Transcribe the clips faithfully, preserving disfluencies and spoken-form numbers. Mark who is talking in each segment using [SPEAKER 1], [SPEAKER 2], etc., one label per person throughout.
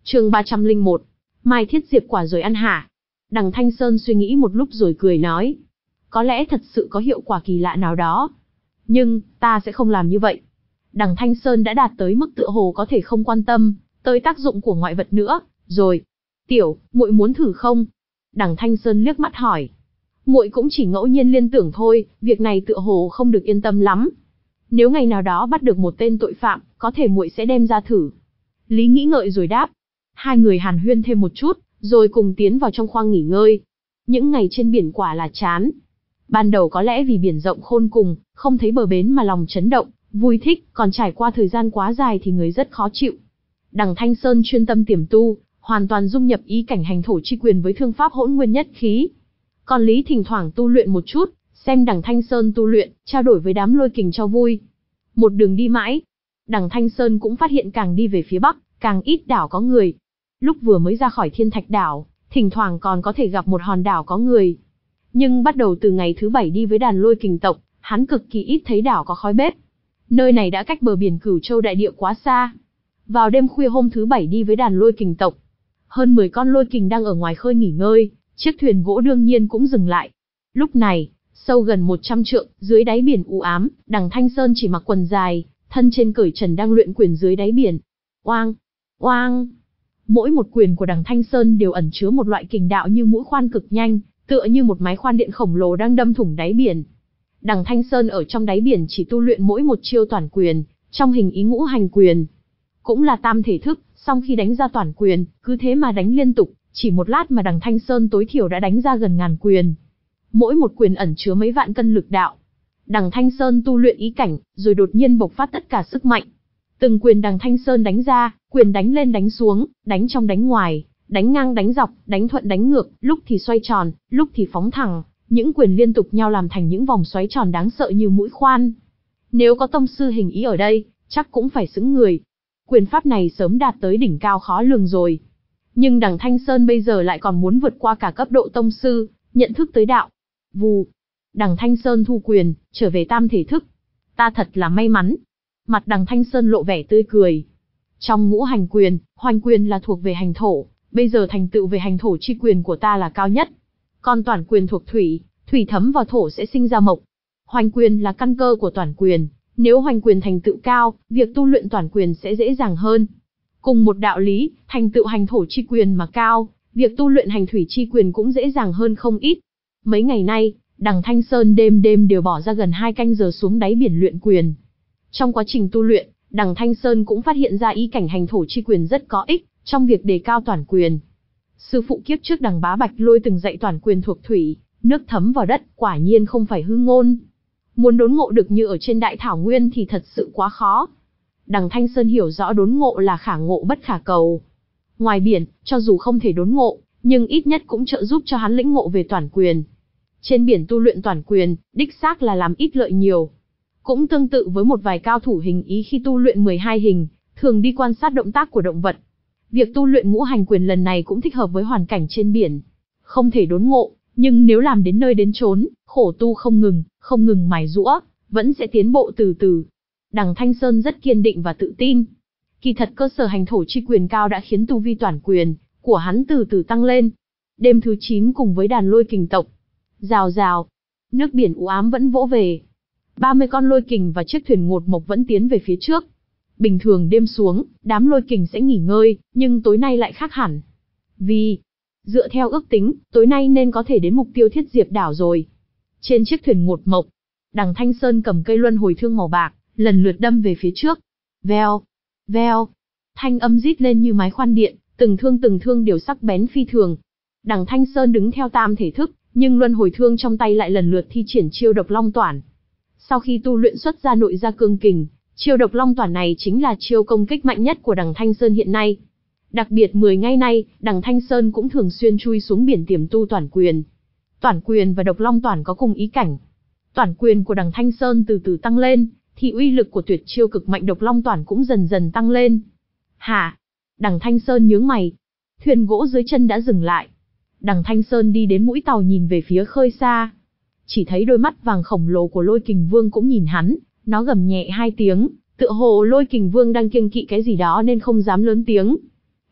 [SPEAKER 1] Chương ba trăm lẻ một. Mai Thiết Diệp quả rồi ăn hả? Đằng Thanh Sơn suy nghĩ một lúc rồi cười nói. Có lẽ thật sự có hiệu quả kỳ lạ nào đó. Nhưng, ta sẽ không làm như vậy. Đằng Thanh Sơn đã đạt tới mức tựa hồ có thể không quan tâm tới tác dụng của ngoại vật nữa, rồi. Tiểu, muội muốn thử không? Đằng Thanh Sơn liếc mắt hỏi. Muội cũng chỉ ngẫu nhiên liên tưởng thôi, việc này tựa hồ không được yên tâm lắm. Nếu ngày nào đó bắt được một tên tội phạm, có thể muội sẽ đem ra thử. Lý nghĩ ngợi rồi đáp. Hai người hàn huyên thêm một chút, rồi cùng tiến vào trong khoang nghỉ ngơi. Những ngày trên biển quả là chán. Ban đầu có lẽ vì biển rộng khôn cùng, không thấy bờ bến mà lòng chấn động, vui thích, còn trải qua thời gian quá dài thì người rất khó chịu. Đằng Thanh Sơn chuyên tâm tiềm tu, hoàn toàn dung nhập ý cảnh hành thổ chi quyền với thương pháp hỗn nguyên nhất khí. Còn Lý thỉnh thoảng tu luyện một chút, xem đằng Thanh Sơn tu luyện, trao đổi với đám lôi kình cho vui. Một đường đi mãi, đằng Thanh Sơn cũng phát hiện càng đi về phía bắc, càng ít đảo có người. Lúc vừa mới ra khỏi Thiên Thạch đảo, thỉnh thoảng còn có thể gặp một hòn đảo có người. Nhưng bắt đầu từ ngày thứ bảy đi với đàn lôi kình tộc, hắn cực kỳ ít thấy đảo có khói bếp. Nơi này đã cách bờ biển Cửu Châu đại địa quá xa. Vào đêm khuya hôm thứ bảy đi với đàn lôi kình tộc, hơn mười con lôi kình đang ở ngoài khơi nghỉ ngơi, chiếc thuyền gỗ đương nhiên cũng dừng lại. Lúc này, sâu gần một trăm trượng, dưới đáy biển u ám, đằng Thanh Sơn chỉ mặc quần dài, thân trên cởi trần đang luyện quyền dưới đáy biển. Oang, oang. Mỗi một quyền của đằng Thanh Sơn đều ẩn chứa một loại kình đạo như mũi khoan cực nhanh, tựa như một máy khoan điện khổng lồ đang đâm thủng đáy biển. Đằng Thanh Sơn ở trong đáy biển chỉ tu luyện mỗi một chiêu toàn quyền, trong hình ý ngũ hành quyền. Cũng là tam thể thức, song khi đánh ra toàn quyền, cứ thế mà đánh liên tục, chỉ một lát mà đằng Thanh Sơn tối thiểu đã đánh ra gần ngàn quyền. Mỗi một quyền ẩn chứa mấy vạn cân lực đạo. Đằng Thanh Sơn tu luyện ý cảnh, rồi đột nhiên bộc phát tất cả sức mạnh. Từng quyền đằng Thanh Sơn đánh ra, quyền đánh lên đánh xuống, đánh trong đánh ngoài, đánh ngang đánh dọc, đánh thuận đánh ngược, lúc thì xoay tròn, lúc thì phóng thẳng, những quyền liên tục nhau làm thành những vòng xoáy tròn đáng sợ như mũi khoan. Nếu có tông sư hình ý ở đây, chắc cũng phải sững người. Quyền pháp này sớm đạt tới đỉnh cao khó lường rồi. Nhưng đằng Thanh Sơn bây giờ lại còn muốn vượt qua cả cấp độ tông sư, nhận thức tới đạo. Vù. Đằng Thanh Sơn thu quyền, trở về tam thể thức. Ta thật là may mắn. Mặt đằng Thanh Sơn lộ vẻ tươi cười. Trong ngũ hành quyền, hoành quyền là thuộc về hành thổ, bây giờ thành tựu về hành thổ chi quyền của ta là cao nhất. Còn toàn quyền thuộc thủy, thủy thấm vào thổ sẽ sinh ra mộc. Hoành quyền là căn cơ của toàn quyền, nếu hoành quyền thành tựu cao, việc tu luyện toàn quyền sẽ dễ dàng hơn. Cùng một đạo lý, thành tựu hành thổ chi quyền mà cao, việc tu luyện hành thủy chi quyền cũng dễ dàng hơn không ít. Mấy ngày nay, đằng Thanh Sơn đêm đêm đều bỏ ra gần hai canh giờ xuống đáy biển luyện quyền. Trong quá trình tu luyện, đằng Thanh Sơn cũng phát hiện ra ý cảnh hành thổ chi quyền rất có ích trong việc đề cao toàn quyền. Sư phụ kiếp trước đằng Bá Bạch Lôi từng dạy toàn quyền thuộc thủy, nước thấm vào đất, quả nhiên không phải hư ngôn. Muốn đốn ngộ được như ở trên đại thảo nguyên thì thật sự quá khó. Đằng Thanh Sơn hiểu rõ đốn ngộ là khả ngộ bất khả cầu. Ngoài biển, cho dù không thể đốn ngộ, nhưng ít nhất cũng trợ giúp cho hắn lĩnh ngộ về toàn quyền. Trên biển tu luyện toàn quyền, đích xác là làm ít lợi nhiều. Cũng tương tự với một vài cao thủ hình ý khi tu luyện mười hai hình, thường đi quan sát động tác của động vật. Việc tu luyện ngũ hành quyền lần này cũng thích hợp với hoàn cảnh trên biển. Không thể đốn ngộ, nhưng nếu làm đến nơi đến chốn, khổ tu không ngừng, không ngừng mài giũa, vẫn sẽ tiến bộ từ từ. Đằng Thanh Sơn rất kiên định và tự tin. Kỳ thật cơ sở hành thổ chi quyền cao đã khiến tu vi toàn quyền của hắn từ từ tăng lên. Đêm thứ chín cùng với đàn lôi kình tộc, rào rào, nước biển u ám vẫn vỗ về. ba mươi con lôi kình và chiếc thuyền ngột mộc vẫn tiến về phía trước. Bình thường đêm xuống, đám lôi kình sẽ nghỉ ngơi, nhưng tối nay lại khác hẳn. Vì, dựa theo ước tính, tối nay nên có thể đến mục tiêu Thiết Diệp đảo rồi. Trên chiếc thuyền ngột mộc, đằng Thanh Sơn cầm cây luân hồi thương màu bạc, lần lượt đâm về phía trước. Veo, veo, thanh âm rít lên như máy khoan điện, từng thương từng thương đều sắc bén phi thường. Đằng Thanh Sơn đứng theo tam thể thức, nhưng luân hồi thương trong tay lại lần lượt thi triển chiêu độc long toản. Sau khi tu luyện xuất ra nội gia cương kình, chiêu độc long toản này chính là chiêu công kích mạnh nhất của đằng Thanh Sơn hiện nay. Đặc biệt mười ngày nay, đằng Thanh Sơn cũng thường xuyên chui xuống biển tiềm tu toàn quyền. Toàn quyền và độc long toản có cùng ý cảnh. Toàn quyền của đằng Thanh Sơn từ từ tăng lên, thì uy lực của tuyệt chiêu cực mạnh độc long toản cũng dần dần tăng lên. Hả? Đằng Thanh Sơn nhướng mày. Thuyền gỗ dưới chân đã dừng lại. Đằng Thanh Sơn đi đến mũi tàu nhìn về phía khơi xa. Chỉ thấy đôi mắt vàng khổng lồ của Lôi Kình Vương cũng nhìn hắn, nó gầm nhẹ hai tiếng, tựa hồ Lôi Kình Vương đang kiêng kỵ cái gì đó nên không dám lớn tiếng.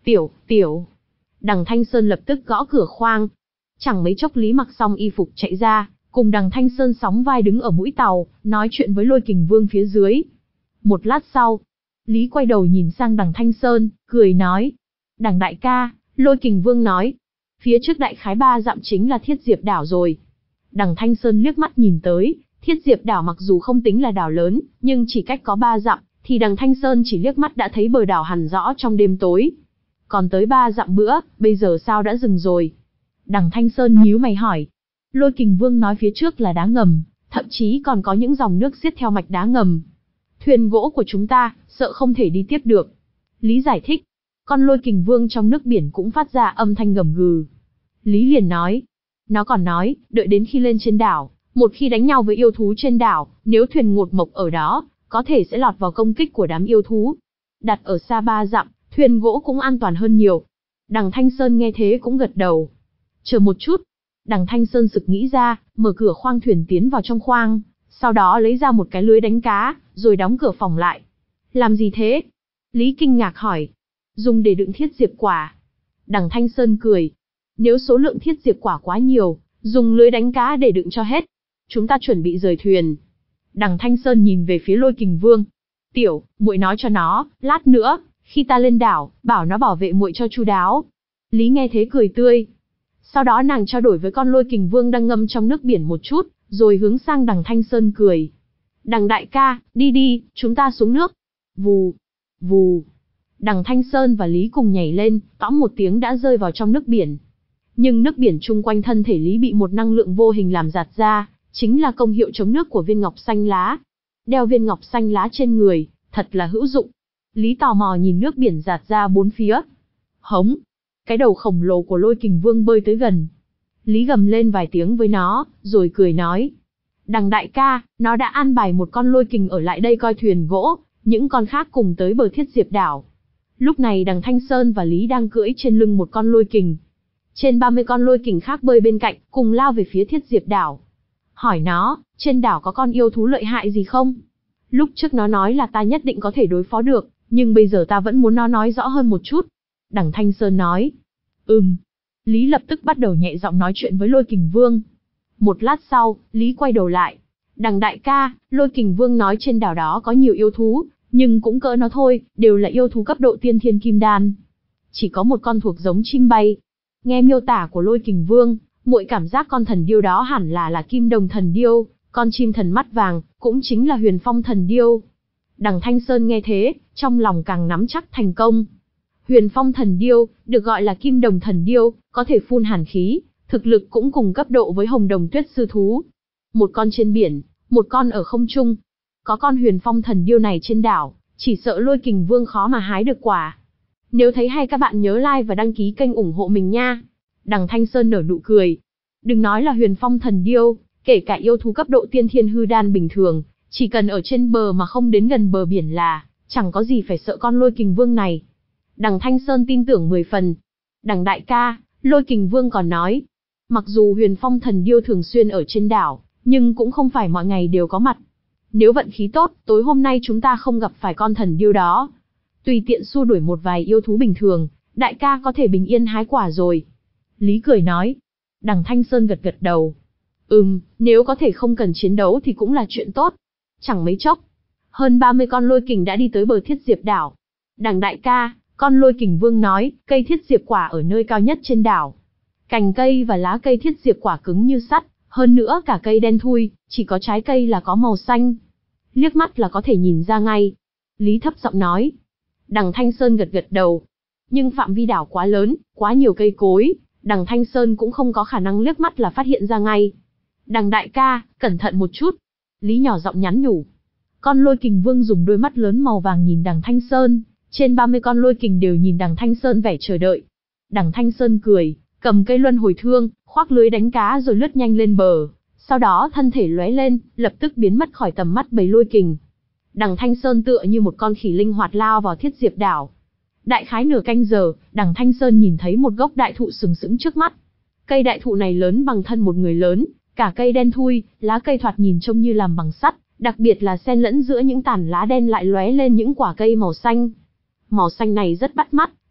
[SPEAKER 1] Tiểu, tiểu. Đằng Thanh Sơn lập tức gõ cửa khoang. Chẳng mấy chốc Lý mặc xong y phục chạy ra, cùng đằng Thanh Sơn sóng vai đứng ở mũi tàu, nói chuyện với Lôi Kình Vương phía dưới. Một lát sau, Lý quay đầu nhìn sang đằng Thanh Sơn, cười nói. Đằng đại ca, Lôi Kình Vương nói. Phía trước đại khái ba dặm chính là Thiết Diệp đảo rồi. Đằng Thanh Sơn liếc mắt nhìn tới, Thiết Diệp đảo mặc dù không tính là đảo lớn, nhưng chỉ cách có ba dặm, thì đằng Thanh Sơn chỉ liếc mắt đã thấy bờ đảo hằn rõ trong đêm tối. Còn tới ba dặm bữa, bây giờ sao đã dừng rồi? Đằng Thanh Sơn nhíu mày hỏi. Lôi Kình Vương nói phía trước là đá ngầm, thậm chí còn có những dòng nước xiết theo mạch đá ngầm. Thuyền gỗ của chúng ta, sợ không thể đi tiếp được. Lý giải thích. Con Lôi Kình Vương trong nước biển cũng phát ra âm thanh gầm gừ. Lý liền nói. Nó còn nói, đợi đến khi lên trên đảo, một khi đánh nhau với yêu thú trên đảo, nếu thuyền ngột mộc ở đó, có thể sẽ lọt vào công kích của đám yêu thú. Đặt ở xa ba dặm, thuyền gỗ cũng an toàn hơn nhiều. Đằng Thanh Sơn nghe thế cũng gật đầu. Chờ một chút. Đằng Thanh Sơn sực nghĩ ra, mở cửa khoang thuyền tiến vào trong khoang, sau đó lấy ra một cái lưới đánh cá, rồi đóng cửa phòng lại. Làm gì thế? Lý kinh ngạc hỏi. Dùng để đựng thiết diệp quả. Đằng Thanh Sơn cười. Nếu số lượng thiết diệp quả quá nhiều, dùng lưới đánh cá để đựng cho hết. Chúng ta chuẩn bị rời thuyền. Đằng Thanh Sơn nhìn về phía Lôi Kình Vương. Tiểu, muội nói cho nó, lát nữa, khi ta lên đảo, bảo nó bảo vệ muội cho chu đáo. Lý nghe thế cười tươi. Sau đó nàng trao đổi với con Lôi Kình Vương đang ngâm trong nước biển một chút, rồi hướng sang đằng Thanh Sơn cười. Đằng đại ca, đi đi, chúng ta xuống nước. Vù, vù. Đằng Thanh Sơn và Lý cùng nhảy lên, tõm một tiếng đã rơi vào trong nước biển. Nhưng nước biển chung quanh thân thể Lý bị một năng lượng vô hình làm giạt ra, chính là công hiệu chống nước của viên ngọc xanh lá. Đeo viên ngọc xanh lá trên người, thật là hữu dụng. Lý tò mò nhìn nước biển giạt ra bốn phía. Hống! Cái đầu khổng lồ của Lôi Kình Vương bơi tới gần. Lý gầm lên vài tiếng với nó, rồi cười nói. Đằng đại ca, nó đã an bài một con lôi kình ở lại đây coi thuyền gỗ, những con khác cùng tới bờ Thiết Diệp đảo. Lúc này đằng Thanh Sơn và Lý đang cưỡi trên lưng một con lôi kình. Trên ba mươi con lôi kình khác bơi bên cạnh, cùng lao về phía Thiết Diệp đảo. Hỏi nó, trên đảo có con yêu thú lợi hại gì không? Lúc trước nó nói là ta nhất định có thể đối phó được, nhưng bây giờ ta vẫn muốn nó nói rõ hơn một chút. Đằng Thanh Sơn nói. Ừm. Lý lập tức bắt đầu nhẹ giọng nói chuyện với Lôi Kình Vương. Một lát sau, Lý quay đầu lại. Đằng đại ca, Lôi Kình Vương nói trên đảo đó có nhiều yêu thú, nhưng cũng cỡ nó thôi, đều là yêu thú cấp độ tiên thiên kim đan. Chỉ có một con thuộc giống chim bay. Nghe miêu tả của Lôi Kình Vương, muội cảm giác con thần điêu đó hẳn là là Kim Đồng thần điêu, con chim thần mắt vàng, cũng chính là Huyền Phong thần điêu. Đằng Thanh Sơn nghe thế, trong lòng càng nắm chắc thành công. Huyền Phong thần điêu, được gọi là Kim Đồng thần điêu, có thể phun hàn khí, thực lực cũng cùng cấp độ với Hồng Đồng Tuyết sư thú. Một con trên biển, một con ở không trung. Có con Huyền Phong thần điêu này trên đảo, chỉ sợ Lôi Kình Vương khó mà hái được quả. Nếu thấy hay các bạn nhớ like và đăng ký kênh ủng hộ mình nha. Đằng Thanh Sơn nở nụ cười. Đừng nói là Huyền Phong thần điêu, kể cả yêu thú cấp độ tiên thiên hư đan bình thường, chỉ cần ở trên bờ mà không đến gần bờ biển là, chẳng có gì phải sợ con Lôi Kình Vương này. Đằng Thanh Sơn tin tưởng mười phần. Đằng đại ca, Lôi Kình Vương còn nói, mặc dù Huyền Phong thần điêu thường xuyên ở trên đảo, nhưng cũng không phải mọi ngày đều có mặt. Nếu vận khí tốt, tối hôm nay chúng ta không gặp phải con thần điêu đó. Tùy tiện xua đuổi một vài yêu thú bình thường, đại ca có thể bình yên hái quả rồi. Lý cười nói. Đằng Thanh Sơn gật gật đầu. Ừm, nếu có thể không cần chiến đấu thì cũng là chuyện tốt. Chẳng mấy chốc, hơn ba mươi con lôi kình đã đi tới bờ Thiết Diệp đảo. Đằng đại ca, con Lôi Kình Vương nói, cây thiết diệp quả ở nơi cao nhất trên đảo. Cành cây và lá cây thiết diệp quả cứng như sắt, hơn nữa cả cây đen thui, chỉ có trái cây là có màu xanh. Liếc mắt là có thể nhìn ra ngay. Lý thấp giọng nói. Đằng Thanh Sơn gật gật đầu. Nhưng phạm vi đảo quá lớn, quá nhiều cây cối, đằng Thanh Sơn cũng không có khả năng liếc mắt là phát hiện ra ngay. Đằng đại ca, cẩn thận một chút. Lý nhỏ giọng nhắn nhủ. Con Lôi Kình Vương dùng đôi mắt lớn màu vàng nhìn đằng Thanh Sơn. Trên ba mươi con lôi kình đều nhìn đằng Thanh Sơn vẻ chờ đợi. Đằng Thanh Sơn cười, cầm cây luân hồi thương, khoác lưới đánh cá rồi lướt nhanh lên bờ. Sau đó thân thể lóe lên, lập tức biến mất khỏi tầm mắt bầy lôi kình. Đằng Thanh Sơn tựa như một con khỉ linh hoạt lao vào Thiết Diệp đảo. Đại khái nửa canh giờ, đằng Thanh Sơn nhìn thấy một gốc đại thụ sừng sững trước mắt. Cây đại thụ này lớn bằng thân một người lớn, cả cây đen thui, lá cây thoạt nhìn trông như làm bằng sắt, đặc biệt là xen lẫn giữa những tàn lá đen lại lóe lên những quả cây màu xanh. Màu xanh này rất bắt mắt,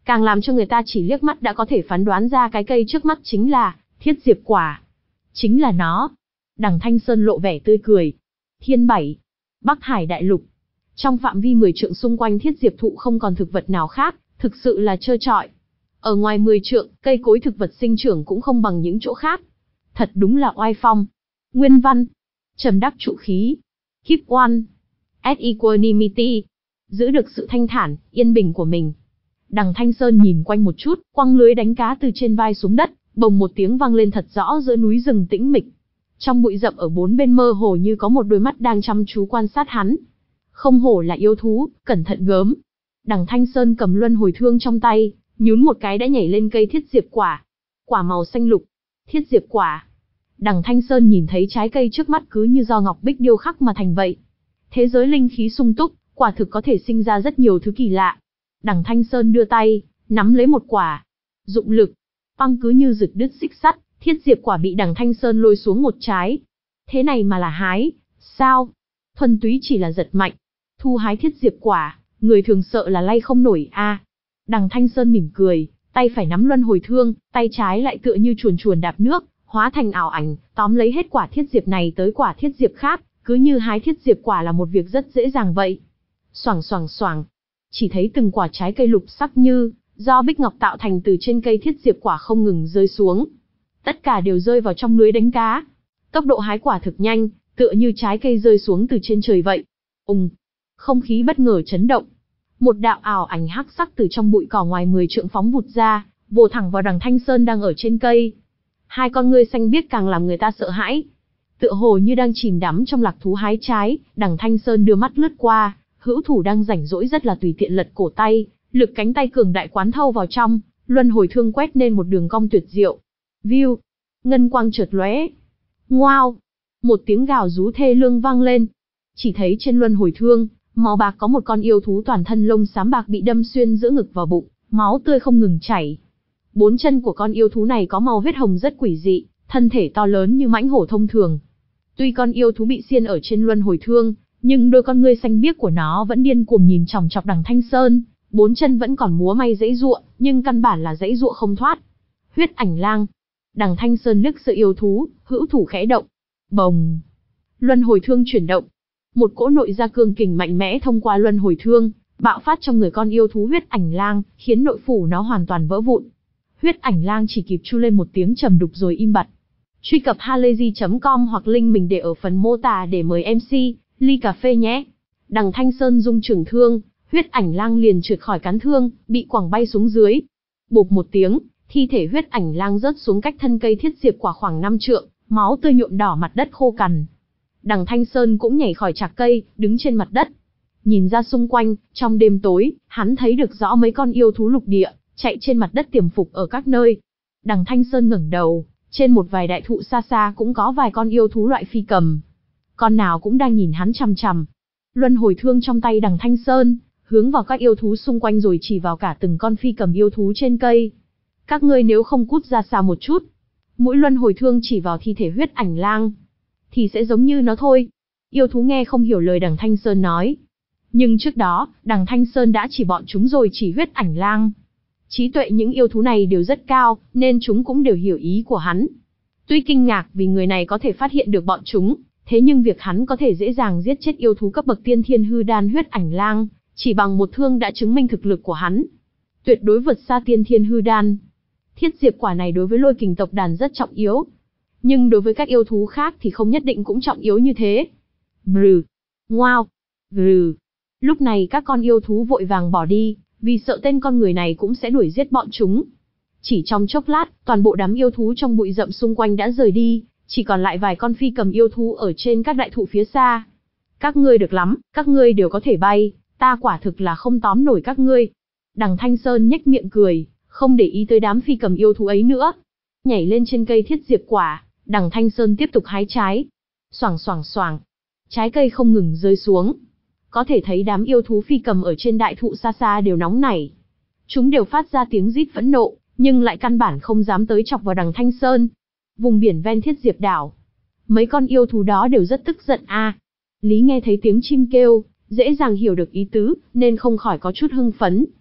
[SPEAKER 1] càng làm cho người ta chỉ liếc mắt đã có thể phán đoán ra cái cây trước mắt chính là thiết diệp quả. Chính là nó. Đằng Thanh Sơn lộ vẻ tươi cười. Thiên Bảy, Bắc Hải Đại Lục. Trong phạm vi mười trượng xung quanh thiết diệp thụ không còn thực vật nào khác, thực sự là trơ trọi. Ở ngoài mười trượng, cây cối thực vật sinh trưởng cũng không bằng những chỗ khác. Thật đúng là oai phong. Nguyên văn. Trầm đắc trụ khí. Keep one. At equanimity. Giữ được sự thanh thản, yên bình của mình. Đằng Thanh Sơn nhìn quanh một chút, quăng lưới đánh cá từ trên vai xuống đất, bồng một tiếng vang lên thật rõ giữa núi rừng tĩnh mịch. Trong bụi rậm ở bốn bên mơ hồ như có một đôi mắt đang chăm chú quan sát hắn. Không hổ là yêu thú, cẩn thận gớm. Đằng Thanh Sơn cầm luân hồi thương trong tay, nhún một cái đã nhảy lên cây thiết diệp quả. Quả màu xanh lục. Thiết diệp quả. Đằng Thanh Sơn nhìn thấy trái cây trước mắt cứ như do ngọc bích điêu khắc mà thành vậy. Thế giới linh khí sung túc, quả thực có thể sinh ra rất nhiều thứ kỳ lạ. Đằng Thanh Sơn đưa tay, nắm lấy một quả. Dụng lực. Băng cứ như rực đứt xích sắt, thiết diệp quả bị đằng Thanh Sơn lôi xuống một trái. Thế này mà là hái, sao? Thuần túy chỉ là giật mạnh. Thu hái thiết diệp quả, người thường sợ là lay không nổi a. À. Đằng Thanh Sơn mỉm cười, tay phải nắm luân hồi thương, tay trái lại tựa như chuồn chuồn đạp nước, hóa thành ảo ảnh, tóm lấy hết quả thiết diệp này tới quả thiết diệp khác, cứ như hái thiết diệp quả là một việc rất dễ dàng vậy. Xoảng xoảng xoảng, chỉ thấy từng quả trái cây lục sắc như do bích ngọc tạo thành từ trên cây thiết diệp quả không ngừng rơi xuống. Tất cả đều rơi vào trong lưới đánh cá. Tốc độ hái quả thực nhanh, tựa như trái cây rơi xuống từ trên trời vậy. Ùng, không khí bất ngờ chấn động. Một đạo ảo ảnh hắc sắc từ trong bụi cỏ ngoài mười trượng phóng vụt ra, vồ thẳng vào đằng Thanh Sơn đang ở trên cây. Hai con ngươi xanh biếc càng làm người ta sợ hãi. Tựa hồ như đang chìm đắm trong lạc thú hái trái, đằng Thanh Sơn đưa mắt lướt qua, hữu thủ đang rảnh rỗi rất là tùy tiện lật cổ tay, lực cánh tay cường đại quán thâu vào trong, luân hồi thương quét nên một đường cong tuyệt diệu. View, ngân quang chợt lóe. Ngoao, một tiếng gào rú thê lương vang lên. Chỉ thấy trên luân hồi thương, màu bạc có một con yêu thú toàn thân lông xám bạc bị đâm xuyên giữa ngực vào bụng, máu tươi không ngừng chảy. Bốn chân của con yêu thú này có màu huyết hồng rất quỷ dị, thân thể to lớn như mãnh hổ thông thường. Tuy con yêu thú bị xiên ở trên luân hồi thương, nhưng đôi con ngươi xanh biếc của nó vẫn điên cuồng nhìn chòng chọc đằng Thanh Sơn, bốn chân vẫn còn múa may giãy giụa, nhưng căn bản là giãy giụa không thoát. Huyết ảnh lang. Đằng Thanh Sơn liếc sự yêu thú, hữu thủ khẽ động. Bồng. Luân hồi thương chuyển động. Một cỗ nội gia cương kình mạnh mẽ thông qua luân hồi thương, bạo phát trong người con yêu thú huyết ảnh lang, khiến nội phủ nó hoàn toàn vỡ vụn. Huyết ảnh lang chỉ kịp chu lên một tiếng trầm đục rồi im bặt. Truy cập halayzi chấm com hoặc link mình để ở phần mô tả để mời em xê, ly cà phê nhé. Đằng Thanh Sơn dung trường thương, huyết ảnh lang liền trượt khỏi cán thương, bị quẳng bay xuống dưới. Bộp một tiếng, thi thể huyết ảnh lang rớt xuống cách thân cây thiết diệp quả khoảng năm trượng, máu tươi nhuộm đỏ mặt đất khô cằn. Đằng Thanh Sơn cũng nhảy khỏi trạc cây, đứng trên mặt đất. Nhìn ra xung quanh, trong đêm tối, hắn thấy được rõ mấy con yêu thú lục địa, chạy trên mặt đất tiềm phục ở các nơi. Đằng Thanh Sơn ngẩng đầu, trên một vài đại thụ xa xa cũng có vài con yêu thú loại phi cầm. Con nào cũng đang nhìn hắn chằm chằm. Luân hồi thương trong tay đằng Thanh Sơn, hướng vào các yêu thú xung quanh rồi chỉ vào cả từng con phi cầm yêu thú trên cây. Các ngươi nếu không cút ra xa một chút, mũi luân hồi thương chỉ vào thi thể huyết ảnh lang, thì sẽ giống như nó thôi. Yêu thú nghe không hiểu lời đằng Thanh Sơn nói. Nhưng trước đó, đằng Thanh Sơn đã chỉ bọn chúng rồi chỉ huyết ảnh lang. Trí tuệ những yêu thú này đều rất cao, nên chúng cũng đều hiểu ý của hắn. Tuy kinh ngạc vì người này có thể phát hiện được bọn chúng, thế nhưng việc hắn có thể dễ dàng giết chết yêu thú cấp bậc tiên thiên hư đan huyết ảnh lang, chỉ bằng một thương đã chứng minh thực lực của hắn. Tuyệt đối vượt xa tiên thiên hư đan. Thiết diệp quả này đối với Lôi Kình tộc đàn rất trọng yếu. Nhưng đối với các yêu thú khác thì không nhất định cũng trọng yếu như thế. Brừ. Ngoao. Brừ. Lúc này các con yêu thú vội vàng bỏ đi, vì sợ tên con người này cũng sẽ đuổi giết bọn chúng. Chỉ trong chốc lát, toàn bộ đám yêu thú trong bụi rậm xung quanh đã rời đi, chỉ còn lại vài con phi cầm yêu thú ở trên các đại thụ phía xa. Các ngươi được lắm, các ngươi đều có thể bay, ta quả thực là không tóm nổi các ngươi. Đằng Thanh Sơn nhếch miệng cười, không để ý tới đám phi cầm yêu thú ấy nữa. Nhảy lên trên cây thiết diệp quả, đằng Thanh Sơn tiếp tục hái trái. Xoảng xoảng xoảng, trái cây không ngừng rơi xuống. Có thể thấy đám yêu thú phi cầm ở trên đại thụ xa xa đều nóng nảy. Chúng đều phát ra tiếng rít phẫn nộ, nhưng lại căn bản không dám tới chọc vào đằng Thanh Sơn. Vùng biển ven thiết diệp đảo, mấy con yêu thú đó đều rất tức giận a. À, Lý nghe thấy tiếng chim kêu, dễ dàng hiểu được ý tứ, nên không khỏi có chút hưng phấn.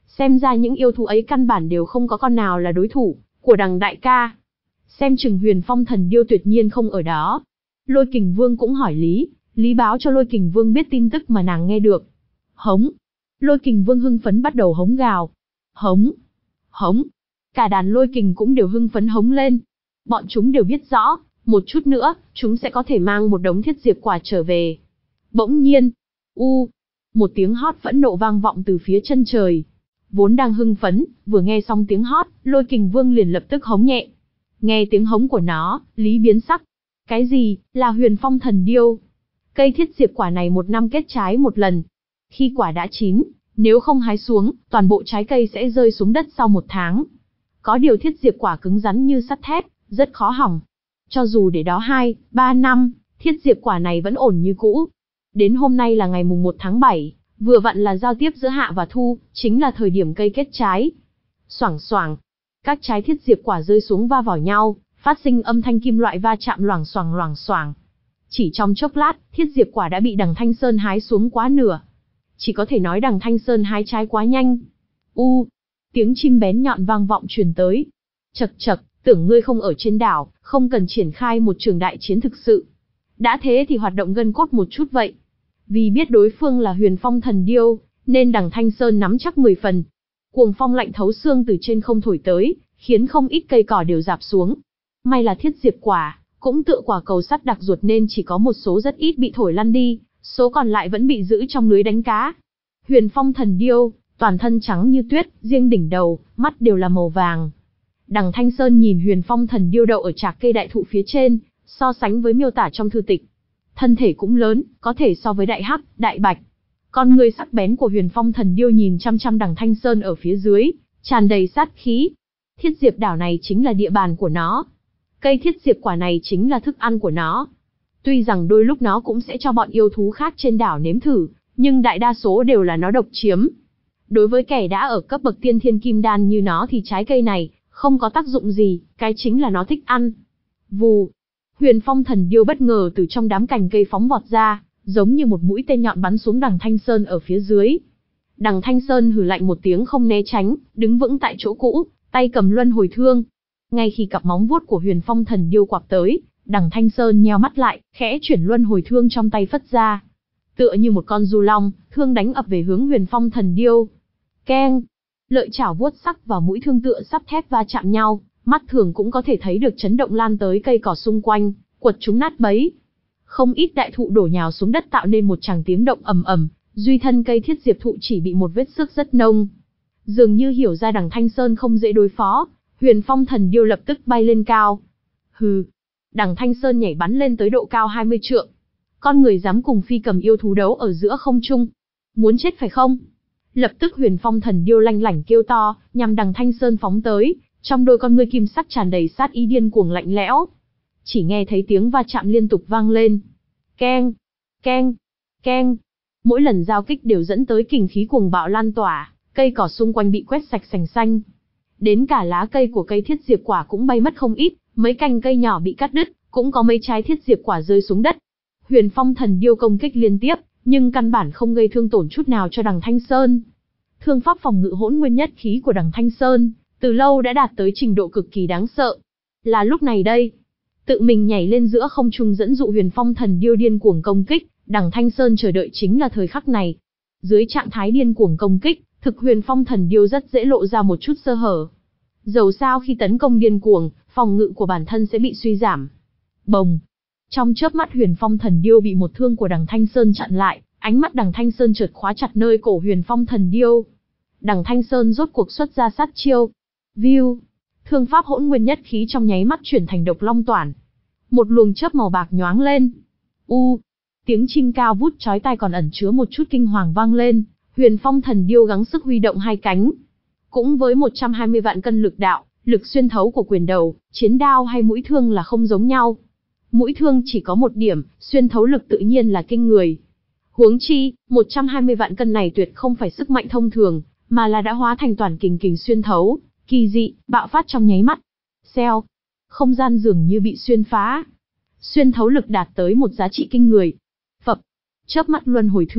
[SPEAKER 1] Xem ra những yêu thú ấy căn bản đều không có con nào là đối thủ của Đằng đại ca. Xem chừng Huyền Phong thần điêu tuyệt nhiên không ở đó. Lôi Kình Vương cũng hỏi Lý, Lý báo cho Lôi Kình Vương biết tin tức mà nàng nghe được. Hống. Lôi Kình Vương hưng phấn bắt đầu hống gào. Hống. Hống. Cả đàn Lôi Kình cũng đều hưng phấn hống lên. Bọn chúng đều biết rõ, một chút nữa, chúng sẽ có thể mang một đống thiết diệp quả trở về. Bỗng nhiên, u, một tiếng hót phẫn nộ vang vọng từ phía chân trời. Vốn đang hưng phấn, vừa nghe xong tiếng hót, Lôi Kình Vương liền lập tức hống nhẹ. Nghe tiếng hống của nó, Lý biến sắc. Cái gì, là Huyền Phong thần điêu? Cây thiết diệp quả này một năm kết trái một lần. Khi quả đã chín, nếu không hái xuống, toàn bộ trái cây sẽ rơi xuống đất sau một tháng. Có điều thiết diệp quả cứng rắn như sắt thép, rất khó hỏng. Cho dù để đó hai, ba năm, thiết diệp quả này vẫn ổn như cũ. Đến hôm nay là ngày mùng một tháng bảy, vừa vặn là giao tiếp giữa hạ và thu, chính là thời điểm cây kết trái. Xoảng xoảng, các trái thiết diệp quả rơi xuống va vào nhau, phát sinh âm thanh kim loại va chạm loảng xoảng loảng xoảng. Chỉ trong chốc lát, thiết diệp quả đã bị Đằng Thanh Sơn hái xuống quá nửa. Chỉ có thể nói Đằng Thanh Sơn hái trái quá nhanh. U, tiếng chim bén nhọn vang vọng truyền tới. Chậc chậc, tưởng ngươi không ở trên đảo, không cần triển khai một trường đại chiến thực sự. Đã thế thì hoạt động gân cốt một chút vậy. Vì biết đối phương là Huyền Phong thần điêu, nên Đằng Thanh Sơn nắm chắc mười phần. Cuồng phong lạnh thấu xương từ trên không thổi tới, khiến không ít cây cỏ đều rạp xuống. May là thiết diệp quả, cũng tựa quả cầu sắt đặc ruột nên chỉ có một số rất ít bị thổi lăn đi, số còn lại vẫn bị giữ trong lưới đánh cá. Huyền Phong thần điêu, toàn thân trắng như tuyết, riêng đỉnh đầu, mắt đều là màu vàng. Đằng Thanh Sơn nhìn Huyền Phong thần điêu đậu ở trạc cây đại thụ phía trên, so sánh với miêu tả trong thư tịch. Thân thể cũng lớn, có thể so với đại hắc, đại bạch. Con người sắc bén của Huyền Phong thần điêu nhìn chăm chăm Đằng Thanh Sơn ở phía dưới, tràn đầy sát khí. Thiết diệp đảo này chính là địa bàn của nó. Cây thiết diệp quả này chính là thức ăn của nó. Tuy rằng đôi lúc nó cũng sẽ cho bọn yêu thú khác trên đảo nếm thử, nhưng đại đa số đều là nó độc chiếm. Đối với kẻ đã ở cấp bậc tiên thiên kim đan như nó thì trái cây này không có tác dụng gì, cái chính là nó thích ăn. Vù, Huyền Phong thần điêu bất ngờ từ trong đám cành cây phóng vọt ra, giống như một mũi tên nhọn bắn xuống Đằng Thanh Sơn ở phía dưới. Đằng Thanh Sơn hừ lạnh một tiếng không né tránh, đứng vững tại chỗ cũ, tay cầm luân hồi thương. Ngay khi cặp móng vuốt của Huyền Phong thần điêu quặp tới, Đằng Thanh Sơn nheo mắt lại, khẽ chuyển luân hồi thương trong tay phất ra. Tựa như một con du long, thương đánh ập về hướng Huyền Phong thần điêu. Keng! Lợi chảo vuốt sắc và mũi thương tựa sắt thép va chạm nhau, mắt thường cũng có thể thấy được chấn động lan tới cây cỏ xung quanh, quật chúng nát bấy. Không ít đại thụ đổ nhào xuống đất tạo nên một tràng tiếng động ầm ầm, duy thân cây thiết diệp thụ chỉ bị một vết xước rất nông. Dường như hiểu ra Đằng Thanh Sơn không dễ đối phó, Huyền Phong thần điêu lập tức bay lên cao. Hừ. Đằng Thanh Sơn nhảy bắn lên tới độ cao hai mươi trượng. Con người dám cùng phi cầm yêu thú đấu ở giữa không trung. Muốn chết phải không? Lập tức Huyền Phong thần điêu lanh lảnh kêu to, nhằm Đằng Thanh Sơn phóng tới, trong đôi con ngươi kim sắc tràn đầy sát ý điên cuồng lạnh lẽo. Chỉ nghe thấy tiếng va chạm liên tục vang lên. Keng, keng, keng. Mỗi lần giao kích đều dẫn tới kình khí cuồng bạo lan tỏa, cây cỏ xung quanh bị quét sạch sành xanh. Đến cả lá cây của cây thiết diệp quả cũng bay mất không ít, mấy cành cây nhỏ bị cắt đứt, cũng có mấy trái thiết diệp quả rơi xuống đất. Huyền Phong thần điêu công kích liên tiếp, nhưng căn bản không gây thương tổn chút nào cho Đằng Thanh Sơn. Thương pháp phòng ngự hỗn nguyên nhất khí của Đằng Thanh Sơn, từ lâu đã đạt tới trình độ cực kỳ đáng sợ. Là lúc này đây, tự mình nhảy lên giữa không trung dẫn dụ Huyền Phong thần điêu điên cuồng công kích, Đằng Thanh Sơn chờ đợi chính là thời khắc này. Dưới trạng thái điên cuồng công kích, thực Huyền Phong thần điêu rất dễ lộ ra một chút sơ hở. Dầu sao khi tấn công điên cuồng, phòng ngự của bản thân sẽ bị suy giảm. Bồng! Trong chớp mắt Huyền Phong thần điêu bị một thương của Đằng Thanh Sơn chặn lại, ánh mắt Đằng Thanh Sơn chợt khóa chặt nơi cổ Huyền Phong thần điêu. Đằng Thanh Sơn rốt cuộc xuất ra sát chiêu. View! Thương pháp hỗn nguyên nhất khí trong nháy mắt chuyển thành độc long toản. Một luồng chớp màu bạc nhoáng lên. U! Tiếng chim cao vút chói tai còn ẩn chứa một chút kinh hoàng vang lên. Huyền Phong thần điêu gắng sức huy động hai cánh. Cũng với một trăm hai mươi vạn cân lực đạo, lực xuyên thấu của quyền đầu, chiến đao hay mũi thương là không giống nhau. Mũi thương chỉ có một điểm, xuyên thấu lực tự nhiên là kinh người. Huống chi, một trăm hai mươi vạn cân này tuyệt không phải sức mạnh thông thường, mà là đã hóa thành toàn kình kình xuyên thấu, kỳ dị, bạo phát trong nháy mắt. Xeo, không gian dường như bị xuyên phá. Xuyên thấu lực đạt tới một giá trị kinh người. Phập, chớp mắt luân hồi thương,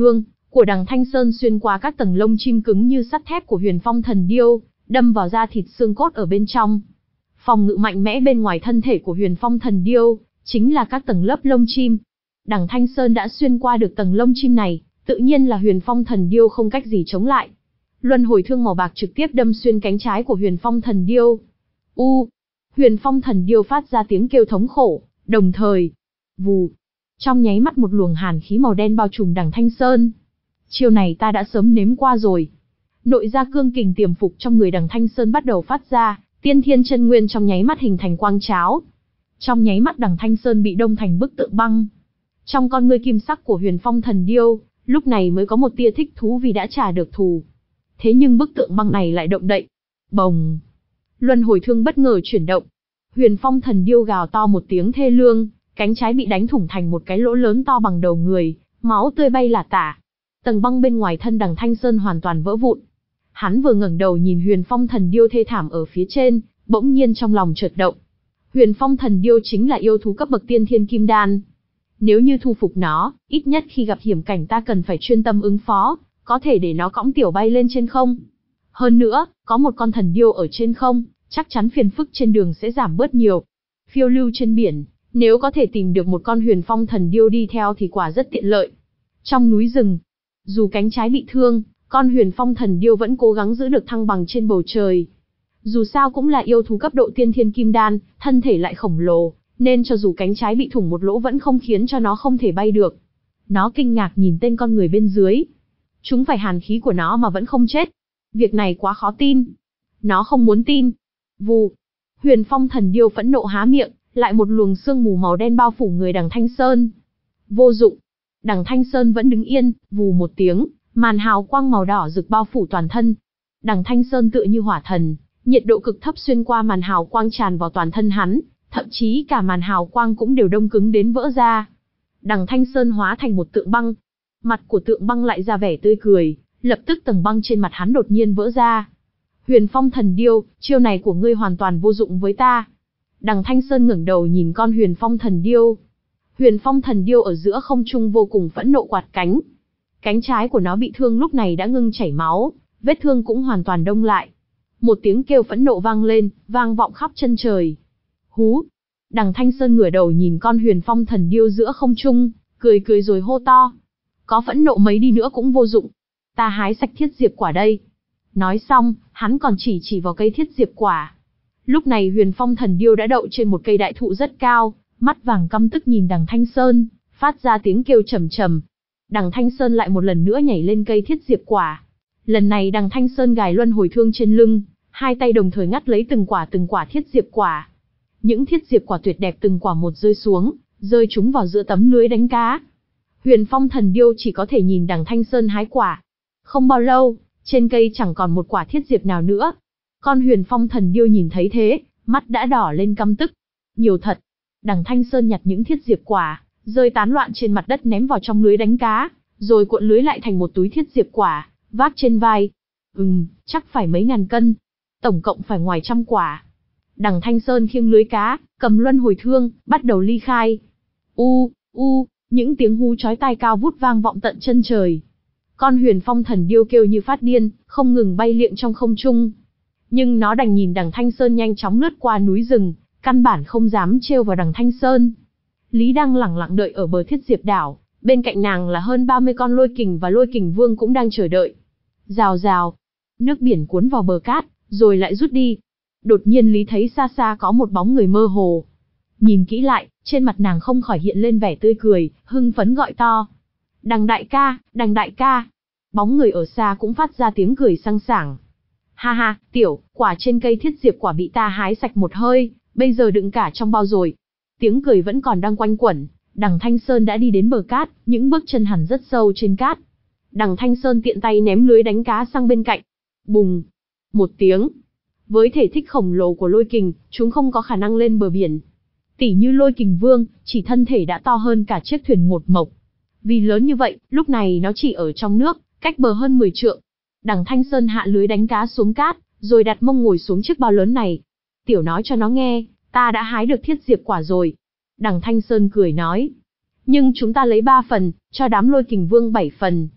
[SPEAKER 1] của Đằng Thanh Sơn xuyên qua các tầng lông chim cứng như sắt thép của Huyền Phong Thần Điêu, đâm vào da thịt xương cốt ở bên trong. Phòng ngự mạnh mẽ bên ngoài thân thể của Huyền Phong Thần Điêu, chính là các tầng lớp lông chim. Đằng Thanh Sơn đã xuyên qua được tầng lông chim này, tự nhiên là Huyền Phong Thần Điêu không cách gì chống lại. Luân hồi thương màu bạc trực tiếp đâm xuyên cánh trái của Huyền Phong Thần Điêu. U! Huyền Phong Thần Điêu phát ra tiếng kêu thống khổ, đồng thời, vù! Trong nháy mắt một luồng hàn khí màu đen bao trùm Đằng Thanh Sơn. Chiêu này ta đã sớm nếm qua rồi. Nội gia cương kình tiềm phục trong người Đằng Thanh Sơn bắt đầu phát ra, tiên thiên chân nguyên trong nháy mắt hình thành quang cháo. Trong nháy mắt Đằng Thanh Sơn bị đông thành bức tượng băng. Trong con ngươi kim sắc của Huyền Phong Thần Điêu, lúc này mới có một tia thích thú vì đã trả được thù. Thế nhưng bức tượng băng này lại động đậy. Bồng! Luân hồi thương bất ngờ chuyển động. Huyền Phong Thần Điêu gào to một tiếng thê lương, cánh trái bị đánh thủng thành một cái lỗ lớn to bằng đầu người, máu tươi bay lả tả. Tầng băng bên ngoài thân Đằng Thanh Sơn hoàn toàn vỡ vụn. Hắn vừa ngẩng đầu nhìn Huyền Phong Thần Điêu thê thảm ở phía trên, bỗng nhiên trong lòng chợt động. Huyền Phong Thần Điêu chính là yêu thú cấp bậc tiên thiên kim đan. Nếu như thu phục nó, ít nhất khi gặp hiểm cảnh ta cần phải chuyên tâm ứng phó, có thể để nó cõng tiểu bay lên trên không. Hơn nữa, có một con thần điêu ở trên không, chắc chắn phiền phức trên đường sẽ giảm bớt nhiều. Phiêu lưu trên biển, nếu có thể tìm được một con Huyền Phong Thần Điêu đi theo thì quả rất tiện lợi. Trong núi rừng, dù cánh trái bị thương, con Huyền Phong Thần Điêu vẫn cố gắng giữ được thăng bằng trên bầu trời. Dù sao cũng là yêu thú cấp độ tiên thiên kim đan, thân thể lại khổng lồ, nên cho dù cánh trái bị thủng một lỗ vẫn không khiến cho nó không thể bay được. Nó kinh ngạc nhìn tên con người bên dưới. Chúng phải hàn khí của nó mà vẫn không chết. Việc này quá khó tin. Nó không muốn tin. Vù. Huyền Phong Thần Điêu phẫn nộ há miệng, lại một luồng sương mù màu đen bao phủ người Đằng Thanh Sơn. Vô dụng. Đằng Thanh Sơn vẫn đứng yên, vù một tiếng, màn hào quang màu đỏ rực bao phủ toàn thân. Đằng Thanh Sơn tựa như hỏa thần, nhiệt độ cực thấp xuyên qua màn hào quang tràn vào toàn thân hắn, thậm chí cả màn hào quang cũng đều đông cứng đến vỡ ra. Đằng Thanh Sơn hóa thành một tượng băng. Mặt của tượng băng lại ra vẻ tươi cười, lập tức tầng băng trên mặt hắn đột nhiên vỡ ra. Huyền Phong Thần Điêu, chiêu này của ngươi hoàn toàn vô dụng với ta. Đằng Thanh Sơn ngẩng đầu nhìn con Huyền Phong Thần Điêu. Huyền Phong Thần Điêu ở giữa không trung vô cùng phẫn nộ quạt cánh. Cánh trái của nó bị thương lúc này đã ngưng chảy máu, vết thương cũng hoàn toàn đông lại. Một tiếng kêu phẫn nộ vang lên, vang vọng khắp chân trời. Hú! Đằng Thanh Sơn ngửa đầu nhìn con Huyền Phong Thần Điêu giữa không trung, cười cười rồi hô to. Có phẫn nộ mấy đi nữa cũng vô dụng. Ta hái sạch thiết diệp quả đây. Nói xong, hắn còn chỉ chỉ vào cây thiết diệp quả. Lúc này Huyền Phong Thần Điêu đã đậu trên một cây đại thụ rất cao, mắt vàng căm tức nhìn Đằng Thanh Sơn, phát ra tiếng kêu trầm trầm. Đằng Thanh Sơn lại một lần nữa nhảy lên cây thiết diệp quả. Lần này Đằng Thanh Sơn gài luân hồi thương trên lưng, hai tay đồng thời ngắt lấy từng quả từng quả thiết diệp quả. Những thiết diệp quả tuyệt đẹp từng quả một rơi xuống, rơi chúng vào giữa tấm lưới đánh cá. Huyền Phong Thần Điêu chỉ có thể nhìn Đằng Thanh Sơn hái quả. Không bao lâu, trên cây chẳng còn một quả thiết diệp nào nữa. Con Huyền Phong Thần Điêu nhìn thấy thế, mắt đã đỏ lên căm tức. Nhiều thật. Đằng Thanh Sơn nhặt những thiết diệp quả, rơi tán loạn trên mặt đất ném vào trong lưới đánh cá, rồi cuộn lưới lại thành một túi thiết diệp quả, vác trên vai. Ừm, chắc phải mấy ngàn cân. Tổng cộng phải ngoài trăm quả. Đằng Thanh Sơn khiêng lưới cá, cầm luân hồi thương, bắt đầu ly khai. U, u, những tiếng hú chói tai cao vút vang vọng tận chân trời. Con Huyền Phong Thần Điêu kêu như phát điên, không ngừng bay liệng trong không trung. Nhưng nó đành nhìn Đằng Thanh Sơn nhanh chóng lướt qua núi rừng, căn bản không dám trêu vào Đằng Thanh Sơn. Lý đang lẳng lặng đợi ở bờ thiết diệp đảo, bên cạnh nàng là hơn ba mươi con lôi kình và lôi kình vương cũng đang chờ đợi. Rào rào, nước biển cuốn vào bờ cát, rồi lại rút đi. Đột nhiên Lý thấy xa xa có một bóng người mơ hồ. Nhìn kỹ lại, trên mặt nàng không khỏi hiện lên vẻ tươi cười, hưng phấn gọi to. Đằng đại ca, đằng đại ca. Bóng người ở xa cũng phát ra tiếng cười sang sảng. Ha ha, tiểu, quả trên cây thiết diệp quả bị ta hái sạch một hơi, bây giờ đựng cả trong bao rồi. Tiếng cười vẫn còn đang quanh quẩn, Đằng Thanh Sơn đã đi đến bờ cát, những bước chân hẳn rất sâu trên cát. Đằng Thanh Sơn tiện tay ném lưới đánh cá sang bên cạnh. Bùng! Một tiếng. Với thể tích khổng lồ của lôi kình, chúng không có khả năng lên bờ biển. Tỉ như lôi kình vương, chỉ thân thể đã to hơn cả chiếc thuyền một mộc. Vì lớn như vậy, lúc này nó chỉ ở trong nước, cách bờ hơn mười trượng. Đằng Thanh Sơn hạ lưới đánh cá xuống cát, rồi đặt mông ngồi xuống chiếc bao lớn này. Tiểu nói cho nó nghe, ta đã hái được thiết diệp quả rồi. Đằng Thanh Sơn cười nói. Nhưng chúng ta lấy ba phần, cho đám lôi kình vương bảy phần.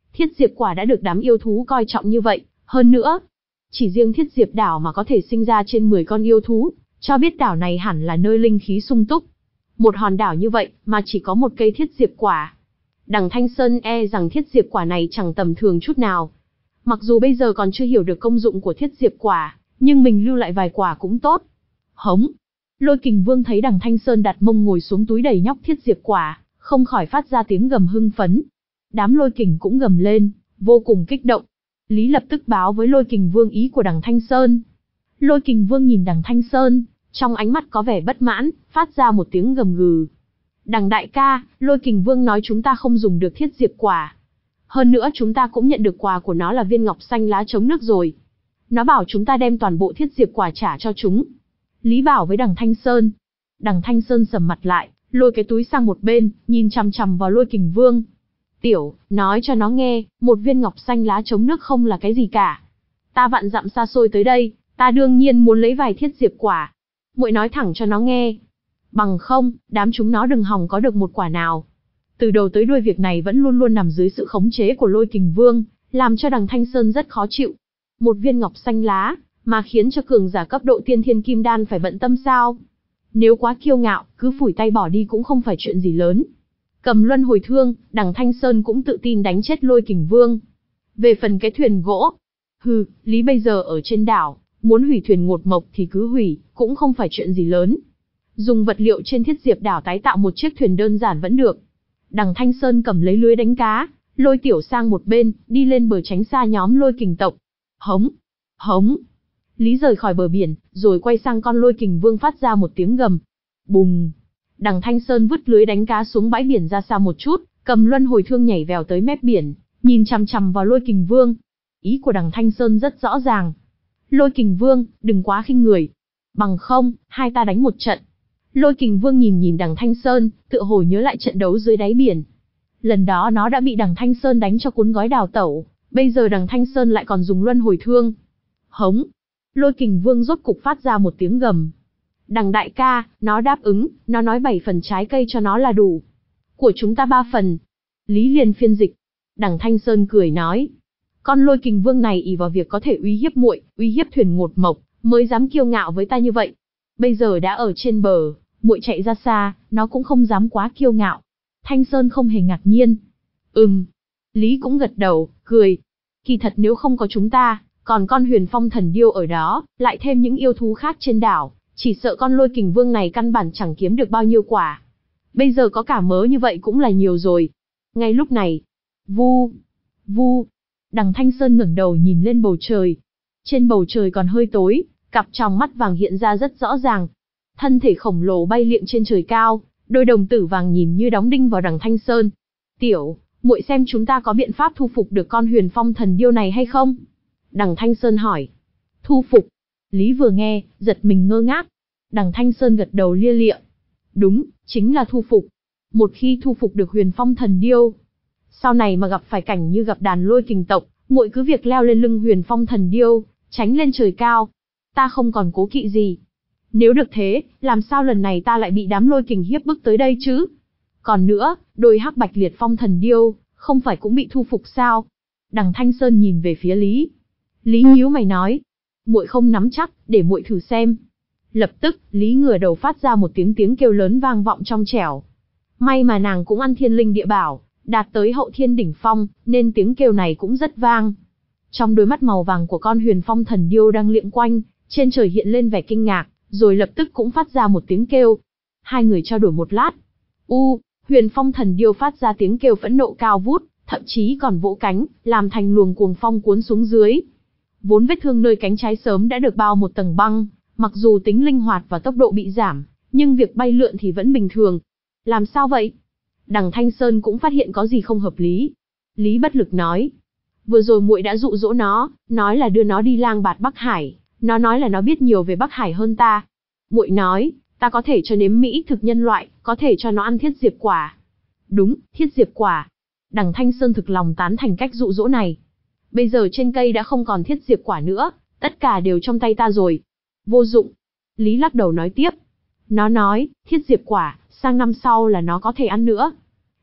[SPEAKER 1] Thiết diệp quả đã được đám yêu thú coi trọng như vậy, hơn nữa, chỉ riêng thiết diệp đảo mà có thể sinh ra trên mười con yêu thú, cho biết đảo này hẳn là nơi linh khí sung túc. Một hòn đảo như vậy mà chỉ có một cây thiết diệp quả. Đằng Thanh Sơn e rằng thiết diệp quả này chẳng tầm thường chút nào. Mặc dù bây giờ còn chưa hiểu được công dụng của thiết diệp quả, nhưng mình lưu lại vài quả cũng tốt. Hống! Lôi Kình Vương thấy đằng Thanh Sơn đặt mông ngồi xuống túi đầy nhóc thiết diệp quả, không khỏi phát ra tiếng gầm hưng phấn. Đám Lôi Kình cũng gầm lên, vô cùng kích động. Lý lập tức báo với Lôi Kình Vương ý của đằng Thanh Sơn. Lôi Kình Vương nhìn đằng Thanh Sơn, trong ánh mắt có vẻ bất mãn, phát ra một tiếng gầm gừ. Đằng đại ca, Lôi Kình Vương nói chúng ta không dùng được thiết diệp quả. Hơn nữa chúng ta cũng nhận được quà của nó là viên ngọc xanh lá chống nước rồi. Nó bảo chúng ta đem toàn bộ thiết diệp quả trả cho chúng. Lý bảo với đằng Thanh Sơn. Đằng Thanh Sơn sầm mặt lại, lôi cái túi sang một bên, nhìn chằm chằm vào Lôi Kình Vương. Tiểu, nói cho nó nghe, một viên ngọc xanh lá chống nước không là cái gì cả. Ta vạn dặm xa xôi tới đây, ta đương nhiên muốn lấy vài thiết diệp quả. Muội nói thẳng cho nó nghe. Bằng không, đám chúng nó đừng hòng có được một quả nào. Từ đầu tới đuôi việc này vẫn luôn luôn nằm dưới sự khống chế của Lôi Kình Vương, làm cho đằng Thanh Sơn rất khó chịu. Một viên ngọc xanh lá, mà khiến cho cường giả cấp độ tiên thiên kim đan phải bận tâm sao? Nếu quá kiêu ngạo, cứ phủi tay bỏ đi cũng không phải chuyện gì lớn. Cầm luân hồi thương, đằng Thanh Sơn cũng tự tin đánh chết Lôi Kình Vương. Về phần cái thuyền gỗ, hừ, Lý bây giờ ở trên đảo, muốn hủy thuyền ngột mộc thì cứ hủy, cũng không phải chuyện gì lớn. Dùng vật liệu trên thiết diệp đảo tái tạo một chiếc thuyền đơn giản vẫn được. Đằng Thanh Sơn cầm lấy lưới đánh cá, lôi tiểu sang một bên, đi lên bờ tránh xa nhóm Lôi Kình tộc. Hống! Hống! Lý rời khỏi bờ biển, rồi quay sang con Lôi Kình Vương phát ra một tiếng gầm. Bùng! Đằng Thanh Sơn vứt lưới đánh cá xuống bãi biển ra xa một chút, cầm luân hồi thương nhảy vèo tới mép biển, nhìn chằm chằm vào Lôi Kình Vương. Ý của đằng Thanh Sơn rất rõ ràng. Lôi Kình Vương, đừng quá khinh người. Bằng không, hai ta đánh một trận. Lôi Kình Vương nhìn nhìn đằng Thanh Sơn, tựa hồ nhớ lại trận đấu dưới đáy biển. Lần đó nó đã bị đằng Thanh Sơn đánh cho cuốn gói đào tẩu, bây giờ đằng Thanh Sơn lại còn dùng luân hồi thương. Hống! Lôi Kình Vương rốt cục phát ra một tiếng gầm. Đằng đại ca, nó đáp ứng, nó nói bảy phần trái cây cho nó là đủ. Của chúng ta ba phần. Lý liền phiên dịch. Đằng Thanh Sơn cười nói. Con Lôi Kình Vương này ỷ vào việc có thể uy hiếp muội, uy hiếp thuyền ngột mộc, mới dám kiêu ngạo với ta như vậy. Bây giờ đã ở trên bờ, muội chạy ra xa, nó cũng không dám quá kiêu ngạo. Thanh Sơn không hề ngạc nhiên. Ừm. Lý cũng gật đầu, cười. Kỳ thật nếu không có chúng ta, còn con Huyền Phong Thần Điêu ở đó, lại thêm những yêu thú khác trên đảo, chỉ sợ con Lôi Kình Vương này căn bản chẳng kiếm được bao nhiêu quả. Bây giờ có cả mớ như vậy cũng là nhiều rồi. Ngay lúc này, vu, vu, đằng Thanh Sơn ngẩng đầu nhìn lên bầu trời. Trên bầu trời còn hơi tối, cặp tròng mắt vàng hiện ra rất rõ ràng. Thân thể khổng lồ bay liệng trên trời cao, đôi đồng tử vàng nhìn như đóng đinh vào đằng Thanh Sơn. Tiểu, muội xem chúng ta có biện pháp thu phục được con Huyền Phong Thần Điêu này hay không? Đằng Thanh Sơn hỏi. Thu phục? Lý vừa nghe, giật mình ngơ ngác. Đằng Thanh Sơn gật đầu lia lịa. Đúng, chính là thu phục. Một khi thu phục được Huyền Phong Thần Điêu, sau này mà gặp phải cảnh như gặp đàn Lôi Kình tộc, muội cứ việc leo lên lưng Huyền Phong Thần Điêu, tránh lên trời cao. Ta không còn cố kỵ gì. Nếu được thế, làm sao lần này ta lại bị đám Lôi Kình hiếp bức tới đây chứ? Còn nữa, đôi hắc bạch liệt phong thần điêu, không phải cũng bị thu phục sao? Đằng Thanh Sơn nhìn về phía Lý. Lý nhíu mày nói. Muội không nắm chắc, để muội thử xem. Lập tức, Lý ngửa đầu phát ra một tiếng tiếng kêu lớn vang vọng trong trẻo. May mà nàng cũng ăn thiên linh địa bảo, đạt tới hậu thiên đỉnh phong, nên tiếng kêu này cũng rất vang. Trong đôi mắt màu vàng của con Huyền Phong Thần Điêu đang liệng quanh, trên trời hiện lên vẻ kinh ngạc, rồi lập tức cũng phát ra một tiếng kêu. Hai người trao đổi một lát. U, Huyền Phong Thần Điêu phát ra tiếng kêu phẫn nộ cao vút, thậm chí còn vỗ cánh, làm thành luồng cuồng phong cuốn xuống dưới. Vốn vết thương nơi cánh trái sớm đã được bao một tầng băng, mặc dù tính linh hoạt và tốc độ bị giảm, nhưng việc bay lượn thì vẫn bình thường. Làm sao vậy? Đằng Thanh Sơn cũng phát hiện có gì không hợp lý. Lý bất lực nói. Vừa rồi muội đã dụ dỗ nó, nói là đưa nó đi lang bạt Bắc Hải. Nó nói là nó biết nhiều về Bắc Hải hơn ta. Muội nói, ta có thể cho nếm mỹ thực nhân loại, có thể cho nó ăn thiết diệp quả. Đúng, thiết diệp quả. Đằng Thanh Sơn thực lòng tán thành cách dụ dỗ này. Bây giờ trên cây đã không còn thiết diệp quả nữa, tất cả đều trong tay ta rồi. Vô dụng. Lý lắc đầu nói tiếp. Nó nói, thiết diệp quả, sang năm sau là nó có thể ăn nữa.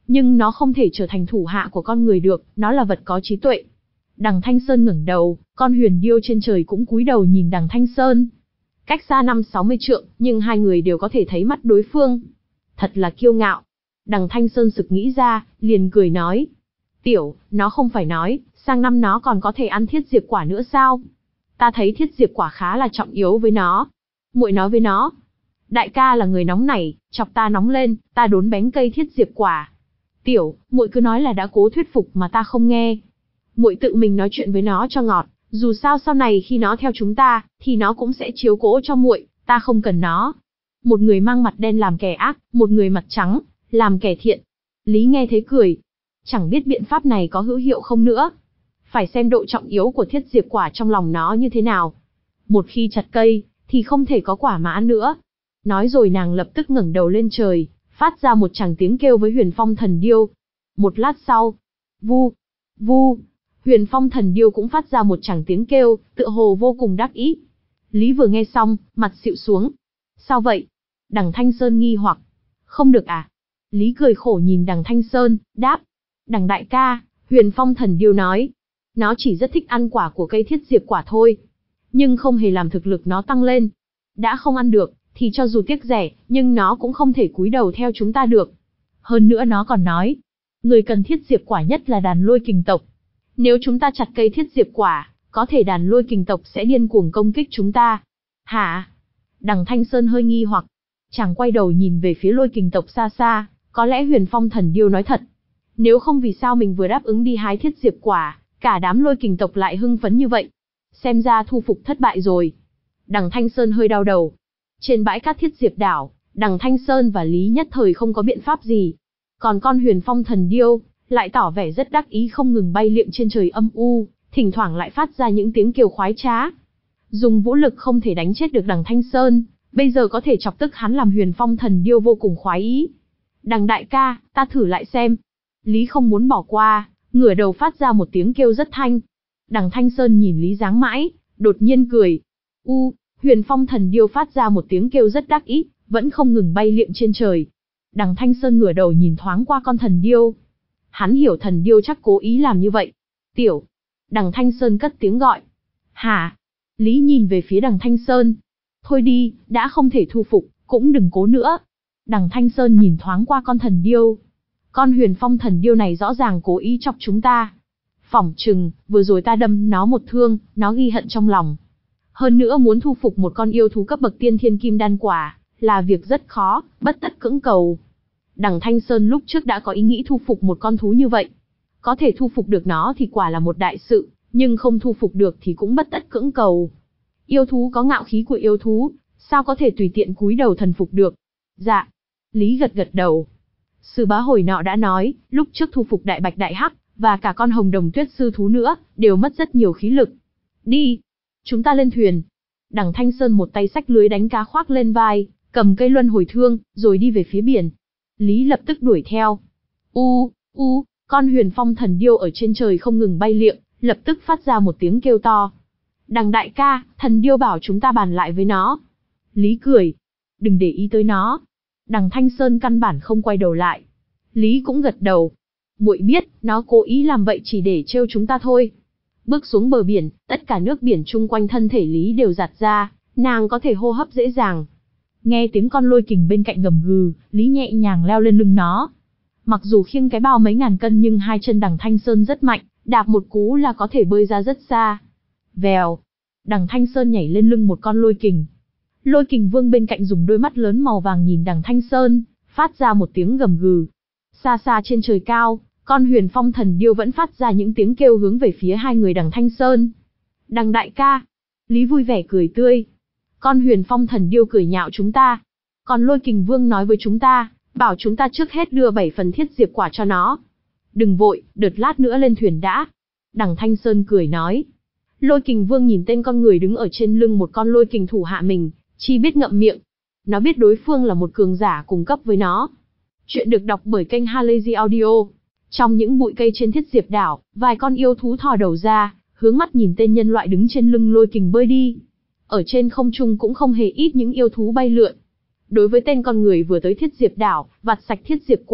[SPEAKER 1] nhưng nó không thể trở thành thủ hạ của con người được, nó là vật có trí tuệ. Đằng Thanh Sơn ngẩng đầu, con huyền điêu trên trời cũng cúi đầu nhìn đằng Thanh Sơn. Cách xa năm sáu mươi trượng, nhưng hai người đều có thể thấy mắt đối phương. Thật là kiêu ngạo. Đằng Thanh Sơn sực nghĩ ra, liền cười nói. Tiểu, nó không phải nói, sang năm nó còn có thể ăn thiết diệp quả nữa sao? Ta thấy thiết diệp quả khá là trọng yếu với nó. Muội nói với nó. Đại ca là người nóng nảy, chọc ta nóng lên, ta đốn bén cây thiết diệp quả. Tiểu, muội cứ nói là đã cố thuyết phục mà ta không nghe. Muội tự mình nói chuyện với nó cho ngọt, dù sao sau này khi nó theo chúng ta, thì nó cũng sẽ chiếu cố cho muội, ta không cần nó. Một người mang mặt đen làm kẻ ác, một người mặt trắng, làm kẻ thiện. Lý nghe thấy cười. Chẳng biết biện pháp này có hữu hiệu không nữa. Phải xem độ trọng yếu của thiết diệp quả trong lòng nó như thế nào. Một khi chặt cây, thì không thể có quả mà ăn nữa. Nói rồi nàng lập tức ngẩng đầu lên trời, phát ra một tràng tiếng kêu với Huyền Phong Thần Điêu. Một lát sau, vu, vu, Huyền Phong Thần Điêu cũng phát ra một tràng tiếng kêu, tựa hồ vô cùng đắc ý. Lý vừa nghe xong, mặt xịu xuống. Sao vậy? Đằng Thanh Sơn nghi hoặc. Không được à? Lý cười khổ nhìn đằng Thanh Sơn, đáp. Đằng đại ca, Huyền Phong Thần Điêu nói. Nó chỉ rất thích ăn quả của cây thiết diệp quả thôi. Nhưng không hề làm thực lực nó tăng lên. Đã không ăn được, thì cho dù tiếc rẻ, nhưng nó cũng không thể cúi đầu theo chúng ta được. Hơn nữa nó còn nói. Người cần thiết diệp quả nhất là đàn lôi kình tộc. Nếu chúng ta chặt cây thiết diệp quả, có thể đàn lôi kình tộc sẽ điên cuồng công kích chúng ta. Hả? Đằng Thanh Sơn hơi nghi hoặc. Chàng quay đầu nhìn về phía lôi kình tộc xa xa, có lẽ Huyền Phong Thần Điêu nói thật. Nếu không vì sao mình vừa đáp ứng đi hái thiết diệp quả, cả đám lôi kình tộc lại hưng phấn như vậy. Xem ra thu phục thất bại rồi. Đằng Thanh Sơn hơi đau đầu. Trên bãi cát thiết diệp đảo, đằng Thanh Sơn và Lý nhất thời không có biện pháp gì. Còn con Huyền Phong Thần Điêu lại tỏ vẻ rất đắc ý, không ngừng bay liệng trên trời âm u, thỉnh thoảng lại phát ra những tiếng kêu khoái trá. Dùng vũ lực không thể đánh chết được đằng Thanh Sơn, bây giờ có thể chọc tức hắn làm Huyền Phong Thần Điêu vô cùng khoái ý. Đằng đại ca, ta thử lại xem. Lý không muốn bỏ qua, ngửa đầu phát ra một tiếng kêu rất thanh. Đằng Thanh Sơn nhìn Lý dáng mãi, đột nhiên cười. U, Huyền Phong Thần Điêu phát ra một tiếng kêu rất đắc ý, vẫn không ngừng bay liệng trên trời. Đằng Thanh Sơn ngửa đầu nhìn thoáng qua con thần điêu. Hắn hiểu thần điêu chắc cố ý làm như vậy. Tiểu. Đằng Thanh Sơn cất tiếng gọi. Hả? Lý nhìn về phía đằng Thanh Sơn. Thôi đi, đã không thể thu phục, cũng đừng cố nữa. Đằng Thanh Sơn nhìn thoáng qua con thần điêu. Con Huyền Phong Thần Điêu này rõ ràng cố ý chọc chúng ta. Phỏng chừng, vừa rồi ta đâm nó một thương, nó ghi hận trong lòng. Hơn nữa muốn thu phục một con yêu thú cấp bậc tiên thiên kim đan quả, là việc rất khó, bất tất cưỡng cầu. Đằng Thanh Sơn lúc trước đã có ý nghĩ thu phục một con thú như vậy. Có thể thu phục được nó thì quả là một đại sự, nhưng không thu phục được thì cũng bất tất cưỡng cầu. Yêu thú có ngạo khí của yêu thú, sao có thể tùy tiện cúi đầu thần phục được? Dạ. Lý gật gật đầu. Sư bá hồi nọ đã nói, lúc trước thu phục đại bạch đại hắc, và cả con hồng đồng tuyết sư thú nữa, đều mất rất nhiều khí lực. Đi. Chúng ta lên thuyền. Đằng Thanh Sơn một tay xách lưới đánh cá khoác lên vai, cầm cây luân hồi thương, rồi đi về phía biển. Lý lập tức đuổi theo. U, u, con Huyền Phong Thần Điêu ở trên trời không ngừng bay liệng, lập tức phát ra một tiếng kêu to. Đằng đại ca, thần điêu bảo chúng ta bàn lại với nó. Lý cười. Đừng để ý tới nó. Đằng Thanh Sơn căn bản không quay đầu lại. Lý cũng gật đầu. Muội biết, nó cố ý làm vậy chỉ để trêu chúng ta thôi. Bước xuống bờ biển, tất cả nước biển chung quanh thân thể Lý đều giạt ra, nàng có thể hô hấp dễ dàng. Nghe tiếng con lôi kình bên cạnh gầm gừ, Lý nhẹ nhàng leo lên lưng nó. Mặc dù khiêng cái bao mấy ngàn cân nhưng hai chân đằng Thanh Sơn rất mạnh, đạp một cú là có thể bơi ra rất xa. Vèo, đằng Thanh Sơn nhảy lên lưng một con lôi kình. Lôi kình vương bên cạnh dùng đôi mắt lớn màu vàng nhìn đằng Thanh Sơn, phát ra một tiếng gầm gừ. Xa xa trên trời cao, con Huyền Phong Thần Điêu vẫn phát ra những tiếng kêu hướng về phía hai người đằng Thanh Sơn. Đằng đại ca. Lý vui vẻ cười tươi. Con Huyền Phong Thần Điêu cười nhạo chúng ta. Còn Lôi Kình Vương nói với chúng ta, bảo chúng ta trước hết đưa bảy phần thiết diệp quả cho nó. Đừng vội, đợt lát nữa lên thuyền đã. Đằng Thanh Sơn cười nói. Lôi Kình Vương nhìn tên con người đứng ở trên lưng một con lôi kình thủ hạ mình, chỉ biết ngậm miệng. Nó biết đối phương là một cường giả cùng cấp với nó. Chuyện được đọc bởi kênh Halazy Audio. Trong những bụi cây trên thiết diệp đảo, vài con yêu thú thò đầu ra, hướng mắt nhìn tên nhân loại đứng trên lưng lôi kình bơi đi. Ở trên không trung cũng không hề ít những yêu thú bay lượn. Đối với tên con người vừa tới thiết diệp đảo, vặt sạch thiết diệp quả,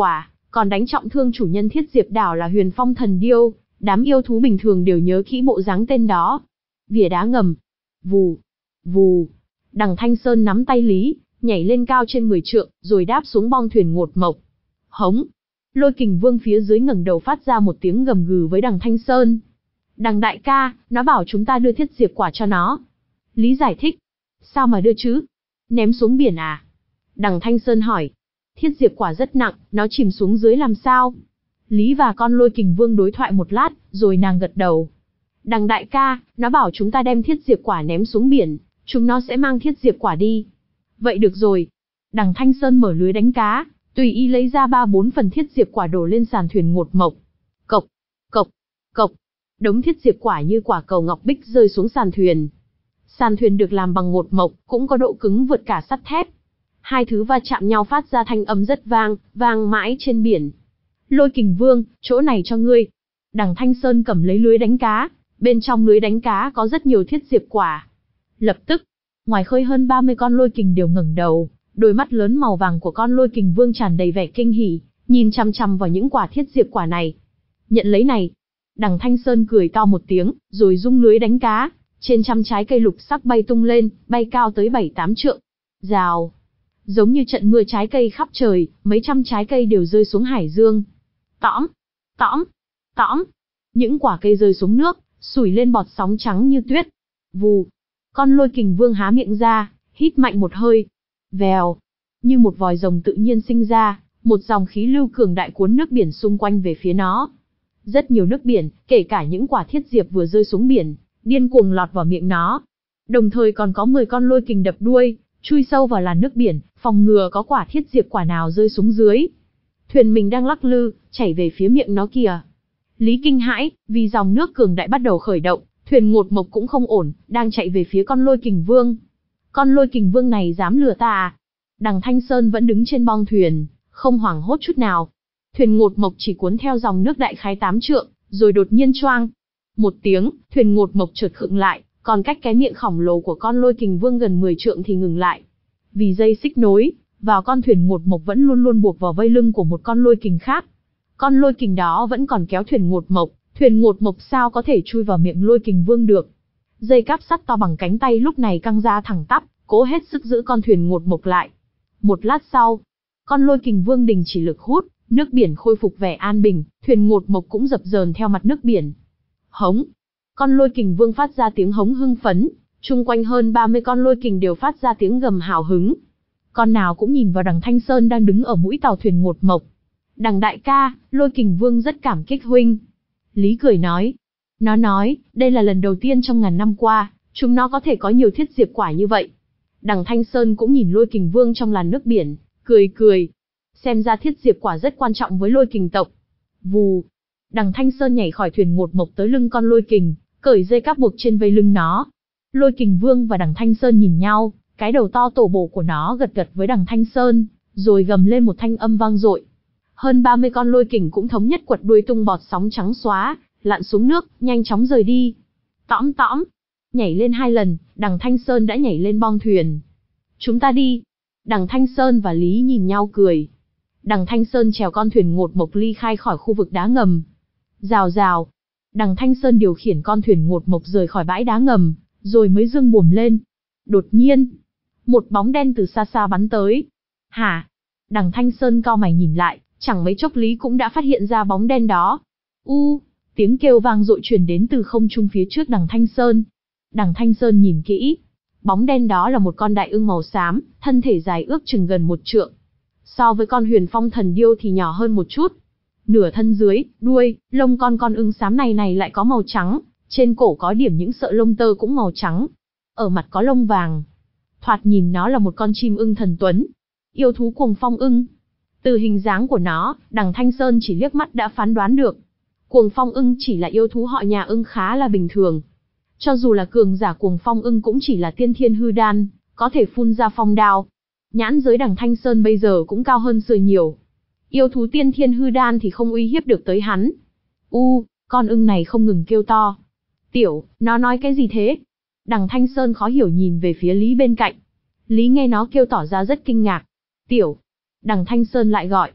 [SPEAKER 1] còn đánh trọng thương chủ nhân Thiết Diệp Đảo là Huyền Phong Thần Điêu, đám yêu thú bình thường đều nhớ kỹ bộ dáng tên đó. Vỉa đá ngầm. Vù, vù. Đằng Thanh Sơn nắm tay Lý, nhảy lên cao trên mười trượng, rồi đáp xuống bong thuyền ngột mộc. Hống. Lôi Kình Vương phía dưới ngẩng đầu phát ra một tiếng gầm gừ với đằng Thanh Sơn. Đằng đại ca, nó bảo chúng ta đưa Thiết Diệp quả cho nó. Lý giải thích. Sao mà đưa chứ? Ném xuống biển à? Đằng Thanh Sơn hỏi. Thiết Diệp quả rất nặng, nó chìm xuống dưới làm sao? Lý và con Lôi Kình Vương đối thoại một lát, rồi nàng gật đầu. Đằng đại ca, nó bảo chúng ta đem Thiết Diệp quả ném xuống biển, chúng nó sẽ mang Thiết Diệp quả đi. Vậy được rồi. Đằng Thanh Sơn mở lưới đánh cá, tùy ý lấy ra ba bốn phần Thiết Diệp quả đổ lên sàn thuyền ngột mộc. Cộc, cộc, cộc. Đống Thiết Diệp quả như quả cầu ngọc bích rơi xuống sàn thuyền. Sàn thuyền được làm bằng ngột mộc, cũng có độ cứng vượt cả sắt thép. Hai thứ va chạm nhau phát ra thanh âm rất vang, vang mãi trên biển. Lôi Kình Vương, chỗ này cho ngươi. Đằng Thanh Sơn cầm lấy lưới đánh cá, bên trong lưới đánh cá có rất nhiều Thiết Diệp quả. Lập tức, ngoài khơi hơn ba mươi con lôi kình đều ngẩng đầu, đôi mắt lớn màu vàng của con Lôi Kình Vương tràn đầy vẻ kinh hỉ, nhìn chằm chằm vào những quả Thiết Diệp quả này. Nhận lấy này. Đằng Thanh Sơn cười to một tiếng, rồi rung lưới đánh cá, trên trăm trái cây lục sắc bay tung lên, bay cao tới bảy tám trượng. Rào. Giống như trận mưa trái cây khắp trời, mấy trăm trái cây đều rơi xuống hải dương. Tõm, tõm, tõm. Những quả cây rơi xuống nước, sủi lên bọt sóng trắng như tuyết. Vù. Con Lôi Kình Vương há miệng ra, hít mạnh một hơi. Vèo. Như một vòi rồng tự nhiên sinh ra, một dòng khí lưu cường đại cuốn nước biển xung quanh về phía nó. Rất nhiều nước biển, kể cả những quả Thiết Diệp vừa rơi xuống biển, điên cuồng lọt vào miệng nó. Đồng thời còn có mười con lôi kình đập đuôi, chui sâu vào làn nước biển, phòng ngừa có quả Thiết Diệp quả nào rơi xuống dưới. Thuyền mình đang lắc lư, chảy về phía miệng nó kìa. Lý kinh hãi, vì dòng nước cường đại bắt đầu khởi động, thuyền ngột mộc cũng không ổn, đang chạy về phía con Lôi Kình Vương. Con Lôi Kình Vương này dám lừa ta à? Đằng Thanh Sơn vẫn đứng trên bong thuyền, không hoảng hốt chút nào. Thuyền ngột mộc chỉ cuốn theo dòng nước đại khái tám trượng, rồi đột nhiên choang. Một tiếng, thuyền ngột mộc chợt khựng lại, còn cách cái miệng khổng lồ của con Lôi Kình Vương gần mười trượng thì ngừng lại. Vì dây xích nối vào con thuyền ngột mộc vẫn luôn luôn buộc vào vây lưng của một con lôi kình khác. Con lôi kình đó vẫn còn kéo thuyền ngột mộc, thuyền ngột mộc sao có thể chui vào miệng Lôi Kình Vương được. Dây cáp sắt to bằng cánh tay lúc này căng ra thẳng tắp, cố hết sức giữ con thuyền ngột mộc lại. Một lát sau, con Lôi Kình Vương đình chỉ lực hút, nước biển khôi phục vẻ an bình, thuyền ngột mộc cũng dập dờn theo mặt nước biển. Hống! Con Lôi Kình Vương phát ra tiếng hống hưng phấn, chung quanh hơn ba mươi con lôi kình đều phát ra tiếng gầm hào hứng. Con nào cũng nhìn vào đằng Thanh Sơn đang đứng ở mũi tàu thuyền ngột mộc. Đằng đại ca, Lôi Kình Vương rất cảm kích huynh. Lý cười nói. Nó nói, đây là lần đầu tiên trong ngàn năm qua, chúng nó có thể có nhiều thiết diệp quả như vậy. Đằng Thanh Sơn cũng nhìn Lôi Kình Vương trong làn nước biển, cười cười. Xem ra thiết diệp quả rất quan trọng với Lôi Kình tộc. Vù. Đằng Thanh Sơn nhảy khỏi thuyền ngột mộc tới lưng con lôi kình, cởi dây cáp buộc trên vây lưng nó. Lôi Kình Vương và đằng Thanh Sơn nhìn nhau, cái đầu to tổ bổ của nó gật gật với đằng Thanh Sơn, rồi gầm lên một thanh âm vang dội. Hơn ba mươi con lôi kình cũng thống nhất quật đuôi tung bọt sóng trắng xóa, lặn xuống nước, nhanh chóng rời đi. Tõm tõm, nhảy lên hai lần, đằng Thanh Sơn đã nhảy lên bong thuyền. Chúng ta đi. Đằng Thanh Sơn và Lý nhìn nhau cười. Đằng Thanh Sơn chèo con thuyền ngột mộc ly khai khỏi khu vực đá ngầm. Rào rào. Đằng Thanh Sơn điều khiển con thuyền ngột mộc rời khỏi bãi đá ngầm, rồi mới dương buồm lên. Đột nhiên, một bóng đen từ xa xa bắn tới. Hả? Đằng Thanh Sơn cau mày nhìn lại, chẳng mấy chốc Lý cũng đã phát hiện ra bóng đen đó. U, tiếng kêu vang dội truyền đến từ không trung phía trước đằng Thanh Sơn. Đằng Thanh Sơn nhìn kỹ, bóng đen đó là một con đại ưng màu xám, thân thể dài ước chừng gần một trượng. So với con Huyền Phong Thần Điêu thì nhỏ hơn một chút. Nửa thân dưới, đuôi, lông con con ưng xám này này lại có màu trắng, trên cổ có điểm những sợi lông tơ cũng màu trắng. Ở mặt có lông vàng. Thoạt nhìn nó là một con chim ưng thần tuấn. Yêu thú Cuồng Phong ưng. Từ hình dáng của nó, đằng Thanh Sơn chỉ liếc mắt đã phán đoán được. Cuồng Phong ưng chỉ là yêu thú họ nhà ưng khá là bình thường. Cho dù là cường giả Cuồng Phong ưng cũng chỉ là tiên thiên hư đan, có thể phun ra phong đao. Nhãn giới đằng Thanh Sơn bây giờ cũng cao hơn xưa nhiều. Yêu thú tiên thiên hư đan thì không uy hiếp được tới hắn. U, con ưng này không ngừng kêu to. Tiểu, nó nói cái gì thế? Đằng Thanh Sơn khó hiểu nhìn về phía Lý bên cạnh. Lý nghe nó kêu tỏ ra rất kinh ngạc. Tiểu. Đằng Thanh Sơn lại gọi.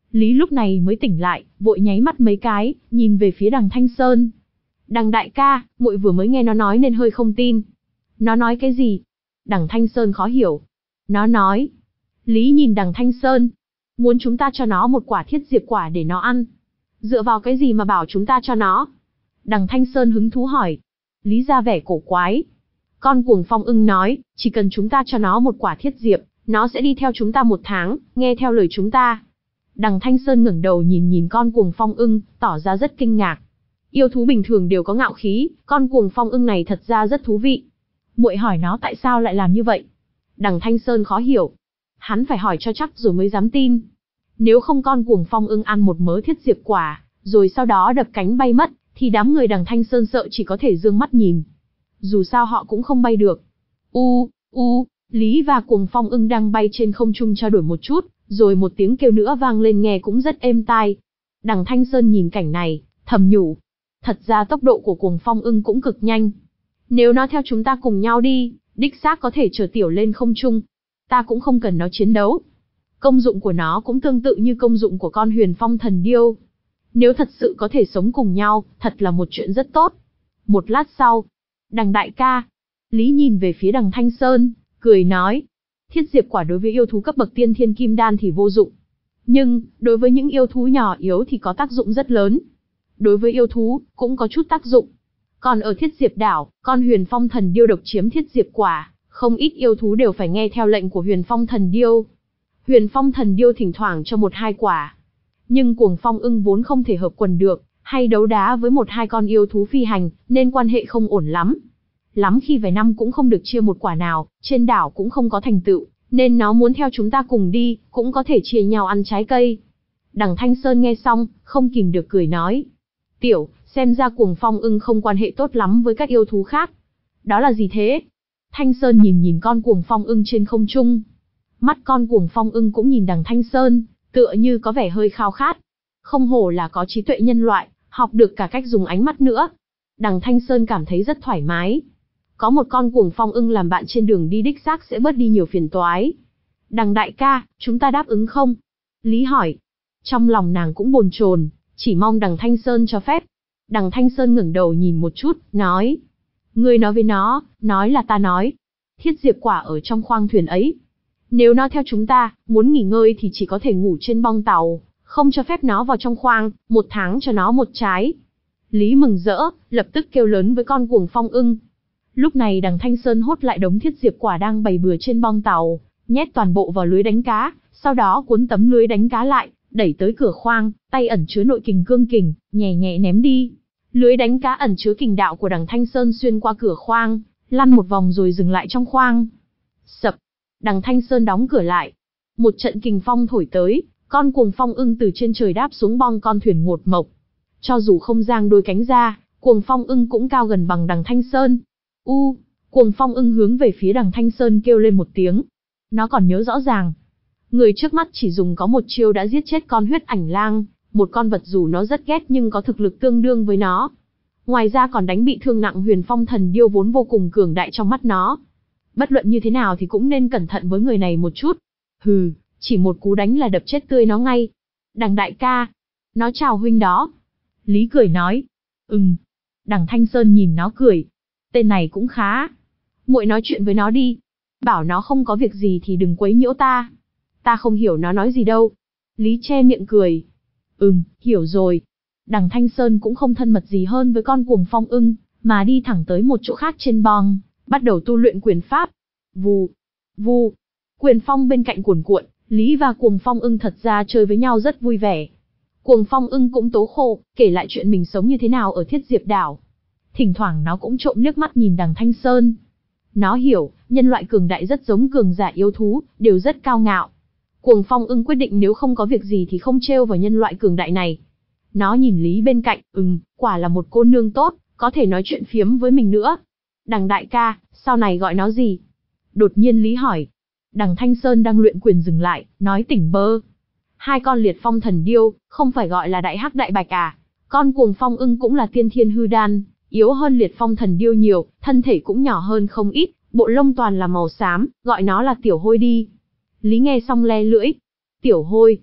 [SPEAKER 1] Lý lúc này mới tỉnh lại, vội nháy mắt mấy cái, nhìn về phía đằng Thanh Sơn. Đằng đại ca, muội vừa mới nghe nó nói nên hơi không tin. Nó nói cái gì? Đằng Thanh Sơn khó hiểu. Nó nói. Lý nhìn đằng Thanh Sơn. Muốn chúng ta cho nó một quả thiết diệp quả để nó ăn. Dựa vào cái gì mà bảo chúng ta cho nó? Đằng Thanh Sơn hứng thú hỏi. Lý ra vẻ cổ quái. Con cuồng phong ưng nói, chỉ cần chúng ta cho nó một quả thiết diệp, nó sẽ đi theo chúng ta một tháng, nghe theo lời chúng ta. Đằng Thanh Sơn ngẩng đầu nhìn nhìn con cuồng phong ưng, tỏ ra rất kinh ngạc. Yêu thú bình thường đều có ngạo khí, con cuồng phong ưng này thật ra rất thú vị. Muội hỏi nó tại sao lại làm như vậy. Đằng Thanh Sơn khó hiểu. Hắn phải hỏi cho chắc rồi mới dám tin. Nếu không con cuồng phong ưng ăn một mớ thiết diệp quả, rồi sau đó đập cánh bay mất, thì đám người đằng Thanh Sơn sợ chỉ có thể dương mắt nhìn. Dù sao họ cũng không bay được. U, u, Lý và cuồng phong ưng đang bay trên không trung trao đổi một chút, rồi một tiếng kêu nữa vang lên nghe cũng rất êm tai. Đằng Thanh Sơn nhìn cảnh này, thầm nhủ. Thật ra tốc độ của cuồng phong ưng cũng cực nhanh. Nếu nó theo chúng ta cùng nhau đi, đích xác có thể chở tiểu lên không trung. Ta cũng không cần nó chiến đấu. Công dụng của nó cũng tương tự như công dụng của con huyền phong thần điêu. Nếu thật sự có thể sống cùng nhau, thật là một chuyện rất tốt. Một lát sau, đằng đại ca, Lý nhìn về phía đằng Thanh Sơn, cười nói. Thiết diệp quả đối với yêu thú cấp bậc tiên thiên kim đan thì vô dụng. Nhưng, đối với những yêu thú nhỏ yếu thì có tác dụng rất lớn. Đối với yêu thú, cũng có chút tác dụng. Còn ở thiết diệp đảo, con huyền phong thần điêu độc chiếm thiết diệp quả, không ít yêu thú đều phải nghe theo lệnh của huyền phong thần điêu. Huyền phong thần điêu thỉnh thoảng cho một hai quả. Nhưng cuồng phong ưng vốn không thể hợp quần được, hay đấu đá với một hai con yêu thú phi hành, nên quan hệ không ổn lắm. Lắm khi vài năm cũng không được chia một quả nào, trên đảo cũng không có thành tựu, nên nó muốn theo chúng ta cùng đi, cũng có thể chia nhau ăn trái cây. Đằng Thanh Sơn nghe xong, không kìm được cười nói. Tiểu, xem ra cuồng phong ưng không quan hệ tốt lắm với các yêu thú khác. Đó là gì thế? Thanh Sơn nhìn nhìn con cuồng phong ưng trên không trung. Mắt con cuồng phong ưng cũng nhìn đằng Thanh Sơn, tựa như có vẻ hơi khao khát. Không hổ là có trí tuệ nhân loại, học được cả cách dùng ánh mắt nữa. Đằng Thanh Sơn cảm thấy rất thoải mái. Có một con cuồng phong ưng làm bạn trên đường đi đích xác sẽ bớt đi nhiều phiền toái. Đằng đại ca, chúng ta đáp ứng không? Lý hỏi. Trong lòng nàng cũng bồn chồn, chỉ mong đằng Thanh Sơn cho phép. Đằng Thanh Sơn ngẩng đầu nhìn một chút, nói. Ngươi nói với nó, nói là ta nói. Thiết diệp quả ở trong khoang thuyền ấy. Nếu nó theo chúng ta, muốn nghỉ ngơi thì chỉ có thể ngủ trên bong tàu, không cho phép nó vào trong khoang, một tháng cho nó một trái. Lý mừng rỡ, lập tức kêu lớn với con cuồng phong ưng. Lúc này đằng Thanh Sơn hốt lại đống thiết diệp quả đang bày bừa trên bong tàu, nhét toàn bộ vào lưới đánh cá, sau đó cuốn tấm lưới đánh cá lại, đẩy tới cửa khoang, tay ẩn chứa nội kình cương kình, nhẹ nhẹ ném đi. Lưới đánh cá ẩn chứa kình đạo của đằng Thanh Sơn xuyên qua cửa khoang, lăn một vòng rồi dừng lại trong khoang. Sập, đằng Thanh Sơn đóng cửa lại. Một trận kình phong thổi tới, con cuồng phong ưng từ trên trời đáp xuống bong con thuyền ngột mộc. Cho dù không giang đôi cánh ra, cuồng phong ưng cũng cao gần bằng đằng Thanh Sơn. U, cuồng phong ưng hướng về phía đằng Thanh Sơn kêu lên một tiếng. Nó còn nhớ rõ ràng. Người trước mắt chỉ dùng có một chiêu đã giết chết con huyết ảnh lang, một con vật dù nó rất ghét nhưng có thực lực tương đương với nó. Ngoài ra còn đánh bị thương nặng huyền phong thần điêu vốn vô cùng cường đại trong mắt nó. Bất luận như thế nào thì cũng nên cẩn thận với người này một chút. Hừ, chỉ một cú đánh là đập chết tươi nó ngay. Đằng đại ca, nó chào huynh đó. Lý cười nói. Ừm. Đằng Thanh Sơn nhìn nó cười. Tên này cũng khá. Muội nói chuyện với nó đi. Bảo nó không có việc gì thì đừng quấy nhiễu ta. Ta không hiểu nó nói gì đâu. Lý che miệng cười. Ừm, hiểu rồi. Đằng Thanh Sơn cũng không thân mật gì hơn với con cuồng phong ưng, mà đi thẳng tới một chỗ khác trên bong, bắt đầu tu luyện quyền pháp. Vù, vù, quyền phong bên cạnh cuồn cuộn, Lý và cuồng phong ưng thật ra chơi với nhau rất vui vẻ. Cuồng phong ưng cũng tố khổ, kể lại chuyện mình sống như thế nào ở Thiết Diệp Đảo. Thỉnh thoảng nó cũng trộm liếc mắt nhìn đằng Thanh Sơn. Nó hiểu, nhân loại cường đại rất giống cường giả yêu thú, đều rất cao ngạo. Cuồng phong ưng quyết định nếu không có việc gì thì không trêu vào nhân loại cường đại này. Nó nhìn Lý bên cạnh, ừm, quả là một cô nương tốt, có thể nói chuyện phiếm với mình nữa. Đằng đại ca, sau này gọi nó gì? Đột nhiên Lý hỏi. Đằng Thanh Sơn đang luyện quyền dừng lại, nói tỉnh bơ. Hai con liệt phong thần điêu, không phải gọi là đại hắc đại bạch à? Con cuồng phong ưng cũng là tiên thiên hư đan, yếu hơn liệt phong thần điêu nhiều, thân thể cũng nhỏ hơn không ít, bộ lông toàn là màu xám, gọi nó là tiểu hôi đi. Lý nghe xong le lưỡi. Tiểu hôi.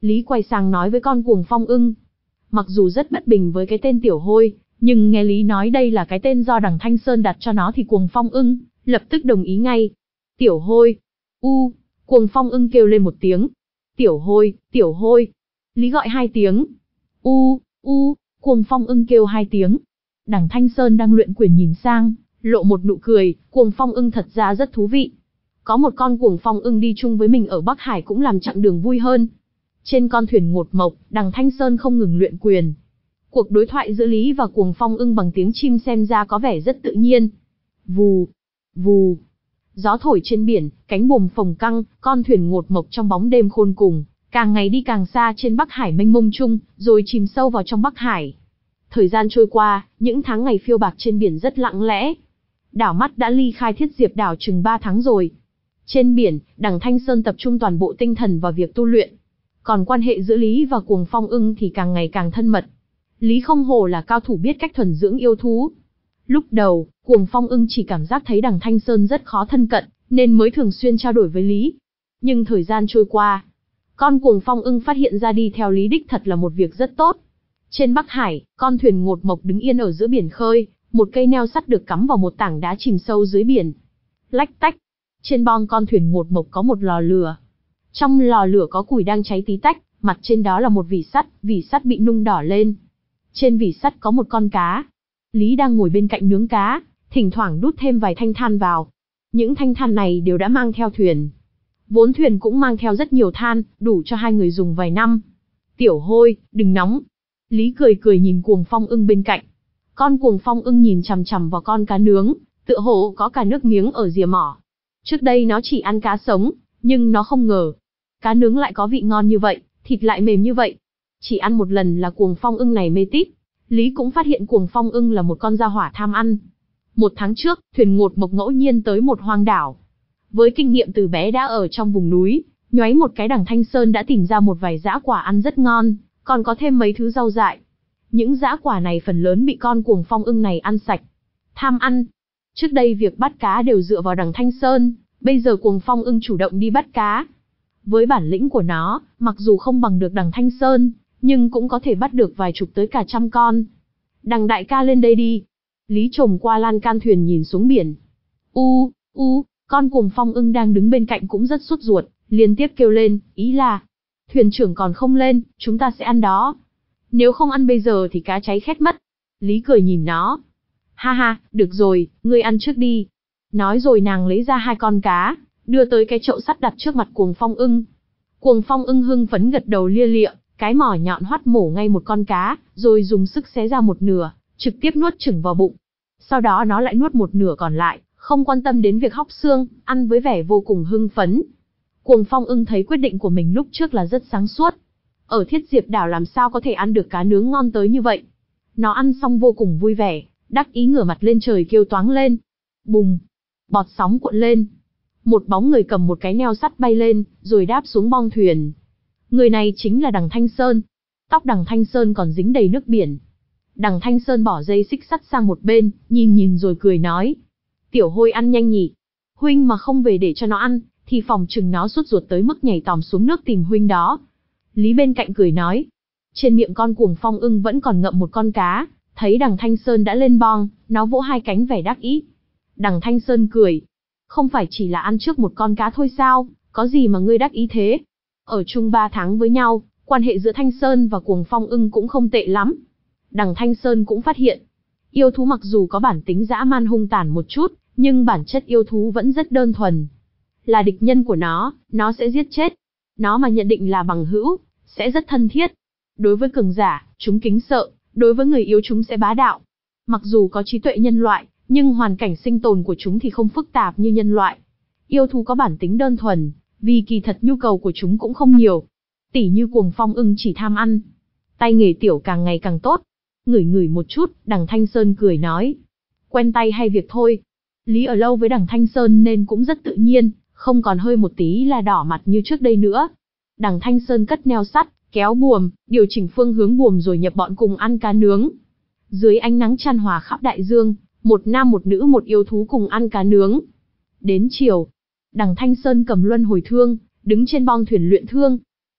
[SPEAKER 1] Lý quay sang nói với con cuồng phong ưng. Mặc dù rất bất bình với cái tên tiểu hôi, nhưng nghe Lý nói đây là cái tên do đằng Thanh Sơn đặt cho nó thì cuồng phong ưng lập tức đồng ý ngay. Tiểu hôi. U. Cuồng phong ưng kêu lên một tiếng. Tiểu hôi, tiểu hôi. Lý gọi hai tiếng. U, u. Cuồng phong ưng kêu hai tiếng. Đằng Thanh Sơn đang luyện quyền nhìn sang, lộ một nụ cười. Cuồng phong ưng thật ra rất thú vị. Có một con cuồng phong ưng đi chung với mình ở Bắc Hải cũng làm chặng đường vui hơn. Trên con thuyền ngột mộc, đằng Thanh Sơn không ngừng luyện quyền. Cuộc đối thoại giữa Lý và cuồng phong ưng bằng tiếng chim xem ra có vẻ rất tự nhiên. Vù, vù. Gió thổi trên biển, cánh buồm phồng căng, con thuyền ngột mộc trong bóng đêm khôn cùng, càng ngày đi càng xa trên Bắc Hải mênh mông chung, rồi chìm sâu vào trong Bắc Hải. Thời gian trôi qua, những tháng ngày phiêu bạc trên biển rất lặng lẽ. Đảo mắt đã ly khai Thiết Diệp đảo chừng ba tháng rồi. Trên biển, đằng Thanh Sơn tập trung toàn bộ tinh thần vào việc tu luyện. Còn quan hệ giữa Lý và cuồng phong ưng thì càng ngày càng thân mật. Lý không hổ là cao thủ biết cách thuần dưỡng yêu thú. Lúc đầu, cuồng phong ưng chỉ cảm giác thấy đằng Thanh Sơn rất khó thân cận, nên mới thường xuyên trao đổi với Lý. Nhưng thời gian trôi qua, con cuồng phong ưng phát hiện ra đi theo Lý đích thật là một việc rất tốt. Trên Bắc Hải, con thuyền ngột mộc đứng yên ở giữa biển khơi, một cây neo sắt được cắm vào một tảng đá chìm sâu dưới biển. Lách tách, trên bong con thuyền ngột mộc có một lò lửa. Trong lò lửa có củi đang cháy tí tách, mặt trên đó là một vỉ sắt, vỉ sắt bị nung đỏ lên. Trên vỉ sắt có một con cá. Lý đang ngồi bên cạnh nướng cá, thỉnh thoảng đút thêm vài thanh than vào. Những thanh than này đều đã mang theo thuyền. Vốn thuyền cũng mang theo rất nhiều than, đủ cho hai người dùng vài năm. Tiểu hôi, đừng nóng. Lý cười cười nhìn cuồng phong ưng bên cạnh. Con cuồng phong ưng nhìn chằm chằm vào con cá nướng, tựa hồ có cả nước miếng ở rìa mỏ. Trước đây nó chỉ ăn cá sống, nhưng nó không ngờ. Cá nướng lại có vị ngon như vậy, thịt lại mềm như vậy. Chỉ ăn một lần là cuồng phong ưng này mê tít. Lý cũng phát hiện cuồng phong ưng là một con gia hỏa tham ăn. Một tháng trước, thuyền ngột mộc ngẫu nhiên tới một hoang đảo. Với kinh nghiệm từ bé đã ở trong vùng núi, nhoáy một cái đằng Thanh Sơn đã tìm ra một vài dã quả ăn rất ngon, còn có thêm mấy thứ rau dại. Những dã quả này phần lớn bị con cuồng phong ưng này ăn sạch. Tham ăn. Trước đây việc bắt cá đều dựa vào đằng Thanh Sơn, bây giờ cuồng phong ưng chủ động đi bắt cá. Với bản lĩnh của nó, mặc dù không bằng được đằng Thanh Sơn, nhưng cũng có thể bắt được vài chục tới cả trăm con. Đằng đại ca lên đây đi. Lý trồm qua lan can thuyền nhìn xuống biển. U, u, con cuồng phong ưng đang đứng bên cạnh cũng rất sốt ruột, liên tiếp kêu lên, ý là, thuyền trưởng còn không lên, chúng ta sẽ ăn đó. Nếu không ăn bây giờ thì cá cháy khét mất. Lý cười nhìn nó. Ha ha, được rồi, ngươi ăn trước đi. Nói rồi nàng lấy ra hai con cá, đưa tới cái chậu sắt đặt trước mặt cuồng phong ưng. Cuồng phong ưng hưng phấn gật đầu lia lịa, cái mỏ nhọn hoắt mổ ngay một con cá, rồi dùng sức xé ra một nửa, trực tiếp nuốt chửng vào bụng. Sau đó nó lại nuốt một nửa còn lại, không quan tâm đến việc hóc xương, ăn với vẻ vô cùng hưng phấn. Cuồng phong ưng thấy quyết định của mình lúc trước là rất sáng suốt. Ở Thiết Diệp đảo làm sao có thể ăn được cá nướng ngon tới như vậy. Nó ăn xong vô cùng vui vẻ, đắc ý ngửa mặt lên trời kêu toáng lên. Bùng! Bọt sóng cuộn lên. Một bóng người cầm một cái neo sắt bay lên, rồi đáp xuống bong thuyền. Người này chính là đằng Thanh Sơn. Tóc đằng Thanh Sơn còn dính đầy nước biển. Đằng Thanh Sơn bỏ dây xích sắt sang một bên, nhìn nhìn rồi cười nói. Tiểu hôi ăn nhanh nhỉ. Huynh mà không về để cho nó ăn, thì phòng chừng nó sốt ruột tới mức nhảy tòm xuống nước tìm huynh đó. Lý bên cạnh cười nói. Trên miệng con cuồng phong ưng vẫn còn ngậm một con cá, thấy đằng Thanh Sơn đã lên bong, nó vỗ hai cánh vẻ đắc ý. Đằng Thanh Sơn cười. Không phải chỉ là ăn trước một con cá thôi sao, có gì mà ngươi đắc ý thế. Ở chung ba tháng với nhau, quan hệ giữa Thanh Sơn và cuồng phong ưng cũng không tệ lắm. Đằng Thanh Sơn cũng phát hiện, yêu thú mặc dù có bản tính dã man hung tàn một chút, nhưng bản chất yêu thú vẫn rất đơn thuần. Là địch nhân của nó, nó sẽ giết chết. Nó mà nhận định là bằng hữu, sẽ rất thân thiết. Đối với cường giả, chúng kính sợ, đối với người yếu chúng sẽ bá đạo. Mặc dù có trí tuệ nhân loại, nhưng hoàn cảnh sinh tồn của chúng thì không phức tạp như nhân loại. Yêu thú có bản tính đơn thuần, vì kỳ thật nhu cầu của chúng cũng không nhiều. Tỉ như cuồng phong ưng chỉ tham ăn. Tay nghề tiểu càng ngày càng tốt. Ngửi ngửi một chút, đằng Thanh Sơn cười nói. Quen tay hay việc thôi. Lý ở lâu với đằng Thanh Sơn nên cũng rất tự nhiên, không còn hơi một tí là đỏ mặt như trước đây nữa. Đằng Thanh Sơn cất neo sắt, kéo buồm, điều chỉnh phương hướng buồm rồi nhập bọn cùng ăn cá nướng. Dưới ánh nắng chan hòa khắp đại dương, một nam một nữ một yêu thú cùng ăn cá nướng. Đến chiều, đằng Thanh Sơn cầm luân hồi thương, đứng trên bong thuyền luyện thương.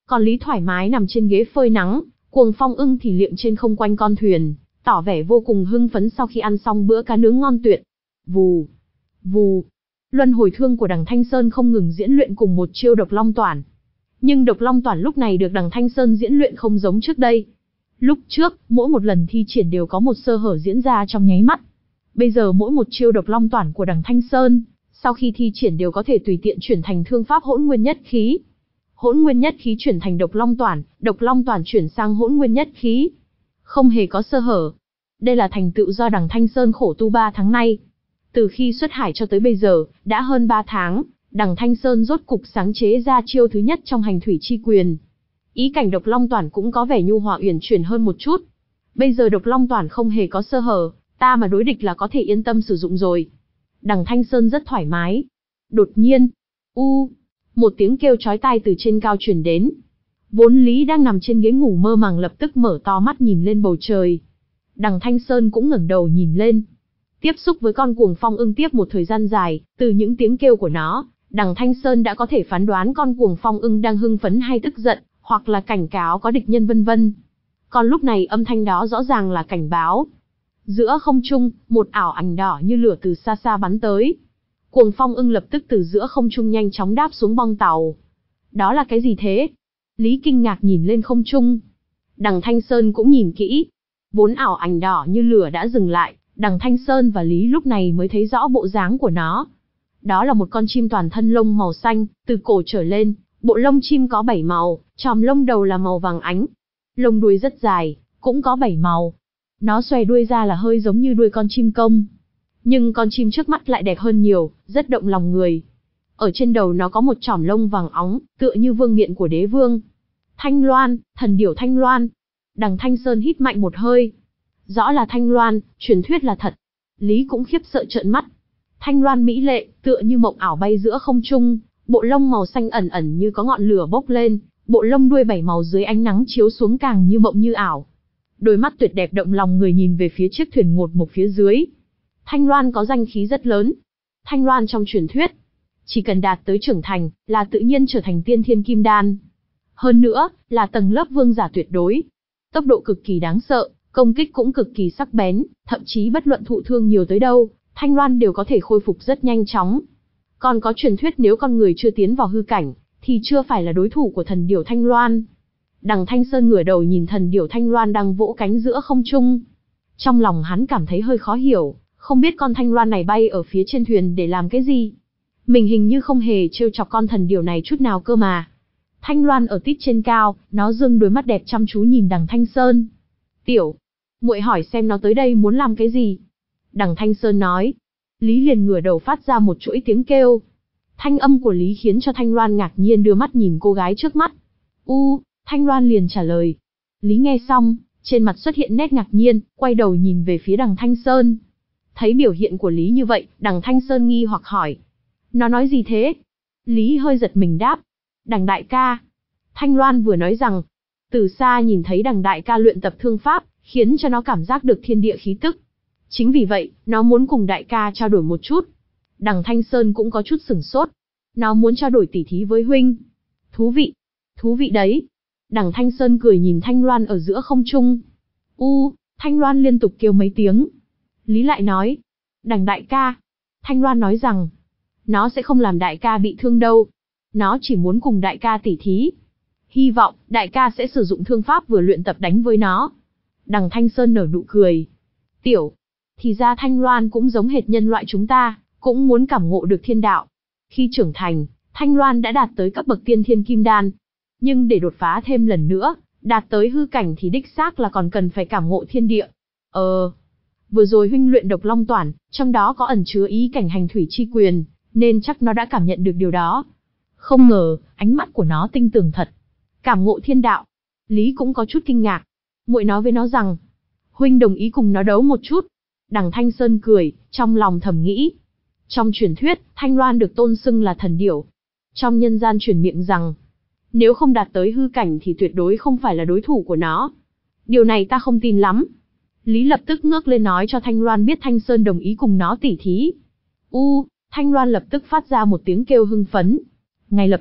[SPEAKER 1] Còn Lý thoải mái nằm trên ghế phơi nắng, Cuồng Phong ưng thì liệng trên không quanh con thuyền, tỏ vẻ vô cùng hưng phấn sau khi ăn xong bữa cá nướng ngon tuyệt. Vù, vù, luân hồi thương của Đằng Thanh Sơn không ngừng diễn luyện cùng một chiêu độc long toản. Nhưng độc long toản lúc này được Đằng Thanh Sơn diễn luyện không giống trước đây. Lúc trước, mỗi một lần thi triển đều có một sơ hở diễn ra trong nháy mắt. Bây giờ mỗi một chiêu độc long toản của Đằng Thanh Sơn, sau khi thi triển đều có thể tùy tiện chuyển thành thương pháp hỗn nguyên nhất khí. Hỗn nguyên nhất khí chuyển thành độc long toản, độc long toản chuyển sang hỗn nguyên nhất khí. Không hề có sơ hở. Đây là thành tựu do Đằng Thanh Sơn khổ tu ba tháng nay. Từ khi xuất hải cho tới bây giờ, đã hơn ba tháng, Đằng Thanh Sơn rốt cục sáng chế ra chiêu thứ nhất trong hành thủy chi quyền. Ý cảnh độc long toản cũng có vẻ nhu hòa uyển chuyển hơn một chút. Bây giờ độc long toản không hề có sơ hở, ta mà đối địch là có thể yên tâm sử dụng rồi. Đằng Thanh Sơn rất thoải mái. Đột nhiên, u, một tiếng kêu chói tai từ trên cao truyền đến. Vốn Lý đang nằm trên ghế ngủ mơ màng lập tức mở to mắt nhìn lên bầu trời. Đằng Thanh Sơn cũng ngẩng đầu nhìn lên. Tiếp xúc với con Cuồng Phong ưng tiếp một thời gian dài, từ những tiếng kêu của nó, Đằng Thanh Sơn đã có thể phán đoán con Cuồng Phong ưng đang hưng phấn hay tức giận, hoặc là cảnh cáo có địch nhân vân vân. Còn lúc này âm thanh đó rõ ràng là cảnh báo. Giữa không trung, một ảo ảnh đỏ như lửa từ xa xa bắn tới. Cuồng Phong ưng lập tức từ giữa không trung nhanh chóng đáp xuống bong tàu. Đó là cái gì thế? Lý kinh ngạc nhìn lên không trung. Đằng Thanh Sơn cũng nhìn kỹ. Vốn ảo ảnh đỏ như lửa đã dừng lại, Đằng Thanh Sơn và Lý lúc này mới thấy rõ bộ dáng của nó. Đó là một con chim toàn thân lông màu xanh, từ cổ trở lên, bộ lông chim có bảy màu, chòm lông đầu là màu vàng ánh. Lông đuôi rất dài, cũng có bảy màu. Nó xòe đuôi ra là hơi giống như đuôi con chim công. Nhưng con chim trước mắt lại đẹp hơn nhiều, rất động lòng người. Ở trên đầu nó có một chòm lông vàng óng, tựa như vương miện của đế vương. Thanh Loan, thần điểu Thanh Loan. Đằng Thanh Sơn hít mạnh một hơi. Rõ là Thanh Loan, truyền thuyết là thật. Lý cũng khiếp sợ trợn mắt. Thanh Loan mỹ lệ, tựa như mộng ảo bay giữa không trung, bộ lông màu xanh ẩn ẩn như có ngọn lửa bốc lên, bộ lông đuôi bảy màu dưới ánh nắng chiếu xuống càng như mộng như ảo. Đôi mắt tuyệt đẹp động lòng người nhìn về phía chiếc thuyền ngột một phía dưới. Thanh Loan có danh khí rất lớn. Thanh Loan trong truyền thuyết, chỉ cần đạt tới trưởng thành, là tự nhiên trở thành tiên thiên kim đan. Hơn nữa, là tầng lớp vương giả tuyệt đối. Tốc độ cực kỳ đáng sợ, công kích cũng cực kỳ sắc bén, thậm chí bất luận thụ thương nhiều tới đâu, Thanh Loan đều có thể khôi phục rất nhanh chóng. Còn có truyền thuyết nếu con người chưa tiến vào hư cảnh, thì chưa phải là đối thủ của thần điểu Thanh Loan. Đằng Thanh Sơn ngửa đầu nhìn thần điểu Thanh Loan đang vỗ cánh giữa không trung. Trong lòng hắn cảm thấy hơi khó hiểu, không biết con Thanh Loan này bay ở phía trên thuyền để làm cái gì. Mình hình như không hề trêu chọc con thần điểu này chút nào cơ mà. Thanh Loan ở tít trên cao, nó dương đôi mắt đẹp chăm chú nhìn Đằng Thanh Sơn. Tiểu, muội hỏi xem nó tới đây muốn làm cái gì? Đằng Thanh Sơn nói. Lý liền ngửa đầu phát ra một chuỗi tiếng kêu. Thanh âm của Lý khiến cho Thanh Loan ngạc nhiên đưa mắt nhìn cô gái trước mắt. U, Thanh Loan liền trả lời. Lý nghe xong, trên mặt xuất hiện nét ngạc nhiên, quay đầu nhìn về phía Đằng Thanh Sơn. Thấy biểu hiện của Lý như vậy, Đằng Thanh Sơn nghi hoặc hỏi. Nó nói gì thế? Lý hơi giật mình đáp. Đằng đại ca. Thanh Loan vừa nói rằng, từ xa nhìn thấy Đằng đại ca luyện tập thương pháp, khiến cho nó cảm giác được thiên địa khí tức. Chính vì vậy, nó muốn cùng đại ca trao đổi một chút. Đằng Thanh Sơn cũng có chút sửng sốt. Nó muốn trao đổi tỉ thí với huynh. Thú vị. Thú vị đấy. Đằng Thanh Sơn cười nhìn Thanh Loan ở giữa không trung. U, Thanh Loan liên tục kêu mấy tiếng. Lý lại nói. Đằng đại ca. Thanh Loan nói rằng, nó sẽ không làm đại ca bị thương đâu. Nó chỉ muốn cùng đại ca tỉ thí. Hy vọng, đại ca sẽ sử dụng thương pháp vừa luyện tập đánh với nó. Đằng Thanh Sơn nở nụ cười. Tiểu, thì ra Thanh Loan cũng giống hệt nhân loại chúng ta, cũng muốn cảm ngộ được thiên đạo. Khi trưởng thành, Thanh Loan đã đạt tới cấp bậc tiên thiên kim đan. Nhưng để đột phá thêm lần nữa, đạt tới hư cảnh thì đích xác là còn cần phải cảm ngộ thiên địa. Ờ, vừa rồi huynh luyện độc long toản, trong đó có ẩn chứa ý cảnh hành thủy chi quyền, nên chắc nó đã cảm nhận được điều đó. Không ngờ, ánh mắt của nó tinh tường thật. Cảm ngộ thiên đạo. Lý cũng có chút kinh ngạc. Muội nói với nó rằng, huynh đồng ý cùng nó đấu một chút. Đằng Thanh Sơn cười, trong lòng thầm nghĩ. Trong truyền thuyết, Thanh Loan được tôn xưng là thần điểu. Trong nhân gian truyền miệng rằng, nếu không đạt tới hư cảnh thì tuyệt đối không phải là đối thủ của nó. Điều này ta không tin lắm. Lý lập tức ngước lên nói cho Thanh Loan biết Thanh Sơn đồng ý cùng nó tỉ thí. U, Thanh Loan lập tức phát ra một tiếng kêu hưng phấn. Ngay lập tức,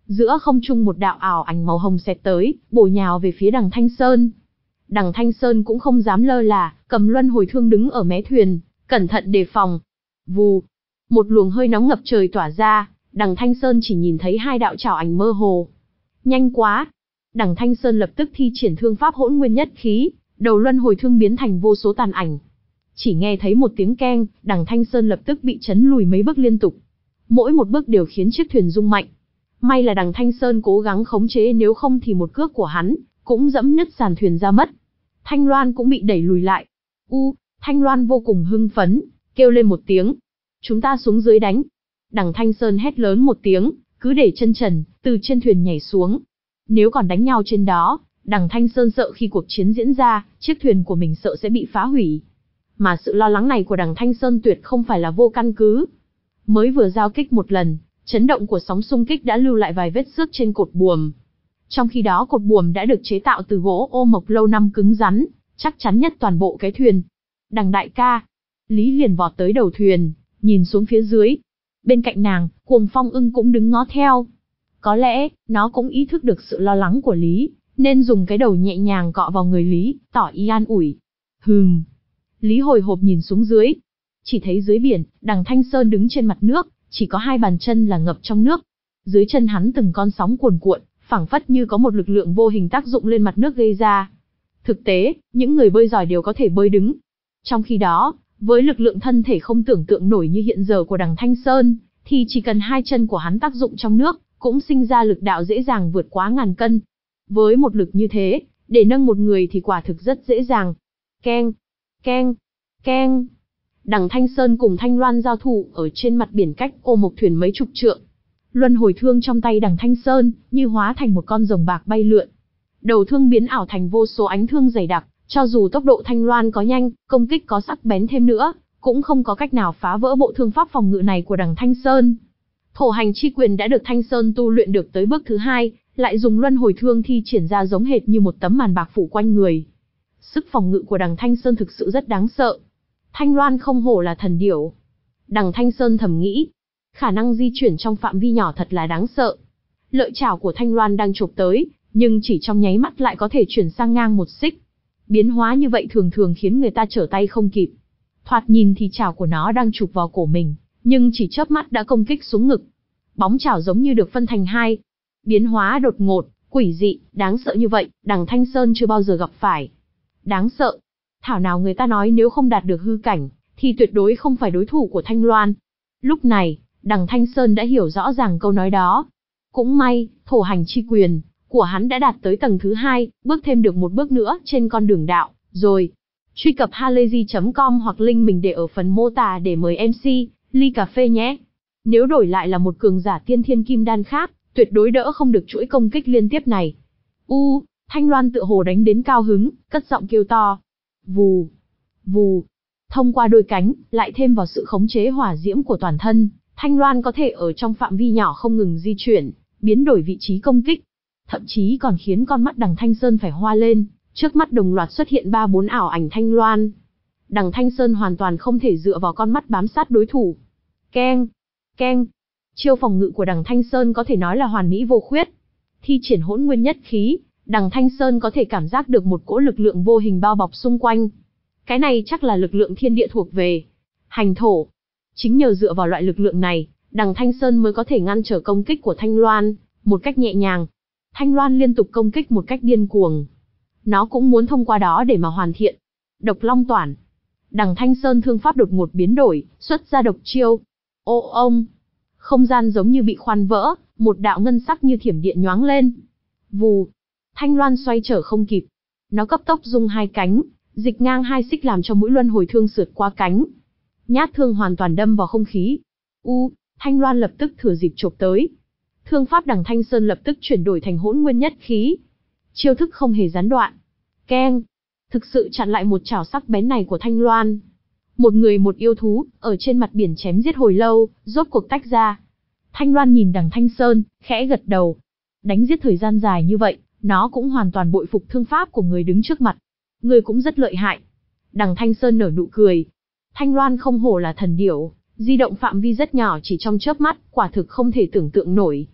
[SPEAKER 1] Giữa không trung một đạo ảo ảnh màu hồng xẹt tới, bổ nhào về phía Đằng Thanh Sơn. Đằng Thanh Sơn cũng không dám lơ là, cầm luân hồi thương đứng ở mé thuyền, cẩn thận đề phòng. Vù, một luồng hơi nóng ngập trời tỏa ra, Đằng Thanh Sơn chỉ nhìn thấy hai đạo chảo ảnh mơ hồ. Nhanh quá! Đằng Thanh Sơn lập tức thi triển thương pháp hỗn nguyên nhất khí, đầu luân hồi thương biến thành vô số tàn ảnh. Chỉ nghe thấy một tiếng keng, Đằng Thanh Sơn lập tức bị chấn lùi mấy bước liên tục. Mỗi một bước đều khiến chiếc thuyền rung mạnh. May là Đằng Thanh Sơn cố gắng khống chế, nếu không thì một cước của hắn cũng dẫm nứt sàn thuyền ra mất. Thanh Loan cũng bị đẩy lùi lại. U, Thanh Loan vô cùng hưng phấn, kêu lên một tiếng. Chúng ta xuống dưới đánh. Đằng Thanh Sơn hét lớn một tiếng, cứ để chân trần, từ trên thuyền nhảy xuống. Nếu còn đánh nhau trên đó, Đằng Thanh Sơn sợ khi cuộc chiến diễn ra, chiếc thuyền của mình sợ sẽ bị phá hủy. Mà sự lo lắng này của Đằng Thanh Sơn tuyệt không phải là vô căn cứ. Mới vừa giao kích một lần, chấn động của sóng xung kích đã lưu lại vài vết xước trên cột buồm. Trong khi đó cột buồm đã được chế tạo từ gỗ ô mộc lâu năm cứng rắn, chắc chắn nhất toàn bộ cái thuyền. Đằng đại ca, Lý liền vọt tới đầu thuyền, nhìn xuống phía dưới. Bên cạnh nàng, Cuồng Phong ưng cũng đứng ngó theo. Có lẽ, nó cũng ý thức được sự lo lắng của Lý, nên dùng cái đầu nhẹ nhàng cọ vào người Lý, tỏ ý an ủi. Hừm. Lý hồi hộp nhìn xuống dưới. Chỉ thấy dưới biển, Đằng Thanh Sơn đứng trên mặt nước, chỉ có hai bàn chân là ngập trong nước. Dưới chân hắn từng con sóng cuồn cuộn, phảng phất như có một lực lượng vô hình tác dụng lên mặt nước gây ra. Thực tế, những người bơi giỏi đều có thể bơi đứng. Trong khi đó, với lực lượng thân thể không tưởng tượng nổi như hiện giờ của Đằng Thanh Sơn, thì chỉ cần hai chân của hắn tác dụng trong nước, cũng sinh ra lực đạo dễ dàng vượt quá ngàn cân. Với một lực như thế, để nâng một người thì quả thực rất dễ dàng. Keng, keng, keng. Đằng Thanh Sơn cùng Thanh Loan giao thủ ở trên mặt biển cách ô mộc thuyền mấy chục trượng. Luân hồi thương trong tay Đằng Thanh Sơn như hóa thành một con rồng bạc bay lượn. Đầu thương biến ảo thành vô số ánh thương dày đặc, cho dù tốc độ Thanh Loan có nhanh, công kích có sắc bén thêm nữa, cũng không có cách nào phá vỡ bộ thương pháp phòng ngự này của Đằng Thanh Sơn. Thổ hành chi quyền đã được Thanh Sơn tu luyện được tới bước thứ hai, lại dùng luân hồi thương thi triển ra giống hệt như một tấm màn bạc phủ quanh người. Sức phòng ngự của Đằng Thanh Sơn thực sự rất đáng sợ. Thanh Loan không hổ là thần điểu. Đằng Thanh Sơn thầm nghĩ, khả năng di chuyển trong phạm vi nhỏ thật là đáng sợ. Lợi chảo của Thanh Loan đang chộp tới, nhưng chỉ trong nháy mắt lại có thể chuyển sang ngang một xích. Biến hóa như vậy thường thường khiến người ta trở tay không kịp. Thoạt nhìn thì chảo của nó đang chụp vào cổ mình, nhưng chỉ chớp mắt đã công kích xuống ngực. Bóng chảo giống như được phân thành hai. Biến hóa đột ngột, quỷ dị, đáng sợ như vậy, Đằng Thanh Sơn chưa bao giờ gặp phải. Đáng sợ. Thảo nào người ta nói nếu không đạt được hư cảnh, thì tuyệt đối không phải đối thủ của Thanh Loan. Lúc này, Đằng Thanh Sơn đã hiểu rõ ràng câu nói đó. Cũng may, thổ hành chi quyền của hắn đã đạt tới tầng thứ hai, bước thêm được một bước nữa trên con đường đạo, rồi. Truy cập halayzi chấm com hoặc link mình để ở phần mô tả để mời em xê, ly cà phê nhé. Nếu đổi lại là một cường giả tiên thiên kim đan khác, tuyệt đối đỡ không được chuỗi công kích liên tiếp này. U, Thanh Loan tựa hồ đánh đến cao hứng, cất giọng kêu to. Vù, vù. Thông qua đôi cánh, lại thêm vào sự khống chế hỏa diễm của toàn thân, Thanh Loan có thể ở trong phạm vi nhỏ không ngừng di chuyển, biến đổi vị trí công kích. Thậm chí còn khiến con mắt Đằng Thanh Sơn phải hoa lên, trước mắt đồng loạt xuất hiện ba bốn ảo ảnh Thanh Loan. Đằng Thanh Sơn hoàn toàn không thể dựa vào con mắt bám sát đối thủ. Keng, keng. Chiêu phòng ngự của Đằng Thanh Sơn có thể nói là hoàn mỹ vô khuyết. Thi triển hỗn nguyên nhất khí, Đằng Thanh Sơn có thể cảm giác được một cỗ lực lượng vô hình bao bọc xung quanh. Cái này chắc là lực lượng thiên địa thuộc về hành thổ. Chính nhờ dựa vào loại lực lượng này, Đằng Thanh Sơn mới có thể ngăn trở công kích của Thanh Loan một cách nhẹ nhàng. Thanh Loan liên tục công kích một cách điên cuồng. Nó cũng muốn thông qua đó để mà hoàn thiện. Độc Long Toản. Đằng Thanh Sơn thương pháp đột ngột biến đổi, xuất ra độc chiêu. Ô ông. Không gian giống như bị khoan vỡ, một đạo ngân sắc như thiểm điện nhoáng lên. Vù. Thanh Loan xoay trở không kịp. Nó cấp tốc rung hai cánh, dịch ngang hai xích làm cho mũi luân hồi thương sượt qua cánh. Nhát thương hoàn toàn đâm vào không khí. U, Thanh Loan lập tức thừa dịp chộp tới. Thương pháp Đằng Thanh Sơn lập tức chuyển đổi thành hỗn nguyên nhất khí. Chiêu thức không hề gián đoạn. Keng. Thực sự chặn lại một chảo sắc bén này của Thanh Loan. Một người một yêu thú, ở trên mặt biển chém giết hồi lâu, rốt cuộc tách ra. Thanh Loan nhìn Đằng Thanh Sơn, khẽ gật đầu. Đánh giết thời gian dài như vậy, nó cũng hoàn toàn bội phục thương pháp của người đứng trước mặt. Người cũng rất lợi hại. Đằng Thanh Sơn nở nụ cười. Thanh Loan không hổ là thần điểu, di động phạm vi rất nhỏ chỉ trong chớp mắt, quả thực không thể tưởng tượng nổi.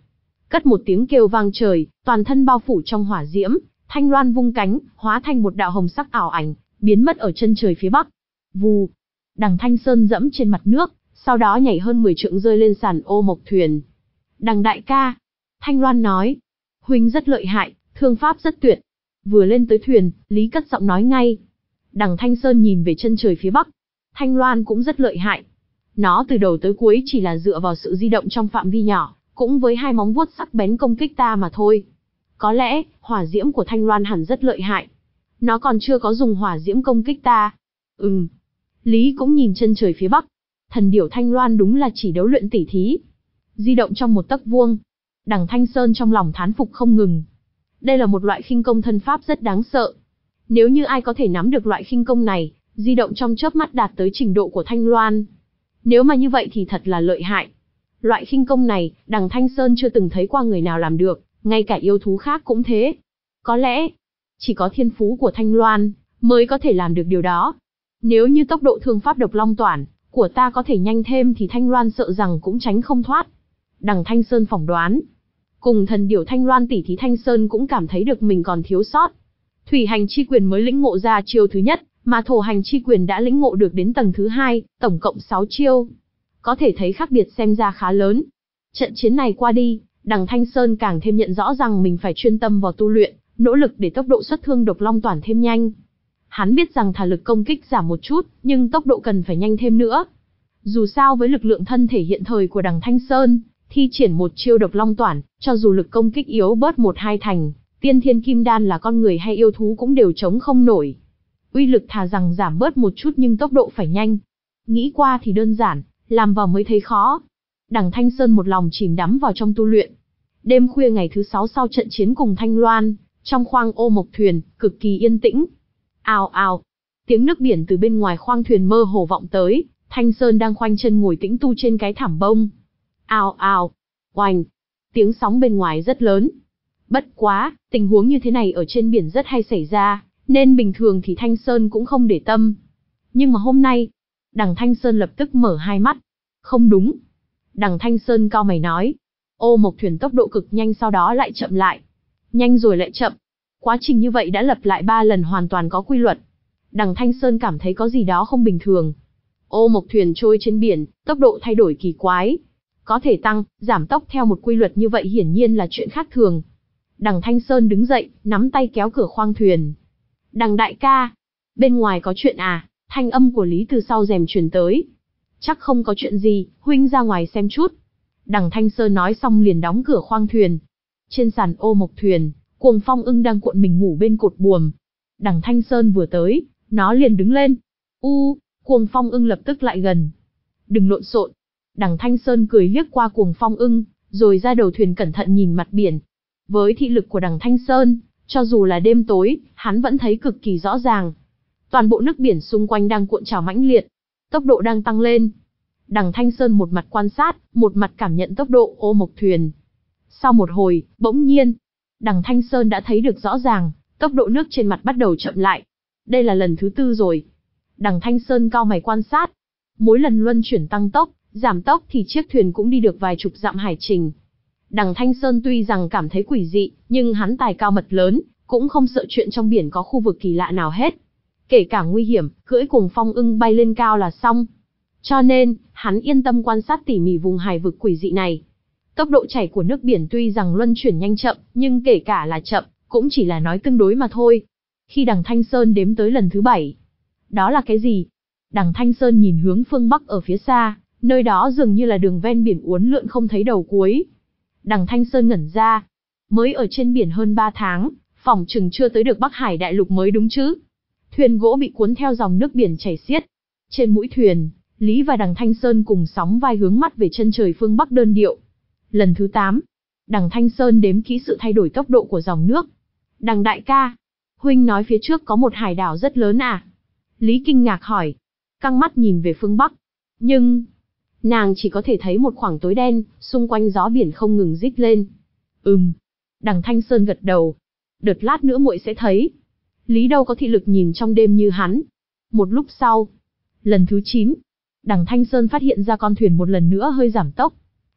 [SPEAKER 1] Cất một tiếng kêu vang trời, toàn thân bao phủ trong hỏa diễm, Thanh Loan vung cánh, hóa thành một đạo hồng sắc ảo ảnh, biến mất ở chân trời phía bắc. Vù, Đằng Thanh Sơn dẫm trên mặt nước, sau đó nhảy hơn mười trượng rơi lên sàn ô mộc thuyền. Đằng đại ca, Thanh Loan nói, huynh rất lợi hại, thương pháp rất tuyệt. Vừa lên tới thuyền, Lý cất giọng nói ngay. Đằng Thanh Sơn nhìn về chân trời phía bắc. Thanh Loan cũng rất lợi hại. Nó từ đầu tới cuối chỉ là dựa vào sự di động trong phạm vi nhỏ, cũng với hai móng vuốt sắc bén công kích ta mà thôi. Có lẽ, hỏa diễm của Thanh Loan hẳn rất lợi hại. Nó còn chưa có dùng hỏa diễm công kích ta. Ừm. Lý cũng nhìn chân trời phía bắc. Thần điểu Thanh Loan đúng là chỉ đấu luyện tỉ thí. Di động trong một tấc vuông. Đằng Thanh Sơn trong lòng thán phục không ngừng. Đây là một loại khinh công thân pháp rất đáng sợ. Nếu như ai có thể nắm được loại khinh công này, di động trong chớp mắt đạt tới trình độ của Thanh Loan. Nếu mà như vậy thì thật là lợi hại. Loại khinh công này, đằng Thanh Sơn chưa từng thấy qua người nào làm được, ngay cả yêu thú khác cũng thế. Có lẽ, chỉ có thiên phú của Thanh Loan, mới có thể làm được điều đó. Nếu như tốc độ thương pháp độc long toản của ta có thể nhanh thêm thì Thanh Loan sợ rằng cũng tránh không thoát. Đằng Thanh Sơn phỏng đoán. Cùng thần điểu Thanh Loan tỉ thí, Thanh Sơn cũng cảm thấy được mình còn thiếu sót. Thủy hành chi quyền mới lĩnh ngộ ra chiêu thứ nhất, mà thổ hành chi quyền đã lĩnh ngộ được đến tầng thứ hai, tổng cộng sáu chiêu. Có thể thấy khác biệt xem ra khá lớn. Trận chiến này qua đi, đằng Thanh Sơn càng thêm nhận rõ rằng mình phải chuyên tâm vào tu luyện, nỗ lực để tốc độ xuất thương độc long toản thêm nhanh. Hắn biết rằng thả lực công kích giảm một chút, nhưng tốc độ cần phải nhanh thêm nữa. Dù sao với lực lượng thân thể hiện thời của đằng Thanh Sơn, thi triển một chiêu độc long toản, cho dù lực công kích yếu bớt một hai thành, tiên thiên kim đan là con người hay yêu thú cũng đều chống không nổi. Uy lực thà rằng giảm bớt một chút nhưng tốc độ phải nhanh. Nghĩ qua thì đơn giản, làm vào mới thấy khó. Đằng Thanh Sơn một lòng chìm đắm vào trong tu luyện. Đêm khuya ngày thứ sáu sau trận chiến cùng Thanh Loan, trong khoang ô mộc thuyền, cực kỳ yên tĩnh. Ào ào, tiếng nước biển từ bên ngoài khoang thuyền mơ hồ vọng tới, Thanh Sơn đang khoanh chân ngồi tĩnh tu trên cái thảm bông. Ào ào, oành, tiếng sóng bên ngoài rất lớn. Bất quá, tình huống như thế này ở trên biển rất hay xảy ra, nên bình thường thì Thanh Sơn cũng không để tâm. Nhưng mà hôm nay, đằng Thanh Sơn lập tức mở hai mắt. Không đúng. Đằng Thanh Sơn cau mày nói. Ô mộc thuyền tốc độ cực nhanh sau đó lại chậm lại. Nhanh rồi lại chậm. Quá trình như vậy đã lặp lại ba lần hoàn toàn có quy luật. Đằng Thanh Sơn cảm thấy có gì đó không bình thường. Ô mộc thuyền trôi trên biển, tốc độ thay đổi kỳ quái. Có thể tăng, giảm tốc theo một quy luật như vậy hiển nhiên là chuyện khác thường. Đằng Thanh Sơn đứng dậy, nắm tay kéo cửa khoang thuyền. Đằng đại ca, bên ngoài có chuyện à? Thanh âm của Lý từ sau rèm truyền tới. Chắc không có chuyện gì, huynh ra ngoài xem chút. Đằng Thanh Sơn nói xong liền đóng cửa khoang thuyền. Trên sàn ô mộc thuyền, Cuồng Phong ưng đang cuộn mình ngủ bên cột buồm. Đằng Thanh Sơn vừa tới, nó liền đứng lên. U, Cuồng Phong ưng lập tức lại gần. Đừng lộn xộn. Đằng Thanh Sơn cười liếc qua Cuồng Phong ưng, rồi ra đầu thuyền cẩn thận nhìn mặt biển. Với thị lực của đằng Thanh Sơn, cho dù là đêm tối, hắn vẫn thấy cực kỳ rõ ràng. Toàn bộ nước biển xung quanh đang cuộn trào mãnh liệt, tốc độ đang tăng lên. Đằng Thanh Sơn một mặt quan sát, một mặt cảm nhận tốc độ ô mộc thuyền. Sau một hồi, bỗng nhiên, đằng Thanh Sơn đã thấy được rõ ràng, tốc độ nước trên mặt bắt đầu chậm lại. Đây là lần thứ tư rồi. Đằng Thanh Sơn cau mày quan sát. Mỗi lần luân chuyển tăng tốc, giảm tốc thì chiếc thuyền cũng đi được vài chục dặm hải trình. Đằng Thanh Sơn tuy rằng cảm thấy quỷ dị, nhưng hắn tài cao mật lớn, cũng không sợ chuyện trong biển có khu vực kỳ lạ nào hết. Kể cả nguy hiểm, cưỡi Cuồng Phong ưng bay lên cao là xong. Cho nên, hắn yên tâm quan sát tỉ mỉ vùng hải vực quỷ dị này. Tốc độ chảy của nước biển tuy rằng luân chuyển nhanh chậm, nhưng kể cả là chậm, cũng chỉ là nói tương đối mà thôi. Khi đằng Thanh Sơn đếm tới lần thứ bảy. Đó là cái gì? Đằng Thanh Sơn nhìn hướng phương Bắc ở phía xa, nơi đó dường như là đường ven biển uốn lượn không thấy đầu cuối. Đằng Thanh Sơn ngẩn ra. Mới ở trên biển hơn ba tháng, phỏng chừng chưa tới được Bắc Hải đại lục mới đúng chứ. Thuyền gỗ bị cuốn theo dòng nước biển chảy xiết. Trên mũi thuyền, Lý và đằng Thanh Sơn cùng sóng vai hướng mắt về chân trời phương Bắc đơn điệu. Lần thứ tám, đằng Thanh Sơn đếm kỹ sự thay đổi tốc độ của dòng nước. Đằng đại ca, huynh nói phía trước có một hải đảo rất lớn à? Lý kinh ngạc hỏi, căng mắt nhìn về phương Bắc. Nhưng, nàng chỉ có thể thấy một khoảng tối đen, xung quanh gió biển không ngừng rít lên. Ừm, đằng Thanh Sơn gật đầu. Đợt lát nữa muội sẽ thấy. Lý đâu có thị lực nhìn trong đêm như hắn. Một lúc sau, lần thứ chín, đằng Thanh Sơn phát hiện ra con thuyền một lần nữa hơi giảm tốc.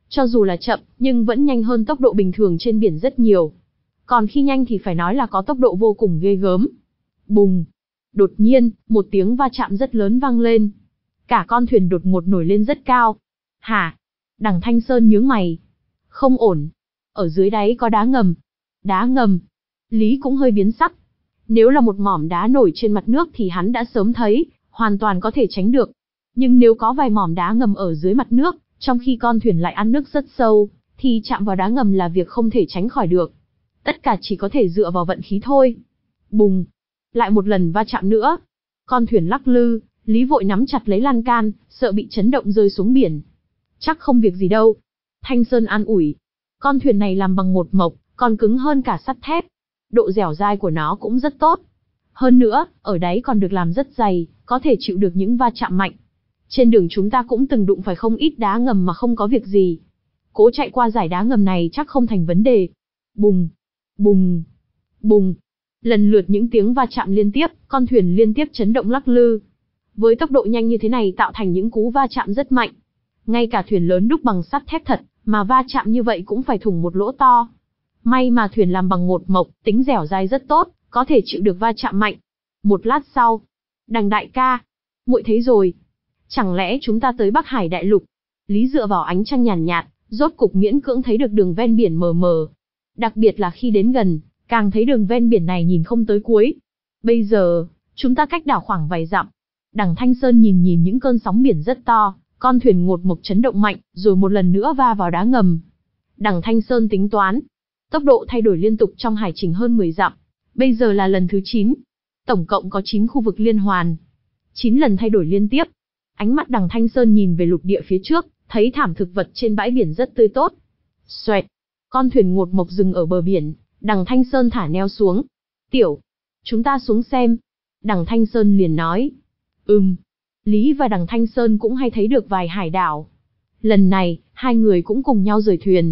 [SPEAKER 1] Cho dù là chậm, nhưng vẫn nhanh hơn tốc độ bình thường trên biển rất nhiều. Còn khi nhanh thì phải nói là có tốc độ vô cùng ghê gớm. Bùng! Đột nhiên, một tiếng va chạm rất lớn vang lên. Cả con thuyền đột ngột nổi lên rất cao. Hả? Đằng Thanh Sơn nhướng mày. Không ổn. Ở dưới đáy có đá ngầm. Đá ngầm. Lý cũng hơi biến sắc. Nếu là một mỏm đá nổi trên mặt nước thì hắn đã sớm thấy, hoàn toàn có thể tránh được. Nhưng nếu có vài mỏm đá ngầm ở dưới mặt nước, trong khi con thuyền lại ăn nước rất sâu, thì chạm vào đá ngầm là việc không thể tránh khỏi được. Tất cả chỉ có thể dựa vào vận khí thôi. Bùng! Lại một lần va chạm nữa. Con thuyền lắc lư, Lý vội nắm chặt lấy lan can, sợ bị chấn động rơi xuống biển. Chắc không việc gì đâu. Thanh Sơn an ủi. Con thuyền này làm bằng một mộc, còn cứng hơn cả sắt thép. Độ dẻo dai của nó cũng rất tốt. Hơn nữa, ở đáy còn được làm rất dày, có thể chịu được những va chạm mạnh. Trên đường chúng ta cũng từng đụng phải không ít đá ngầm mà không có việc gì. Cố chạy qua dải đá ngầm này chắc không thành vấn đề. Bùng! Bùng! Bùng! Lần lượt những tiếng va chạm liên tiếp, con thuyền liên tiếp chấn động lắc lư. Với tốc độ nhanh như thế này tạo thành những cú va chạm rất mạnh. Ngay cả thuyền lớn đúc bằng sắt thép thật, mà va chạm như vậy cũng phải thủng một lỗ to. May mà thuyền làm bằng một mộc, tính dẻo dai rất tốt, có thể chịu được va chạm mạnh. Một lát sau, Đằng đại ca, muội thấy rồi. Chẳng lẽ chúng ta tới Bắc Hải đại lục? Lý dựa vào ánh trăng nhàn nhạt, rốt cục miễn cưỡng thấy được đường ven biển mờ mờ. Đặc biệt là khi đến gần, càng thấy đường ven biển này nhìn không tới cuối. Bây giờ, chúng ta cách đảo khoảng vài dặm. Đằng Thanh Sơn nhìn nhìn những cơn sóng biển rất to, con thuyền ngột ngột chấn động mạnh, rồi một lần nữa va vào đá ngầm. Đằng Thanh Sơn tính toán, tốc độ thay đổi liên tục trong hải trình hơn mười dặm. Bây giờ là lần thứ chín. Tổng cộng có chín khu vực liên hoàn. chín lần thay đổi liên tiếp. Ánh mắt Đằng Thanh Sơn nhìn về lục địa phía trước, thấy thảm thực vật trên bãi biển rất tươi tốt. Xoẹt, con thuyền ngột ngột dừng ở bờ biển, Đằng Thanh Sơn thả neo xuống. Tiểu, chúng ta xuống xem. Đằng Thanh Sơn liền nói. Ừm. Lý và Đằng Thanh Sơn cũng hay thấy được vài hải đảo. Lần này, hai người cũng cùng nhau rời thuyền.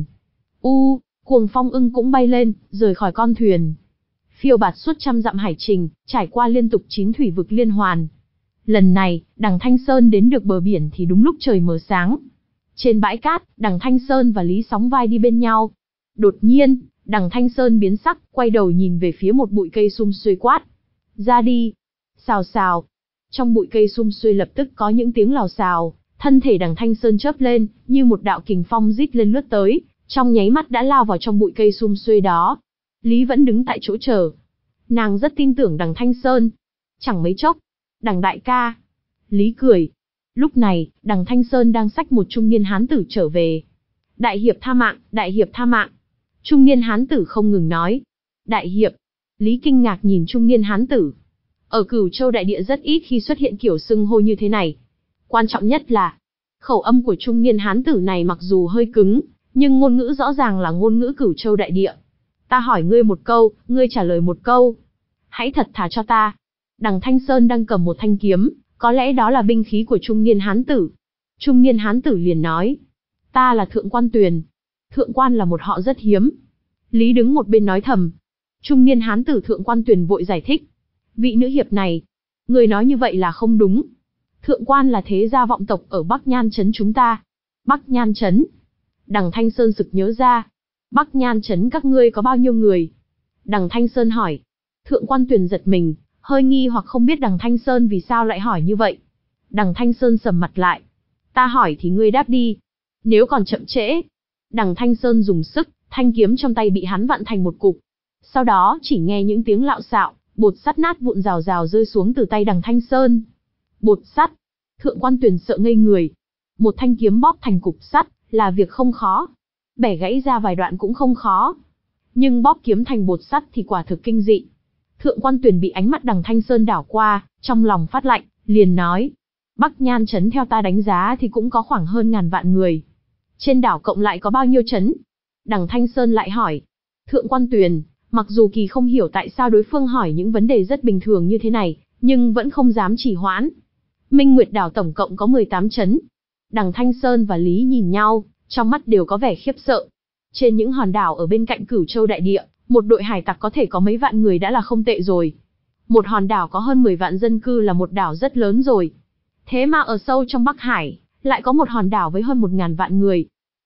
[SPEAKER 1] U, cuồng phong ưng cũng bay lên, rời khỏi con thuyền. Phiêu bạt suốt trăm dặm hải trình, trải qua liên tục chín thủy vực liên hoàn. Lần này, Đằng Thanh Sơn đến được bờ biển thì đúng lúc trời mờ sáng. Trên bãi cát, Đằng Thanh Sơn và Lý sóng vai đi bên nhau. Đột nhiên, Đằng Thanh Sơn biến sắc, quay đầu nhìn về phía một bụi cây sum xuê quát. Ra đi. Xào xào. Trong bụi cây sum xuê lập tức có những tiếng lào xào, thân thể Đằng Thanh Sơn chớp lên, như một đạo kình phong rít lên lướt tới, trong nháy mắt đã lao vào trong bụi cây sum xuê đó. Lý vẫn đứng tại chỗ chờ. Nàng rất tin tưởng Đằng Thanh Sơn. Chẳng mấy chốc, Đằng đại ca. Lý cười. Lúc này, Đằng Thanh Sơn đang xách một trung niên hán tử trở về. Đại hiệp tha mạng, đại hiệp tha mạng. Trung niên hán tử không ngừng nói. Đại hiệp. Lý kinh ngạc nhìn trung niên hán tử. Ở Cửu Châu đại địa rất ít khi xuất hiện kiểu xưng hô như thế này. Quan trọng nhất là, khẩu âm của trung niên hán tử này mặc dù hơi cứng, nhưng ngôn ngữ rõ ràng là ngôn ngữ Cửu Châu đại địa. Ta hỏi ngươi một câu, ngươi trả lời một câu. Hãy thật thà cho ta. Đằng Thanh Sơn đang cầm một thanh kiếm, có lẽ đó là binh khí của trung niên hán tử. Trung niên hán tử liền nói. Ta là Thượng Quan Tuyền. Thượng Quan là một họ rất hiếm. Lý đứng một bên nói thầm. Trung niên hán tử Thượng Quan Tuyền vội giải thích. Vị nữ hiệp này, người nói như vậy là không đúng. Thượng Quan là thế gia vọng tộc ở Bắc Nhan Trấn chúng ta. Bắc Nhan Trấn. Đằng Thanh Sơn sực nhớ ra. Bắc Nhan Trấn các ngươi có bao nhiêu người? Đằng Thanh Sơn hỏi. Thượng Quan Tuyền giật mình, hơi nghi hoặc không biết Đằng Thanh Sơn vì sao lại hỏi như vậy. Đằng Thanh Sơn sầm mặt lại. Ta hỏi thì ngươi đáp đi. Nếu còn chậm trễ. Đằng Thanh Sơn dùng sức, thanh kiếm trong tay bị hắn vặn thành một cục. Sau đó chỉ nghe những tiếng lạo xạo, bột sắt nát vụn rào rào rơi xuống từ tay Đằng Thanh Sơn. Bột sắt. Thượng Quan Tuyền sợ ngây người. Một thanh kiếm bóp thành cục sắt là việc không khó. Bẻ gãy ra vài đoạn cũng không khó. Nhưng bóp kiếm thành bột sắt thì quả thực kinh dị. Thượng Quan Tuyền bị ánh mắt Đằng Thanh Sơn đảo qua, trong lòng phát lạnh, liền nói. Bắc Nhan Trấn theo ta đánh giá thì cũng có khoảng hơn ngàn vạn người. Trên đảo cộng lại có bao nhiêu trấn? Đằng Thanh Sơn lại hỏi. Thượng Quan Tuyền, mặc dù kỳ không hiểu tại sao đối phương hỏi những vấn đề rất bình thường như thế này, nhưng vẫn không dám trì hoãn. Minh Nguyệt đảo tổng cộng có mười tám trấn. Đằng Thanh Sơn và Lý nhìn nhau, trong mắt đều có vẻ khiếp sợ. Trên những hòn đảo ở bên cạnh Cửu Châu đại địa, một đội hải tặc có thể có mấy vạn người đã là không tệ rồi. Một hòn đảo có hơn mười vạn dân cư là một đảo rất lớn rồi. Thế mà ở sâu trong Bắc Hải, lại có một hòn đảo với hơn một ngàn vạn người.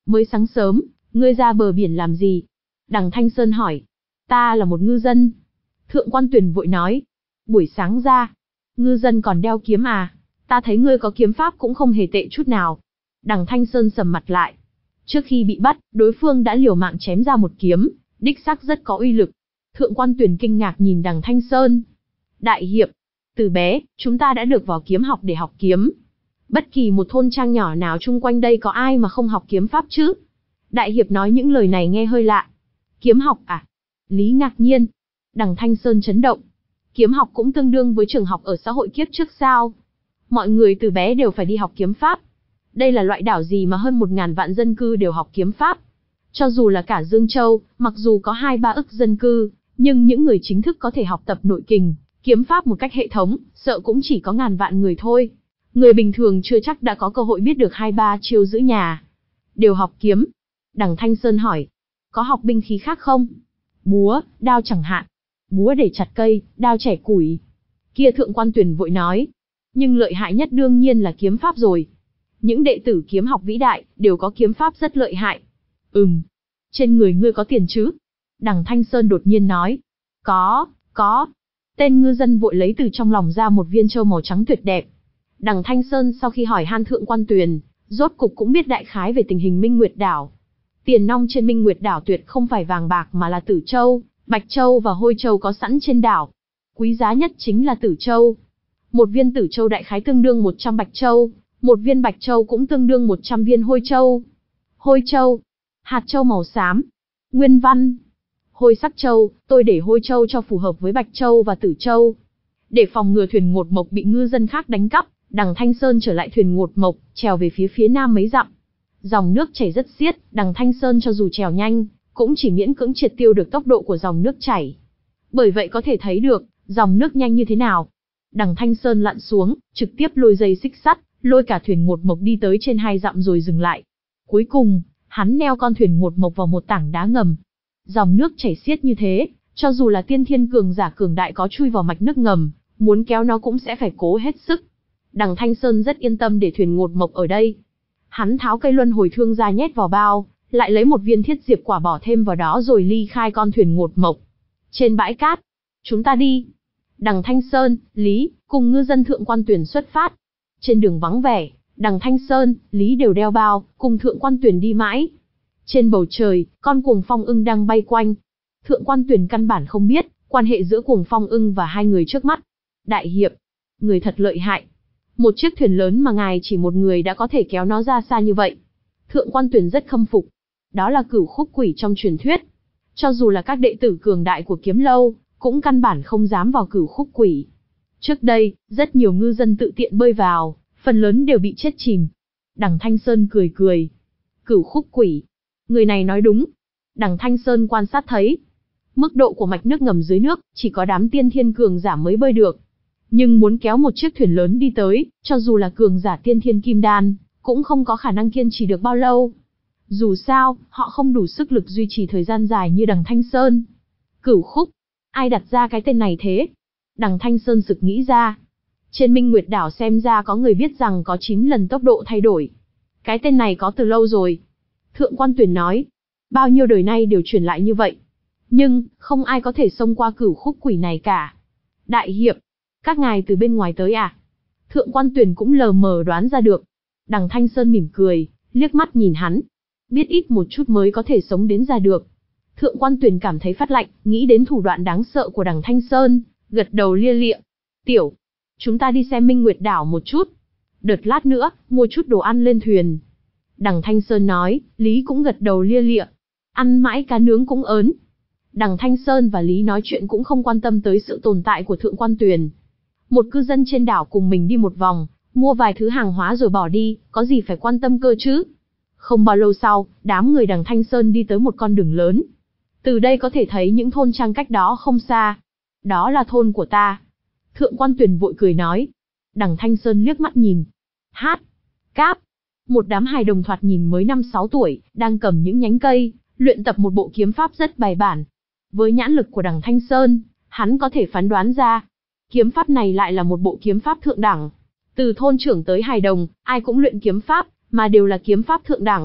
[SPEAKER 1] Mới sáng sớm, ngươi ra bờ biển làm gì? Đằng Thanh Sơn hỏi. Ta là một ngư dân. Thượng Quan Tuyền vội nói. Buổi sáng ra, ngư dân còn đeo kiếm à? Ta thấy ngươi có kiếm pháp cũng không hề tệ chút nào. Đằng Thanh Sơn sầm mặt lại. Trước khi bị bắt, đối phương đã liều mạng chém ra một kiếm, đích xác rất có uy lực. Thượng Quan Tuyền kinh ngạc nhìn đằng Thanh Sơn. Đại hiệp, từ bé, chúng ta đã được vào kiếm học để học kiếm. Bất kỳ một thôn trang nhỏ nào chung quanh đây có ai mà không học kiếm pháp chứ? Đại hiệp nói những lời này nghe hơi lạ. Kiếm học à? Lý ngạc nhiên. Đằng Thanh Sơn chấn động. Kiếm học cũng tương đương với trường học ở xã hội kiếp trước sao? Mọi người từ bé đều phải đi học kiếm pháp. Đây là loại đảo gì mà hơn một ngàn vạn dân cư đều học kiếm pháp? Cho dù là cả Dương Châu, mặc dù có hai ba ức dân cư, nhưng những người chính thức có thể học tập nội kình, kiếm pháp một cách hệ thống, sợ cũng chỉ có ngàn vạn người thôi. Người bình thường chưa chắc đã có cơ hội biết được hai ba chiêu giữ nhà. Đều học kiếm. Đằng Thanh Sơn hỏi. Có học binh khí khác không? Búa, đao chẳng hạn. Búa để chặt cây, đao chẻ củi. Kia Thượng Quan Tuyền vội nói. Nhưng lợi hại nhất đương nhiên là kiếm pháp rồi. Những đệ tử kiếm học vĩ đại, đều có kiếm pháp rất lợi hại. Ừm. Trên người ngươi có tiền chứ? Đằng Thanh Sơn đột nhiên nói. Có, có. Tên ngư dân vội lấy từ trong lòng ra một viên châu màu trắng tuyệt đẹp. Đằng Thanh Sơn sau khi hỏi han Thượng Quan Tuyền, rốt cục cũng biết đại khái về tình hình Minh Nguyệt Đảo. Tiền nong trên Minh Nguyệt Đảo tuyệt không phải vàng bạc mà là tử châu, bạch châu và hôi châu có sẵn trên đảo. Quý giá nhất chính là tử châu. Một viên tử châu đại khái tương đương một trăm bạch châu, một viên bạch châu cũng tương đương một trăm viên hôi châu. Hôi châu, hạt châu màu xám. Nguyên văn. Hôi sắc châu, tôi để hôi châu cho phù hợp với bạch châu và tử châu. Để phòng ngừa thuyền ngột mộc bị ngư dân khác đánh cắp, đằng Thanh Sơn trở lại thuyền ngột mộc, trèo về phía phía nam mấy dặm. Dòng nước chảy rất xiết, đằng Thanh Sơn cho dù trèo nhanh, cũng chỉ miễn cưỡng triệt tiêu được tốc độ của dòng nước chảy. Bởi vậy có thể thấy được, dòng nước nhanh như thế nào. Đằng Thanh Sơn lặn xuống, trực tiếp lôi dây xích sắt, lôi cả thuyền ngột mộc đi tới trên hai dặm rồi dừng lại. Cuối cùng, hắn neo con thuyền ngột mộc vào một tảng đá ngầm. Dòng nước chảy xiết như thế, cho dù là tiên thiên cường giả cường đại có chui vào mạch nước ngầm, muốn kéo nó cũng sẽ phải cố hết sức. Đằng Thanh Sơn rất yên tâm để thuyền ngột mộc ở đây. Hắn tháo cây luân hồi thương ra nhét vào bao, lại lấy một viên thiết diệp quả bỏ thêm vào đó rồi ly khai con thuyền ngột mộc. Trên bãi cát, chúng ta đi. Đằng Thanh Sơn, Lý, cùng ngư dân Thượng Quan Tuyền xuất phát. Trên đường vắng vẻ, đằng Thanh Sơn, Lý đều đeo bao, cùng Thượng Quan Tuyền đi mãi. Trên bầu trời, con cuồng phong ưng đang bay quanh. Thượng Quan Tuyền căn bản không biết quan hệ giữa cuồng phong ưng và hai người trước mắt. Đại hiệp, người thật lợi hại. Một chiếc thuyền lớn mà ngài chỉ một người đã có thể kéo nó ra xa như vậy. Thượng Quan Tuyền rất khâm phục. Đó là Cửu Khúc Quỷ trong truyền thuyết. Cho dù là các đệ tử cường đại của Kiếm Lâu, cũng căn bản không dám vào Cửu Khúc Quỷ. Trước đây, rất nhiều ngư dân tự tiện bơi vào, phần lớn đều bị chết chìm. Đằng Thanh Sơn cười cười. Cửu Khúc Quỷ. Người này nói đúng. Đằng Thanh Sơn quan sát thấy. Mức độ của mạch nước ngầm dưới nước, chỉ có đám tiên thiên cường giả mới bơi được. Nhưng muốn kéo một chiếc thuyền lớn đi tới, cho dù là cường giả tiên thiên kim đan, cũng không có khả năng kiên trì được bao lâu. Dù sao, họ không đủ sức lực duy trì thời gian dài như đằng Thanh Sơn. Cửu Khúc. Ai đặt ra cái tên này thế? Đằng Thanh Sơn sực nghĩ ra. Trên Minh Nguyệt Đảo xem ra có người biết rằng có chín lần tốc độ thay đổi. Cái tên này có từ lâu rồi. Thượng Quan Tuyền nói. Bao nhiêu đời nay đều truyền lại như vậy. Nhưng, không ai có thể xông qua Cửu Khúc Quỷ này cả. Đại hiệp, các ngài từ bên ngoài tới à? Thượng Quan Tuyền cũng lờ mờ đoán ra được. Đằng Thanh Sơn mỉm cười, liếc mắt nhìn hắn. Biết ít một chút mới có thể sống đến ra được. Thượng Quan Tuyền cảm thấy phát lạnh, nghĩ đến thủ đoạn đáng sợ của đằng Thanh Sơn, gật đầu lia lịa. Tiểu, chúng ta đi xem Minh Nguyệt Đảo một chút. Đợt lát nữa, mua chút đồ ăn lên thuyền. Đằng Thanh Sơn nói, Lý cũng gật đầu lia lịa. Ăn mãi cá nướng cũng ớn. Đằng Thanh Sơn và Lý nói chuyện cũng không quan tâm tới sự tồn tại của Thượng Quan Tuyền. Một cư dân trên đảo cùng mình đi một vòng, mua vài thứ hàng hóa rồi bỏ đi, có gì phải quan tâm cơ chứ? Không bao lâu sau, đám người đằng Thanh Sơn đi tới một con đường lớn. Từ đây có thể thấy những thôn trang cách đó không xa. Đó là thôn của ta. Thượng Quan Tuyền vội cười nói. Đằng Thanh Sơn liếc mắt nhìn. Hát, cáp. Một đám hài đồng thoạt nhìn mới năm sáu tuổi, đang cầm những nhánh cây, luyện tập một bộ kiếm pháp rất bài bản. Với nhãn lực của đằng Thanh Sơn, hắn có thể phán đoán ra. Kiếm pháp này lại là một bộ kiếm pháp thượng đẳng. Từ thôn trưởng tới hài đồng, ai cũng luyện kiếm pháp, mà đều là kiếm pháp thượng đẳng.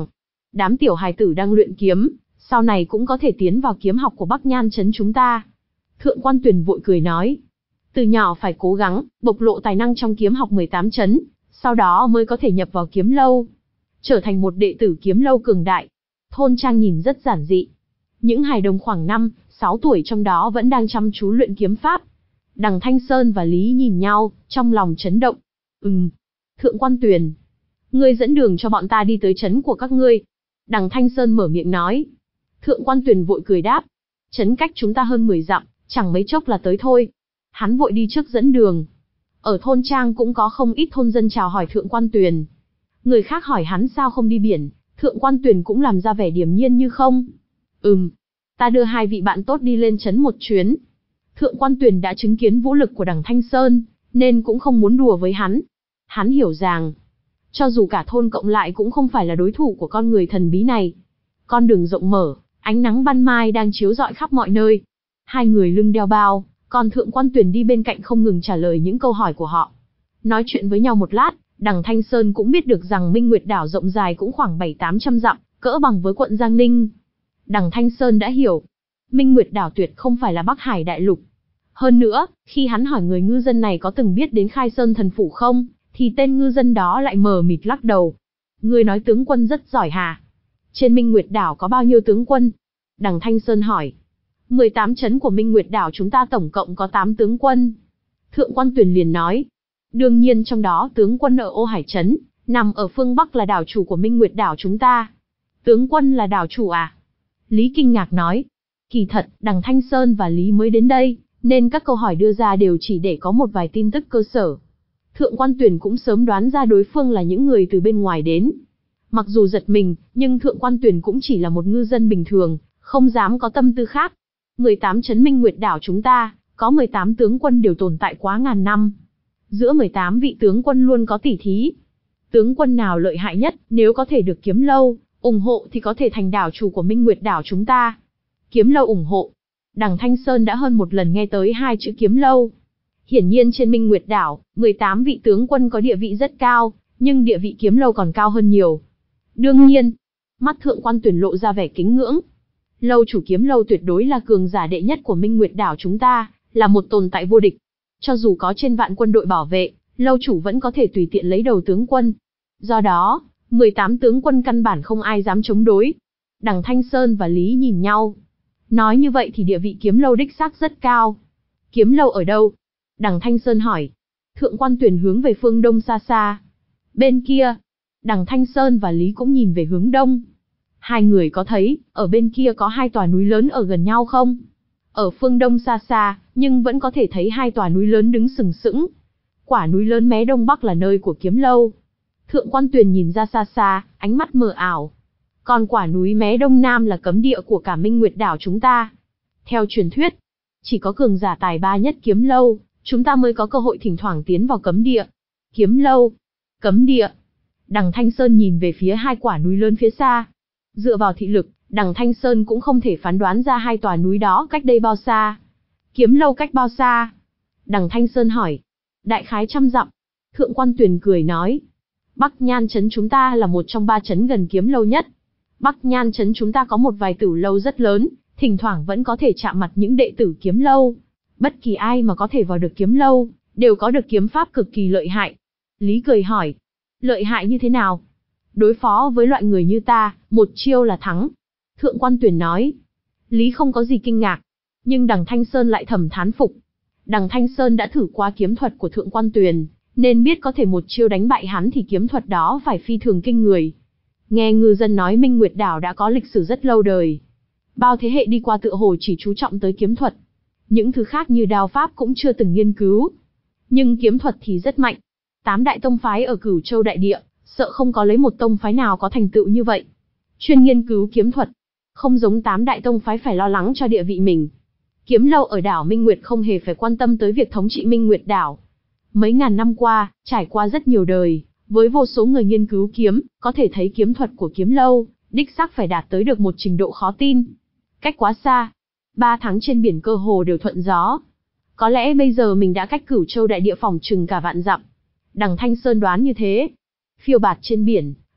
[SPEAKER 1] Đám tiểu hài tử đang luyện kiếm, sau này cũng có thể tiến vào kiếm học của Bắc Nhan trấn chúng ta. Thượng quan Tuyền vội cười nói. Từ nhỏ phải cố gắng, bộc lộ tài năng trong kiếm học mười tám trấn, sau đó mới có thể nhập vào kiếm lâu. Trở thành một đệ tử kiếm lâu cường đại. Thôn trang nhìn rất giản dị. Những hài đồng khoảng năm, sáu tuổi trong đó vẫn đang chăm chú luyện kiếm pháp. Đằng Thanh Sơn và Lý nhìn nhau, trong lòng chấn động. Ừm. Thượng quan Tuyền, ngươi dẫn đường cho bọn ta đi tới trấn của các ngươi. Đằng Thanh Sơn mở miệng nói. Thượng quan Tuyền vội cười đáp. Trấn cách chúng ta hơn mười dặm, chẳng mấy chốc là tới thôi. Hắn vội đi trước dẫn đường. Ở thôn trang cũng có không ít thôn dân chào hỏi Thượng quan Tuyền. Người khác hỏi hắn sao không đi biển, Thượng quan Tuyền cũng làm ra vẻ điềm nhiên như không. Ừm, ta đưa hai vị bạn tốt đi lên trấn một chuyến. Thượng quan Tuyền đã chứng kiến vũ lực của đằng Thanh Sơn, nên cũng không muốn đùa với hắn. Hắn hiểu rằng, cho dù cả thôn cộng lại cũng không phải là đối thủ của con người thần bí này. Con đường rộng mở, ánh nắng ban mai đang chiếu rọi khắp mọi nơi. Hai người lưng đeo bao, còn Thượng quan Tuyền đi bên cạnh không ngừng trả lời những câu hỏi của họ. Nói chuyện với nhau một lát, đằng Thanh Sơn cũng biết được rằng Minh Nguyệt đảo rộng dài cũng khoảng bảy tám trăm dặm, cỡ bằng với quận Giang Ninh. Đằng Thanh Sơn đã hiểu, Minh Nguyệt đảo tuyệt không phải là Bắc Hải đại lục. Hơn nữa, khi hắn hỏi người ngư dân này có từng biết đến Khai Sơn thần phủ không, thì tên ngư dân đó lại mờ mịt lắc đầu. Ngươi nói tướng quân rất giỏi hả? Trên Minh Nguyệt đảo có bao nhiêu tướng quân? Đằng Thanh Sơn hỏi. mười tám trấn của Minh Nguyệt đảo chúng ta tổng cộng có tám tướng quân. Thượng quan Tuyền liền nói. Đương nhiên trong đó tướng quân ở Ô Hải trấn, nằm ở phương Bắc là đảo chủ của Minh Nguyệt đảo chúng ta. Tướng quân là đảo chủ à? Lý kinh ngạc nói. Kỳ thật, đằng Thanh Sơn và Lý mới đến đây, nên các câu hỏi đưa ra đều chỉ để có một vài tin tức cơ sở. Thượng quan Tuyền cũng sớm đoán ra đối phương là những người từ bên ngoài đến. Mặc dù giật mình, nhưng Thượng quan Tuyền cũng chỉ là một ngư dân bình thường, không dám có tâm tư khác. mười tám trấn Minh Nguyệt đảo chúng ta, có mười tám tướng quân đều tồn tại quá ngàn năm. Giữa mười tám vị tướng quân luôn có tỉ thí. Tướng quân nào lợi hại nhất, nếu có thể được kiếm lâu ủng hộ thì có thể thành đảo chủ của Minh Nguyệt đảo chúng ta. Kiếm lâu ủng hộ. Đằng Thanh Sơn đã hơn một lần nghe tới hai chữ kiếm lâu. Hiển nhiên trên Minh Nguyệt đảo, mười tám vị tướng quân có địa vị rất cao, nhưng địa vị kiếm lâu còn cao hơn nhiều. Đương nhiên, mắt Thượng quan Tuyền lộ ra vẻ kính ngưỡng. Lâu chủ kiếm lâu tuyệt đối là cường giả đệ nhất của Minh Nguyệt đảo chúng ta, là một tồn tại vô địch. Cho dù có trên vạn quân đội bảo vệ, lâu chủ vẫn có thể tùy tiện lấy đầu tướng quân. Do đó, mười tám tướng quân căn bản không ai dám chống đối. Đằng Thanh Sơn và Lý nhìn nhau. Nói như vậy thì địa vị kiếm lâu đích xác rất cao. Kiếm lâu ở đâu? Đằng Thanh Sơn hỏi. Thượng quan Tuyền hướng về phương đông xa xa. Bên kia. Đằng Thanh Sơn và Lý cũng nhìn về hướng đông. Hai người có thấy, ở bên kia có hai tòa núi lớn ở gần nhau không? Ở phương đông xa xa, nhưng vẫn có thể thấy hai tòa núi lớn đứng sừng sững. Quả núi lớn mé đông bắc là nơi của kiếm lâu. Thượng quan Tuyền nhìn ra xa xa, ánh mắt mờ ảo. Còn quả núi mé đông nam là cấm địa của cả Minh Nguyệt đảo chúng ta. Theo truyền thuyết, chỉ có cường giả tài ba nhất kiếm lâu, chúng ta mới có cơ hội thỉnh thoảng tiến vào cấm địa. Kiếm lâu, cấm địa. Đằng Thanh Sơn nhìn về phía hai quả núi lớn phía xa. Dựa vào thị lực, đằng Thanh Sơn cũng không thể phán đoán ra hai tòa núi đó cách đây bao xa. Kiếm lâu cách bao xa? Đằng Thanh Sơn hỏi. Đại khái trăm dặm. Thượng quan Tuyền cười nói. Bắc Nhan trấn chúng ta là một trong ba trấn gần kiếm lâu nhất. Bắc Nhan trấn chúng ta có một vài tử lâu rất lớn, thỉnh thoảng vẫn có thể chạm mặt những đệ tử kiếm lâu. Bất kỳ ai mà có thể vào được kiếm lâu, đều có được kiếm pháp cực kỳ lợi hại. Lý cười hỏi. Lợi hại như thế nào? Đối phó với loại người như ta, một chiêu là thắng. Thượng quan Tuyền nói. Lý không có gì kinh ngạc, nhưng đằng Thanh Sơn lại thầm thán phục. Đằng Thanh Sơn đã thử qua kiếm thuật của Thượng quan Tuyền, nên biết có thể một chiêu đánh bại hắn thì kiếm thuật đó phải phi thường kinh người. Nghe ngư dân nói Minh Nguyệt đảo đã có lịch sử rất lâu đời. Bao thế hệ đi qua tựa hồ chỉ chú trọng tới kiếm thuật. Những thứ khác như đao pháp cũng chưa từng nghiên cứu. Nhưng kiếm thuật thì rất mạnh. Tám đại tông phái ở Cửu Châu đại địa, sợ không có lấy một tông phái nào có thành tựu như vậy. Chuyên nghiên cứu kiếm thuật. Không giống tám đại tông phái phải lo lắng cho địa vị mình. Kiếm lâu ở đảo Minh Nguyệt không hề phải quan tâm tới việc thống trị Minh Nguyệt đảo. Mấy ngàn năm qua, trải qua rất nhiều đời, với vô số người nghiên cứu kiếm, có thể thấy kiếm thuật của kiếm lâu, đích xác phải đạt tới được một trình độ khó tin. Cách quá xa. Ba tháng trên biển cơ hồ đều thuận gió. Có lẽ bây giờ mình đã cách Cửu Châu đại địa phòng chừng cả vạn dặm. Đằng Thanh Sơn đoán như thế. Phiêu bạt trên biển,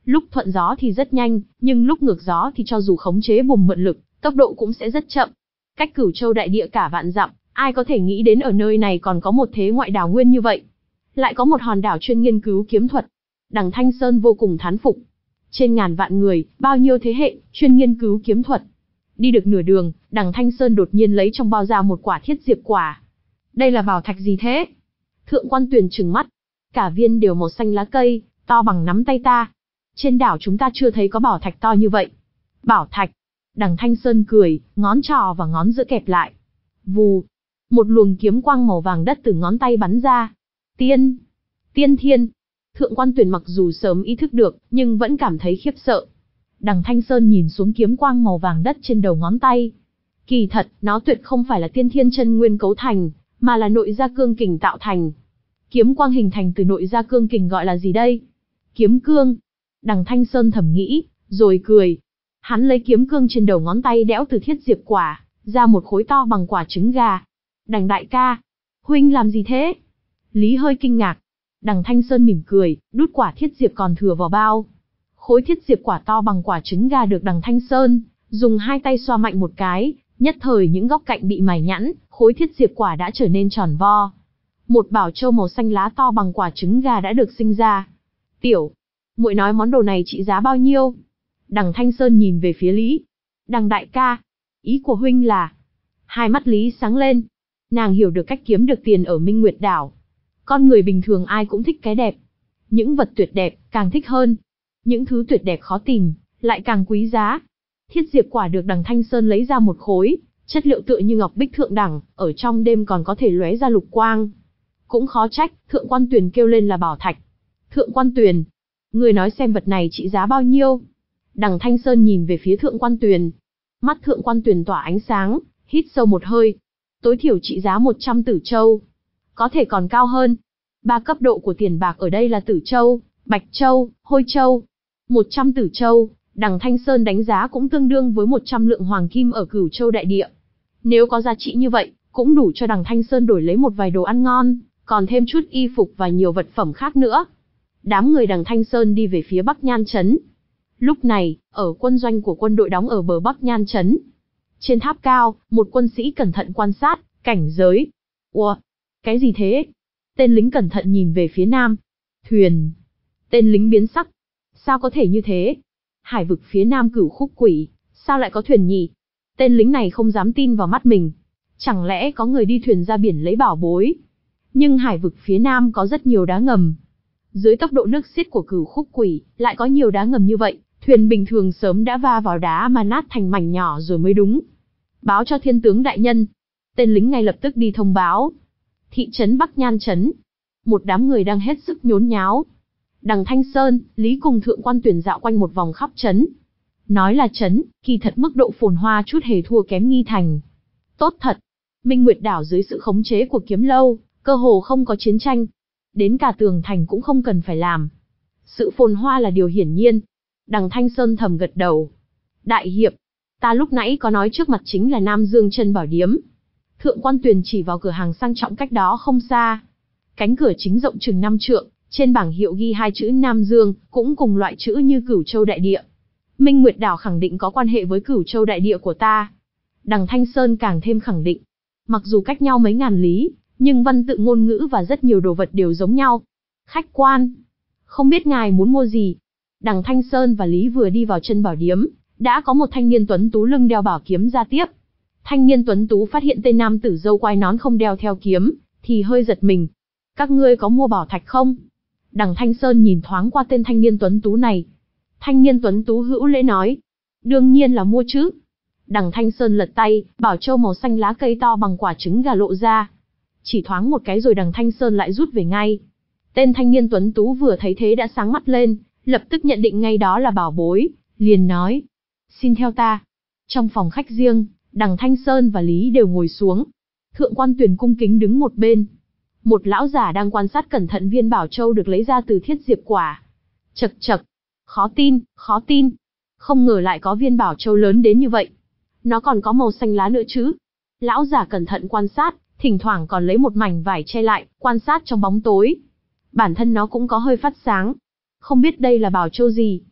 [SPEAKER 1] Lúc thuận gió thì rất nhanh, nhưng lúc ngược gió thì cho dù khống chế bùm mượn lực, tốc độ cũng sẽ rất chậm. Cách Cửu Châu đại địa cả vạn dặm, ai có thể nghĩ đến ở nơi này còn có một thế ngoại đảo nguyên như vậy. Lại có một hòn đảo chuyên nghiên cứu kiếm thuật. Đằng Thanh Sơn vô cùng thán phục. Trên ngàn vạn người, bao nhiêu thế hệ, chuyên nghiên cứu kiếm thuật. Đi được nửa đường, Đằng Thanh Sơn đột nhiên lấy trong bao ra một quả thiết diệp quả. Đây là bảo thạch gì thế? Thượng Quan Tuyền trừng mắt. Cả viên đều màu xanh lá cây, to bằng nắm tay ta. Trên đảo chúng ta chưa thấy có bảo thạch to như vậy. Bảo thạch. Đằng Thanh Sơn cười, ngón trỏ và ngón giữa kẹp lại. Vù. Một luồng kiếm quang màu vàng đất từ ngón tay bắn ra. Tiên. Tiên thiên. Thượng Quan Tuyền mặc dù sớm ý thức được, nhưng vẫn cảm thấy khiếp sợ. Đằng Thanh Sơn nhìn xuống kiếm quang màu vàng đất trên đầu ngón tay. Kỳ thật, nó tuyệt không phải là tiên thiên chân nguyên cấu thành, mà là nội gia cương kình tạo thành. Kiếm quang hình thành từ nội gia cương kình gọi là gì đây? Kiếm cương. Đằng Thanh Sơn thầm nghĩ, rồi cười. Hắn lấy kiếm cương trên đầu ngón tay đẽo từ thiết diệp quả, ra một khối to bằng quả trứng gà. Đằng đại ca, huynh làm gì thế? Lý hơi kinh ngạc. Đằng Thanh Sơn mỉm cười, đút quả thiết diệp còn thừa vào bao. Khối thiết diệp quả to bằng quả trứng gà được Đằng Thanh Sơn dùng hai tay xoa mạnh một cái, nhất thời những góc cạnh bị mài nhẵn, khối thiết diệp quả đã trở nên tròn vo. Một bảo châu màu xanh lá to bằng quả trứng gà đã được sinh ra. Tiểu, muội nói món đồ này trị giá bao nhiêu? Đằng Thanh Sơn nhìn về phía Lý. Đằng đại ca, ý của huynh là? Hai mắt Lý sáng lên. Nàng hiểu được cách kiếm được tiền ở Minh Nguyệt đảo. Con người bình thường ai cũng thích cái đẹp. Những vật tuyệt đẹp, càng thích hơn. Những thứ tuyệt đẹp khó tìm, lại càng quý giá. Thiết diệp quả được Đằng Thanh Sơn lấy ra một khối, chất liệu tựa như ngọc bích thượng đẳng, ở trong đêm còn có thể lóe ra lục quang. Cũng khó trách, Thượng Quan Tuyền kêu lên là bảo thạch. Thượng Quan Tuyền, người nói xem vật này trị giá bao nhiêu? Đằng Thanh Sơn nhìn về phía Thượng Quan Tuyền. Mắt Thượng Quan Tuyền tỏa ánh sáng, hít sâu một hơi. Tối thiểu trị giá một trăm tử châu. Có thể còn cao hơn. Ba cấp độ của tiền bạc ở đây là tử châu, bạch châu, hôi châu. một trăm tử châu, Đằng Thanh Sơn đánh giá cũng tương đương với một trăm lượng hoàng kim ở Cửu Châu đại địa. Nếu có giá trị như vậy, cũng đủ cho Đằng Thanh Sơn đổi lấy một vài đồ ăn ngon, còn thêm chút y phục và nhiều vật phẩm khác nữa. Đám người Đằng Thanh Sơn đi về phía Bắc Nhan Trấn. Lúc này, ở quân doanh của quân đội đóng ở bờ Bắc Nhan Trấn. Trên tháp cao, một quân sĩ cẩn thận quan sát, cảnh giới. Ủa? Cái gì thế? Tên lính cẩn thận nhìn về phía nam. Thuyền. Tên lính biến sắc. Sao có thể như thế? Hải vực phía nam Cửu Khúc Quỷ, sao lại có thuyền nhỉ? Tên lính này không dám tin vào mắt mình. Chẳng lẽ có người đi thuyền ra biển lấy bảo bối? Nhưng hải vực phía nam có rất nhiều đá ngầm. Dưới tốc độ nước xiết của Cửu Khúc Quỷ, lại có nhiều đá ngầm như vậy, thuyền bình thường sớm đã va vào đá mà nát thành mảnh nhỏ rồi mới đúng. Báo cho thiên tướng đại nhân. Tên lính ngay lập tức đi thông báo. Thị trấn Bắc Nhan Trấn. Một đám người đang hết sức nhốn nháo. Đằng Thanh Sơn, Lý cùng Thượng Quan Tuyền dạo quanh một vòng khắp trấn. Nói là trấn, kỳ thật mức độ phồn hoa chút hề thua kém Nghi Thành. Tốt thật. Minh Nguyệt đảo dưới sự khống chế của Kiếm Lâu, cơ hồ không có chiến tranh. Đến cả tường thành cũng không cần phải làm. Sự phồn hoa là điều hiển nhiên. Đằng Thanh Sơn thầm gật đầu. Đại hiệp, ta lúc nãy có nói trước mặt chính là Nam Dương Chân Bảo Điếm. Thượng Quan Tuyền chỉ vào cửa hàng sang trọng cách đó không xa. Cánh cửa chính rộng chừng năm trượng, trên bảng hiệu ghi hai chữ Nam Dương, cũng cùng loại chữ như Cửu Châu đại địa. Minh Nguyệt đảo khẳng định có quan hệ với Cửu Châu đại địa của ta. Đằng Thanh Sơn càng thêm khẳng định. Mặc dù cách nhau mấy ngàn lý, nhưng văn tự ngôn ngữ và rất nhiều đồ vật đều giống nhau. Khách quan, không biết ngài muốn mua gì? Đằng Thanh Sơn và Lý vừa đi vào Chân Bảo Điếm, đã có một thanh niên tuấn tú lưng đeo bảo kiếm ra tiếp. Thanh niên tuấn tú phát hiện tên nam tử râu quai nón không đeo theo kiếm, thì hơi giật mình. Các ngươi có mua bảo thạch không? Đằng Thanh Sơn nhìn thoáng qua tên thanh niên tuấn tú này. Thanh niên tuấn tú hữu lễ nói. Đương nhiên là mua chứ. Đằng Thanh Sơn lật tay, bảo châu màu xanh lá cây to bằng quả trứng gà lộ ra. Chỉ thoáng một cái rồi đằng Thanh Sơn lại rút về ngay. Tên thanh niên tuấn tú vừa thấy thế đã sáng mắt lên, lập tức nhận định ngay đó là bảo bối, liền nói. Xin theo ta. Trong phòng khách riêng, đằng Thanh Sơn và Lý đều ngồi xuống. Thượng Quan Tuyền cung kính đứng một bên. Một lão giả đang quan sát cẩn thận viên bảo châu được lấy ra từ thiết diệp quả. Chậc chậc, khó tin, khó tin. Không ngờ lại có viên bảo châu lớn đến như vậy. Nó còn có màu xanh lá nữa chứ. Lão giả cẩn thận quan sát, thỉnh thoảng còn lấy một mảnh vải che lại, quan sát trong bóng tối. Bản thân nó cũng có hơi phát sáng. Không biết đây là bảo châu gì.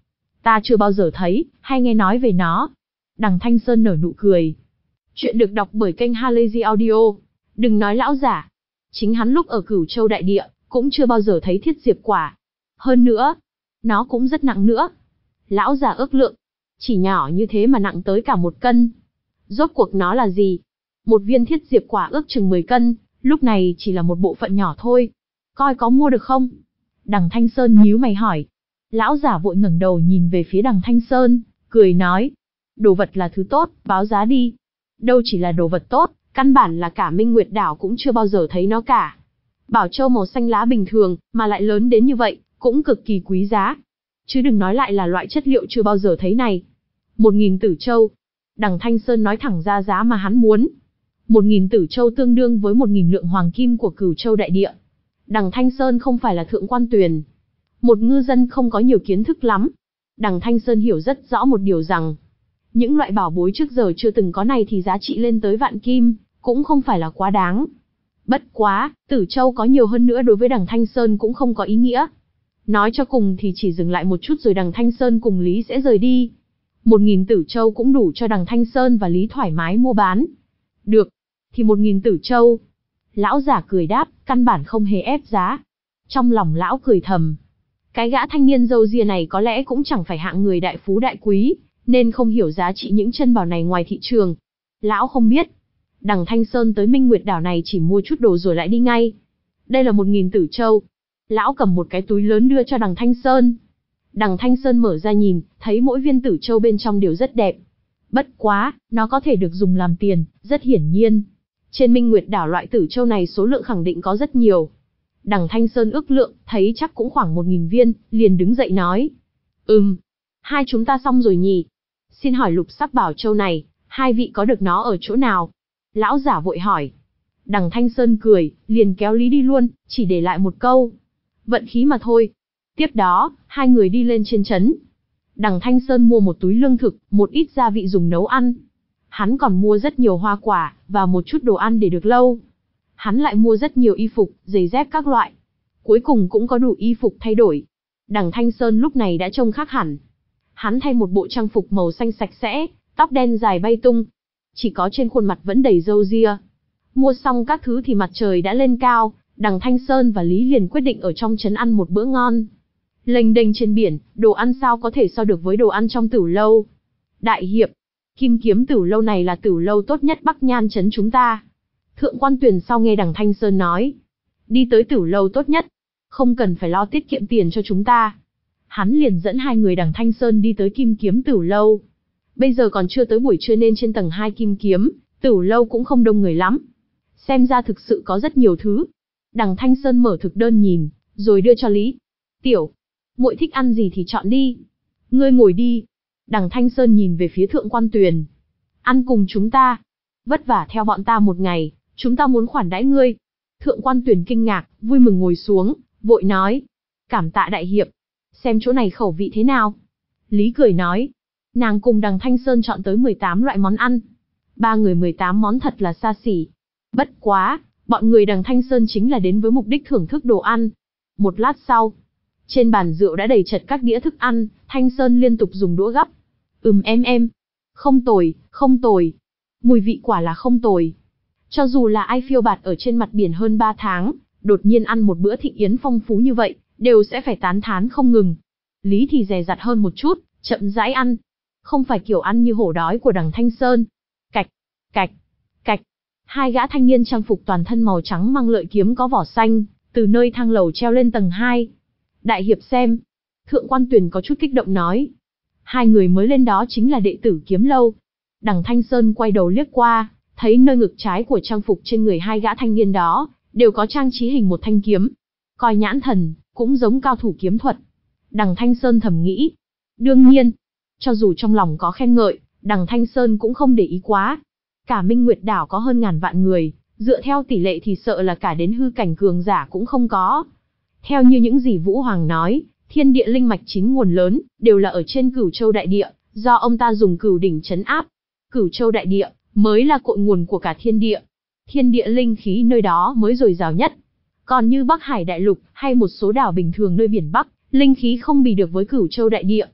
[SPEAKER 1] Ta chưa bao giờ thấy, hay nghe nói về nó. Đằng Thanh Sơn nở nụ cười. Chuyện được đọc bởi kênh Halazy Audio. Đừng nói lão giả. Chính hắn lúc ở Cửu Châu Đại Địa, cũng chưa bao giờ thấy thiết diệp quả. Hơn nữa, nó cũng rất nặng nữa. Lão giả ước lượng. Chỉ nhỏ như thế mà nặng tới cả một cân. Rốt cuộc nó là gì? Một viên thiết diệp quả ước chừng mười cân, lúc này chỉ là một bộ phận nhỏ thôi. Coi có mua được không? Đằng Thanh Sơn nhíu mày hỏi. Lão giả vội ngẩng đầu nhìn về phía đằng Thanh Sơn, cười nói. Đồ vật là thứ tốt, báo giá đi. Đâu chỉ là đồ vật tốt, căn bản là cả Minh Nguyệt Đảo cũng chưa bao giờ thấy nó cả. Bảo châu màu xanh lá bình thường, mà lại lớn đến như vậy, cũng cực kỳ quý giá. Chứ đừng nói lại là loại chất liệu chưa bao giờ thấy này. Một nghìn tử châu. Đằng Thanh Sơn nói thẳng ra giá mà hắn muốn. Một nghìn tử châu tương đương với một nghìn lượng hoàng kim của Cửu Châu Đại Địa. Đằng Thanh Sơn không phải là thượng quan tuyền. Một ngư dân không có nhiều kiến thức lắm. Đằng Thanh Sơn hiểu rất rõ một điều rằng, những loại bảo bối trước giờ chưa từng có này thì giá trị lên tới vạn kim, cũng không phải là quá đáng. Bất quá, tử châu có nhiều hơn nữa đối với đằng Thanh Sơn cũng không có ý nghĩa. Nói cho cùng thì chỉ dừng lại một chút rồi đằng Thanh Sơn cùng Lý sẽ rời đi. Một nghìn tử châu cũng đủ cho đằng Thanh Sơn và Lý thoải mái mua bán. Được, thì một nghìn tử châu. Lão giả cười đáp, căn bản không hề ép giá. Trong lòng lão cười thầm. Cái gã thanh niên râu ria này có lẽ cũng chẳng phải hạng người đại phú đại quý, nên không hiểu giá trị những chân bảo này ngoài thị trường. Lão không biết, đằng Thanh Sơn tới Minh Nguyệt Đảo này chỉ mua chút đồ rồi lại đi ngay. Đây là một nghìn tử châu. Lão cầm một cái túi lớn đưa cho đằng Thanh Sơn. Đằng Thanh Sơn mở ra nhìn, thấy mỗi viên tử châu bên trong đều rất đẹp. Bất quá, nó có thể được dùng làm tiền, rất hiển nhiên. Trên Minh Nguyệt Đảo loại tử châu này số lượng khẳng định có rất nhiều. Đằng Thanh Sơn ước lượng, thấy chắc cũng khoảng một nghìn viên, liền đứng dậy nói. Ừm, hai chúng ta xong rồi nhỉ. Xin hỏi lục sắc bảo châu này, hai vị có được nó ở chỗ nào? Lão giả vội hỏi. Đằng Thanh Sơn cười, liền kéo Lý đi luôn, chỉ để lại một câu. Vận khí mà thôi. Tiếp đó, hai người đi lên trên trấn. Đằng Thanh Sơn mua một túi lương thực, một ít gia vị dùng nấu ăn. Hắn còn mua rất nhiều hoa quả, và một chút đồ ăn để được lâu. Hắn lại mua rất nhiều y phục, giày dép các loại. Cuối cùng cũng có đủ y phục thay đổi. Đằng Thanh Sơn lúc này đã trông khác hẳn. Hắn thay một bộ trang phục màu xanh sạch sẽ, tóc đen dài bay tung. Chỉ có trên khuôn mặt vẫn đầy râu ria. Mua xong các thứ thì mặt trời đã lên cao, đằng Thanh Sơn và Lý liền quyết định ở trong trấn ăn một bữa ngon. Lênh đênh trên biển, đồ ăn sao có thể so được với đồ ăn trong tửu lâu. Đại hiệp, Kim Kiếm tửu lâu này là tửu lâu tốt nhất Bắc Nhan trấn chúng ta. Thượng quan Tuyền sau nghe đằng Thanh Sơn nói. Đi tới tửu lâu tốt nhất, không cần phải lo tiết kiệm tiền cho chúng ta. Hắn liền dẫn hai người đằng Thanh Sơn đi tới Kim Kiếm tửu lâu. Bây giờ còn chưa tới buổi trưa nên trên tầng hai Kim Kiếm tửu lâu cũng không đông người lắm. Xem ra thực sự có rất nhiều thứ. Đằng Thanh Sơn mở thực đơn nhìn, rồi đưa cho Lý. Tiểu, muội thích ăn gì thì chọn đi. Ngươi ngồi đi. Đằng Thanh Sơn nhìn về phía Thượng quan Tuyền. Ăn cùng chúng ta. Vất vả theo bọn ta một ngày, chúng ta muốn khoản đãi ngươi. Thượng quan Tuyền kinh ngạc, vui mừng ngồi xuống, vội nói. Cảm tạ đại hiệp. Xem chỗ này khẩu vị thế nào. Lý cười nói. Nàng cùng đằng Thanh Sơn chọn tới mười tám loại món ăn. Ba người mười tám món thật là xa xỉ. Bất quá, bọn người đằng Thanh Sơn chính là đến với mục đích thưởng thức đồ ăn. Một lát sau, trên bàn rượu đã đầy chật các đĩa thức ăn, Thanh Sơn liên tục dùng đũa gắp. Ừm em em. Không tồi, không tồi. Mùi vị quả là không tồi. Cho dù là ai phiêu bạt ở trên mặt biển hơn ba tháng, đột nhiên ăn một bữa thịnh yến phong phú như vậy, đều sẽ phải tán thán không ngừng. Lý thì dè dặt hơn một chút, chậm rãi ăn. Không phải kiểu ăn như hổ đói của đằng Thanh Sơn. Cạch, cạch, cạch. Hai gã thanh niên trang phục toàn thân màu trắng mang lợi kiếm có vỏ xanh, từ nơi thang lầu treo lên tầng hai. Đại hiệp xem. Thượng quan Tuyền có chút kích động nói. Hai người mới lên đó chính là đệ tử Kiếm Lâu. Đằng Thanh Sơn quay đầu liếc qua, thấy nơi ngực trái của trang phục trên người hai gã thanh niên đó, đều có trang trí hình một thanh kiếm. Coi nhãn thần, cũng giống cao thủ kiếm thuật. Đằng Thanh Sơn thầm nghĩ. Đương nhiên, cho dù trong lòng có khen ngợi, đằng Thanh Sơn cũng không để ý quá. Cả Minh Nguyệt Đảo có hơn ngàn vạn người, dựa theo tỷ lệ thì sợ là cả đến hư cảnh cường giả cũng không có. Theo như những gì Vũ Hoàng nói, thiên địa linh mạch chính nguồn lớn, đều là ở trên Cửu Châu Đại Địa, do ông ta dùng cửu đỉnh trấn áp. Cửu Châu Đại Địa, mới là cội nguồn của cả thiên địa. Thiên địa linh khí nơi đó mới dồi dào nhất. Còn như Bắc Hải Đại Lục, hay một số đảo bình thường nơi biển Bắc, linh khí không bì được với Cửu Châu Đại Địa.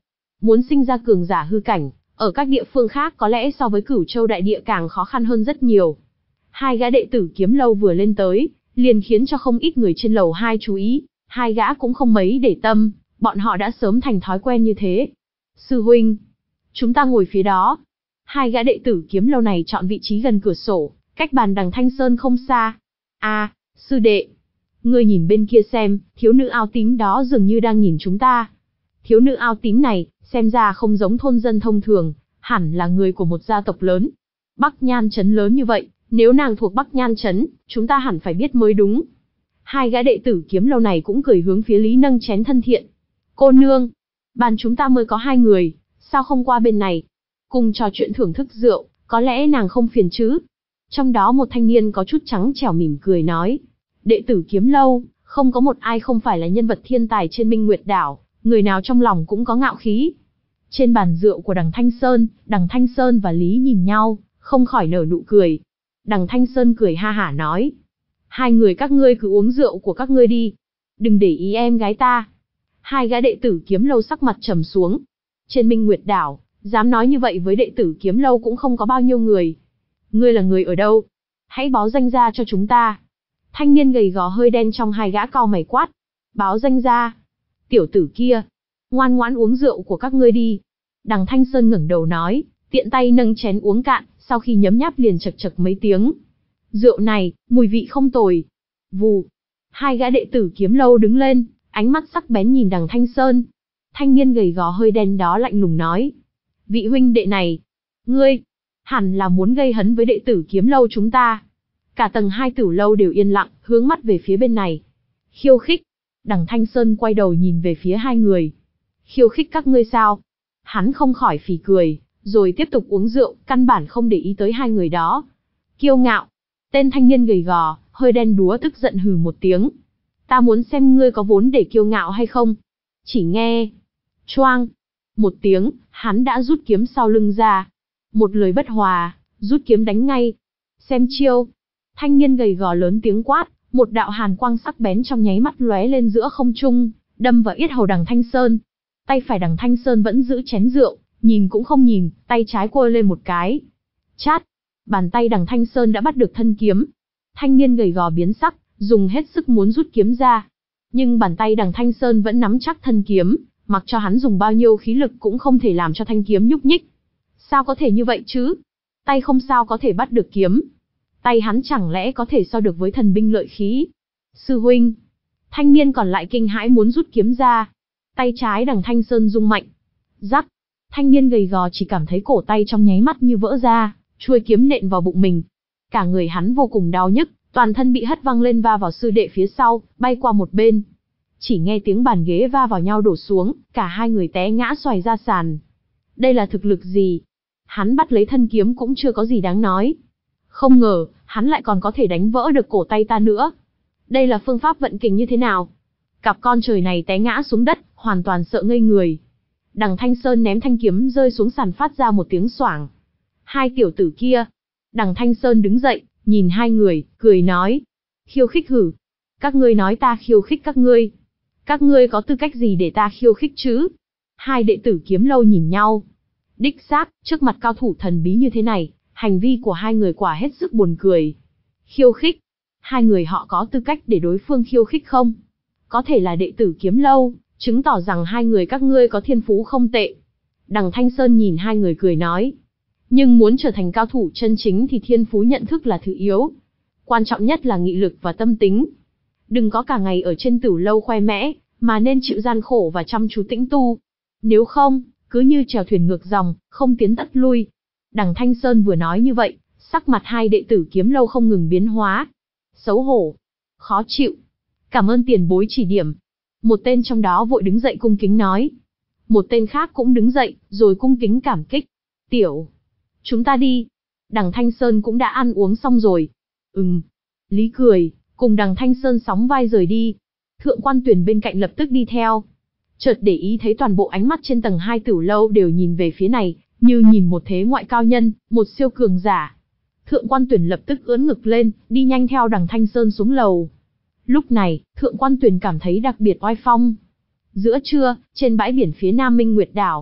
[SPEAKER 1] Muốn sinh ra cường giả hư cảnh, ở các địa phương khác có lẽ so với Cửu Châu đại địa càng khó khăn hơn rất nhiều. Hai gã đệ tử kiếm lâu vừa lên tới, liền khiến cho không ít người trên lầu hai chú ý, hai gã cũng không mấy để tâm, bọn họ đã sớm thành thói quen như thế. Sư huynh, chúng ta ngồi phía đó. Hai gã đệ tử kiếm lâu này chọn vị trí gần cửa sổ, cách bàn Đằng Thanh Sơn không xa. À, sư đệ, ngươi nhìn bên kia xem, thiếu nữ áo tím đó dường như đang nhìn chúng ta. Thiếu nữ áo tím này, xem ra không giống thôn dân thông thường, hẳn là người của một gia tộc lớn. Bắc Nhan Trấn lớn như vậy, nếu nàng thuộc Bắc Nhan Trấn, chúng ta hẳn phải biết mới đúng. Hai gã đệ tử kiếm lâu này cũng cười hướng phía Lý nâng chén thân thiện. Cô nương, bàn chúng ta mới có hai người, sao không qua bên này? Cùng trò chuyện thưởng thức rượu, có lẽ nàng không phiền chứ? Trong đó một thanh niên có chút trắng trẻo mỉm cười nói. Đệ tử kiếm lâu, không có một ai không phải là nhân vật thiên tài trên Minh Nguyệt Đảo, người nào trong lòng cũng có ngạo khí. Trên bàn rượu của Đằng Thanh Sơn, Đằng Thanh Sơn và Lý nhìn nhau, không khỏi nở nụ cười. Đằng Thanh Sơn cười ha hả nói. Hai người các ngươi cứ uống rượu của các ngươi đi. Đừng để ý em gái ta. Hai gã đệ tử kiếm lâu sắc mặt trầm xuống. Trên Minh Nguyệt Đảo, dám nói như vậy với đệ tử kiếm lâu cũng không có bao nhiêu người. Ngươi là người ở đâu? Hãy báo danh ra cho chúng ta. Thanh niên gầy gò hơi đen trong hai gã cau mày quát. Báo danh ra. Tiểu tử kia, ngoan ngoãn uống rượu của các ngươi đi. Đằng Thanh Sơn ngẩng đầu nói, tiện tay nâng chén uống cạn, sau khi nhấm nháp liền chật chật mấy tiếng. Rượu này, mùi vị không tồi. Vù. Hai gã đệ tử kiếm lâu đứng lên, ánh mắt sắc bén nhìn Đằng Thanh Sơn. Thanh niên gầy gò hơi đen đó lạnh lùng nói. Vị huynh đệ này, ngươi, hẳn là muốn gây hấn với đệ tử kiếm lâu chúng ta. Cả tầng hai tử lâu đều yên lặng, hướng mắt về phía bên này. Khiêu khích. Đằng Thanh Sơn quay đầu nhìn về phía hai người. Khiêu khích các ngươi sao? Hắn không khỏi phì cười, rồi tiếp tục uống rượu, căn bản không để ý tới hai người đó. Kiêu ngạo. Tên thanh niên gầy gò, hơi đen đúa tức giận hừ một tiếng. Ta muốn xem ngươi có vốn để kiêu ngạo hay không. Chỉ nghe. Choang. Một tiếng, hắn đã rút kiếm sau lưng ra. Một lời bất hòa, rút kiếm đánh ngay. Xem chiêu. Thanh niên gầy gò lớn tiếng quát, một đạo hàn quang sắc bén trong nháy mắt lóe lên giữa không trung, đâm vào yết hầu Đằng Thanh Sơn. Tay phải Đằng Thanh Sơn vẫn giữ chén rượu, nhìn cũng không nhìn, tay trái quơ lên một cái. Chát! Bàn tay Đằng Thanh Sơn đã bắt được thân kiếm. Thanh niên gầy gò biến sắc, dùng hết sức muốn rút kiếm ra. Nhưng bàn tay Đằng Thanh Sơn vẫn nắm chắc thân kiếm, mặc cho hắn dùng bao nhiêu khí lực cũng không thể làm cho thanh kiếm nhúc nhích. Sao có thể như vậy chứ? Tay không sao có thể bắt được kiếm. Tay hắn chẳng lẽ có thể so được với thần binh lợi khí? Sư huynh! Thanh niên còn lại kinh hãi muốn rút kiếm ra. Tay trái Đằng Thanh Sơn rung mạnh. Rắc! Thanh niên gầy gò chỉ cảm thấy cổ tay trong nháy mắt như vỡ ra, chuôi kiếm nện vào bụng mình. Cả người hắn vô cùng đau nhức, toàn thân bị hất văng lên va vào sư đệ phía sau, bay qua một bên. Chỉ nghe tiếng bàn ghế va vào nhau đổ xuống, cả hai người té ngã xoài ra sàn. Đây là thực lực gì? Hắn bắt lấy thân kiếm cũng chưa có gì đáng nói. Không ngờ, hắn lại còn có thể đánh vỡ được cổ tay ta nữa. Đây là phương pháp vận kình như thế nào? Cặp con trời này té ngã xuống đất, hoàn toàn sợ ngây người. Đằng Thanh Sơn ném thanh kiếm rơi xuống sàn phát ra một tiếng xoảng. Hai tiểu tử kia. Đằng Thanh Sơn đứng dậy, nhìn hai người, cười nói. Khiêu khích hử? Các ngươi nói ta khiêu khích các ngươi. Các ngươi có tư cách gì để ta khiêu khích chứ? Hai đệ tử kiếm lâu nhìn nhau. Đích xác, trước mặt cao thủ thần bí như thế này, hành vi của hai người quả hết sức buồn cười. Khiêu khích. Hai người họ có tư cách để đối phương khiêu khích không? Có thể là đệ tử kiếm lâu, chứng tỏ rằng hai người các ngươi có thiên phú không tệ. Đằng Thanh Sơn nhìn hai người cười nói. Nhưng muốn trở thành cao thủ chân chính thì thiên phú nhận thức là thứ yếu. Quan trọng nhất là nghị lực và tâm tính. Đừng có cả ngày ở trên tử lâu khoe mẽ, mà nên chịu gian khổ và chăm chú tĩnh tu. Nếu không, cứ như chèo thuyền ngược dòng, không tiến tất lui. Đằng Thanh Sơn vừa nói như vậy, sắc mặt hai đệ tử kiếm lâu không ngừng biến hóa. Xấu hổ, khó chịu. Cảm ơn tiền bối chỉ điểm. Một tên trong đó vội đứng dậy cung kính nói. Một tên khác cũng đứng dậy, rồi cung kính cảm kích. Tiểu, chúng ta đi. Đằng Thanh Sơn cũng đã ăn uống xong rồi. Ừm. Lý cười, cùng Đằng Thanh Sơn sóng vai rời đi. Thượng Quan Tuyển bên cạnh lập tức đi theo. Chợt để ý thấy toàn bộ ánh mắt trên tầng hai tử lâu đều nhìn về phía này, như nhìn một thế ngoại cao nhân, một siêu cường giả. Thượng Quan Tuyển lập tức ưỡn ngực lên, đi nhanh theo Đằng Thanh Sơn xuống lầu. Lúc này, Thượng Quan Tuyển cảm thấy đặc biệt oai phong. Giữa trưa, trên bãi biển phía nam Minh Nguyệt Đảo,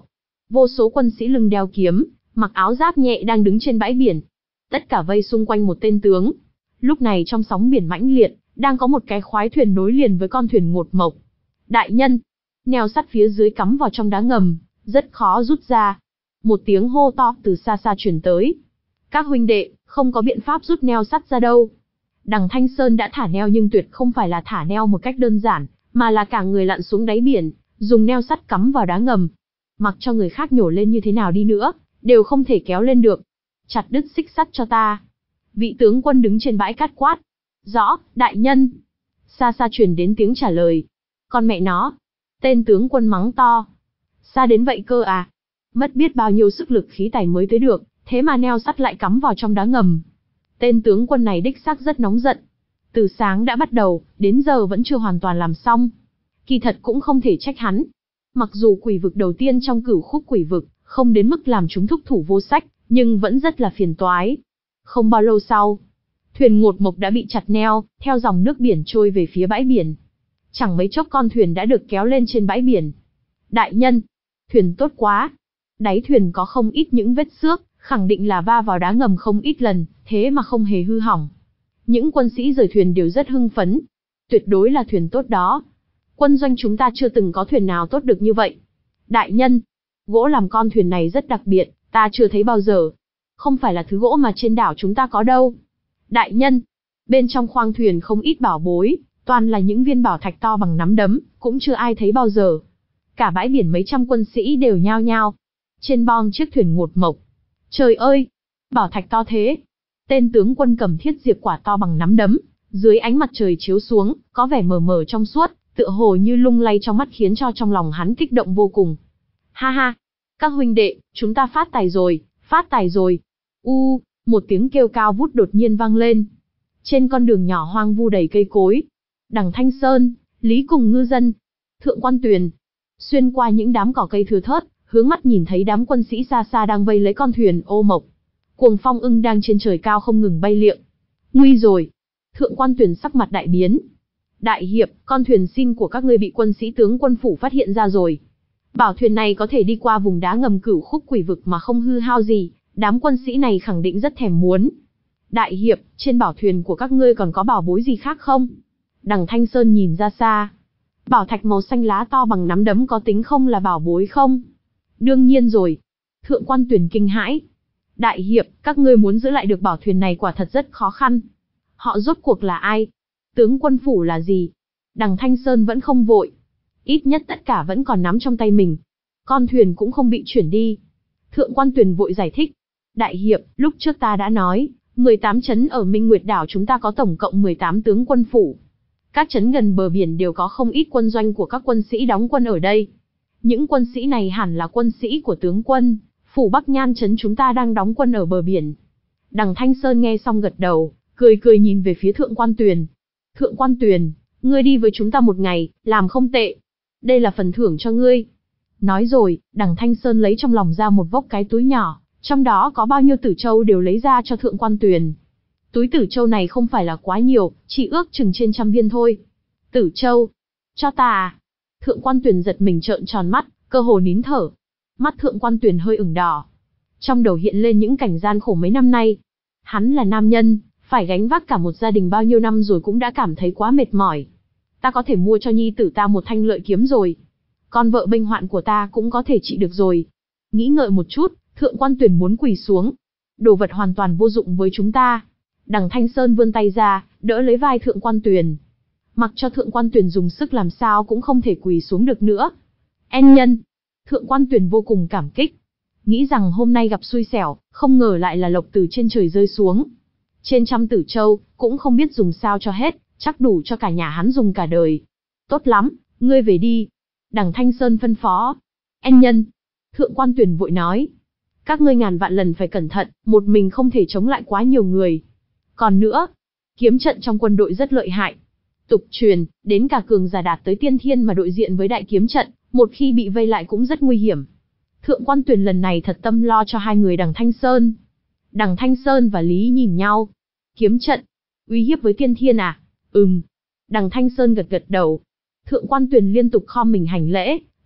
[SPEAKER 1] Vô số quân sĩ lưng đeo kiếm, mặc áo giáp nhẹ đang đứng trên bãi biển. Tất cả vây xung quanh một tên tướng. Lúc này trong sóng biển mãnh liệt, đang có một cái khoái thuyền nối liền với con thuyền ngột mộc. Đại nhân, neo sắt phía dưới cắm vào trong đá ngầm, rất khó rút ra. Một tiếng hô to từ xa xa truyền tới. Các huynh đệ, không có biện pháp rút neo sắt ra đâu. Đằng Thanh Sơn đã thả neo nhưng tuyệt không phải là thả neo một cách đơn giản, mà là cả người lặn xuống đáy biển, dùng neo sắt cắm vào đá ngầm. Mặc cho người khác nhổ lên như thế nào đi nữa, đều không thể kéo lên được. Chặt đứt xích sắt cho ta. Vị tướng quân đứng trên bãi cát quát. Rõ, đại nhân. Xa xa truyền đến tiếng trả lời. Con mẹ nó. Tên tướng quân mắng to. Xa đến vậy cơ à? Mất biết bao nhiêu sức lực khí tài mới tới được, thế mà neo sắt lại cắm vào trong đá ngầm. Tên tướng quân này đích xác rất nóng giận. Từ sáng đã bắt đầu, đến giờ vẫn chưa hoàn toàn làm xong. Kỳ thật cũng không thể trách hắn. Mặc dù quỷ vực đầu tiên trong cửu khúc quỷ vực, không đến mức làm chúng thúc thủ vô sách, nhưng vẫn rất là phiền toái. Không bao lâu sau, thuyền ngột mộc đã bị chặt neo, theo dòng nước biển trôi về phía bãi biển. Chẳng mấy chốc con thuyền đã được kéo lên trên bãi biển. Đại nhân, thuyền tốt quá. Đáy thuyền có không ít những vết xước, khẳng định là va vào đá ngầm không ít lần, thế mà không hề hư hỏng. Những quân sĩ rời thuyền đều rất hưng phấn. Tuyệt đối là thuyền tốt đó. Quân doanh chúng ta chưa từng có thuyền nào tốt được như vậy. Đại nhân, gỗ làm con thuyền này rất đặc biệt, ta chưa thấy bao giờ. Không phải là thứ gỗ mà trên đảo chúng ta có đâu. Đại nhân, bên trong khoang thuyền không ít bảo bối, toàn là những viên bảo thạch to bằng nắm đấm, cũng chưa ai thấy bao giờ. Cả bãi biển mấy trăm quân sĩ đều nhao nhao. Trên bon chiếc thuyền ngột mộc. Trời ơi, bảo thạch to thế. Tên tướng quân cầm thiết diệp quả to bằng nắm đấm, dưới ánh mặt trời chiếu xuống, có vẻ mờ mờ trong suốt, tựa hồ như lung lay trong mắt khiến cho trong lòng hắn kích động vô cùng. Ha ha, các huynh đệ, chúng ta phát tài rồi, phát tài rồi. U, một tiếng kêu cao vút đột nhiên vang lên. Trên con đường nhỏ hoang vu đầy cây cối, đằng Thanh Sơn, Lý cùng ngư dân, Thượng Quan Tuyền, xuyên qua những đám cỏ cây thưa thớt, hướng mắt nhìn thấy đám quân sĩ xa xa đang vây lấy con thuyền ô mộc. Cuồng phong ưng đang trên trời cao không ngừng bay liệng. Nguy rồi! Thượng Quan Tuyền sắc mặt đại biến. Đại hiệp, con thuyền xin của các ngươi bị quân sĩ tướng quân phủ phát hiện ra rồi. Bảo thuyền này có thể đi qua vùng đá ngầm cửu khúc quỷ vực mà không hư hao gì, đám quân sĩ này khẳng định rất thèm muốn. Đại hiệp, trên bảo thuyền của các ngươi còn có bảo bối gì khác không? Đằng Thanh Sơn nhìn ra xa. Bảo thạch màu xanh lá to bằng nắm đấm có tính không là bảo bối không? Đương nhiên rồi. Thượng Quan Tuyền kinh hãi. Đại hiệp, các ngươi muốn giữ lại được bảo thuyền này quả thật rất khó khăn. Họ rốt cuộc là ai? Tướng quân phủ là gì? Đằng Thanh Sơn vẫn không vội. Ít nhất tất cả vẫn còn nắm trong tay mình. Con thuyền cũng không bị chuyển đi. Thượng Quan Tuyền vội giải thích. Đại hiệp, lúc trước ta đã nói, mười tám trấn ở Minh Nguyệt đảo chúng ta có tổng cộng mười tám tướng quân phủ. Các trấn gần bờ biển đều có không ít quân doanh của các quân sĩ đóng quân ở đây. Những quân sĩ này hẳn là quân sĩ của tướng quân, phủ Bắc Nhan trấn chúng ta đang đóng quân ở bờ biển. Đằng Thanh Sơn nghe xong gật đầu, cười cười nhìn về phía Thượng Quan Tuyền. Thượng Quan Tuyền, ngươi đi với chúng ta một ngày, làm không tệ. Đây là phần thưởng cho ngươi. Nói rồi, đằng Thanh Sơn lấy trong lòng ra một vốc cái túi nhỏ, trong đó có bao nhiêu tử châu đều lấy ra cho Thượng Quan Tuyền. Túi tử châu này không phải là quá nhiều, chỉ ước chừng trên trăm viên thôi. Tử châu? Cho ta à? Thượng Quan Tuyền giật mình trợn tròn mắt, cơ hồ nín thở. Mắt Thượng Quan Tuyền hơi ửng đỏ. Trong đầu hiện lên những cảnh gian khổ mấy năm nay. Hắn là nam nhân, phải gánh vác cả một gia đình bao nhiêu năm rồi cũng đã cảm thấy quá mệt mỏi. Ta có thể mua cho nhi tử ta một thanh lợi kiếm rồi. Con vợ bênh hoạn của ta cũng có thể trị được rồi. Nghĩ ngợi một chút, Thượng Quan Tuyền muốn quỳ xuống. Đồ vật hoàn toàn vô dụng với chúng ta. Đằng Thanh Sơn vươn tay ra, đỡ lấy vai Thượng Quan Tuyền. Mặc cho Thượng Quan Tuyền dùng sức làm sao cũng không thể quỳ xuống được nữa. En nhân. Thượng Quan Tuyền vô cùng cảm kích. Nghĩ rằng hôm nay gặp xui xẻo, không ngờ lại là lộc từ trên trời rơi xuống. Trên trăm tử châu, cũng không biết dùng sao cho hết, chắc đủ cho cả nhà hắn dùng cả đời. Tốt lắm, ngươi về đi. Đằng Thanh Sơn phân phó. En nhân. Thượng Quan Tuyền vội nói. Các ngươi ngàn vạn lần phải cẩn thận, một mình không thể chống lại quá nhiều người. Còn nữa, kiếm trận trong quân đội rất lợi hại. Tục truyền, đến cả cường giả đạt tới tiên thiên mà đối diện với đại kiếm trận, một khi bị vây lại cũng rất nguy hiểm. Thượng Quan Tuyền lần này thật tâm lo cho hai người đằng Thanh Sơn. Đằng Thanh Sơn và Lý nhìn nhau. Kiếm trận, uy hiếp với tiên thiên à? Ừm. Đằng Thanh Sơn gật gật đầu. Thượng Quan Tuyền liên tục khom mình hành lễ,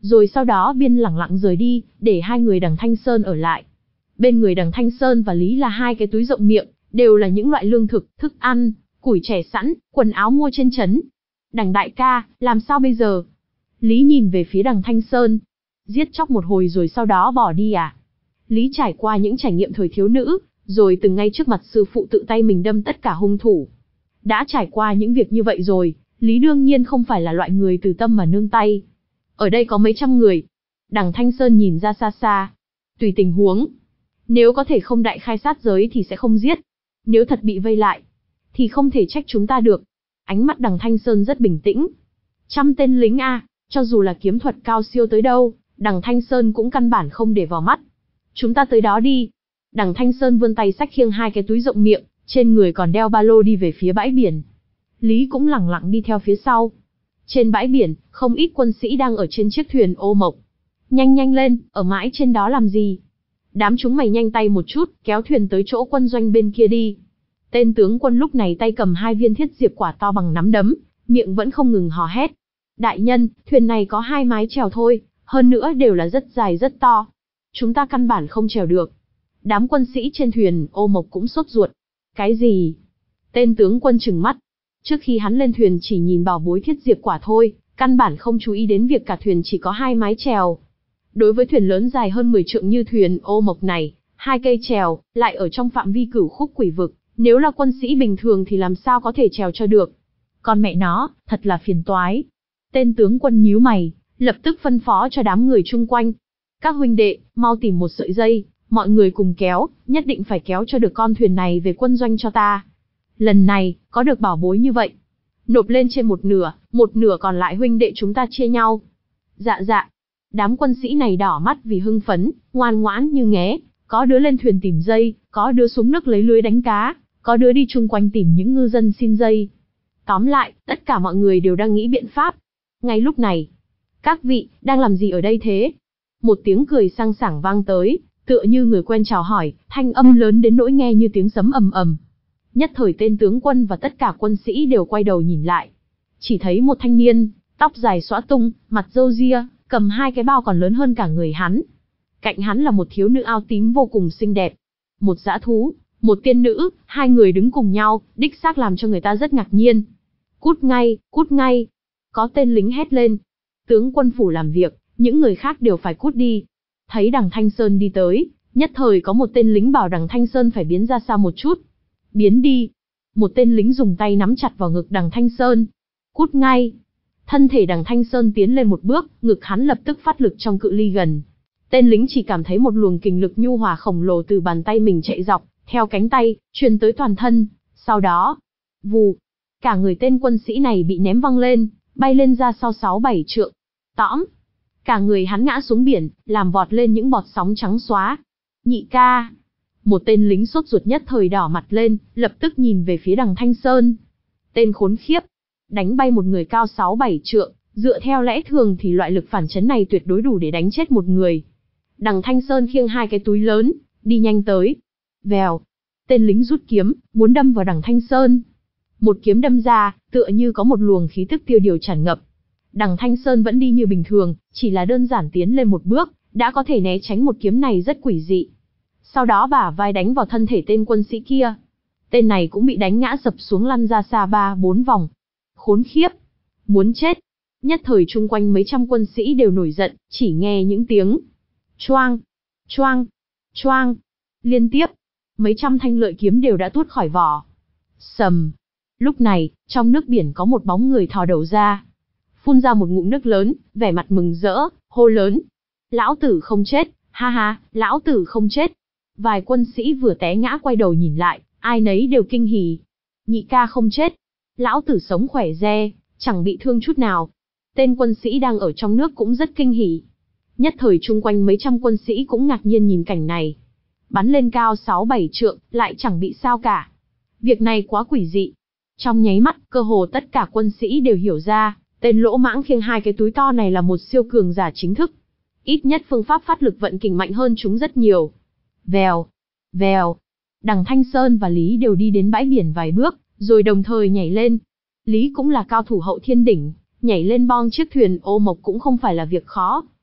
[SPEAKER 1] rồi sau đó biên lẳng lặng rời đi, để hai người Đằng Thanh Sơn ở lại. Bên người Đằng Thanh Sơn và Lý là hai cái túi rộng miệng, đều là những loại lương thực, thức ăn, củi chẻ sẵn, quần áo mua trên trấn. Đằng đại ca, làm sao bây giờ? Lý nhìn về phía Đằng Thanh Sơn. Giết chóc một hồi rồi sau đó bỏ đi à? Lý trải qua những trải nghiệm thời thiếu nữ, rồi từng ngay trước mặt sư phụ tự tay mình đâm tất cả hung thủ. Đã trải qua những việc như vậy rồi, Lý đương nhiên không phải là loại người từ tâm mà nương tay. Ở đây có mấy trăm người. Đằng Thanh Sơn nhìn ra xa xa. Tùy tình huống. Nếu có thể không đại khai sát giới thì sẽ không giết. Nếu thật bị vây lại, thì không thể trách chúng ta được. Ánh mắt Đằng Thanh Sơn rất bình tĩnh. Trăm tên lính a, cho dù là kiếm thuật cao siêu tới đâu, Đằng Thanh Sơn cũng căn bản không để vào mắt. Chúng ta tới đó đi. Đằng Thanh Sơn vươn tay xách khiêng hai cái túi rộng miệng, trên người còn đeo ba lô đi về phía bãi biển. Lý cũng lẳng lặng đi theo phía sau. Trên bãi biển, không ít quân sĩ đang ở trên chiếc thuyền ô mộc. Nhanh nhanh lên, ở mãi trên đó làm gì? Đám chúng mày nhanh tay một chút, kéo thuyền tới chỗ quân doanh bên kia đi. Tên tướng quân lúc này tay cầm hai viên thiết diệp quả to bằng nắm đấm, miệng vẫn không ngừng hò hét. Đại nhân, thuyền này có hai mái chèo thôi, hơn nữa đều là rất dài rất to. Chúng ta căn bản không chèo được. Đám quân sĩ trên thuyền ô mộc cũng sốt ruột. Cái gì? Tên tướng quân trừng mắt. Trước khi hắn lên thuyền chỉ nhìn bảo bối thiết diệp quả thôi, căn bản không chú ý đến việc cả thuyền chỉ có hai mái chèo. Đối với thuyền lớn dài hơn mười trượng như thuyền ô mộc này, hai cây chèo, lại ở trong phạm vi cửu khúc quỷ vực, nếu là quân sĩ bình thường thì làm sao có thể chèo cho được. Còn mẹ nó, thật là phiền toái. Tên tướng quân nhíu mày, lập tức phân phó cho đám người chung quanh. Các huynh đệ, mau tìm một sợi dây, mọi người cùng kéo, nhất định phải kéo cho được con thuyền này về quân doanh cho ta. Lần này, có được bảo bối như vậy. Nộp lên trên một nửa, một nửa còn lại huynh đệ chúng ta chia nhau. Dạ dạ. Đám quân sĩ này đỏ mắt vì hưng phấn, ngoan ngoãn như nghé. Có đứa lên thuyền tìm dây, có đứa xuống nước lấy lưới đánh cá, có đứa đi chung quanh tìm những ngư dân xin dây. Tóm lại, tất cả mọi người đều đang nghĩ biện pháp. Ngay lúc này, các vị, đang làm gì ở đây thế? Một tiếng cười sang sảng vang tới, tựa như người quen chào hỏi, thanh âm lớn đến nỗi nghe như tiếng sấm ầm ầm. Nhất thời tên tướng quân và tất cả quân sĩ đều quay đầu nhìn lại. Chỉ thấy một thanh niên, tóc dài xõa tung, mặt râu ria, cầm hai cái bao còn lớn hơn cả người hắn. Cạnh hắn là một thiếu nữ áo tím vô cùng xinh đẹp. Một dã thú, một tiên nữ, hai người đứng cùng nhau, đích xác làm cho người ta rất ngạc nhiên. Cút ngay, cút ngay. Có tên lính hét lên. Tướng quân phủ làm việc, những người khác đều phải cút đi. Thấy Đằng Thanh Sơn đi tới, nhất thời có một tên lính bảo Đằng Thanh Sơn phải biến ra xa một chút. Biến đi. Một tên lính dùng tay nắm chặt vào ngực Đằng Thanh Sơn. Cút ngay. Thân thể Đằng Thanh Sơn tiến lên một bước, ngực hắn lập tức phát lực trong cự ly gần. Tên lính chỉ cảm thấy một luồng kình lực nhu hòa khổng lồ từ bàn tay mình chạy dọc, theo cánh tay, truyền tới toàn thân. Sau đó, vù, cả người tên quân sĩ này bị ném văng lên, bay lên ra sau sáu bảy trượng. Tõm, cả người hắn ngã xuống biển, làm vọt lên những bọt sóng trắng xóa. Nhị ca. Một tên lính sốt ruột nhất thời đỏ mặt lên, lập tức nhìn về phía Đằng Thanh Sơn. Tên khốn khiếp, đánh bay một người cao sáu bảy trượng, dựa theo lẽ thường thì loại lực phản chấn này tuyệt đối đủ để đánh chết một người. Đằng Thanh Sơn khiêng hai cái túi lớn, đi nhanh tới. Vèo, tên lính rút kiếm, muốn đâm vào Đằng Thanh Sơn. Một kiếm đâm ra, tựa như có một luồng khí tức tiêu điều tràn ngập. Đằng Thanh Sơn vẫn đi như bình thường, chỉ là đơn giản tiến lên một bước, đã có thể né tránh một kiếm này rất quỷ dị. Sau đó bả vai đánh vào thân thể tên quân sĩ kia. Tên này cũng bị đánh ngã sập xuống lăn ra xa ba bốn vòng. Khốn khiếp, muốn chết. Nhất thời chung quanh mấy trăm quân sĩ đều nổi giận, chỉ nghe những tiếng choang, choang, choang. Liên tiếp, mấy trăm thanh lợi kiếm đều đã tuốt khỏi vỏ. Sầm. Lúc này, trong nước biển có một bóng người thò đầu ra. Phun ra một ngụm nước lớn, vẻ mặt mừng rỡ, hô lớn. Lão tử không chết, ha ha, lão tử không chết. Vài quân sĩ vừa té ngã quay đầu nhìn lại, ai nấy đều kinh hỉ. Nhị ca không chết. Lão tử sống khỏe re, chẳng bị thương chút nào. Tên quân sĩ đang ở trong nước cũng rất kinh hỉ. Nhất thời chung quanh mấy trăm quân sĩ cũng ngạc nhiên nhìn cảnh này. Bắn lên cao sáu bảy trượng, lại chẳng bị sao cả. Việc này quá quỷ dị. Trong nháy mắt, cơ hồ tất cả quân sĩ đều hiểu ra, tên lỗ mãng khiêng hai cái túi to này là một siêu cường giả chính thức. Ít nhất phương pháp phát lực vận kình mạnh hơn chúng rất nhiều. Vèo, vèo. Đằng Thanh Sơn và Lý đều đi đến bãi biển vài bước, rồi đồng thời nhảy lên. Lý cũng là cao thủ hậu thiên đỉnh, nhảy lên bong chiếc thuyền ô mộc cũng không phải là việc khó.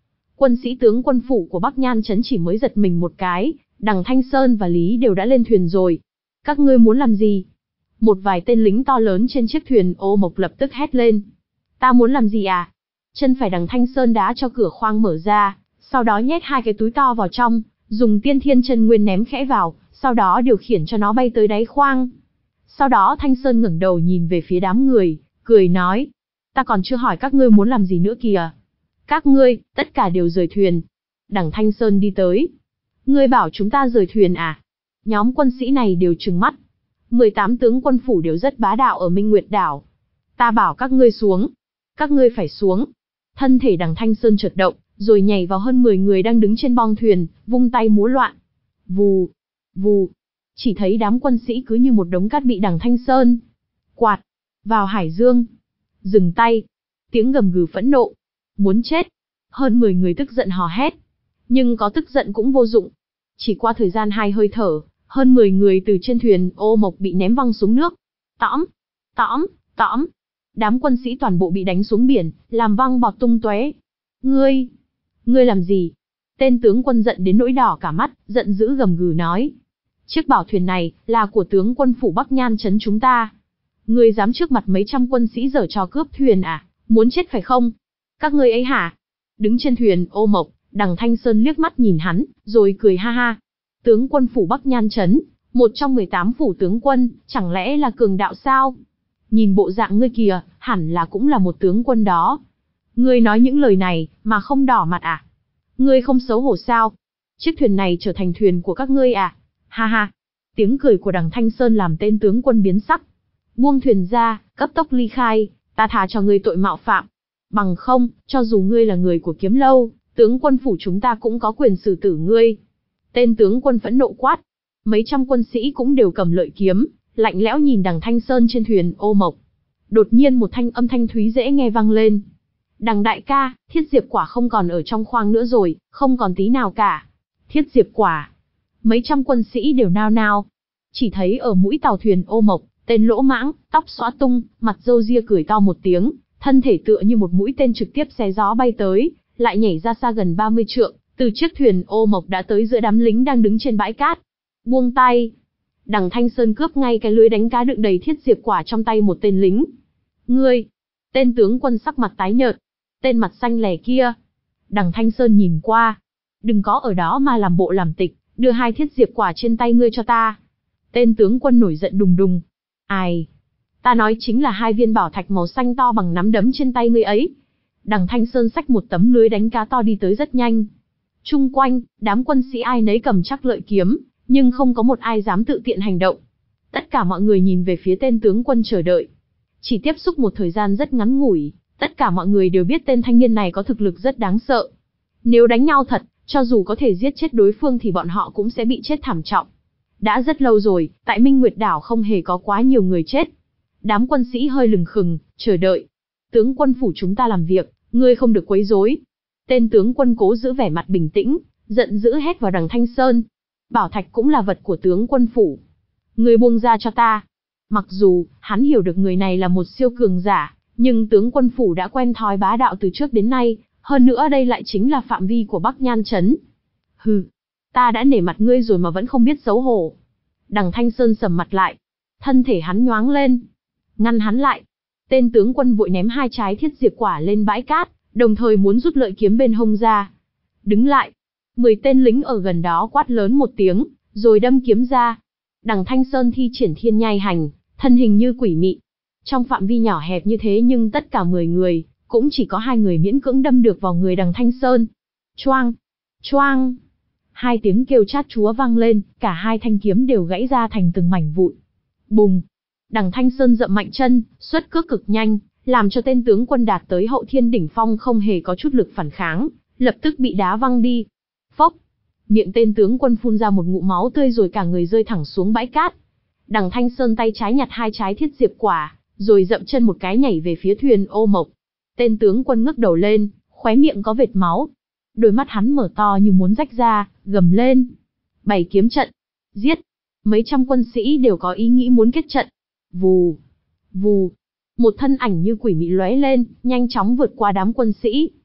[SPEAKER 1] Quân sĩ tướng quân phủ của Bắc Nhan Trấn chỉ mới giật mình một cái, đằng Thanh Sơn và Lý đều đã lên thuyền rồi. Các ngươi muốn làm gì? Một vài tên lính to lớn trên chiếc thuyền ô mộc lập tức hét lên. Ta muốn làm gì à? Chân phải đằng Thanh Sơn đá cho cửa khoang mở ra, sau đó nhét hai cái túi to vào trong, dùng tiên thiên chân nguyên ném khẽ vào, sau đó điều khiển cho nó bay tới đáy khoang. Sau đó Thanh Sơn ngẩng đầu nhìn về phía đám người, cười nói. Ta còn chưa hỏi các ngươi muốn làm gì nữa kìa. Các ngươi, tất cả đều rời thuyền. Đằng Thanh Sơn đi tới. Ngươi bảo chúng ta rời thuyền à? Nhóm quân sĩ này đều trừng mắt. mười tám tướng quân phủ đều rất bá đạo ở Minh Nguyệt Đảo. Ta bảo các ngươi xuống. Các ngươi phải xuống. Thân thể đằng Thanh Sơn chợt động, rồi nhảy vào hơn mười người đang đứng trên bong thuyền, vung tay múa loạn. Vù, vù. Chỉ thấy đám quân sĩ cứ như một đống cát bị đằng Thanh Sơn quạt vào hải dương. Dừng tay. Tiếng gầm gừ phẫn nộ. Muốn chết. Hơn mười người tức giận hò hét. Nhưng có tức giận cũng vô dụng. Chỉ qua thời gian hai hơi thở, hơn mười người từ trên thuyền ô mộc bị ném văng xuống nước. Tõm, tõm, tõm. Đám quân sĩ toàn bộ bị đánh xuống biển, làm văng bọt tung tóe. Ngươi, ngươi làm gì? Tên tướng quân giận đến nỗi đỏ cả mắt, giận dữ gầm gừ nói. Chiếc bảo thuyền này là của tướng quân phủ Bắc Nhan Trấn chúng ta. Ngươi dám trước mặt mấy trăm quân sĩ giở trò cướp thuyền à? Muốn chết phải không? Các ngươi ấy hả? Đứng trên thuyền ô mộc, đằng Thanh Sơn liếc mắt nhìn hắn, rồi cười ha ha. Tướng quân phủ Bắc Nhan Trấn, một trong mười tám phủ tướng quân, chẳng lẽ là cường đạo sao? Nhìn bộ dạng ngươi kìa, hẳn là cũng là một tướng quân đó. Ngươi nói những lời này, mà không đỏ mặt à? Ngươi không xấu hổ sao? Chiếc thuyền này trở thành thuyền của các ngươi à? Ha ha. Tiếng cười của đằng Thanh Sơn làm tên tướng quân biến sắc. Buông thuyền ra, cấp tốc ly khai, ta thà cho ngươi tội mạo phạm. Bằng không, cho dù ngươi là người của Kiếm Lâu, tướng quân phủ chúng ta cũng có quyền xử tử ngươi. Tên tướng quân phẫn nộ quát. Mấy trăm quân sĩ cũng đều cầm lợi kiếm, lạnh lẽo nhìn đằng Thanh Sơn trên thuyền ô mộc. Đột nhiên một thanh âm thanh thúy dễ nghe vang lên. Đằng đại ca, thiết diệp quả không còn ở trong khoang nữa rồi, không còn tí nào cả. Thiết diệp quả. Mấy trăm quân sĩ đều nao nao. Chỉ thấy ở mũi tàu thuyền ô mộc, tên lỗ mãng, tóc xõa tung, mặt râu ria cười to một tiếng, thân thể tựa như một mũi tên trực tiếp xé gió bay tới, lại nhảy ra xa gần ba mươi trượng, từ chiếc thuyền ô mộc đã tới giữa đám lính đang đứng trên bãi cát. Buông tay. Đằng Thanh Sơn cướp ngay cái lưới đánh cá đựng đầy thiết diệp quả trong tay một tên lính. Ngươi. Tên tướng quân sắc mặt tái nhợt. Tên mặt xanh lè kia. Đằng Thanh Sơn nhìn qua. Đừng có ở đó mà làm bộ làm tịch, đưa hai thiết diệp quả trên tay ngươi cho ta. Tên tướng quân nổi giận đùng đùng. Ai? Ta nói chính là hai viên bảo thạch màu xanh to bằng nắm đấm trên tay ngươi ấy. Đằng Thanh Sơn xách một tấm lưới đánh cá to đi tới rất nhanh. Chung quanh, đám quân sĩ ai nấy cầm chắc lợi kiếm, nhưng không có một ai dám tự tiện hành động. Tất cả mọi người nhìn về phía tên tướng quân chờ đợi. Chỉ tiếp xúc một thời gian rất ngắn ngủi, tất cả mọi người đều biết tên thanh niên này có thực lực rất đáng sợ. Nếu đánh nhau thật, cho dù có thể giết chết đối phương thì bọn họ cũng sẽ bị chết thảm trọng. Đã rất lâu rồi, tại Minh Nguyệt Đảo không hề có quá nhiều người chết. Đám quân sĩ hơi lừng khừng, chờ đợi. Tướng quân phủ chúng ta làm việc, ngươi không được quấy rối. Tên tướng quân cố giữ vẻ mặt bình tĩnh, giận dữ hét vào đằng Thanh Sơn. Bảo thạch cũng là vật của tướng quân phủ. Ngươi buông ra cho ta. Mặc dù, hắn hiểu được người này là một siêu cường giả, nhưng tướng quân phủ đã quen thói bá đạo từ trước đến nay, hơn nữa đây lại chính là phạm vi của Bắc Nhan Trấn. Hừ, ta đã nể mặt ngươi rồi mà vẫn không biết xấu hổ. Đằng Thanh Sơn sầm mặt lại. Thân thể hắn nhoáng lên. Ngăn hắn lại. Tên tướng quân vội ném hai trái thiết diệp quả lên bãi cát, đồng thời muốn rút lợi kiếm bên hông ra. Đứng lại. Mười tên lính ở gần đó quát lớn một tiếng, rồi đâm kiếm ra. Đằng Thanh Sơn thi triển thiên nhai hành, thân hình như quỷ mị. Trong phạm vi nhỏ hẹp như thế nhưng tất cả mười người, cũng chỉ có hai người miễn cưỡng đâm được vào người đằng Thanh Sơn. Choang! Choang! Hai tiếng kêu chát chúa vang lên, cả hai thanh kiếm đều gãy ra thành từng mảnh vụn. Bùng! Đằng Thanh Sơn dậm mạnh chân, xuất cước cực nhanh, làm cho tên tướng quân đạt tới hậu thiên đỉnh phong không hề có chút lực phản kháng, lập tức bị đá văng đi. Phốc! Miệng tên tướng quân phun ra một ngụm máu tươi rồi cả người rơi thẳng xuống bãi cát. Đằng Thanh Sơn tay trái nhặt hai trái thiết diệp quả, rồi dậm chân một cái nhảy về phía thuyền ô mộc. Tên tướng quân ngước đầu lên, khóe miệng có vệt máu. Đôi mắt hắn mở to như muốn rách ra, gầm lên. Bảy kiếm trận. Giết. Mấy trăm quân sĩ đều có ý nghĩ muốn kết trận. Vù. Vù. Một thân ảnh như quỷ mị lóe lên, nhanh chóng vượt qua đám quân sĩ.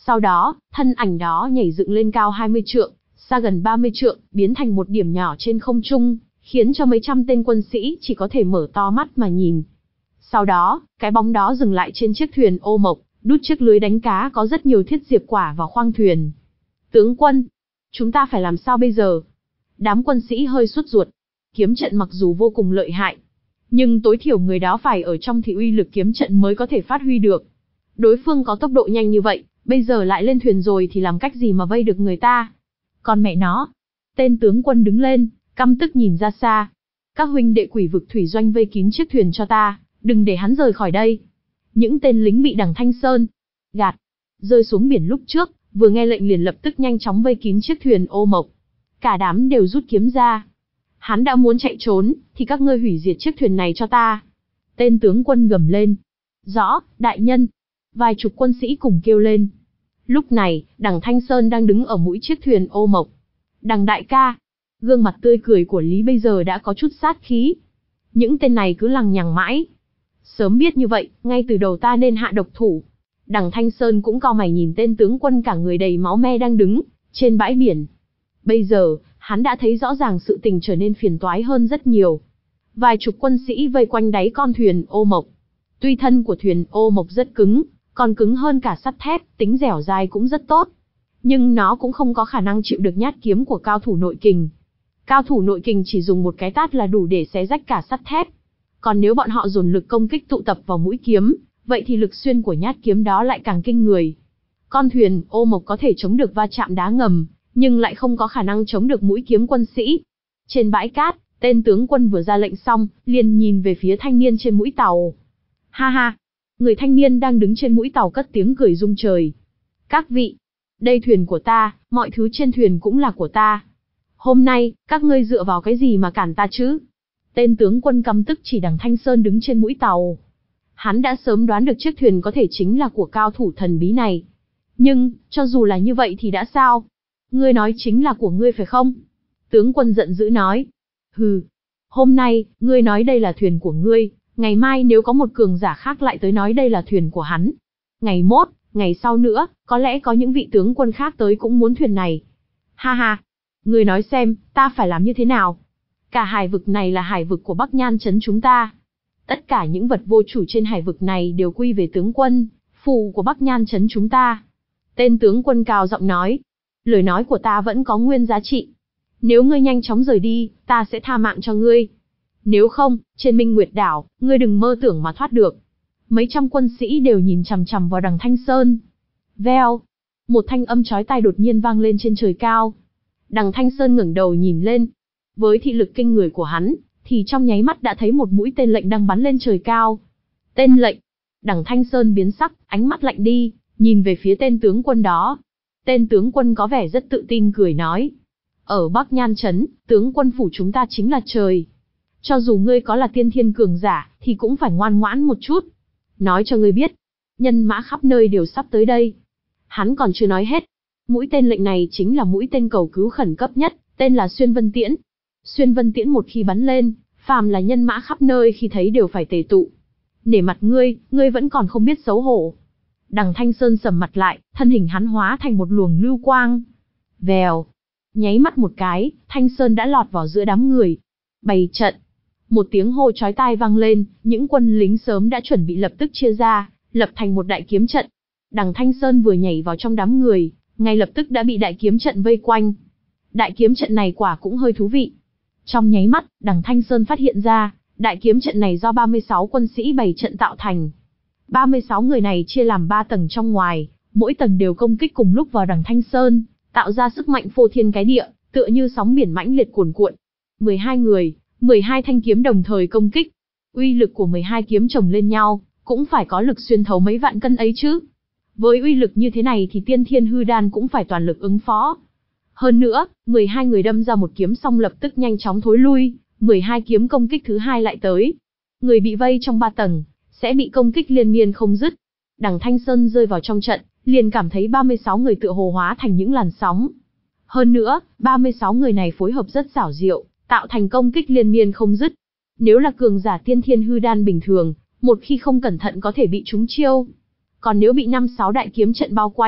[SPEAKER 1] Sau đó, thân ảnh đó nhảy dựng lên cao hai mươi trượng, xa gần ba mươi trượng, biến thành một điểm nhỏ trên không trung, khiến cho mấy trăm tên quân sĩ chỉ có thể mở to mắt mà nhìn. Sau đó, cái bóng đó dừng lại trên chiếc thuyền ô mộc, đút chiếc lưới đánh cá có rất nhiều thiết diệp quả vào khoang thuyền. Tướng quân, chúng ta phải làm sao bây giờ? Đám quân sĩ hơi sốt ruột. Kiếm trận mặc dù vô cùng lợi hại, nhưng tối thiểu người đó phải ở trong thì uy lực kiếm trận mới có thể phát huy được. Đối phương có tốc độ nhanh như vậy, bây giờ lại lên thuyền rồi thì làm cách gì mà vây được người ta? Còn mẹ nó! Tên tướng quân đứng lên, căm tức nhìn ra xa. Các huynh đệ Quỷ Vực Thủy Doanh vây kín chiếc thuyền cho ta, đừng để hắn rời khỏi đây. Những tên lính bị Đằng Thanh Sơn gạt, rơi xuống biển lúc trước, vừa nghe lệnh liền lập tức nhanh chóng vây kín chiếc thuyền ô mộc. Cả đám đều rút kiếm ra. Hắn đã muốn chạy trốn, thì các ngươi hủy diệt chiếc thuyền này cho ta. Tên tướng quân gầm lên. Rõ, đại nhân. Vài chục quân sĩ cùng kêu lên. Lúc này, Đằng Thanh Sơn đang đứng ở mũi chiếc thuyền ô mộc. Đằng đại ca. Gương mặt tươi cười của Lý bây giờ đã có chút sát khí. Những tên này cứ lằng nhằng mãi. Sớm biết như vậy, ngay từ đầu ta nên hạ độc thủ. Đằng Thanh Sơn cũng cau mày nhìn tên tướng quân cả người đầy máu me đang đứng trên bãi biển. Bây giờ, hắn đã thấy rõ ràng sự tình trở nên phiền toái hơn rất nhiều. Vài chục quân sĩ vây quanh đáy con thuyền ô mộc. Tuy thân của thuyền ô mộc rất cứng, còn cứng hơn cả sắt thép, tính dẻo dai cũng rất tốt. Nhưng nó cũng không có khả năng chịu được nhát kiếm của cao thủ nội kình. Cao thủ nội kình chỉ dùng một cái tát là đủ để xé rách cả sắt thép. Còn nếu bọn họ dồn lực công kích tụ tập vào mũi kiếm, vậy thì lực xuyên của nhát kiếm đó lại càng kinh người. Con thuyền ô mộc có thể chống được va chạm đá ngầm, nhưng lại không có khả năng chống được mũi kiếm quân sĩ. Trên bãi cát, tên tướng quân vừa ra lệnh xong, liền nhìn về phía thanh niên trên mũi tàu. Ha ha! Người thanh niên đang đứng trên mũi tàu cất tiếng cười rung trời. Các vị! Đây thuyền của ta, mọi thứ trên thuyền cũng là của ta. Hôm nay, các ngươi dựa vào cái gì mà cản ta chứ? Tên tướng quân căm tức chỉ Đằng Thanh Sơn đứng trên mũi tàu. Hắn đã sớm đoán được chiếc thuyền có thể chính là của cao thủ thần bí này. Nhưng, cho dù là như vậy thì đã sao? Ngươi nói chính là của ngươi phải không? Tướng quân giận dữ nói. Hừ. Hôm nay, ngươi nói đây là thuyền của ngươi, ngày mai nếu có một cường giả khác lại tới nói đây là thuyền của hắn. Ngày mốt, ngày sau nữa, có lẽ có những vị tướng quân khác tới cũng muốn thuyền này. Ha ha. Ngươi nói xem, ta phải làm như thế nào? Cả hải vực này là hải vực của Bắc Nhan Trấn chúng ta. Tất cả những vật vô chủ trên hải vực này đều quy về tướng quân, phù của Bắc Nhan Trấn chúng ta. Tên tướng quân cao giọng nói. Lời nói của ta vẫn có nguyên giá trị. Nếu ngươi nhanh chóng rời đi, ta sẽ tha mạng cho ngươi. Nếu không, trên Minh Nguyệt Đảo, ngươi đừng mơ tưởng mà thoát được. Mấy trăm quân sĩ đều nhìn chằm chằm vào Đằng Thanh Sơn. Veo. Một thanh âm chói tai đột nhiên vang lên trên trời cao. Đằng Thanh Sơn ngẩng đầu nhìn lên. Với thị lực kinh người của hắn, thì trong nháy mắt đã thấy một mũi tên lệnh đang bắn lên trời cao. Tên lệnh. Đằng Thanh Sơn biến sắc, ánh mắt lạnh đi, nhìn về phía tên tướng quân đó. Tên tướng quân có vẻ rất tự tin cười nói. Ở Bắc Nhan Trấn, tướng quân phủ chúng ta chính là trời. Cho dù ngươi có là tiên thiên cường giả, thì cũng phải ngoan ngoãn một chút. Nói cho ngươi biết, nhân mã khắp nơi đều sắp tới đây. Hắn còn chưa nói hết. Mũi tên lệnh này chính là mũi tên cầu cứu khẩn cấp nhất, tên là Xuyên Vân Tiễn. Xuyên Vân Tiễn một khi bắn lên, phàm là nhân mã khắp nơi khi thấy đều phải tề tụ. Nể mặt ngươi, ngươi vẫn còn không biết xấu hổ. Đằng Thanh Sơn sầm mặt lại, thân hình hắn hóa thành một luồng lưu quang. Vèo. Nháy mắt một cái, Thanh Sơn đã lọt vào giữa đám người. Bày trận. Một tiếng hô chói tai vang lên, những quân lính sớm đã chuẩn bị lập tức chia ra, lập thành một đại kiếm trận. Đằng Thanh Sơn vừa nhảy vào trong đám người, ngay lập tức đã bị đại kiếm trận vây quanh. Đại kiếm trận này quả cũng hơi thú vị. Trong nháy mắt, Đằng Thanh Sơn phát hiện ra, đại kiếm trận này do ba mươi sáu quân sĩ bày trận tạo thành. ba mươi sáu người này chia làm ba tầng trong ngoài, mỗi tầng đều công kích cùng lúc vào Đằng Thanh Sơn, tạo ra sức mạnh phô thiên cái địa, tựa như sóng biển mãnh liệt cuồn cuộn. mười hai người, mười hai thanh kiếm đồng thời công kích. Uy lực của mười hai kiếm chồng lên nhau, cũng phải có lực xuyên thấu mấy vạn cân ấy chứ. Với uy lực như thế này thì tiên thiên hư đan cũng phải toàn lực ứng phó. Hơn nữa, mười hai người đâm ra một kiếm xong lập tức nhanh chóng thối lui, mười hai kiếm công kích thứ hai lại tới. Người bị vây trong ba tầng, sẽ bị công kích liên miên không dứt. Đằng Thanh Sơn rơi vào trong trận, liền cảm thấy ba mươi sáu người tựa hồ hóa thành những làn sóng. Hơn nữa, ba mươi sáu người này phối hợp rất xảo diệu, tạo thành công kích liên miên không dứt. Nếu là cường giả tiên thiên hư đan bình thường, một khi không cẩn thận có thể bị trúng chiêu. Còn nếu bị năm sáu đại kiếm trận bao quanh,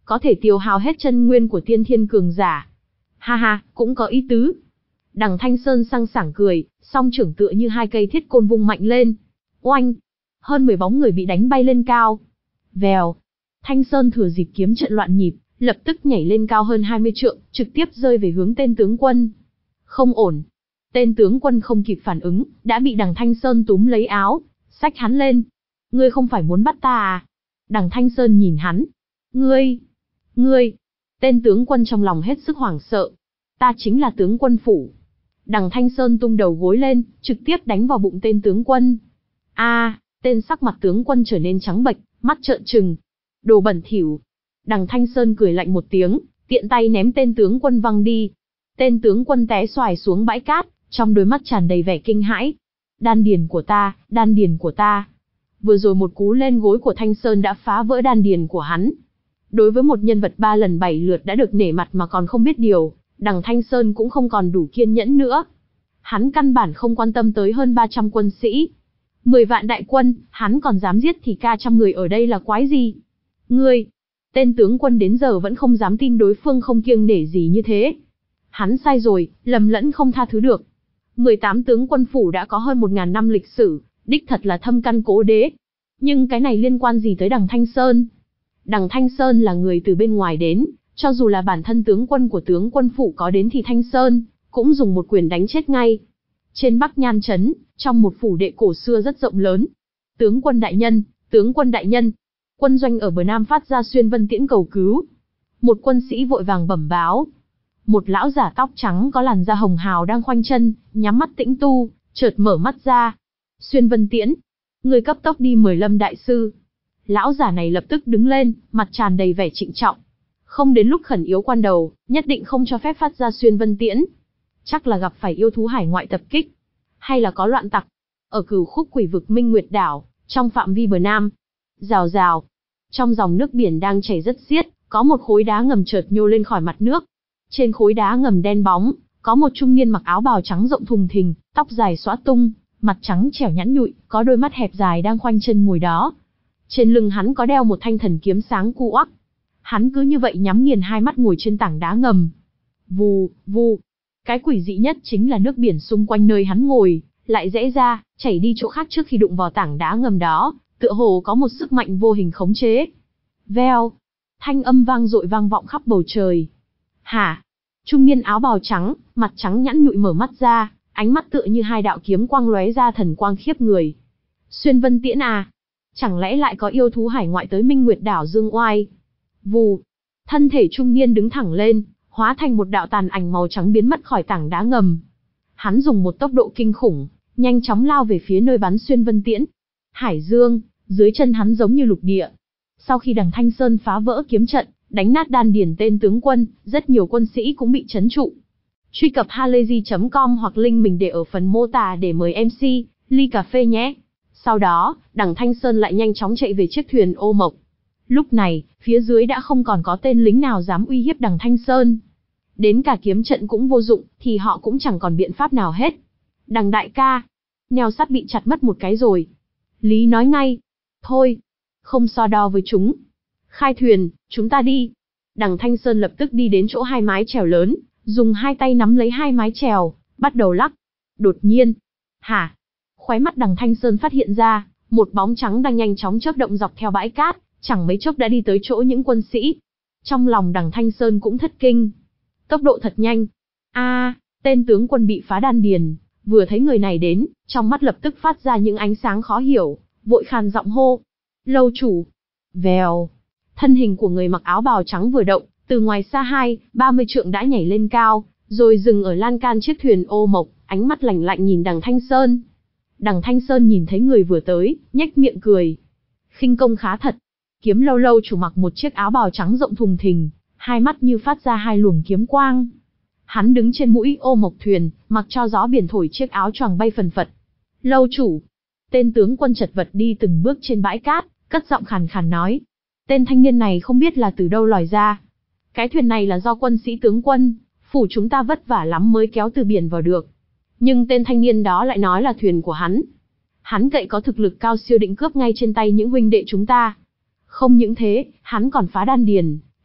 [SPEAKER 1] có thể tiêu hao hết chân nguyên của tiên thiên cường giả. Ha ha, cũng có ý tứ. Đằng Thanh Sơn sang sảng cười, song trưởng tựa như hai cây thiết côn vung mạnh lên. Oanh! Hơn mười bóng người bị đánh bay lên cao. Vèo! Thanh Sơn thừa dịp kiếm trận loạn nhịp, lập tức nhảy lên cao hơn hai mươi trượng, trực tiếp rơi về hướng tên tướng quân. Không ổn. Tên tướng quân không kịp phản ứng, đã bị đằng Thanh Sơn túm lấy áo, xách hắn lên. Ngươi không phải muốn bắt ta à? Đằng Thanh Sơn nhìn hắn. Ngươi! Ngươi! Tên tướng quân trong lòng hết sức hoảng sợ. Ta chính là tướng quân phủ. Đằng Thanh Sơn tung đầu gối lên, trực tiếp đánh vào bụng tên tướng quân. A, à, tên sắc mặt tướng quân trở nên trắng bệch, mắt trợn trừng. Đồ bẩn thỉu. Đằng Thanh Sơn cười lạnh một tiếng, tiện tay ném tên tướng quân văng đi. Tên tướng quân té xoài xuống bãi cát, trong đôi mắt tràn đầy vẻ kinh hãi. Đan điền của ta, đan điền của ta. Vừa rồi một cú lên gối của Thanh Sơn đã phá vỡ đan điền của hắn. Đối với một nhân vật ba lần bảy lượt đã được nể mặt mà còn không biết điều, đằng Thanh Sơn cũng không còn đủ kiên nhẫn nữa. Hắn căn bản không quan tâm tới hơn ba trăm quân sĩ. mười vạn đại quân, hắn còn dám giết thì ca trăm người ở đây là quái gì? Ngươi! Tên tướng quân đến giờ vẫn không dám tin đối phương không kiêng nể gì như thế. Hắn sai rồi, lầm lẫn không tha thứ được. mười tám tướng quân phủ đã có hơn một ngàn năm lịch sử, đích thật là thâm căn cố đế. Nhưng cái này liên quan gì tới đằng Thanh Sơn? Đằng Thanh Sơn là người từ bên ngoài đến, cho dù là bản thân tướng quân của tướng quân phủ có đến thì Thanh Sơn cũng dùng một quyền đánh chết ngay. Trên Bắc Nhan Trấn, trong một phủ đệ cổ xưa rất rộng lớn. Tướng quân đại nhân, tướng quân đại nhân. Quân doanh ở bờ nam phát ra Xuyên Vân Tiễn cầu cứu. Một quân sĩ vội vàng bẩm báo. Một lão giả tóc trắng có làn da hồng hào đang khoanh chân, nhắm mắt tĩnh tu, chợt mở mắt ra. Xuyên Vân Tiễn, người cấp tốc đi mời Lâm đại sư. Lão giả này lập tức đứng lên, mặt tràn đầy vẻ trịnh trọng. Không đến lúc khẩn yếu quan đầu, nhất định không cho phép phát ra Xuyên Vân Tiễn. Chắc là gặp phải yêu thú hải ngoại tập kích, hay là có loạn tặc. Ở Cửu Khúc Quỷ Vực Minh Nguyệt Đảo, trong phạm vi bờ nam. Rào rào, trong dòng nước biển đang chảy rất xiết, có một khối đá ngầm chợt nhô lên khỏi mặt nước. Trên khối đá ngầm đen bóng, có một trung niên mặc áo bào trắng rộng thùng thình, tóc dài xõa tung, mặt trắng trẻo nhẵn nhụi, có đôi mắt hẹp dài đang khoanh chân ngồi đó. Trên lưng hắn có đeo một thanh thần kiếm sáng cu oắc. Hắn cứ như vậy nhắm nghiền hai mắt ngồi trên tảng đá ngầm. Vù, vù. Cái quỷ dị nhất chính là nước biển xung quanh nơi hắn ngồi, lại rẽ ra, chảy đi chỗ khác trước khi đụng vào tảng đá ngầm đó, tựa hồ có một sức mạnh vô hình khống chế. Veo. Thanh âm vang dội vang vọng khắp bầu trời. Hả? Trung niên áo bào trắng, mặt trắng nhẵn nhụi mở mắt ra, ánh mắt tựa như hai đạo kiếm quang lóe ra thần quang khiếp người. Xuyên Vân Tiễn à? Chẳng lẽ lại có yêu thú hải ngoại tới Minh Nguyệt Đảo dương oai? Vù. Thân thể trung niên đứng thẳng lên, hóa thành một đạo tàn ảnh màu trắng biến mất khỏi tảng đá ngầm. Hắn dùng một tốc độ kinh khủng, nhanh chóng lao về phía nơi bắn Xuyên Vân Tiễn. Hải dương, dưới chân hắn giống như lục địa. Sau khi đằng Thanh Sơn phá vỡ kiếm trận, đánh nát đan điền tên tướng quân, rất nhiều quân sĩ cũng bị trấn trụ. Truy cập halayzi chấm com hoặc link mình để ở phần mô tả để mời em xê, ly cà phê nhé. Sau đó, đằng Thanh Sơn lại nhanh chóng chạy về chiếc thuyền ô mộc. Lúc này, phía dưới đã không còn có tên lính nào dám uy hiếp đằng Thanh Sơn. Đến cả kiếm trận cũng vô dụng, thì họ cũng chẳng còn biện pháp nào hết. Đằng đại ca, neo sắt bị chặt mất một cái rồi. Lý nói ngay, thôi, không so đo với chúng. Khai thuyền, chúng ta đi. Đằng Thanh Sơn lập tức đi đến chỗ hai mái chèo lớn, dùng hai tay nắm lấy hai mái chèo, bắt đầu lắc. Đột nhiên, hả? Khóe mắt đằng Thanh Sơn phát hiện ra, một bóng trắng đang nhanh chóng chớp động dọc theo bãi cát, chẳng mấy chốc đã đi tới chỗ những quân sĩ. Trong lòng đằng Thanh Sơn cũng thất kinh. Tốc độ thật nhanh. A, à, tên tướng quân bị phá đan điền, vừa thấy người này đến, trong mắt lập tức phát ra những ánh sáng khó hiểu, vội khàn giọng hô. Lâu chủ. Vèo. Thân hình của người mặc áo bào trắng vừa động, từ ngoài xa hai, ba mươi trượng đã nhảy lên cao, rồi dừng ở lan can chiếc thuyền ô mộc, ánh mắt lạnh lạnh nhìn đằng Thanh Sơn. Đằng Thanh Sơn nhìn thấy người vừa tới, nhếch miệng cười. Khinh công khá thật. Kiếm lâu lâu chủ mặc một chiếc áo bào trắng rộng thùng thình, hai mắt như phát ra hai luồng kiếm quang. Hắn đứng trên mũi ô mộc thuyền, mặc cho gió biển thổi chiếc áo choàng bay phần phật. Lâu chủ. Tên tướng quân chật vật đi từng bước trên bãi cát, cất giọng khàn khàn nói. Tên thanh niên này không biết là từ đâu lòi ra. Cái thuyền này là do quân sĩ tướng quân, phủ chúng ta vất vả lắm mới kéo từ biển vào được. Nhưng tên thanh niên đó lại nói là thuyền của hắn. Hắn cậy có thực lực cao siêu định cướp ngay trên tay những huynh đệ chúng ta. Không những thế, hắn còn phá đan điền,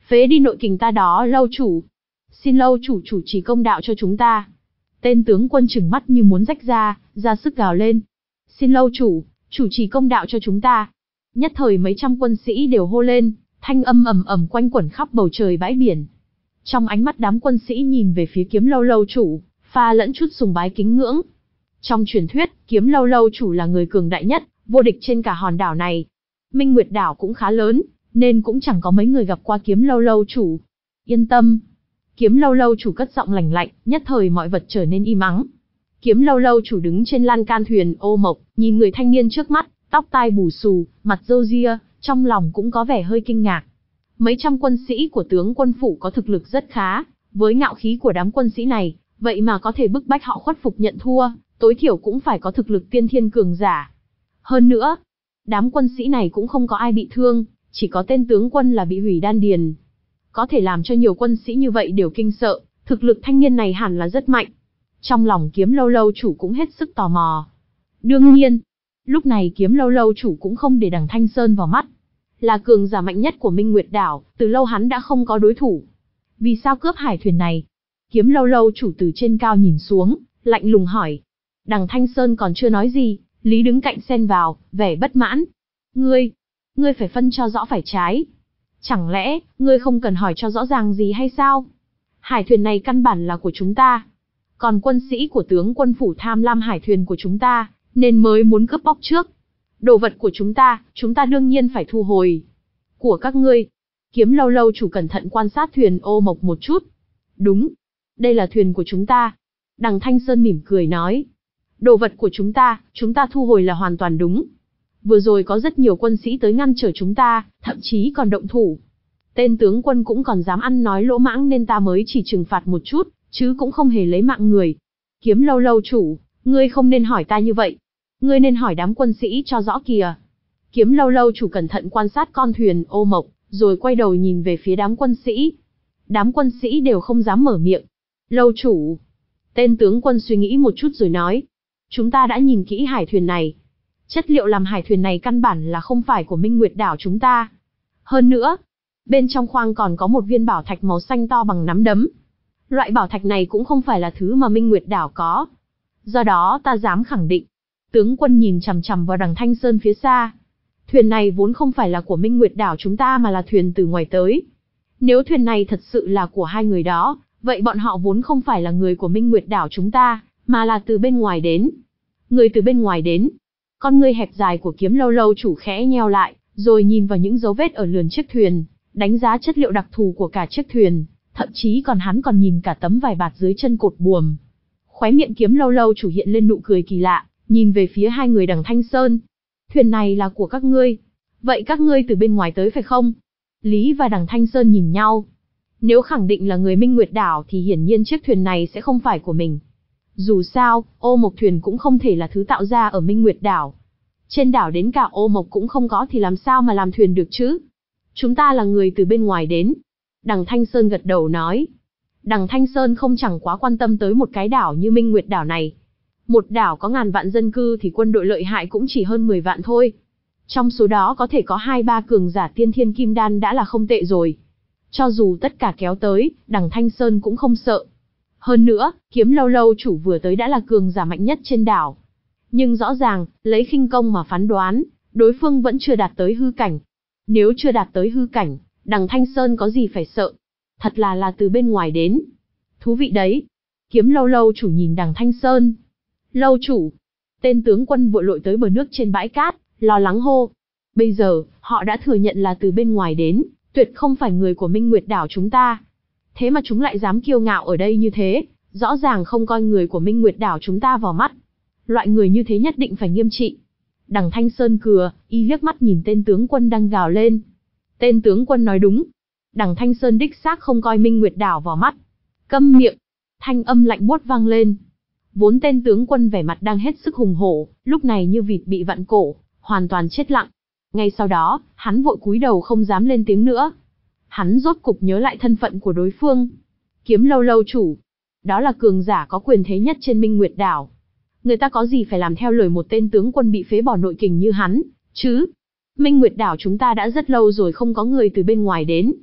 [SPEAKER 1] Phế đi nội kình ta đó lâu chủ. Xin lâu chủ chủ trì công đạo cho chúng ta. Tên tướng quân trừng mắt như muốn rách ra, ra sức gào lên. Xin lâu chủ, chủ trì công đạo cho chúng ta. Nhất thời mấy trăm quân sĩ đều hô lên, thanh âm ầm ầm quanh quẩn khắp bầu trời bãi biển. Trong ánh mắt đám quân sĩ nhìn về phía Kiếm Lâu lâu chủ, pha lẫn chút sùng bái kính ngưỡng. Trong truyền thuyết, Kiếm Lâu lâu chủ là người cường đại nhất, vô địch trên cả hòn đảo này. Minh Nguyệt đảo cũng khá lớn, nên cũng chẳng có mấy người gặp qua Kiếm Lâu lâu chủ. Yên tâm. Kiếm Lâu lâu chủ cất giọng lành lạnh, nhất thời mọi vật trở nên im ắng. Kiếm Lâu lâu chủ đứng trên lan can thuyền ô mộc, nhìn người thanh niên trước mắt, tóc tai bù xù, mặt râu ria, trong lòng cũng có vẻ hơi kinh ngạc. Mấy trăm quân sĩ của tướng quân phủ có thực lực rất khá, với ngạo khí của đám quân sĩ này, vậy mà có thể bức bách họ khuất phục nhận thua, tối thiểu cũng phải có thực lực tiên thiên cường giả. Hơn nữa, đám quân sĩ này cũng không có ai bị thương, chỉ có tên tướng quân là bị hủy đan điền. Có thể làm cho nhiều quân sĩ như vậy đều kinh sợ, thực lực thanh niên này hẳn là rất mạnh. Trong lòng Kiếm Lâu lâu chủ cũng hết sức tò mò. Đương nhiên, lúc này Kiếm Lâu lâu chủ cũng không để Đằng Thanh Sơn vào mắt. Là cường giả mạnh nhất của Minh Nguyệt đảo, từ lâu hắn đã không có đối thủ. Vì sao cướp hải thuyền này? Kiếm Lâu lâu chủ từ trên cao nhìn xuống, lạnh lùng hỏi. Đằng Thanh Sơn còn chưa nói gì, Lý đứng cạnh xen vào, vẻ bất mãn. Ngươi, ngươi phải phân cho rõ phải trái. Chẳng lẽ, ngươi không cần hỏi cho rõ ràng gì hay sao? Hải thuyền này căn bản là của chúng ta. Còn quân sĩ của tướng quân phủ tham lam hải thuyền của chúng ta, nên mới muốn cướp bóc trước. Đồ vật của chúng ta, chúng ta đương nhiên phải thu hồi. Của các ngươi. Kiếm Lâu lâu chủ cẩn thận quan sát thuyền ô mộc một chút. Đúng. Đây là thuyền của chúng ta. Đằng Thanh Sơn mỉm cười nói. Đồ vật của chúng ta, chúng ta thu hồi là hoàn toàn đúng. Vừa rồi có rất nhiều quân sĩ tới ngăn trở chúng ta, thậm chí còn động thủ. Tên tướng quân cũng còn dám ăn nói lỗ mãng nên ta mới chỉ trừng phạt một chút, chứ cũng không hề lấy mạng người. Kiếm Lâu lâu chủ, ngươi không nên hỏi ta như vậy. Ngươi nên hỏi đám quân sĩ cho rõ kìa. Kiếm Lâu lâu chủ cẩn thận quan sát con thuyền ô mộc, rồi quay đầu nhìn về phía đám quân sĩ. Đám quân sĩ đều không dám mở miệng. Lâu chủ. Tên tướng quân suy nghĩ một chút rồi nói. Chúng ta đã nhìn kỹ hải thuyền này. Chất liệu làm hải thuyền này căn bản là không phải của Minh Nguyệt đảo chúng ta. Hơn nữa, bên trong khoang còn có một viên bảo thạch màu xanh to bằng nắm đấm. Loại bảo thạch này cũng không phải là thứ mà Minh Nguyệt đảo có. Do đó ta dám khẳng định. Tướng quân nhìn chằm chằm vào Đằng Thanh Sơn phía xa. Thuyền này vốn không phải là của Minh Nguyệt đảo chúng ta mà là thuyền từ ngoài tới. Nếu thuyền này thật sự là của hai người đó, vậy bọn họ vốn không phải là người của Minh Nguyệt đảo chúng ta, mà là từ bên ngoài đến. Người từ bên ngoài đến. Con ngươi hẹp dài của Kiếm Lâu lâu chủ khẽ nheo lại, rồi nhìn vào những dấu vết ở lườn chiếc thuyền, đánh giá chất liệu đặc thù của cả chiếc thuyền, thậm chí còn hắn còn nhìn cả tấm vải bạt dưới chân cột buồm. Khóe miệng Kiếm Lâu lâu chủ hiện lên nụ cười kỳ lạ, nhìn về phía hai người Đằng Thanh Sơn. Thuyền này là của các ngươi. Vậy các ngươi từ bên ngoài tới phải không? Lý và Đằng Thanh Sơn nhìn nhau. Nếu khẳng định là người Minh Nguyệt đảo thì hiển nhiên chiếc thuyền này sẽ không phải của mình. Dù sao, ô mộc thuyền cũng không thể là thứ tạo ra ở Minh Nguyệt đảo. Trên đảo đến cả ô mộc cũng không có thì làm sao mà làm thuyền được chứ? Chúng ta là người từ bên ngoài đến. Đằng Thanh Sơn gật đầu nói. Đằng Thanh Sơn không chẳng quá quan tâm tới một cái đảo như Minh Nguyệt đảo này. Một đảo có ngàn vạn dân cư thì quân đội lợi hại cũng chỉ hơn mười vạn thôi. Trong số đó có thể có hai ba cường giả tiên thiên kim đan đã là không tệ rồi. Cho dù tất cả kéo tới, Đằng Thanh Sơn cũng không sợ. Hơn nữa, Kiếm Lâu lâu chủ vừa tới đã là cường giả mạnh nhất trên đảo. Nhưng rõ ràng, lấy khinh công mà phán đoán, đối phương vẫn chưa đạt tới hư cảnh. Nếu chưa đạt tới hư cảnh, Đằng Thanh Sơn có gì phải sợ? Thật là là từ bên ngoài đến. Thú vị đấy. Kiếm Lâu lâu chủ nhìn Đằng Thanh Sơn. Lâu chủ. Tên tướng quân vội lội tới bờ nước trên bãi cát, lo lắng hô. Bây giờ, họ đã thừa nhận là từ bên ngoài đến, tuyệt không phải người của Minh Nguyệt đảo chúng ta. Thế mà chúng lại dám kiêu ngạo ở đây như thế, rõ ràng không coi người của Minh Nguyệt đảo chúng ta vào mắt. Loại người như thế nhất định phải nghiêm trị. Đằng Thanh Sơn cười, y liếc mắt nhìn tên tướng quân đang gào lên. Tên tướng quân nói đúng. Đằng Thanh Sơn đích xác không coi Minh Nguyệt đảo vào mắt. Câm miệng. Thanh âm lạnh buốt vang lên. Vốn tên tướng quân vẻ mặt đang hết sức hùng hổ, lúc này như vịt bị vặn cổ, hoàn toàn chết lặng. Ngay sau đó, hắn vội cúi đầu không dám lên tiếng nữa. Hắn rốt cục nhớ lại thân phận của đối phương. Kiếm Lâu lâu chủ. Đó là cường giả có quyền thế nhất trên Minh Nguyệt đảo. Người ta có gì phải làm theo lời một tên tướng quân bị phế bỏ nội kình như hắn, chứ? Minh Nguyệt đảo chúng ta đã rất lâu rồi không có người từ bên ngoài đến.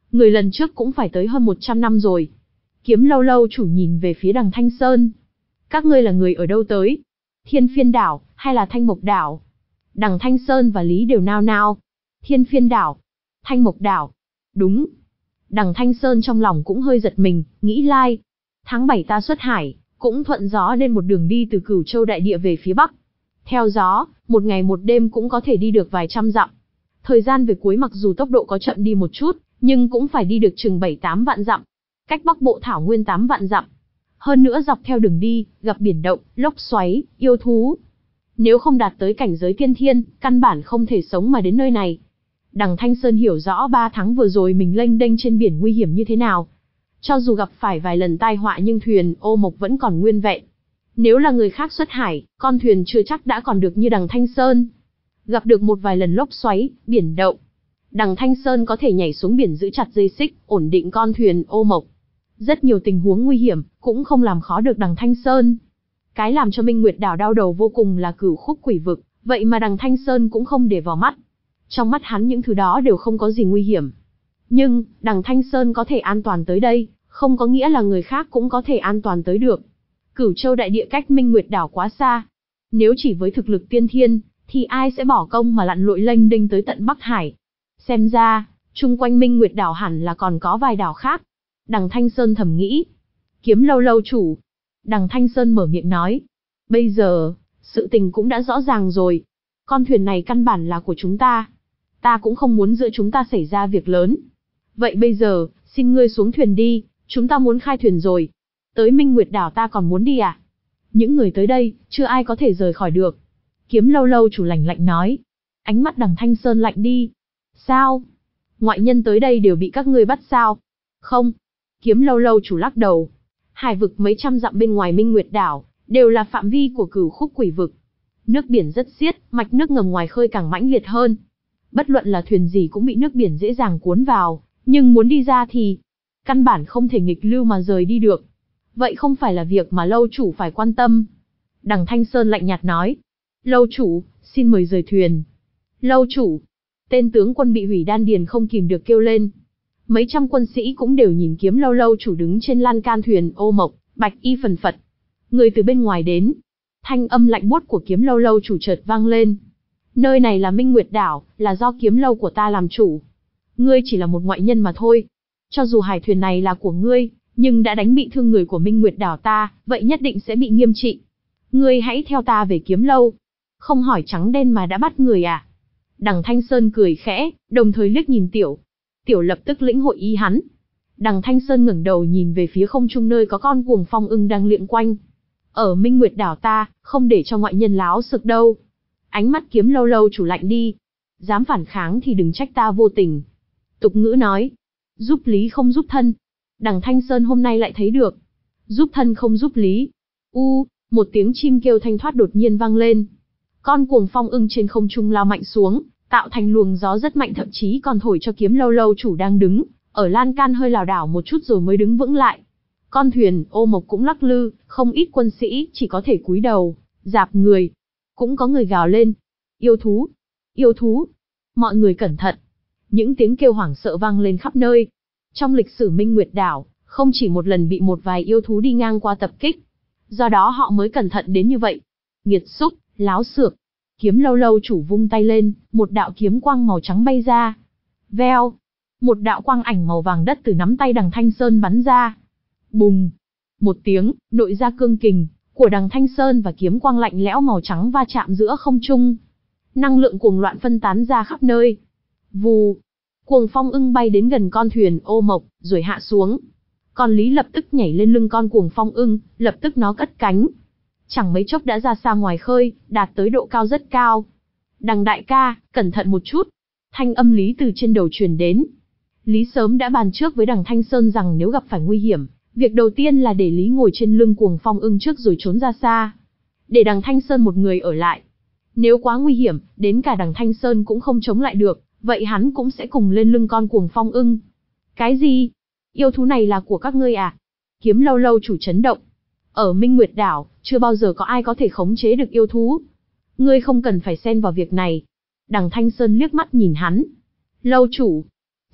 [SPEAKER 1] Người lần trước cũng phải tới hơn một trăm năm rồi. Kiếm lâu lâu chủ nhìn về phía đằng Thanh Sơn. Các ngươi là người ở đâu tới? Thiên Phiên đảo, hay là Thanh Mộc đảo? Đằng Thanh Sơn và Lý đều nao nao. Thiên Phiên đảo, Thanh Mộc đảo. Đúng. Đằng Thanh Sơn trong lòng cũng hơi giật mình, nghĩ lai. Tháng bảy ta xuất hải, cũng thuận gió nên một đường đi từ Cửu Châu đại địa về phía bắc. Theo gió, một ngày một đêm cũng có thể đi được vài trăm dặm. Thời gian về cuối mặc dù tốc độ có chậm đi một chút, nhưng cũng phải đi được chừng bảy tám vạn dặm. Cách Bắc Bộ thảo nguyên tám vạn dặm. Hơn nữa dọc theo đường đi, gặp biển động, lốc xoáy, yêu thú. Nếu không đạt tới cảnh giới tiên thiên, căn bản không thể sống mà đến nơi này. Đằng Thanh Sơn hiểu rõ ba tháng vừa rồi mình lênh đênh trên biển nguy hiểm như thế nào. Cho dù gặp phải vài lần tai họa nhưng thuyền ô mộc vẫn còn nguyên vẹn. Nếu là người khác xuất hải, con thuyền chưa chắc đã còn được như đằng Thanh Sơn. Gặp được một vài lần lốc xoáy, biển động. Đằng Thanh Sơn có thể nhảy xuống biển giữ chặt dây xích, ổn định con thuyền ô mộc. Rất nhiều tình huống nguy hiểm, cũng không làm khó được đằng Thanh Sơn. Cái làm cho Minh Nguyệt đảo đau đầu vô cùng là Cửu Khúc quỷ vực, vậy mà đằng Thanh Sơn cũng không để vào mắt. Trong mắt hắn những thứ đó đều không có gì nguy hiểm. Nhưng, đằng Thanh Sơn có thể an toàn tới đây, không có nghĩa là người khác cũng có thể an toàn tới được. Cửu Châu đại địa cách Minh Nguyệt đảo quá xa. Nếu chỉ với thực lực tiên thiên, thì ai sẽ bỏ công mà lặn lội lênh đênh tới tận Bắc Hải. Xem ra, chung quanh Minh Nguyệt đảo hẳn là còn có vài đảo khác. Đằng Thanh Sơn thầm nghĩ. Kiếm lâu lâu chủ. Đằng Thanh Sơn mở miệng nói. Bây giờ, sự tình cũng đã rõ ràng rồi. Con thuyền này căn bản là của chúng ta. Ta cũng không muốn giữa chúng ta xảy ra việc lớn. Vậy bây giờ, xin ngươi xuống thuyền đi, chúng ta muốn khai thuyền rồi. Tới Minh Nguyệt đảo ta còn muốn đi à? Những người tới đây, chưa ai có thể rời khỏi được. Kiếm lâu lâu chủ lạnh lạnh nói. Ánh mắt đằng Thanh Sơn lạnh đi. Sao? Ngoại nhân tới đây đều bị các ngươi bắt sao? Không. Kiếm lâu lâu chủ lắc đầu. Hải vực mấy trăm dặm bên ngoài Minh Nguyệt đảo, đều là phạm vi của Cửu Khúc quỷ vực. Nước biển rất xiết, mạch nước ngầm ngoài khơi càng mãnh liệt hơn. Bất luận là thuyền gì cũng bị nước biển dễ dàng cuốn vào, nhưng muốn đi ra thì căn bản không thể nghịch lưu mà rời đi được. Vậy không phải là việc mà lâu chủ phải quan tâm. Đằng Thanh Sơn lạnh nhạt nói. Lâu chủ, xin mời rời thuyền. Lâu chủ. Tên tướng quân bị hủy đan điền không kìm được kêu lên. Mấy trăm quân sĩ cũng đều nhìn kiếm lâu lâu chủ đứng trên lan can thuyền ô mộc, bạch y phần phật. Người từ bên ngoài đến. Thanh âm lạnh buốt của kiếm lâu lâu chủ chợt vang lên. Nơi này là Minh Nguyệt đảo, là do kiếm lâu của ta làm chủ. Ngươi chỉ là một ngoại nhân mà thôi. Cho dù hải thuyền này là của ngươi, nhưng đã đánh bị thương người của Minh Nguyệt đảo ta, vậy nhất định sẽ bị nghiêm trị. Ngươi hãy theo ta về kiếm lâu. Không hỏi trắng đen mà đã bắt người à? Đằng Thanh Sơn cười khẽ, đồng thời liếc nhìn Tiểu. Tiểu lập tức lĩnh hội ý hắn. Đằng Thanh Sơn ngẩng đầu nhìn về phía không trung nơi có con cuồng phong ưng đang liệng quanh. Ở Minh Nguyệt đảo ta, không để cho ngoại nhân láo sực đâu. Ánh mắt kiếm lâu lâu chủ lạnh đi. Dám phản kháng thì đừng trách ta vô tình. Tục ngữ nói, giúp lý không giúp thân. Đằng Thanh Sơn hôm nay lại thấy được. Giúp thân không giúp lý. U, một tiếng chim kêu thanh thoát đột nhiên vang lên. Con cuồng phong ưng trên không trung lao mạnh xuống, tạo thành luồng gió rất mạnh, thậm chí còn thổi cho kiếm lâu lâu chủ đang đứng ở lan can hơi lảo đảo một chút rồi mới đứng vững lại. Con thuyền ô mộc cũng lắc lư, không ít quân sĩ chỉ có thể cúi đầu, rạp người. Cũng có người gào lên. Yêu thú! Yêu thú! Mọi người cẩn thận! Những tiếng kêu hoảng sợ vang lên khắp nơi. Trong lịch sử Minh Nguyệt đảo, không chỉ một lần bị một vài yêu thú đi ngang qua tập kích. Do đó họ mới cẩn thận đến như vậy. Nghiệt xúc, láo xược. Kiếm lâu lâu chủ vung tay lên, một đạo kiếm quang màu trắng bay ra. Veo! Một đạo quang ảnh màu vàng đất từ nắm tay đằng Thanh Sơn bắn ra. Bùng! Một tiếng, nội ra cương kình của đằng Thanh Sơn và kiếm quang lạnh lẽo màu trắng va chạm giữa không trung. Năng lượng cuồng loạn phân tán ra khắp nơi. Vù! Cuồng phong ưng bay đến gần con thuyền ô mộc, rồi hạ xuống. Con Lý lập tức nhảy lên lưng con cuồng phong ưng, lập tức nó cất cánh. Chẳng mấy chốc đã ra xa ngoài khơi, đạt tới độ cao rất cao. Đằng đại ca, cẩn thận một chút. Thanh âm Lý từ trên đầu truyền đến. Lý sớm đã bàn trước với đằng Thanh Sơn rằng nếu gặp phải nguy hiểm, việc đầu tiên là để Lý ngồi trên lưng cuồng phong ưng trước rồi trốn ra xa. Để đằng Thanh Sơn một người ở lại. Nếu quá nguy hiểm, đến cả đằng Thanh Sơn cũng không chống lại được, vậy hắn cũng sẽ cùng lên lưng con cuồng phong ưng. Cái gì? Yêu thú này là của các ngươi à? Kiếm lâu lâu chủ chấn động. Ở Minh Nguyệt đảo, chưa bao giờ có ai có thể khống chế được yêu thú. Ngươi không cần phải xen vào việc này. Đằng Thanh Sơn liếc mắt nhìn hắn. Lâu chủ.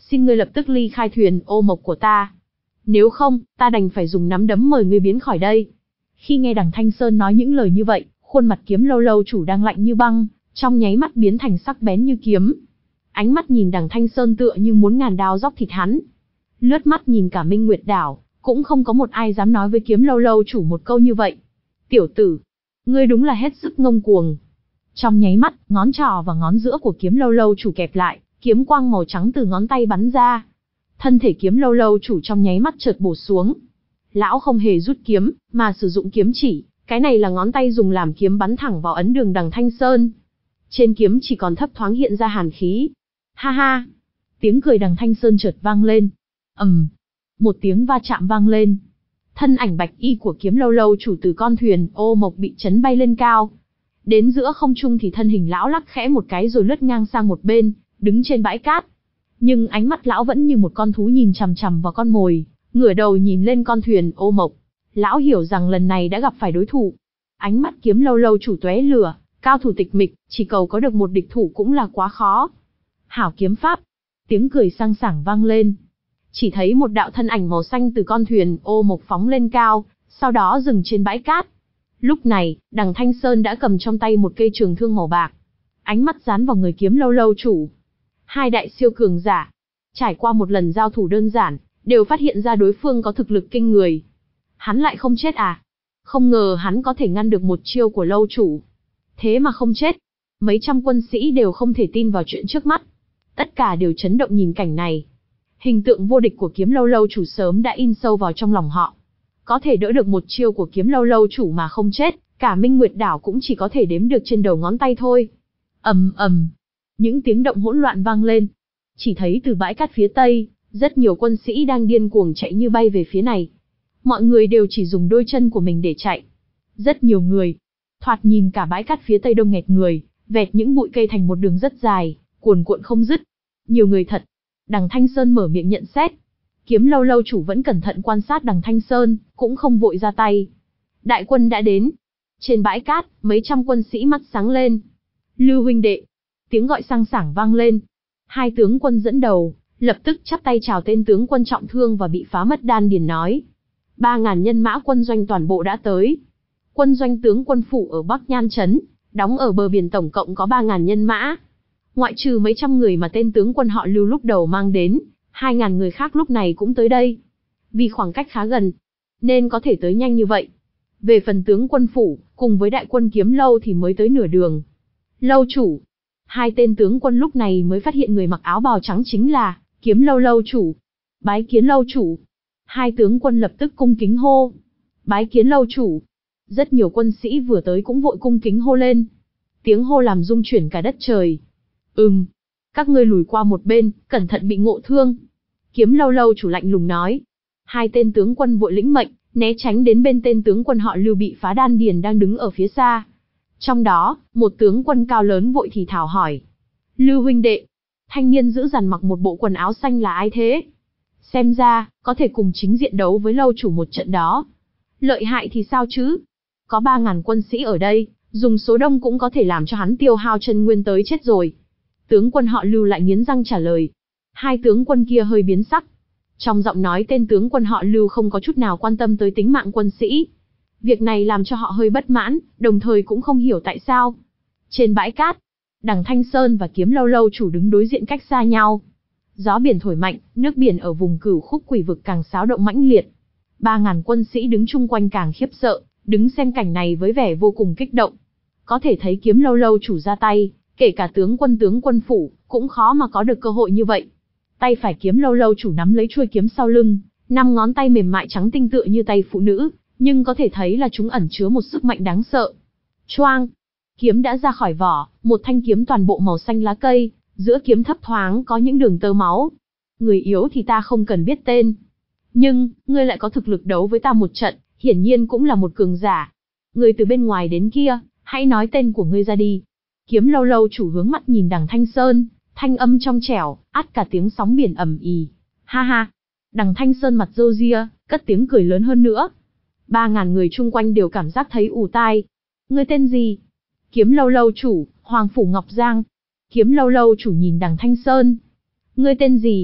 [SPEAKER 1] xin ngươi lập tức ly khai thuyền ô mộc của ta. Nếu không, ta đành phải dùng nắm đấm mời ngươi biến khỏi đây. Khi nghe đằng Thanh Sơn nói những lời như vậy, khuôn mặt Kiếm Lâu Lâu chủ đang lạnh như băng, trong nháy mắt biến thành sắc bén như kiếm. Ánh mắt nhìn đằng Thanh Sơn tựa như muốn ngàn đao róc thịt hắn. Lướt mắt nhìn cả Minh Nguyệt đảo, cũng không có một ai dám nói với Kiếm Lâu Lâu chủ một câu như vậy. Tiểu tử, ngươi đúng là hết sức ngông cuồng. Trong nháy mắt, ngón trỏ và ngón giữa của Kiếm Lâu Lâu chủ kẹp lại, kiếm quang màu trắng từ ngón tay bắn ra. Thân thể Kiếm Lâu Lâu chủ trong nháy mắt chợt bổ xuống. Lão không hề rút kiếm, mà sử dụng kiếm chỉ, cái này là ngón tay dùng làm kiếm bắn thẳng vào ấn đường đằng Thanh Sơn. Trên kiếm chỉ còn thấp thoáng hiện ra hàn khí. Ha ha! Tiếng cười đằng Thanh Sơn chợt vang lên. ầm, um, một tiếng va chạm vang lên. Thân ảnh bạch y của Kiếm Lâu Lâu chủ từ con thuyền ô mộc bị chấn bay lên cao. Đến giữa không trung thì thân hình lão lắc khẽ một cái rồi lướt ngang sang một bên, đứng trên bãi cát. Nhưng ánh mắt lão vẫn như một con thú nhìn chằm chằm vào con mồi, ngửa đầu nhìn lên con thuyền ô mộc. Lão hiểu rằng lần này đã gặp phải đối thủ. Ánh mắt Kiếm Lâu Lâu chủ tóe lửa, cao thủ tịch mịch, chỉ cầu có được một địch thủ cũng là quá khó. Hảo kiếm pháp. Tiếng cười sang sảng vang lên. Chỉ thấy một đạo thân ảnh màu xanh từ con thuyền ô mộc phóng lên cao, sau đó dừng trên bãi cát. Lúc này, đằng Thanh Sơn đã cầm trong tay một cây trường thương màu bạc. Ánh mắt dán vào người Kiếm Lâu Lâu chủ. Hai đại siêu cường giả, trải qua một lần giao thủ đơn giản, đều phát hiện ra đối phương có thực lực kinh người. Hắn lại không chết à? Không ngờ hắn có thể ngăn được một chiêu của lâu chủ. Thế mà không chết. Mấy trăm quân sĩ đều không thể tin vào chuyện trước mắt. Tất cả đều chấn động nhìn cảnh này. Hình tượng vô địch của Kiếm Lâu Lâu chủ sớm đã in sâu vào trong lòng họ. Có thể đỡ được một chiêu của Kiếm Lâu Lâu chủ mà không chết, cả Minh Nguyệt đảo cũng chỉ có thể đếm được trên đầu ngón tay thôi. Ầm ầm, những tiếng động hỗn loạn vang lên. Chỉ thấy từ bãi cát phía tây, rất nhiều quân sĩ đang điên cuồng chạy như bay về phía này. Mọi người đều chỉ dùng đôi chân của mình để chạy. Rất nhiều người. Thoạt nhìn cả bãi cát phía tây đông nghẹt người, vẹt những bụi cây thành một đường rất dài, cuồn cuộn không dứt. Nhiều người thật. Đằng Thanh Sơn mở miệng nhận xét. Kiếm Lâu Lâu chủ vẫn cẩn thận quan sát đằng Thanh Sơn, cũng không vội ra tay. Đại quân đã đến. Trên bãi cát, mấy trăm quân sĩ mắt sáng lên. Lưu huynh đệ. Tiếng gọi sang sảng vang lên. Hai tướng quân dẫn đầu, lập tức chắp tay chào tên tướng quân trọng thương và bị phá mất đan điền nói. Ba ngàn nhân mã quân doanh toàn bộ đã tới. Quân doanh tướng quân phủ ở Bắc Nhan Trấn, đóng ở bờ biển tổng cộng có ba ngàn nhân mã. Ngoại trừ mấy trăm người mà tên tướng quân họ Lưu lúc đầu mang đến, hai ngàn người khác lúc này cũng tới đây. Vì khoảng cách khá gần, nên có thể tới nhanh như vậy. Về phần tướng quân phủ, cùng với đại quân Kiếm Lâu thì mới tới nửa đường. Lâu chủ. Hai tên tướng quân lúc này mới phát hiện người mặc áo bào trắng chính là Kiếm Lâu Lâu chủ. Bái kiến lâu chủ. Hai tướng quân lập tức cung kính hô. Bái kiến lâu chủ. Rất nhiều quân sĩ vừa tới cũng vội cung kính hô lên. Tiếng hô làm rung chuyển cả đất trời. Ừm. Các ngươi lùi qua một bên, cẩn thận bị ngộ thương. Kiếm Lâu Lâu chủ lạnh lùng nói. Hai tên tướng quân vội lĩnh mệnh, né tránh đến bên tên tướng quân họ Lưu bị phá đan điền đang đứng ở phía xa. Trong đó, một tướng quân cao lớn vội thì thảo hỏi. Lưu huynh đệ, thanh niên giữ dằn mặc một bộ quần áo xanh là ai thế? Xem ra, có thể cùng chính diện đấu với lâu chủ một trận đó. Lợi hại thì sao chứ? Có ba ngàn quân sĩ ở đây, dùng số đông cũng có thể làm cho hắn tiêu hao chân nguyên tới chết rồi. Tướng quân họ Lưu lại nghiến răng trả lời. Hai tướng quân kia hơi biến sắc. Trong giọng nói tên tướng quân họ Lưu không có chút nào quan tâm tới tính mạng quân sĩ. Việc này làm cho họ hơi bất mãn, đồng thời cũng không hiểu tại sao. Trên bãi cát, đằng Thanh Sơn và Kiếm Lâu Lâu chủ đứng đối diện cách xa nhau. Gió biển thổi mạnh, nước biển ở vùng Cửu Khúc Quỷ vực càng xáo động mãnh liệt. Ba ngàn quân sĩ đứng chung quanh càng khiếp sợ, đứng xem cảnh này với vẻ vô cùng kích động. Có thể thấy Kiếm Lâu Lâu chủ ra tay, kể cả tướng quân tướng quân phủ, cũng khó mà có được cơ hội như vậy. Tay phải Kiếm Lâu Lâu chủ nắm lấy chuôi kiếm sau lưng, năm ngón tay mềm mại trắng tinh tựa như tay phụ nữ, nhưng có thể thấy là chúng ẩn chứa một sức mạnh đáng sợ. Choang! Kiếm đã ra khỏi vỏ, một thanh kiếm toàn bộ màu xanh lá cây, giữa kiếm thấp thoáng có những đường tơ máu. Người yếu thì ta không cần biết tên. Nhưng, ngươi lại có thực lực đấu với ta một trận, hiển nhiên cũng là một cường giả. Ngươi từ bên ngoài đến kia, hãy nói tên của ngươi ra đi. Kiếm Lâu Lâu chủ hướng mắt nhìn đằng Thanh Sơn, thanh âm trong trẻo, át cả tiếng sóng biển ầm ĩ. Ha ha! Đằng Thanh Sơn mặt râu ria, cất tiếng cười lớn hơn nữa. Ba ngàn người chung quanh đều cảm giác thấy ù tai. Ngươi tên gì? Kiếm Lâu Lâu chủ, Hoàng Phủ Ngọc Giang. Kiếm Lâu Lâu chủ nhìn đằng Thanh Sơn. Ngươi tên gì?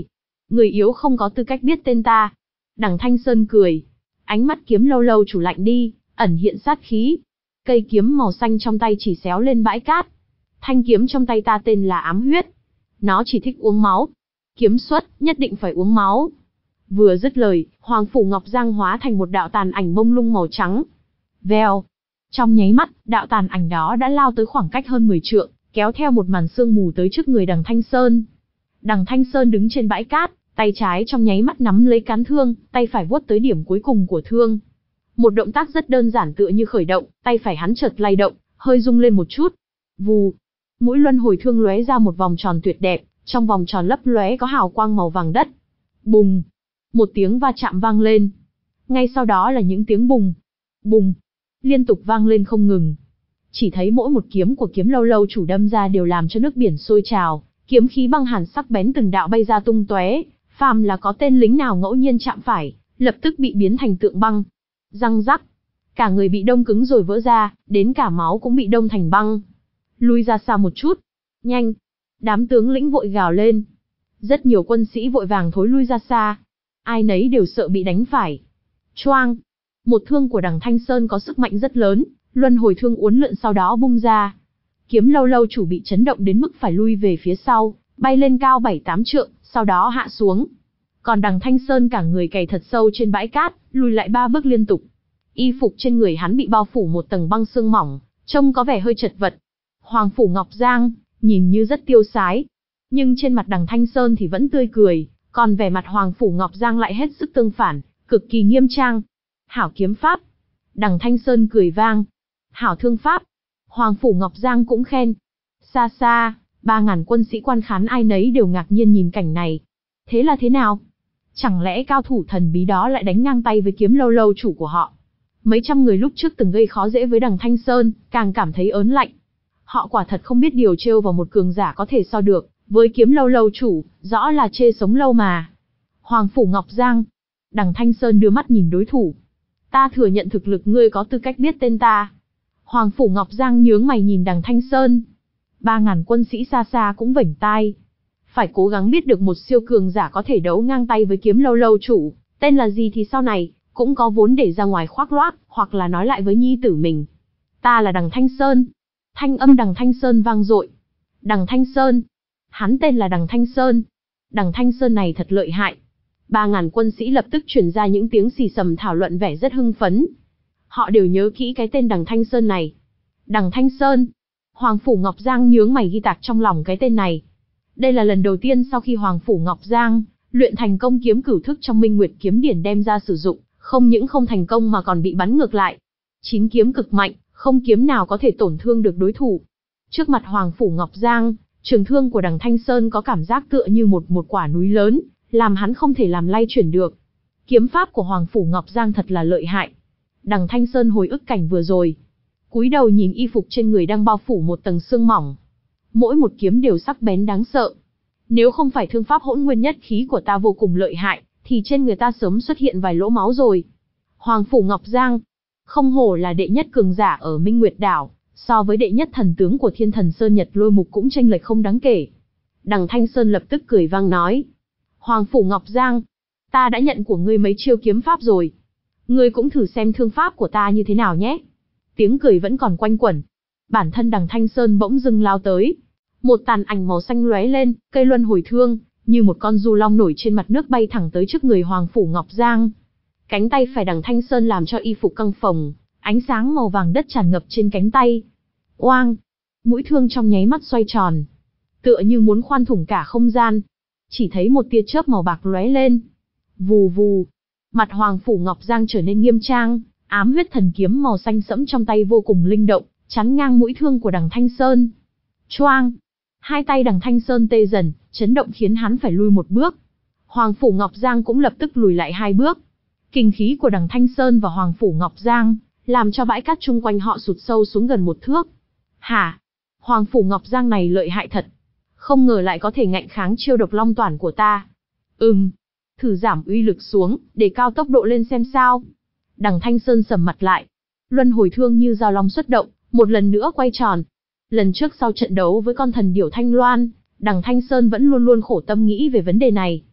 [SPEAKER 1] Người yếu không có tư cách biết tên ta. Đằng Thanh Sơn cười. Ánh mắt kiếm lâu lâu chủ lạnh đi, ẩn hiện sát khí. Cây kiếm màu xanh trong tay chỉ xéo lên bãi cát. Thanh kiếm trong tay ta tên là ám huyết. Nó chỉ thích uống máu. Kiếm xuất, nhất định phải uống máu. Vừa dứt lời, Hoàng Phủ Ngọc Giang hóa thành một đạo tàn ảnh mông lung màu trắng. Vèo. Trong nháy mắt, đạo tàn ảnh đó đã lao tới khoảng cách hơn mười trượng, kéo theo một màn sương mù tới trước người đằng Thanh Sơn. Đằng Thanh Sơn đứng trên bãi cát, tay trái trong nháy mắt nắm lấy cán thương, tay phải vuốt tới điểm cuối cùng của thương. Một động tác rất đơn giản tựa như khởi động, tay phải hắn chợt lay động, hơi rung lên một chút. Vù. Mũi luân hồi thương lóe ra một vòng tròn tuyệt đẹp, trong vòng tròn lấp lóe có hào quang màu vàng đất. Bùng. Một tiếng va chạm vang lên. Ngay sau đó là những tiếng bùng, bùng, liên tục vang lên không ngừng. Chỉ thấy mỗi một kiếm của kiếm lâu lâu chủ đâm ra đều làm cho nước biển sôi trào, kiếm khí băng hàn sắc bén từng đạo bay ra tung tóe, phàm là có tên lính nào ngẫu nhiên chạm phải, lập tức bị biến thành tượng băng. Răng rắc, cả người bị đông cứng rồi vỡ ra, đến cả máu cũng bị đông thành băng. Lui ra xa một chút. Nhanh. Đám tướng lĩnh vội gào lên. Rất nhiều quân sĩ vội vàng thối lui ra xa. Ai nấy đều sợ bị đánh phải. Choang. Một thương của đằng Thanh Sơn có sức mạnh rất lớn, luân hồi thương uốn lượn sau đó bung ra. Kiếm lâu lâu chủ bị chấn động đến mức phải lui về phía sau, bay lên cao bảy tám trượng, sau đó hạ xuống. Còn đằng Thanh Sơn cả người cày thật sâu trên bãi cát, lùi lại ba bước liên tục. Y phục trên người hắn bị bao phủ một tầng băng sương mỏng, trông có vẻ hơi chật vật. Hoàng Phủ Ngọc Giang, nhìn như rất tiêu sái. Nhưng trên mặt đằng Thanh Sơn thì vẫn tươi cười, còn vẻ mặt Hoàng Phủ Ngọc Giang lại hết sức tương phản, cực kỳ nghiêm trang. Hảo kiếm pháp. Đằng Thanh Sơn cười vang. Hảo thương pháp. Hoàng Phủ Ngọc Giang cũng khen. Xa xa, ba ngàn quân sĩ quan khán ai nấy đều ngạc nhiên nhìn cảnh này. Thế là thế nào? Chẳng lẽ cao thủ thần bí đó lại đánh ngang tay với kiếm lâu lâu chủ của họ? Mấy trăm người lúc trước từng gây khó dễ với đằng Thanh Sơn, càng cảm thấy ớn lạnh. Họ quả thật không biết điều trêu vào một cường giả có thể so được với kiếm lâu lâu chủ, rõ là chê sống lâu mà. Hoàng Phủ Ngọc Giang. Đằng Thanh Sơn đưa mắt nhìn đối thủ. Ta thừa nhận thực lực ngươi có tư cách biết tên ta. Hoàng Phủ Ngọc Giang nhướng mày nhìn đằng Thanh Sơn. Ba ngàn quân sĩ xa xa cũng vểnh tai. Phải cố gắng biết được một siêu cường giả có thể đấu ngang tay với kiếm lâu lâu chủ, tên là gì thì sau này, cũng có vốn để ra ngoài khoác loác, hoặc là nói lại với nhi tử mình. Ta là đằng Thanh Sơn. Thanh âm đằng Thanh Sơn vang dội. Đằng Thanh Sơn. Hắn tên là đằng Thanh Sơn. Đằng Thanh Sơn này thật lợi hại. Ba ngàn quân sĩ lập tức truyền ra những tiếng xì xầm thảo luận vẻ rất hưng phấn. Họ đều nhớ kỹ cái tên đằng Thanh Sơn này. Đằng Thanh Sơn. Hoàng Phủ Ngọc Giang nhướng mày ghi tạc trong lòng cái tên này. Đây là lần đầu tiên sau khi Hoàng Phủ Ngọc Giang luyện thành công kiếm cửu thức trong Minh Nguyệt kiếm điển đem ra sử dụng, không những không thành công mà còn bị bắn ngược lại. Chín kiếm cực mạnh, không kiếm nào có thể tổn thương được đối thủ. Trước mặt Hoàng Phủ Ngọc Giang, trường thương của đằng Thanh Sơn có cảm giác tựa như một một quả núi lớn, làm hắn không thể làm lay chuyển được. Kiếm pháp của Hoàng Phủ Ngọc Giang thật là lợi hại. Đằng Thanh Sơn hồi ức cảnh vừa rồi, cúi đầu nhìn y phục trên người đang bao phủ một tầng sương mỏng. Mỗi một kiếm đều sắc bén đáng sợ. Nếu không phải thương pháp hỗn nguyên nhất khí của ta vô cùng lợi hại, thì trên người ta sớm xuất hiện vài lỗ máu rồi. Hoàng Phủ Ngọc Giang, không hổ là đệ nhất cường giả ở Minh Nguyệt Đảo, so với đệ nhất thần tướng của Thiên Thần Sơn Nhật Lôi Mục cũng chênh lệch không đáng kể. Đằng Thanh Sơn lập tức cười vang nói. Hoàng Phủ Ngọc Giang, ta đã nhận của ngươi mấy chiêu kiếm pháp rồi. Ngươi cũng thử xem thương pháp của ta như thế nào nhé. Tiếng cười vẫn còn quanh quẩn. Bản thân đằng Thanh Sơn bỗng dưng lao tới. Một tàn ảnh màu xanh lóe lên, cây luân hồi thương, như một con du long nổi trên mặt nước bay thẳng tới trước người Hoàng Phủ Ngọc Giang. Cánh tay phải đằng Thanh Sơn làm cho y phục căng phồng, ánh sáng màu vàng đất tràn ngập trên cánh tay. Oang! Mũi thương trong nháy mắt xoay tròn, tựa như muốn khoan thủng cả không gian. Chỉ thấy một tia chớp màu bạc lóe lên. Vù vù! Mặt Hoàng Phủ Ngọc Giang trở nên nghiêm trang, ám huyết thần kiếm màu xanh sẫm trong tay vô cùng linh động, chắn ngang mũi thương của đằng Thanh Sơn. Choang! Hai tay đằng Thanh Sơn tê dần, chấn động khiến hắn phải lui một bước. Hoàng Phủ Ngọc Giang cũng lập tức lùi lại hai bước. Kinh khí của đằng Thanh Sơn và Hoàng Phủ Ngọc Giang, làm cho bãi cát chung quanh họ sụt sâu xuống gần một thước. Hả? Hoàng Phủ Ngọc Giang này lợi hại thật. Không ngờ lại có thể ngạnh kháng chiêu độc long toản của ta. Ừm. Thử giảm uy lực xuống, để cao tốc độ lên xem sao. Đằng Thanh Sơn sầm mặt lại. Luân hồi thương như dao long xuất động, một lần nữa quay tròn. Lần trước sau trận đấu với con thần điểu Thanh Loan, đằng Thanh Sơn vẫn luôn luôn khổ tâm nghĩ về vấn đề này.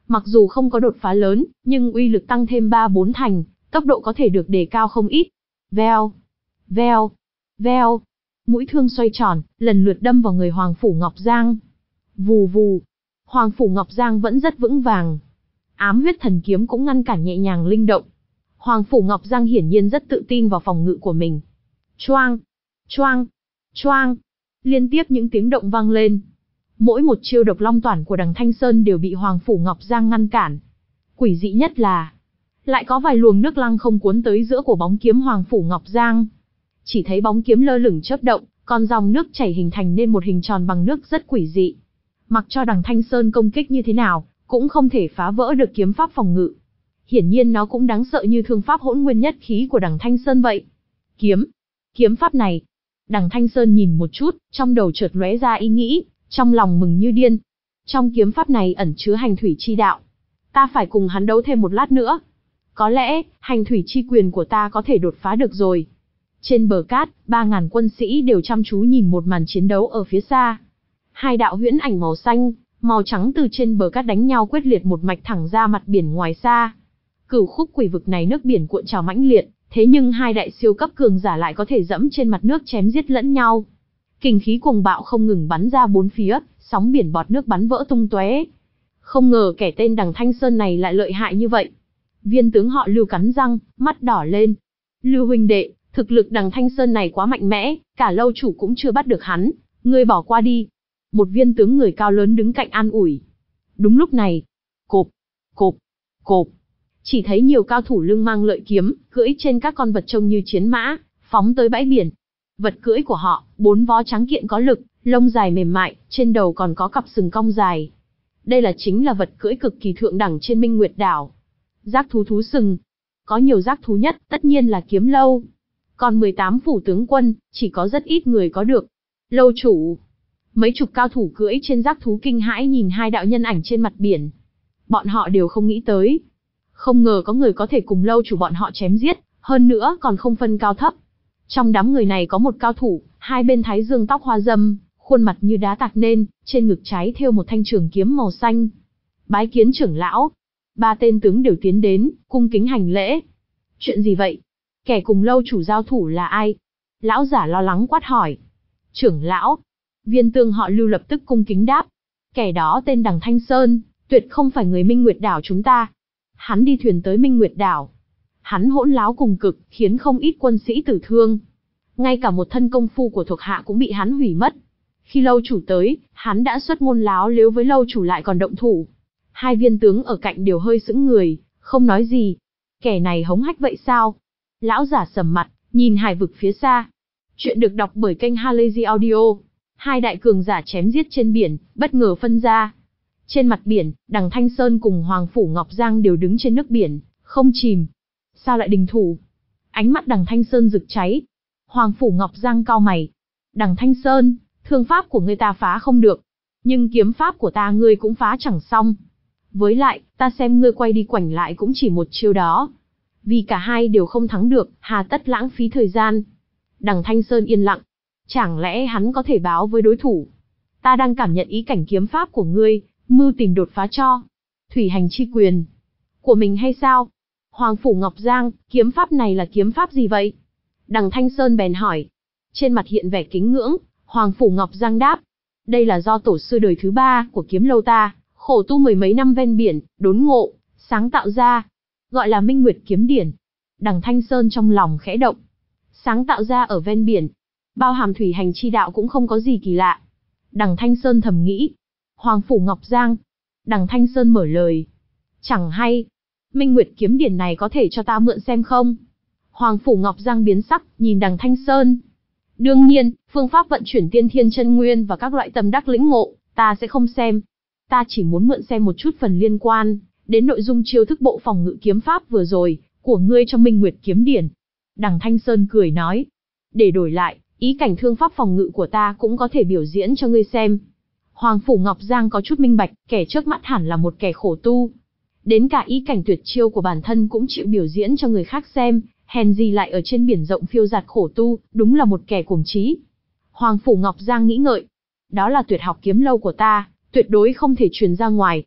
[SPEAKER 1] Mặc dù không có đột phá lớn, nhưng uy lực tăng thêm ba bốn thành, tốc độ có thể được đề cao không ít. Veo, veo, veo. Mũi thương xoay tròn, lần lượt đâm vào người Hoàng Phủ Ngọc Giang. Vù vù. Hoàng Phủ Ngọc Giang vẫn rất vững vàng. Ám huyết thần kiếm cũng ngăn cản nhẹ nhàng linh động. Hoàng Phủ Ngọc Giang hiển nhiên rất tự tin vào phòng ngự của mình. Choang, choang, choang. Liên tiếp những tiếng động vang lên. Mỗi một chiêu độc long toản của Đằng Thanh Sơn đều bị Hoàng Phủ Ngọc Giang ngăn cản. Quỷ dị nhất là, lại có vài luồng nước lăng không cuốn tới giữa của bóng kiếm Hoàng Phủ Ngọc Giang. Chỉ thấy bóng kiếm lơ lửng chớp động, còn dòng nước chảy hình thành nên một hình tròn bằng nước rất quỷ dị. Mặc cho Đằng Thanh Sơn công kích như thế nào, cũng không thể phá vỡ được kiếm pháp phòng ngự. Hiển nhiên nó cũng đáng sợ như thương pháp hỗn nguyên nhất khí của Đằng Thanh Sơn vậy. Kiếm, kiếm pháp này. Đằng Thanh Sơn nhìn một chút, trong đầu chợt lóe ra ý nghĩ, trong lòng mừng như điên. Trong kiếm pháp này ẩn chứa hành thủy chi đạo. Ta phải cùng hắn đấu thêm một lát nữa. Có lẽ, hành thủy chi quyền của ta có thể đột phá được rồi. Trên bờ cát, ba ngàn quân sĩ đều chăm chú nhìn một màn chiến đấu ở phía xa. Hai đạo huyễn ảnh màu xanh, màu trắng từ trên bờ cát đánh nhau quyết liệt một mạch thẳng ra mặt biển ngoài xa. Cửu khúc quỷ vực này nước biển cuộn trào mãnh liệt, thế nhưng hai đại siêu cấp cường giả lại có thể dẫm trên mặt nước chém giết lẫn nhau. Kình khí cuồng bạo không ngừng bắn ra bốn phía, sóng biển bọt nước bắn vỡ tung tóe. Không ngờ kẻ tên Đằng Thanh Sơn này lại lợi hại như vậy. Viên tướng họ Lưu cắn răng, mắt đỏ lên. Lưu huynh đệ, thực lực Đằng Thanh Sơn này quá mạnh mẽ, cả lâu chủ cũng chưa bắt được hắn, ngươi bỏ qua đi. Một viên tướng người cao lớn đứng cạnh an ủi. Đúng lúc này, cộp, cộp, cộp. Chỉ thấy nhiều cao thủ lưng mang lợi kiếm, cưỡi trên các con vật trông như chiến mã, phóng tới bãi biển. Vật cưỡi của họ, bốn vó trắng kiện có lực, lông dài mềm mại, trên đầu còn có cặp sừng cong dài. Đây là chính là vật cưỡi cực kỳ thượng đẳng trên Minh Nguyệt Đảo. Giác thú thú sừng. Có nhiều giác thú nhất, tất nhiên là Kiếm Lâu. Còn mười tám phủ tướng quân, chỉ có rất ít người có được. Lâu chủ. Mấy chục cao thủ cưỡi trên giác thú kinh hãi nhìn hai đạo nhân ảnh trên mặt biển. Bọn họ đều không nghĩ tới. Không ngờ có người có thể cùng lâu chủ bọn họ chém giết, hơn nữa còn không phân cao thấp. Trong đám người này có một cao thủ, hai bên thái dương tóc hoa râm, khuôn mặt như đá tạc nên, trên ngực trái thêu một thanh trường kiếm màu xanh. Bái kiến trưởng lão. Ba tên tướng đều tiến đến, cung kính hành lễ. Chuyện gì vậy? Kẻ cùng lâu chủ giao thủ là ai? Lão giả lo lắng quát hỏi. Trưởng lão. Viên tương họ Lưu lập tức cung kính đáp. Kẻ đó tên Đằng Thanh Sơn, tuyệt không phải người Minh Nguyệt Đảo chúng ta. Hắn đi thuyền tới Minh Nguyệt Đảo. Hắn hỗn láo cùng cực, khiến không ít quân sĩ tử thương. Ngay cả một thân công phu của thuộc hạ cũng bị hắn hủy mất. Khi lâu chủ tới, hắn đã xuất ngôn láo lếu với lâu chủ lại còn động thủ. Hai viên tướng ở cạnh đều hơi sững người, không nói gì. Kẻ này hống hách vậy sao? Lão giả sầm mặt, nhìn hải vực phía xa. Chuyện được đọc bởi kênh Halazy Audio. Hai đại cường giả chém giết trên biển, bất ngờ phân ra. Trên mặt biển, Đằng Thanh Sơn cùng Hoàng Phủ Ngọc Giang đều đứng trên nước biển, không chìm. Sao lại đình thủ? Ánh mắt Đằng Thanh Sơn rực cháy. Hoàng Phủ Ngọc Giang cau mày. Đằng Thanh Sơn, thương pháp của ngươi ta phá không được. Nhưng kiếm pháp của ta ngươi cũng phá chẳng xong. Với lại, ta xem ngươi quay đi quảnh lại cũng chỉ một chiêu đó. Vì cả hai đều không thắng được, hà tất lãng phí thời gian. Đằng Thanh Sơn yên lặng. Chẳng lẽ hắn có thể báo với đối thủ? Ta đang cảm nhận ý cảnh kiếm pháp của ngươi, mưu tìm đột phá cho. Thủy hành chi quyền. Của mình hay sao? Hoàng Phủ Ngọc Giang, kiếm pháp này là kiếm pháp gì vậy? Đằng Thanh Sơn bèn hỏi. Trên mặt hiện vẻ kính ngưỡng, Hoàng Phủ Ngọc Giang đáp. Đây là do tổ sư đời thứ ba của kiếm lâu ta, khổ tu mười mấy năm ven biển, đốn ngộ, sáng tạo ra. Gọi là Minh Nguyệt Kiếm Điển. Đằng Thanh Sơn trong lòng khẽ động. Sáng tạo ra ở ven biển. Bao hàm thủy hành chi đạo cũng không có gì kỳ lạ. Đằng Thanh Sơn thầm nghĩ. Hoàng Phủ Ngọc Giang. Đằng Thanh Sơn mở lời. Chẳng hay. Minh Nguyệt Kiếm Điển này có thể cho ta mượn xem không? Hoàng Phủ Ngọc Giang biến sắc, nhìn Đằng Thanh Sơn. Đương nhiên, phương pháp vận chuyển tiên thiên chân nguyên và các loại tâm đắc lĩnh ngộ, ta sẽ không xem. Ta chỉ muốn mượn xem một chút phần liên quan đến nội dung chiêu thức bộ phòng ngự kiếm pháp vừa rồi của ngươi trong Minh Nguyệt Kiếm Điển. Đằng Thanh Sơn cười nói. Để đổi lại, ý cảnh thương pháp phòng ngự của ta cũng có thể biểu diễn cho ngươi xem. Hoàng Phủ Ngọc Giang có chút minh bạch, kẻ trước mắt hẳn là một kẻ khổ tu. Đến cả ý cảnh tuyệt chiêu của bản thân cũng chịu biểu diễn cho người khác xem, hèn gì lại ở trên biển rộng phiêu dạt khổ tu, đúng là một kẻ cuồng trí. Hoàng Phủ Ngọc Giang nghĩ ngợi. Đó là tuyệt học kiếm lâu của ta, tuyệt đối không thể truyền ra ngoài.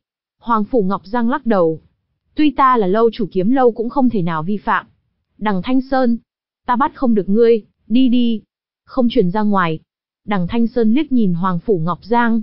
[SPEAKER 1] Hoàng Phủ Ngọc Giang lắc đầu. Tuy ta là lâu chủ kiếm lâu cũng không thể nào vi phạm. Đằng Thanh Sơn, ta bắt không được ngươi, đi đi. Không truyền ra ngoài. Đằng Thanh Sơn liếc nhìn Hoàng Phủ Ngọc Giang.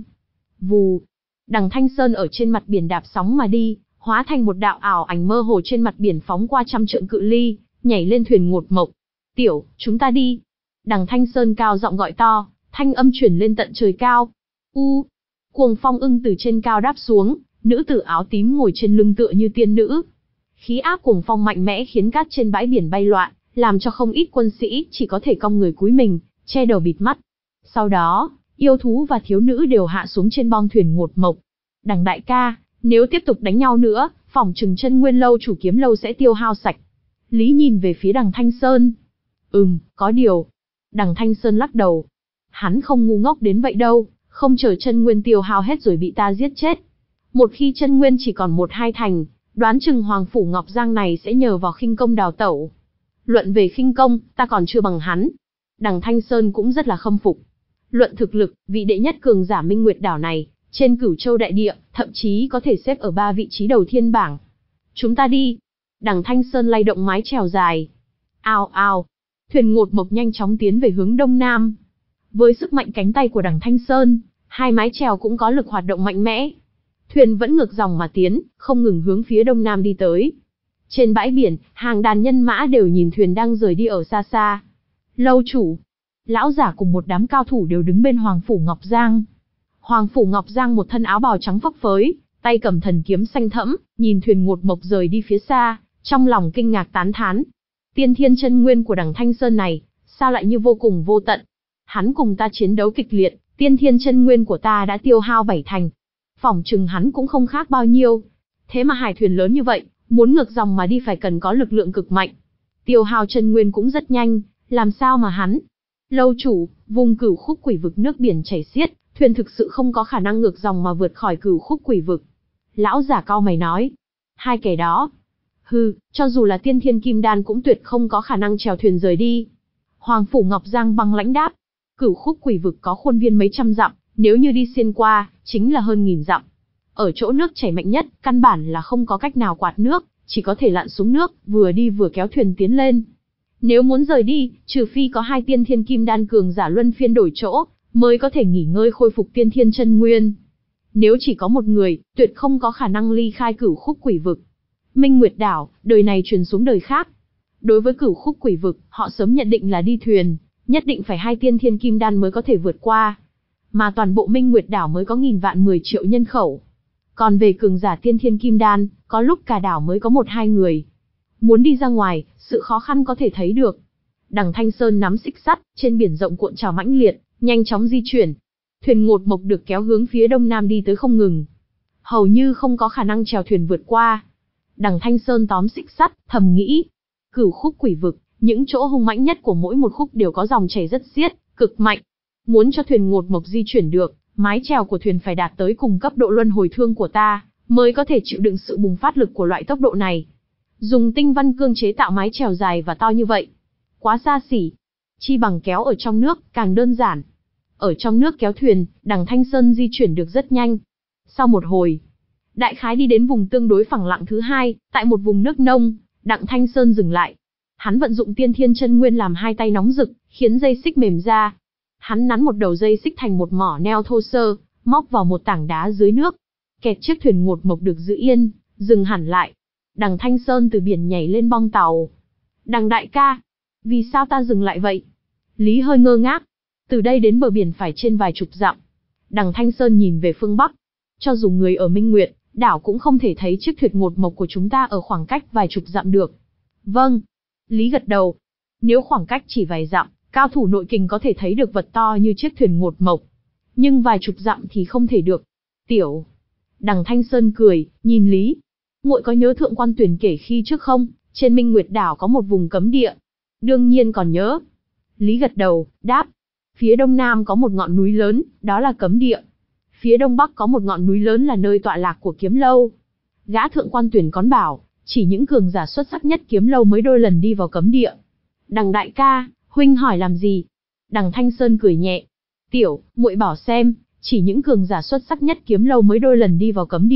[SPEAKER 1] Vù. Đằng Thanh Sơn ở trên mặt biển đạp sóng mà đi, hóa thành một đạo ảo ảnh mơ hồ trên mặt biển phóng qua trăm trượng cự ly, nhảy lên thuyền ngột mộc. Tiểu, chúng ta đi. Đằng Thanh Sơn cao giọng gọi to, thanh âm truyền lên tận trời cao. U. Cuồng phong ưng từ trên cao đáp xuống, nữ tử áo tím ngồi trên lưng tựa như tiên nữ. Khí áp cuồng phong mạnh mẽ khiến cát trên bãi biển bay loạn, làm cho không ít quân sĩ chỉ có thể cong người cúi mình, che đầu bịt mắt. Sau đó, yêu thú và thiếu nữ đều hạ xuống trên bong thuyền ngột mộc. Đằng đại ca, nếu tiếp tục đánh nhau nữa, phỏng chừng chân nguyên lâu chủ kiếm lâu sẽ tiêu hao sạch. Lý nhìn về phía đằng Thanh Sơn. Ừm, có điều. Đằng Thanh Sơn lắc đầu. Hắn không ngu ngốc đến vậy đâu, không chờ chân nguyên tiêu hao hết rồi bị ta giết chết. Một khi chân nguyên chỉ còn một hai thành, đoán chừng Hoàng Phủ Ngọc Giang này sẽ nhờ vào khinh công đào tẩu. Luận về khinh công, ta còn chưa bằng hắn. Đằng Thanh Sơn cũng rất là khâm phục. Luận thực lực, vị đệ nhất cường giả Minh Nguyệt đảo này, trên Cửu Châu đại địa, thậm chí có thể xếp ở ba vị trí đầu thiên bảng. Chúng ta đi. Đằng Thanh Sơn lay động mái chèo dài. Ao ao. Thuyền ngột mộc nhanh chóng tiến về hướng đông nam. Với sức mạnh cánh tay của đằng Thanh Sơn, hai mái chèo cũng có lực hoạt động mạnh mẽ. Thuyền vẫn ngược dòng mà tiến, không ngừng hướng phía đông nam đi tới. Trên bãi biển, hàng đàn nhân mã đều nhìn thuyền đang rời đi ở xa xa. Lâu chủ, lão giả cùng một đám cao thủ đều đứng bên Hoàng Phủ Ngọc Giang. Hoàng Phủ Ngọc Giang một thân áo bào trắng phấp phới, tay cầm thần kiếm xanh thẫm, nhìn thuyền ngột mộc rời đi phía xa, trong lòng kinh ngạc tán thán. Tiên thiên chân nguyên của đằng Thanh Sơn này, sao lại như vô cùng vô tận? Hắn cùng ta chiến đấu kịch liệt, tiên thiên chân nguyên của ta đã tiêu hao bảy thành. Phỏng chừng hắn cũng không khác bao nhiêu. Thế mà hải thuyền lớn như vậy, muốn ngược dòng mà đi phải cần có lực lượng cực mạnh. Tiêu hao chân nguyên cũng rất nhanh, làm sao mà hắn? Lâu chủ, vùng Cửu Khúc Quỷ Vực nước biển chảy xiết, thuyền thực sự không có khả năng ngược dòng mà vượt khỏi Cửu Khúc Quỷ Vực. Lão giả cau mày nói. Hai kẻ đó. Hừ, cho dù là tiên thiên kim đan cũng tuyệt không có khả năng chèo thuyền rời đi. Hoàng Phủ Ngọc Giang băng lãnh đáp. Cửu Khúc Quỷ Vực có khuôn viên mấy trăm dặm, nếu như đi xuyên qua, chính là hơn nghìn dặm. Ở chỗ nước chảy mạnh nhất, căn bản là không có cách nào quạt nước, chỉ có thể lặn xuống nước, vừa đi vừa kéo thuyền tiến lên. Nếu muốn rời đi, trừ phi có hai tiên thiên kim đan cường giả luân phiên đổi chỗ, mới có thể nghỉ ngơi khôi phục tiên thiên chân nguyên. Nếu chỉ có một người, tuyệt không có khả năng ly khai Cửu Khúc Quỷ Vực. Minh Nguyệt đảo, đời này truyền xuống đời khác. Đối với Cửu Khúc Quỷ Vực, họ sớm nhận định là đi thuyền, nhất định phải hai tiên thiên kim đan mới có thể vượt qua. Mà toàn bộ Minh Nguyệt đảo mới có nghìn vạn mười triệu nhân khẩu. Còn về cường giả tiên thiên kim đan, có lúc cả đảo mới có một hai người. Muốn đi ra ngoài, sự khó khăn có thể thấy được. Đằng Thanh Sơn nắm xích sắt, trên biển rộng cuộn trào mãnh liệt, nhanh chóng di chuyển. Thuyền ngột mộc được kéo hướng phía đông nam đi tới không ngừng. Hầu như không có khả năng chèo thuyền vượt qua. Đằng Thanh Sơn tóm xích sắt, thầm nghĩ. Cửu Khúc Quỷ Vực, những chỗ hung mãnh nhất của mỗi một khúc đều có dòng chảy rất xiết, cực mạnh. Muốn cho thuyền ngột mộc di chuyển được, mái chèo của thuyền phải đạt tới cùng cấp độ luân hồi thương của ta, mới có thể chịu đựng sự bùng phát lực của loại tốc độ này. Dùng tinh văn cương chế tạo mái chèo dài và to như vậy, quá xa xỉ. Chi bằng kéo ở trong nước, càng đơn giản. Ở trong nước kéo thuyền, đằng Thanh Sơn di chuyển được rất nhanh. Sau một hồi, đại khái đi đến vùng tương đối phẳng lặng thứ hai, tại một vùng nước nông, đặng Thanh Sơn dừng lại. Hắn vận dụng tiên thiên chân nguyên làm hai tay nóng rực, khiến dây xích mềm ra. Hắn nắn một đầu dây xích thành một mỏ neo thô sơ, móc vào một tảng đá dưới nước. Kẹt chiếc thuyền ngột mộc được giữ yên, dừng hẳn lại. Đằng Thanh Sơn từ biển nhảy lên bong tàu. Đằng đại ca, vì sao ta dừng lại vậy? Lý hơi ngơ ngác. Từ đây đến bờ biển phải trên vài chục dặm. Đằng Thanh Sơn nhìn về phương Bắc. Cho dù người ở Minh Nguyệt đảo cũng không thể thấy chiếc thuyền ngột mộc của chúng ta ở khoảng cách vài chục dặm được. Vâng. Lý gật đầu. Nếu khoảng cách chỉ vài dặm, cao thủ nội kình có thể thấy được vật to như chiếc thuyền ngột mộc. Nhưng vài chục dặm thì không thể được. Tiểu. Đằng Thanh Sơn cười, nhìn Lý. Muội có nhớ Thượng Quan Tuyển kể khi trước không? Trên Minh Nguyệt đảo có một vùng cấm địa. Đương nhiên còn nhớ. Lý gật đầu, đáp. Phía đông nam có một ngọn núi lớn, đó là cấm địa. Phía đông bắc có một ngọn núi lớn là nơi tọa lạc của kiếm lâu. Gã Thượng Quan Tuyển cón bảo, chỉ những cường giả xuất sắc nhất kiếm lâu mới đôi lần đi vào cấm địa. Đằng đại ca, huynh hỏi làm gì? Đằng Thanh Sơn cười nhẹ. Tiểu, muội bảo xem, chỉ những cường giả xuất sắc nhất kiếm lâu mới đôi lần đi vào cấm địa,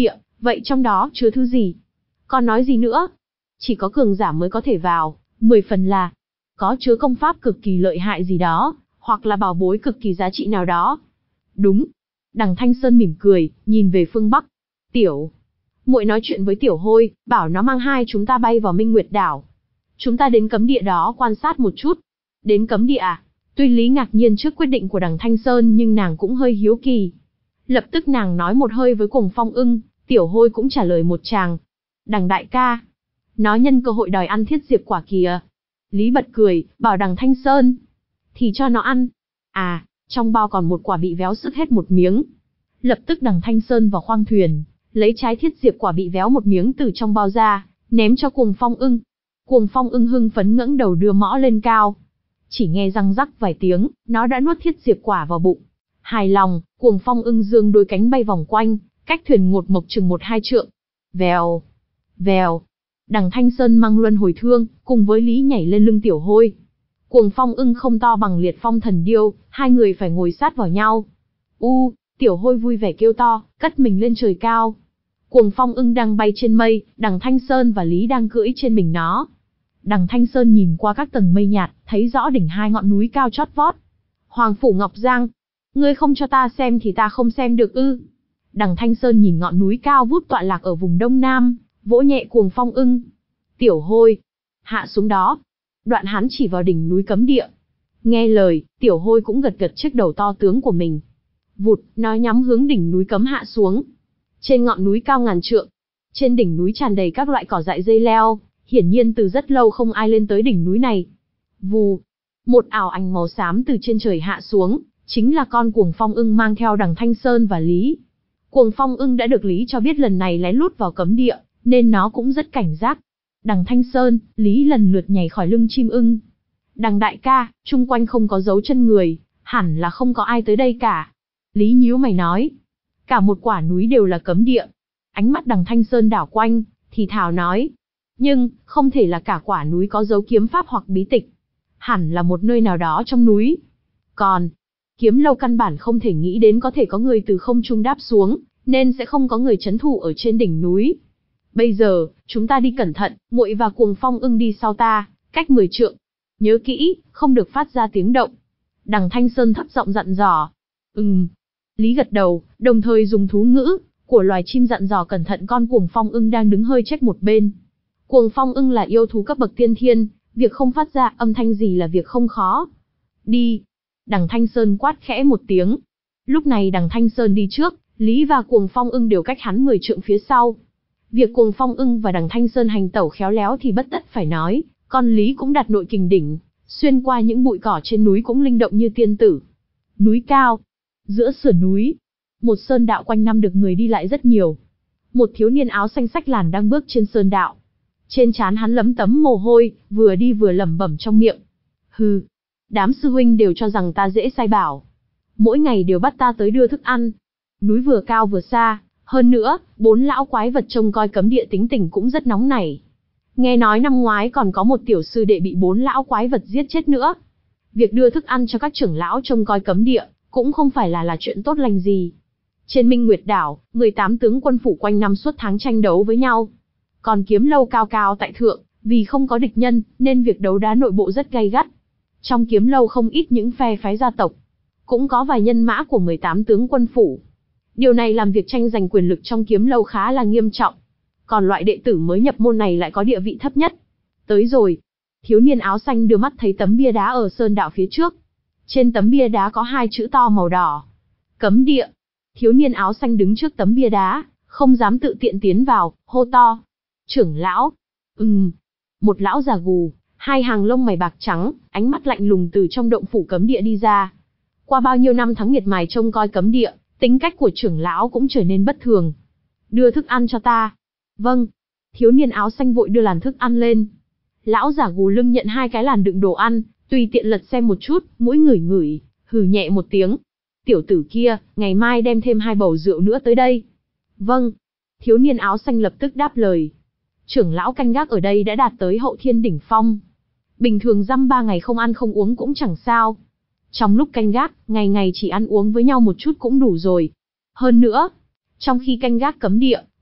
[SPEAKER 1] Vậy trong đó chứa thứ gì? Còn nói gì nữa? Chỉ có cường giả mới có thể vào, mười phần là có chứa công pháp cực kỳ lợi hại gì đó, hoặc là bảo bối cực kỳ giá trị nào đó. Đúng. Đằng Thanh Sơn mỉm cười, nhìn về phương Bắc. Tiểu, muội nói chuyện với Tiểu Hôi, bảo nó mang hai chúng ta bay vào Minh Nguyệt đảo. Chúng ta đến cấm địa đó quan sát một chút. Đến cấm địa à? Tuy Lý ngạc nhiên trước quyết định của đằng Thanh Sơn nhưng nàng cũng hơi hiếu kỳ. Lập tức nàng nói một hơi với Cuồng Phong Ưng, Tiểu Hôi cũng trả lời một tràng. Đằng đại ca, nó nhân cơ hội đòi ăn thiết diệp quả kìa. Lý bật cười, bảo đằng Thanh Sơn, thì cho nó ăn. À, trong bao còn một quả bị véo sứt hết một miếng. Lập tức đằng Thanh Sơn vào khoang thuyền, lấy trái thiết diệp quả bị véo một miếng từ trong bao ra, ném cho Cuồng Phong Ưng. Cuồng Phong Ưng hưng phấn ngẩng đầu đưa mõ lên cao. Chỉ nghe răng rắc vài tiếng, nó đã nuốt thiết diệp quả vào bụng. Hài lòng, Cuồng Phong Ưng dương đôi cánh bay vòng quanh, cách thuyền ngột mộc chừng một hai trượng. Vèo, vèo. Đằng Thanh Sơn mang luân hồi thương, cùng với Lý nhảy lên lưng Tiểu Hôi. Cuồng Phong Ưng không to bằng Liệt Phong Thần Điêu, hai người phải ngồi sát vào nhau. U, Tiểu Hôi vui vẻ kêu to, cất mình lên trời cao. Cuồng Phong Ưng đang bay trên mây, đằng Thanh Sơn và Lý đang cưỡi trên mình nó. Đằng Thanh Sơn nhìn qua các tầng mây nhạt, thấy rõ đỉnh hai ngọn núi cao chót vót. Hoàng phủ Ngọc Giang, ngươi không cho ta xem thì ta không xem được ư? Đằng Thanh Sơn nhìn ngọn núi cao vút tọa lạc ở vùng Đông Nam, vỗ nhẹ Cuồng Phong Ưng. Tiểu Hôi, hạ xuống đó. Đoạn hắn chỉ vào đỉnh núi cấm địa. Nghe lời, Tiểu Hôi cũng gật gật chiếc đầu to tướng của mình. Vụt, nó nhắm hướng đỉnh núi cấm hạ xuống. Trên ngọn núi cao ngàn trượng, trên đỉnh núi tràn đầy các loại cỏ dại dây leo, hiển nhiên từ rất lâu không ai lên tới đỉnh núi này. Vù, một ảo ảnh màu xám từ trên trời hạ xuống, chính là con Cuồng Phong Ưng mang theo đằng Thanh Sơn và Lý. Cuồng Phong Ưng đã được Lý cho biết lần này lén lút vào cấm địa, nên nó cũng rất cảnh giác. Đằng Thanh Sơn, Lý lần lượt nhảy khỏi lưng chim ưng. Đằng đại ca, chung quanh không có dấu chân người, hẳn là không có ai tới đây cả. Lý nhíu mày nói. Cả một quả núi đều là cấm địa. Ánh mắt đằng Thanh Sơn đảo quanh, thì thào nói. Nhưng, không thể là cả quả núi có dấu kiếm pháp hoặc bí tịch. Hẳn là một nơi nào đó trong núi. Còn, Kiếm Lâu căn bản không thể nghĩ đến có thể có người từ không trung đáp xuống, nên sẽ không có người trấn thủ ở trên đỉnh núi. Bây giờ, chúng ta đi cẩn thận, muội và Cuồng Phong Ưng đi sau ta, cách mười trượng. Nhớ kỹ, không được phát ra tiếng động. Đằng Thanh Sơn thấp giọng dặn dò. Ừm. Lý gật đầu, đồng thời dùng thú ngữ của loài chim dặn dò cẩn thận con Cuồng Phong Ưng đang đứng hơi trách một bên. Cuồng Phong Ưng là yêu thú cấp bậc tiên thiên, việc không phát ra âm thanh gì là việc không khó. Đi. Đằng Thanh Sơn quát khẽ một tiếng. Lúc này đằng Thanh Sơn đi trước, Lý và Cuồng Phong Ưng đều cách hắn mười trượng phía sau. Việc Cuồng Phong Ưng và đằng Thanh Sơn hành tẩu khéo léo thì bất tất phải nói, con Lý cũng đặt nội kình đỉnh, xuyên qua những bụi cỏ trên núi cũng linh động như tiên tử. Núi cao, giữa sườn núi, một sơn đạo quanh năm được người đi lại rất nhiều. Một thiếu niên áo xanh xách làn đang bước trên sơn đạo. Trên trán hắn lấm tấm mồ hôi, vừa đi vừa lẩm bẩm trong miệng. Hừ, đám sư huynh đều cho rằng ta dễ sai bảo. Mỗi ngày đều bắt ta tới đưa thức ăn. Núi vừa cao vừa xa, hơn nữa, bốn lão quái vật trông coi cấm địa tính tình cũng rất nóng nảy. Nghe nói năm ngoái còn có một tiểu sư đệ bị bốn lão quái vật giết chết nữa. Việc đưa thức ăn cho các trưởng lão trông coi cấm địa, cũng không phải là là chuyện tốt lành gì. Trên Minh Nguyệt đảo, mười tám tướng quân phủ quanh năm suốt tháng tranh đấu với nhau. Còn Kiếm Lâu cao cao tại thượng, vì không có địch nhân, nên việc đấu đá nội bộ rất gay gắt. Trong Kiếm Lâu không ít những phe phái gia tộc, cũng có vài nhân mã của mười tám tướng quân phủ. Điều này làm việc tranh giành quyền lực trong Kiếm Lâu khá là nghiêm trọng. Còn loại đệ tử mới nhập môn này lại có địa vị thấp nhất. Tới rồi. Thiếu niên áo xanh đưa mắt thấy tấm bia đá ở sơn đạo phía trước. Trên tấm bia đá có hai chữ to màu đỏ. Cấm địa. Thiếu niên áo xanh đứng trước tấm bia đá, không dám tự tiện tiến vào, hô to. Trưởng lão. Ừm. Một lão già gù, hai hàng lông mày bạc trắng, ánh mắt lạnh lùng từ trong động phủ cấm địa đi ra. Qua bao nhiêu năm tháng miệt mài trông coi cấm địa, tính cách của trưởng lão cũng trở nên bất thường. Đưa thức ăn cho ta. Vâng. Thiếu niên áo xanh vội đưa làn thức ăn lên. Lão giả gù lưng nhận hai cái làn đựng đồ ăn, tùy tiện lật xem một chút, mũi ngửi ngửi, hừ nhẹ một tiếng. Tiểu tử kia, ngày mai đem thêm hai bầu rượu nữa tới đây. Vâng. Thiếu niên áo xanh lập tức đáp lời. Trưởng lão canh gác ở đây đã đạt tới hậu thiên đỉnh phong. Bình thường dăm ba ngày không ăn không uống cũng chẳng sao. Trong lúc canh gác, ngày ngày chỉ ăn uống với nhau một chút cũng đủ rồi. Hơn nữa, trong khi canh gác cấm địa,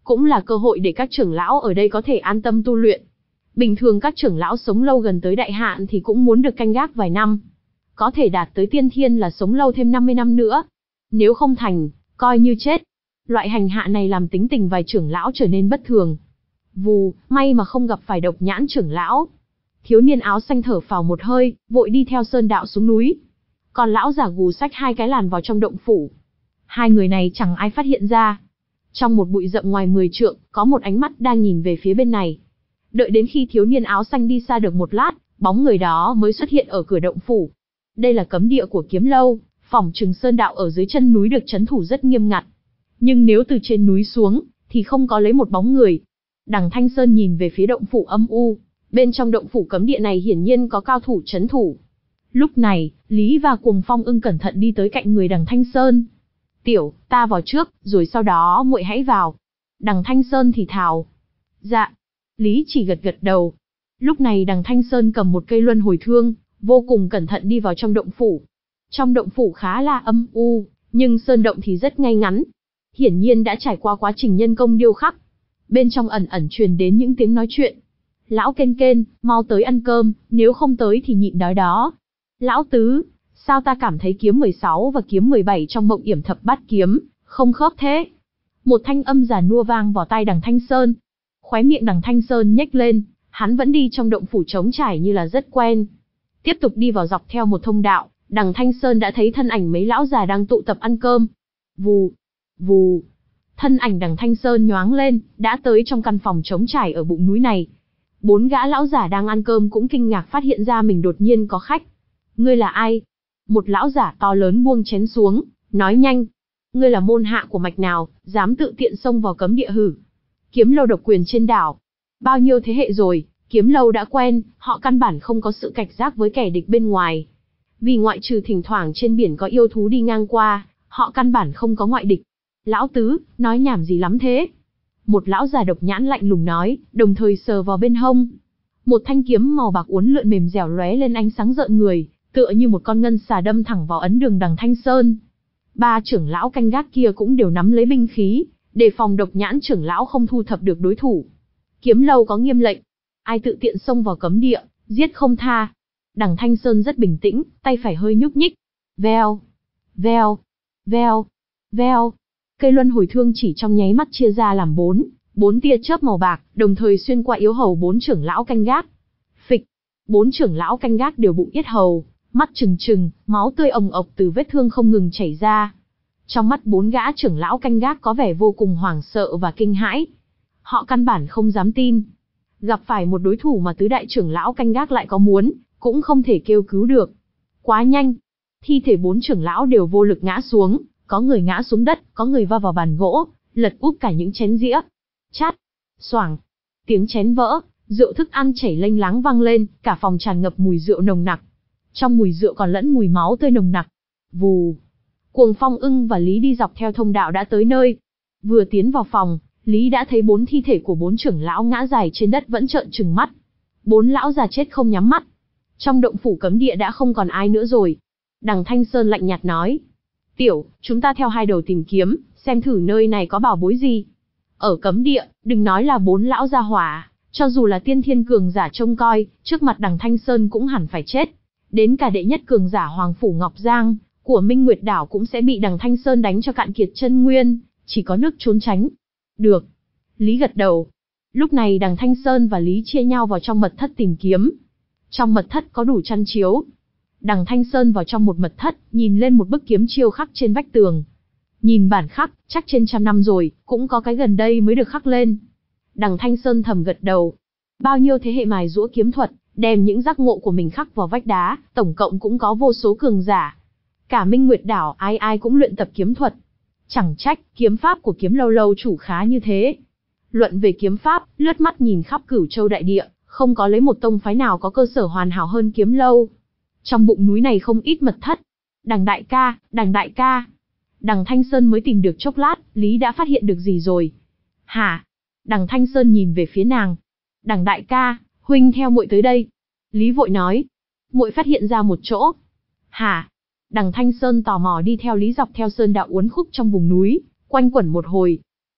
[SPEAKER 1] cũng là cơ hội để các trưởng lão ở đây có thể an tâm tu luyện. Bình thường các trưởng lão sống lâu gần tới đại hạn thì cũng muốn được canh gác vài năm. Có thể đạt tới tiên thiên là sống lâu thêm năm mươi năm nữa. Nếu không thành, coi như chết. Loại hành hạ này làm tính tình vài trưởng lão trở nên bất thường. Vù, may mà không gặp phải Độc Nhãn trưởng lão. Thiếu niên áo xanh thở phào một hơi, vội đi theo Sơn Đạo xuống núi. Còn lão giả gù xách hai cái làn vào trong động phủ. Hai người này chẳng ai phát hiện ra. Trong một bụi rậm ngoài mười trượng, có một ánh mắt đang nhìn về phía bên này. Đợi đến khi thiếu niên áo xanh đi xa được một lát, bóng người đó mới xuất hiện ở cửa động phủ. Đây là cấm địa của Kiếm Lâu, phỏng chừng Sơn Đạo ở dưới chân núi được trấn thủ rất nghiêm ngặt. Nhưng nếu từ trên núi xuống, thì không có lấy một bóng người. Đằng Thanh Sơn nhìn về phía động phủ âm u. Bên trong động phủ cấm địa này hiển nhiên có cao thủ trấn thủ. Lúc này, Lý và Cuồng Phong Ưng cẩn thận đi tới cạnh người Đằng Thanh Sơn. Tiểu, ta vào trước, rồi sau đó muội hãy vào. Đằng Thanh Sơn thì thào. Dạ. Lý chỉ gật gật đầu. Lúc này Đằng Thanh Sơn cầm một cây luân hồi thương, vô cùng cẩn thận đi vào trong động phủ. Trong động phủ khá là âm u, nhưng sơn động thì rất ngay ngắn. Hiển nhiên đã trải qua quá trình nhân công điêu khắc. Bên trong ẩn ẩn truyền đến những tiếng nói chuyện. Lão Kên Kên, mau tới ăn cơm, nếu không tới thì nhịn đói đó. Lão Tứ, sao ta cảm thấy kiếm mười sáu và kiếm mười bảy trong Mộng Yểm Thập Bát Kiếm không khớp thế? Một thanh âm già nua vang vào tai Đằng Thanh Sơn. Khóe miệng Đằng Thanh Sơn nhếch lên, hắn vẫn đi trong động phủ trống trải như là rất quen. Tiếp tục đi vào dọc theo một thông đạo, Đằng Thanh Sơn đã thấy thân ảnh mấy lão già đang tụ tập ăn cơm. Vù, vù. Thân ảnh Đằng Thanh Sơn nhoáng lên, đã tới trong căn phòng trống trải ở bụng núi này. Bốn gã lão giả đang ăn cơm cũng kinh ngạc phát hiện ra mình đột nhiên có khách. Ngươi là ai? Một lão giả to lớn buông chén xuống, nói nhanh. Ngươi là môn hạ của mạch nào, dám tự tiện xông vào cấm địa hử? Kiếm Lâu độc quyền trên đảo. Bao nhiêu thế hệ rồi, Kiếm Lâu đã quen, họ căn bản không có sự cảnh giác với kẻ địch bên ngoài. Vì ngoại trừ thỉnh thoảng trên biển có yêu thú đi ngang qua, họ căn bản không có ngoại địch. Lão Tứ, nói nhảm gì lắm thế? Một lão già độc nhãn lạnh lùng nói, đồng thời sờ vào bên hông. Một thanh kiếm màu bạc uốn lượn mềm dẻo lóe lên ánh sáng rợn người, tựa như một con ngân xà đâm thẳng vào ấn đường Đằng Thanh Sơn. Ba trưởng lão canh gác kia cũng đều nắm lấy binh khí, đề phòng độc nhãn trưởng lão không thu thập được đối thủ. Kiếm Lâu có nghiêm lệnh, ai tự tiện xông vào cấm địa, giết không tha. Đằng Thanh Sơn rất bình tĩnh, tay phải hơi nhúc nhích. Veo, veo, veo, veo. Cây luân hồi thương chỉ trong nháy mắt chia ra làm bốn, bốn tia chớp màu bạc, đồng thời xuyên qua yếu hầu bốn trưởng lão canh gác. Phịch, bốn trưởng lão canh gác đều bụng yết hầu, mắt trừng trừng, máu tươi ồng ộc từ vết thương không ngừng chảy ra. Trong mắt bốn gã trưởng lão canh gác có vẻ vô cùng hoảng sợ và kinh hãi. Họ căn bản không dám tin. Gặp phải một đối thủ mà tứ đại trưởng lão canh gác lại có muốn, cũng không thể kêu cứu được. Quá nhanh. Thi thể bốn trưởng lão đều vô lực ngã xuống, có người ngã xuống đất, có người va vào bàn gỗ, lật úp cả những chén dĩa. Chát, xoảng, tiếng chén vỡ, rượu thức ăn chảy lênh láng vang lên, cả phòng tràn ngập mùi rượu nồng nặc. Trong mùi rượu còn lẫn mùi máu tươi nồng nặc. Vù. Cuồng Phong Ưng và Lý đi dọc theo thông đạo đã tới nơi. Vừa tiến vào phòng, Lý đã thấy bốn thi thể của bốn trưởng lão ngã dài trên đất vẫn trợn trừng mắt. Bốn lão già chết không nhắm mắt. Trong động phủ cấm địa đã không còn ai nữa rồi. Đằng Thanh Sơn lạnh nhạt nói. Tiểu, chúng ta theo hai đầu tìm kiếm, xem thử nơi này có bảo bối gì. Ở cấm địa, đừng nói là bốn lão gia hỏa, cho dù là tiên thiên cường giả trông coi, trước mặt Đằng Thanh Sơn cũng hẳn phải chết. Đến cả đệ nhất cường giả Hoàng Phủ Ngọc Giang của Minh Nguyệt Đảo cũng sẽ bị Đằng Thanh Sơn đánh cho cạn kiệt chân nguyên, chỉ có nước trốn tránh. Được. Lý gật đầu. Lúc này Đằng Thanh Sơn và Lý chia nhau vào trong mật thất tìm kiếm. Trong mật thất có đủ chăn chiếu. Đằng Thanh Sơn vào trong một mật thất, nhìn lên một bức kiếm chiêu khắc trên vách tường. Nhìn bản khắc, chắc trên trăm năm rồi, cũng có cái gần đây mới được khắc lên. Đằng Thanh Sơn thầm gật đầu. Bao nhiêu thế hệ mài giũa kiếm thuật, đem những giác ngộ của mình khắc vào vách đá, tổng cộng cũng có vô số cường giả. Cả Minh Nguyệt Đảo ai ai cũng luyện tập kiếm thuật. Chẳng trách, kiếm pháp của Kiếm Lâu lâu chủ khá như thế. Luận về kiếm pháp, lướt mắt nhìn khắp Cửu Châu đại địa, không có lấy một tông phái nào có cơ sở hoàn hảo hơn Kiếm Lâu. Trong bụng núi này không ít mật thất. Đằng đại ca, đằng đại ca. Đằng Thanh Sơn mới tìm được chốc lát, Lý đã phát hiện được gì rồi? Hả? Đằng Thanh Sơn nhìn về phía nàng. Đằng đại ca, huynh theo muội tới đây. Lý vội nói. Muội phát hiện ra một chỗ. Hả? Đằng Thanh Sơn tò mò đi theo Lý dọc theo sơn đạo uốn khúc trong vùng núi, quanh quẩn một hồi.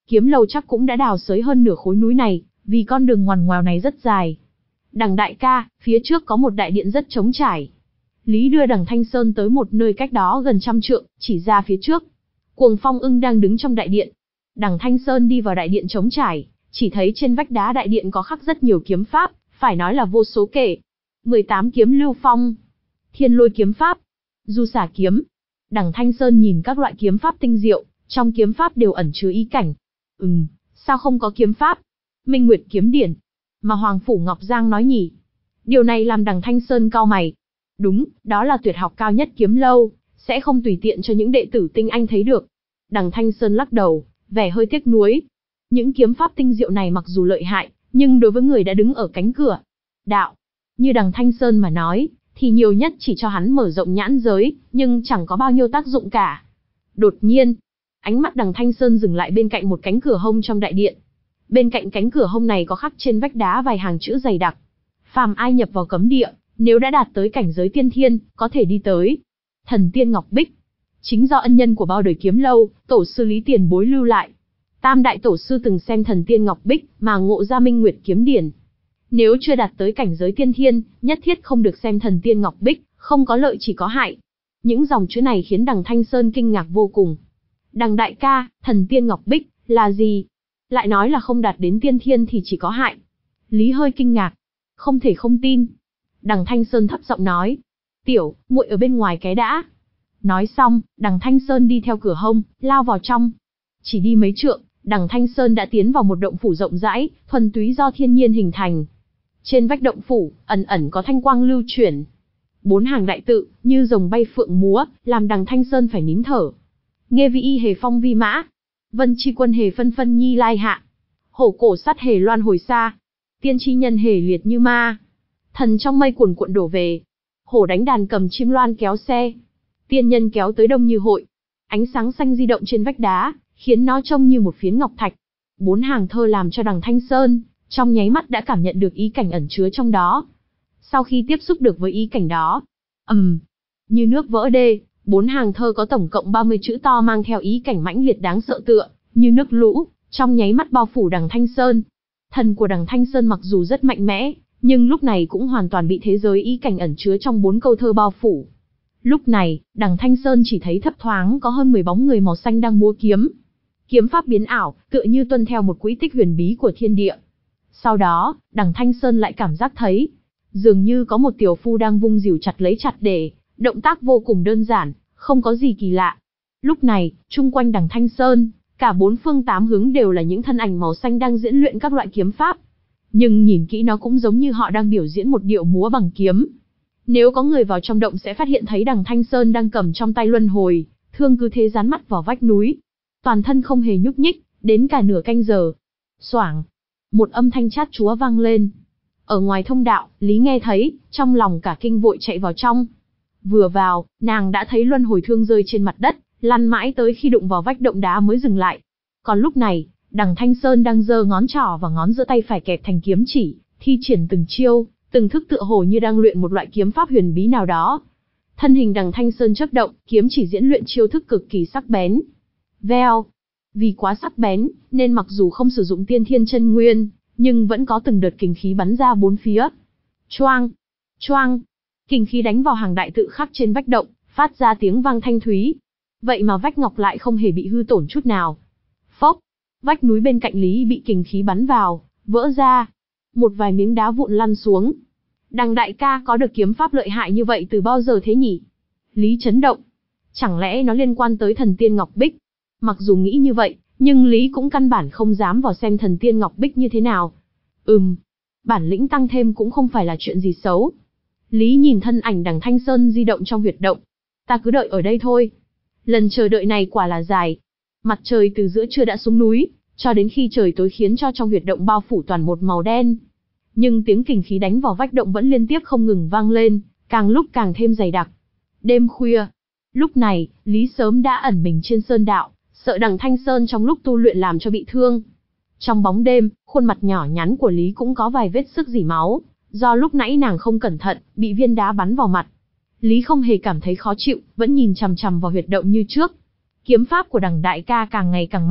[SPEAKER 1] Kiếm lâu chắc cũng đã đào xới hơn nửa khối núi này, vì con đường ngoằn ngoèo này rất dài. Đằng đại ca, phía trước có một đại điện rất trống trải. Lý đưa đằng Thanh Sơn tới một nơi cách đó gần trăm trượng, chỉ ra phía trước. Cuồng Phong Ưng đang đứng trong đại điện. Đằng Thanh Sơn đi vào đại điện trống trải, chỉ thấy trên vách đá đại điện có khắc rất nhiều kiếm pháp, phải nói là vô số kể. mười tám kiếm lưu phong, thiên lôi kiếm pháp, du xả kiếm. Đằng Thanh Sơn nhìn các loại kiếm pháp tinh diệu, trong kiếm pháp đều ẩn chứa ý cảnh. Ừm, sao không có kiếm pháp? Minh Nguyệt kiếm điển, mà Hoàng Phủ Ngọc Giang nói nhỉ? Điều này làm đằng Thanh Sơn cau mày. Đúng, đó là tuyệt học cao nhất kiếm lâu, sẽ không tùy tiện cho những đệ tử tinh anh thấy được. Đằng Thanh Sơn lắc đầu, vẻ hơi tiếc nuối. Những kiếm pháp tinh diệu này mặc dù lợi hại, nhưng đối với người đã đứng ở cánh cửa đạo, như đằng Thanh Sơn mà nói, thì nhiều nhất chỉ cho hắn mở rộng nhãn giới, nhưng chẳng có bao nhiêu tác dụng cả. Đột nhiên, ánh mắt đằng Thanh Sơn dừng lại bên cạnh một cánh cửa hông trong đại điện. Bên cạnh cánh cửa hông này có khắc trên vách đá vài hàng chữ dày đặc. Phàm ai nhập vào cấm địa, nếu đã đạt tới cảnh giới tiên thiên, có thể đi tới Thần Tiên Ngọc Bích. Chính do ân nhân của bao đời kiếm lâu, tổ sư Lý tiền bối lưu lại. Tam đại tổ sư từng xem Thần Tiên Ngọc Bích mà ngộ ra Minh Nguyệt kiếm điển. Nếu chưa đạt tới cảnh giới tiên thiên, nhất thiết không được xem Thần Tiên Ngọc Bích, không có lợi chỉ có hại. Những dòng chữ này khiến đằng Thanh Sơn kinh ngạc vô cùng. Đằng đại ca, Thần Tiên Ngọc Bích là gì? Lại nói là không đạt đến tiên thiên thì chỉ có hại. Lý hơi kinh ngạc, không thể không tin. Đằng Thanh Sơn thấp giọng nói, tiểu, muội ở bên ngoài cái đã. Nói xong, đằng Thanh Sơn đi theo cửa hông, lao vào trong. Chỉ đi mấy trượng, đằng Thanh Sơn đã tiến vào một động phủ rộng rãi, thuần túy do thiên nhiên hình thành. Trên vách động phủ, ẩn ẩn có thanh quang lưu chuyển. Bốn hàng đại tự, như rồng bay phượng múa, làm đằng Thanh Sơn phải nín thở. Nghe vi y hề phong vi mã, vân chi quân hề phân phân nhi lai hạ, hổ cổ sắt hề loan hồi xa, tiên chi nhân hề liệt như ma, thần trong mây cuồn cuộn đổ về, hổ đánh đàn cầm chim loan kéo xe, tiên nhân kéo tới đông như hội. Ánh sáng xanh di động trên vách đá, khiến nó trông như một phiến ngọc thạch. Bốn hàng thơ làm cho đằng Thanh Sơn trong nháy mắt đã cảm nhận được ý cảnh ẩn chứa trong đó. Sau khi tiếp xúc được với ý cảnh đó, ầm, um, như nước vỡ đê, bốn hàng thơ có tổng cộng ba mươi chữ to mang theo ý cảnh mãnh liệt đáng sợ tựa như nước lũ, trong nháy mắt bao phủ đằng Thanh Sơn. Thần của đằng Thanh Sơn mặc dù rất mạnh mẽ, nhưng lúc này cũng hoàn toàn bị thế giới ý cảnh ẩn chứa trong bốn câu thơ bao phủ. Lúc này, đằng Thanh Sơn chỉ thấy thấp thoáng có hơn mười bóng người màu xanh đang múa kiếm. Kiếm pháp biến ảo, tựa như tuân theo một quỹ tích huyền bí của thiên địa. Sau đó, đằng Thanh Sơn lại cảm giác thấy, dường như có một tiểu phu đang vung rìu chặt lấy chặt để, động tác vô cùng đơn giản, không có gì kỳ lạ. Lúc này, chung quanh đằng Thanh Sơn, cả bốn phương tám hướng đều là những thân ảnh màu xanh đang diễn luyện các loại kiếm pháp. Nhưng nhìn kỹ nó cũng giống như họ đang biểu diễn một điệu múa bằng kiếm. Nếu có người vào trong động sẽ phát hiện thấy đằng Thanh Sơn đang cầm trong tay luân hồi, thương cứ thế dán mắt vào vách núi. Toàn thân không hề nhúc nhích, đến cả nửa canh giờ. Xoảng, một âm thanh chát chúa vang lên. Ở ngoài thông đạo, Lý nghe thấy, trong lòng cả kinh vội chạy vào trong. Vừa vào, nàng đã thấy luân hồi thương rơi trên mặt đất, lăn mãi tới khi đụng vào vách động đá mới dừng lại. Còn lúc này, đằng Thanh Sơn đang giơ ngón trỏ và ngón giữa tay phải kẹp thành kiếm chỉ, thi triển từng chiêu, từng thức tựa hồ như đang luyện một loại kiếm pháp huyền bí nào đó. Thân hình đằng Thanh Sơn chớp động, kiếm chỉ diễn luyện chiêu thức cực kỳ sắc bén. Veo. Vì quá sắc bén, nên mặc dù không sử dụng tiên thiên chân nguyên, nhưng vẫn có từng đợt kình khí bắn ra bốn phía. Choang, choang, kình khí đánh vào hàng đại tự khắc trên vách động, phát ra tiếng vang thanh thúy. Vậy mà vách ngọc lại không hề bị hư tổn chút nào. Phốc, vách núi bên cạnh Lý bị kình khí bắn vào, vỡ ra. Một vài miếng đá vụn lăn xuống. Đằng đại ca có được kiếm pháp lợi hại như vậy từ bao giờ thế nhỉ? Lý chấn động. Chẳng lẽ nó liên quan tới Thần Tiên Ngọc Bích? Mặc dù nghĩ như vậy, nhưng Lý cũng căn bản không dám vào xem Thần Tiên Ngọc Bích như thế nào. Ừm, bản lĩnh tăng thêm cũng không phải là chuyện gì xấu. Lý nhìn thân ảnh đằng Thanh Sơn di động trong huyệt động. Ta cứ đợi ở đây thôi. Lần chờ đợi này quả là dài. Mặt trời từ giữa trưa đã xuống núi, cho đến khi trời tối khiến cho trong huyệt động bao phủ toàn một màu đen. Nhưng tiếng kình khí đánh vào vách động vẫn liên tiếp không ngừng vang lên, càng lúc càng thêm dày đặc. Đêm khuya. Lúc này, Lý sớm đã ẩn mình trên sơn đạo, sợ đằng Thanh Sơn trong lúc tu luyện làm cho bị thương. Trong bóng đêm, khuôn mặt nhỏ nhắn của Lý cũng có vài vết sức rỉ máu, do lúc nãy nàng không cẩn thận, bị viên đá bắn vào mặt. Lý không hề cảm thấy khó chịu, vẫn nhìn chằm chằm vào huyệt động như trước. Kiếm pháp của đằng đại ca càng ngày càng mạnh,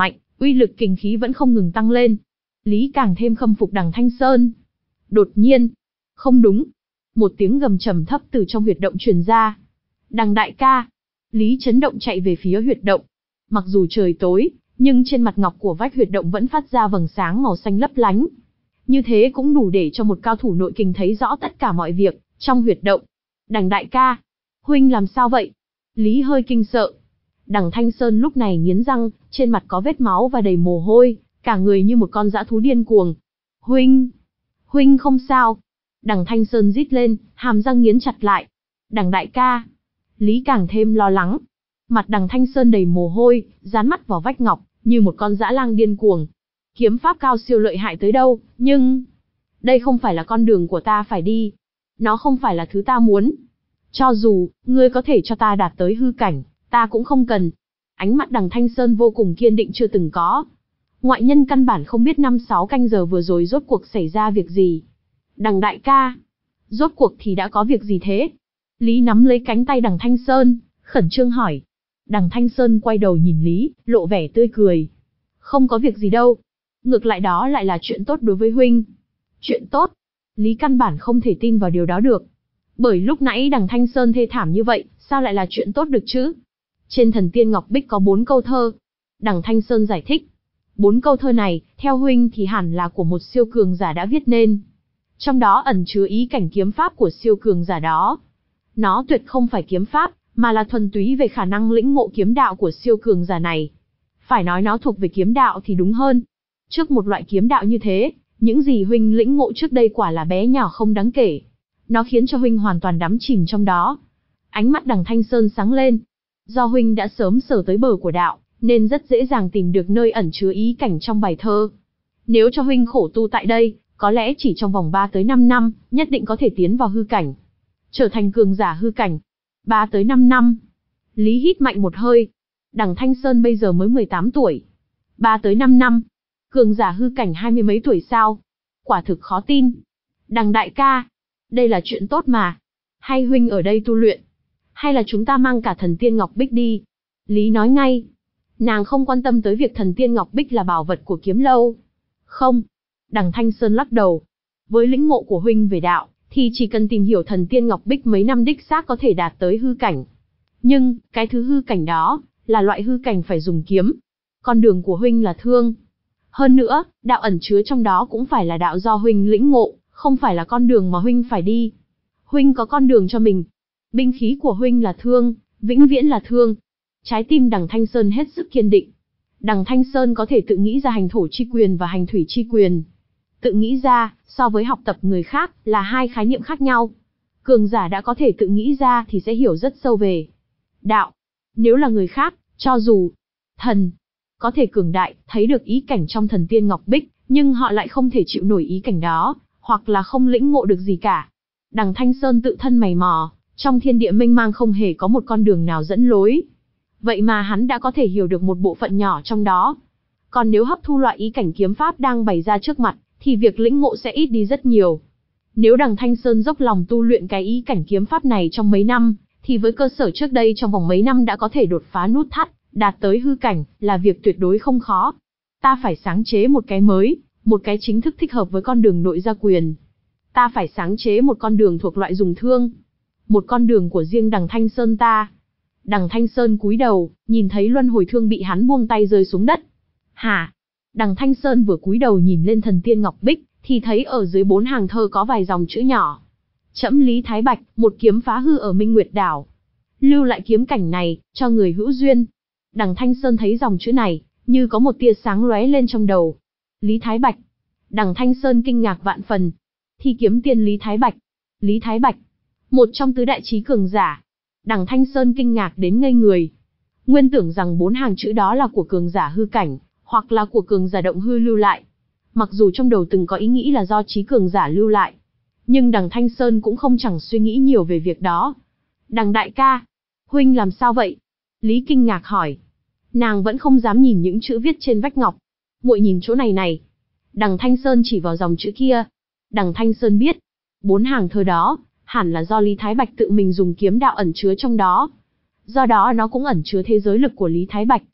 [SPEAKER 1] uy lực kình khí vẫn không ngừng tăng lên. Lý càng thêm khâm phục Đằng Thanh Sơn. Đột nhiên, không đúng, một tiếng gầm trầm thấp từ trong huyệt động truyền ra. Đằng đại ca. Lý chấn động chạy về phía huyệt động. Mặc dù trời tối, nhưng trên mặt ngọc của vách huyệt động vẫn phát ra vầng sáng màu xanh lấp lánh. Như thế cũng đủ để cho một cao thủ nội kình thấy rõ tất cả mọi việc trong huyệt động. Đằng đại ca, huynh làm sao vậy? Lý hơi kinh sợ. Đằng Thanh Sơn lúc này nghiến răng, trên mặt có vết máu và đầy mồ hôi, cả người như một con dã thú điên cuồng. Huynh, huynh không sao. Đằng Thanh Sơn rít lên, hàm răng nghiến chặt lại. Đằng đại ca. Lý càng thêm lo lắng. Mặt Đằng Thanh Sơn đầy mồ hôi, dán mắt vào vách ngọc, như một con dã lang điên cuồng. Kiếm pháp cao siêu lợi hại tới đâu, nhưng... đây không phải là con đường của ta phải đi. Nó không phải là thứ ta muốn. Cho dù, ngươi có thể cho ta đạt tới hư cảnh, ta cũng không cần. Ánh mắt Đằng Thanh Sơn vô cùng kiên định chưa từng có. Ngoại nhân căn bản không biết năm sáu canh giờ vừa rồi rốt cuộc xảy ra việc gì. Đằng đại ca, rốt cuộc thì đã có việc gì thế? Lý nắm lấy cánh tay Đằng Thanh Sơn, khẩn trương hỏi. Đằng Thanh Sơn quay đầu nhìn Lý, lộ vẻ tươi cười. Không có việc gì đâu. Ngược lại đó lại là chuyện tốt đối với huynh. Chuyện tốt? Lý căn bản không thể tin vào điều đó được. Bởi lúc nãy Đằng Thanh Sơn thê thảm như vậy, sao lại là chuyện tốt được chứ? Trên thần tiên Ngọc Bích có bốn câu thơ. Đằng Thanh Sơn giải thích. Bốn câu thơ này, theo huynh thì hẳn là của một siêu cường giả đã viết nên. Trong đó ẩn chứa ý cảnh kiếm pháp của siêu cường giả đó. Nó tuyệt không phải kiếm pháp, mà là thuần túy về khả năng lĩnh ngộ kiếm đạo của siêu cường giả này. Phải nói nó thuộc về kiếm đạo thì đúng hơn. Trước một loại kiếm đạo như thế, những gì huynh lĩnh ngộ trước đây quả là bé nhỏ không đáng kể. Nó khiến cho huynh hoàn toàn đắm chìm trong đó. Ánh mắt Đằng Thanh Sơn sáng lên. Do huynh đã sớm sở tới bờ của đạo, nên rất dễ dàng tìm được nơi ẩn chứa ý cảnh trong bài thơ. Nếu cho huynh khổ tu tại đây, có lẽ chỉ trong vòng ba tới năm năm, nhất định có thể tiến vào hư cảnh. Trở thành cường giả hư cảnh. ba tới năm năm. Lý hít mạnh một hơi. Đằng Thanh Sơn bây giờ mới mười tám tuổi. ba tới năm năm. Cường giả hư cảnh hai mươi mấy tuổi sao? Quả thực khó tin. Đằng đại ca. Đây là chuyện tốt mà. Hay huynh ở đây tu luyện? Hay là chúng ta mang cả thần tiên Ngọc Bích đi? Lý nói ngay. Nàng không quan tâm tới việc thần tiên Ngọc Bích là bảo vật của kiếm lâu. Không. Đằng Thanh Sơn lắc đầu. Với lĩnh ngộ của huynh về đạo, thì chỉ cần tìm hiểu thần tiên Ngọc Bích mấy năm đích xác có thể đạt tới hư cảnh. Nhưng, cái thứ hư cảnh đó, là loại hư cảnh phải dùng kiếm. Con đường của huynh là thương. Hơn nữa, đạo ẩn chứa trong đó cũng phải là đạo do huynh lĩnh ngộ, không phải là con đường mà huynh phải đi. Huynh có con đường cho mình. Binh khí của huynh là thương, vĩnh viễn là thương. Trái tim Đằng Thanh Sơn hết sức kiên định. Đằng Thanh Sơn có thể tự nghĩ ra hành thổ chi quyền và hành thủy chi quyền. Tự nghĩ ra, so với học tập người khác, là hai khái niệm khác nhau. Cường giả đã có thể tự nghĩ ra thì sẽ hiểu rất sâu về đạo. Nếu là người khác, cho dù thần có thể cường đại, thấy được ý cảnh trong thần tiên Ngọc Bích, nhưng họ lại không thể chịu nổi ý cảnh đó, hoặc là không lĩnh ngộ được gì cả. Đằng Thanh Sơn tự thân mày mò, trong thiên địa mênh mang không hề có một con đường nào dẫn lối. Vậy mà hắn đã có thể hiểu được một bộ phận nhỏ trong đó. Còn nếu hấp thu loại ý cảnh kiếm pháp đang bày ra trước mặt, thì việc lĩnh ngộ sẽ ít đi rất nhiều. Nếu Đằng Thanh Sơn dốc lòng tu luyện cái ý cảnh kiếm pháp này trong mấy năm, thì với cơ sở trước đây trong vòng mấy năm đã có thể đột phá nút thắt, đạt tới hư cảnh, là việc tuyệt đối không khó. Ta phải sáng chế một cái mới, một cái chính thức thích hợp với con đường nội gia quyền. Ta phải sáng chế một con đường thuộc loại dùng thương. Một con đường của riêng Đằng Thanh Sơn ta. Đằng Thanh Sơn cúi đầu, nhìn thấy luân hồi thương bị hắn buông tay rơi xuống đất. Hả? Đằng Thanh Sơn vừa cúi đầu nhìn lên thần tiên Ngọc Bích, thì thấy ở dưới bốn hàng thơ có vài dòng chữ nhỏ. Trẫm Lý Thái Bạch, một kiếm phá hư ở Minh Nguyệt Đảo. Lưu lại kiếm cảnh này, cho người hữu duyên. Đằng Thanh Sơn thấy dòng chữ này, như có một tia sáng lóe lên trong đầu. Lý Thái Bạch. Đằng Thanh Sơn kinh ngạc vạn phần. Thi kiếm tiên Lý Thái Bạch. Lý Thái Bạch. Một trong tứ đại chí cường giả. Đằng Thanh Sơn kinh ngạc đến ngây người. Nguyên tưởng rằng bốn hàng chữ đó là của cường giả hư cảnh, hoặc là của cường giả động hư lưu lại. Mặc dù trong đầu từng có ý nghĩ là do chí cường giả lưu lại, nhưng Đằng Thanh Sơn cũng không chẳng suy nghĩ nhiều về việc đó. Đằng đại ca, huynh làm sao vậy? Lý kinh ngạc hỏi. Nàng vẫn không dám nhìn những chữ viết trên vách ngọc. Muội nhìn chỗ này này. Đằng Thanh Sơn chỉ vào dòng chữ kia. Đằng Thanh Sơn biết, bốn hàng thơ đó, hẳn là do Lý Thái Bạch tự mình dùng kiếm đạo ẩn chứa trong đó. Do đó nó cũng ẩn chứa thế giới lực của Lý Thái Bạch,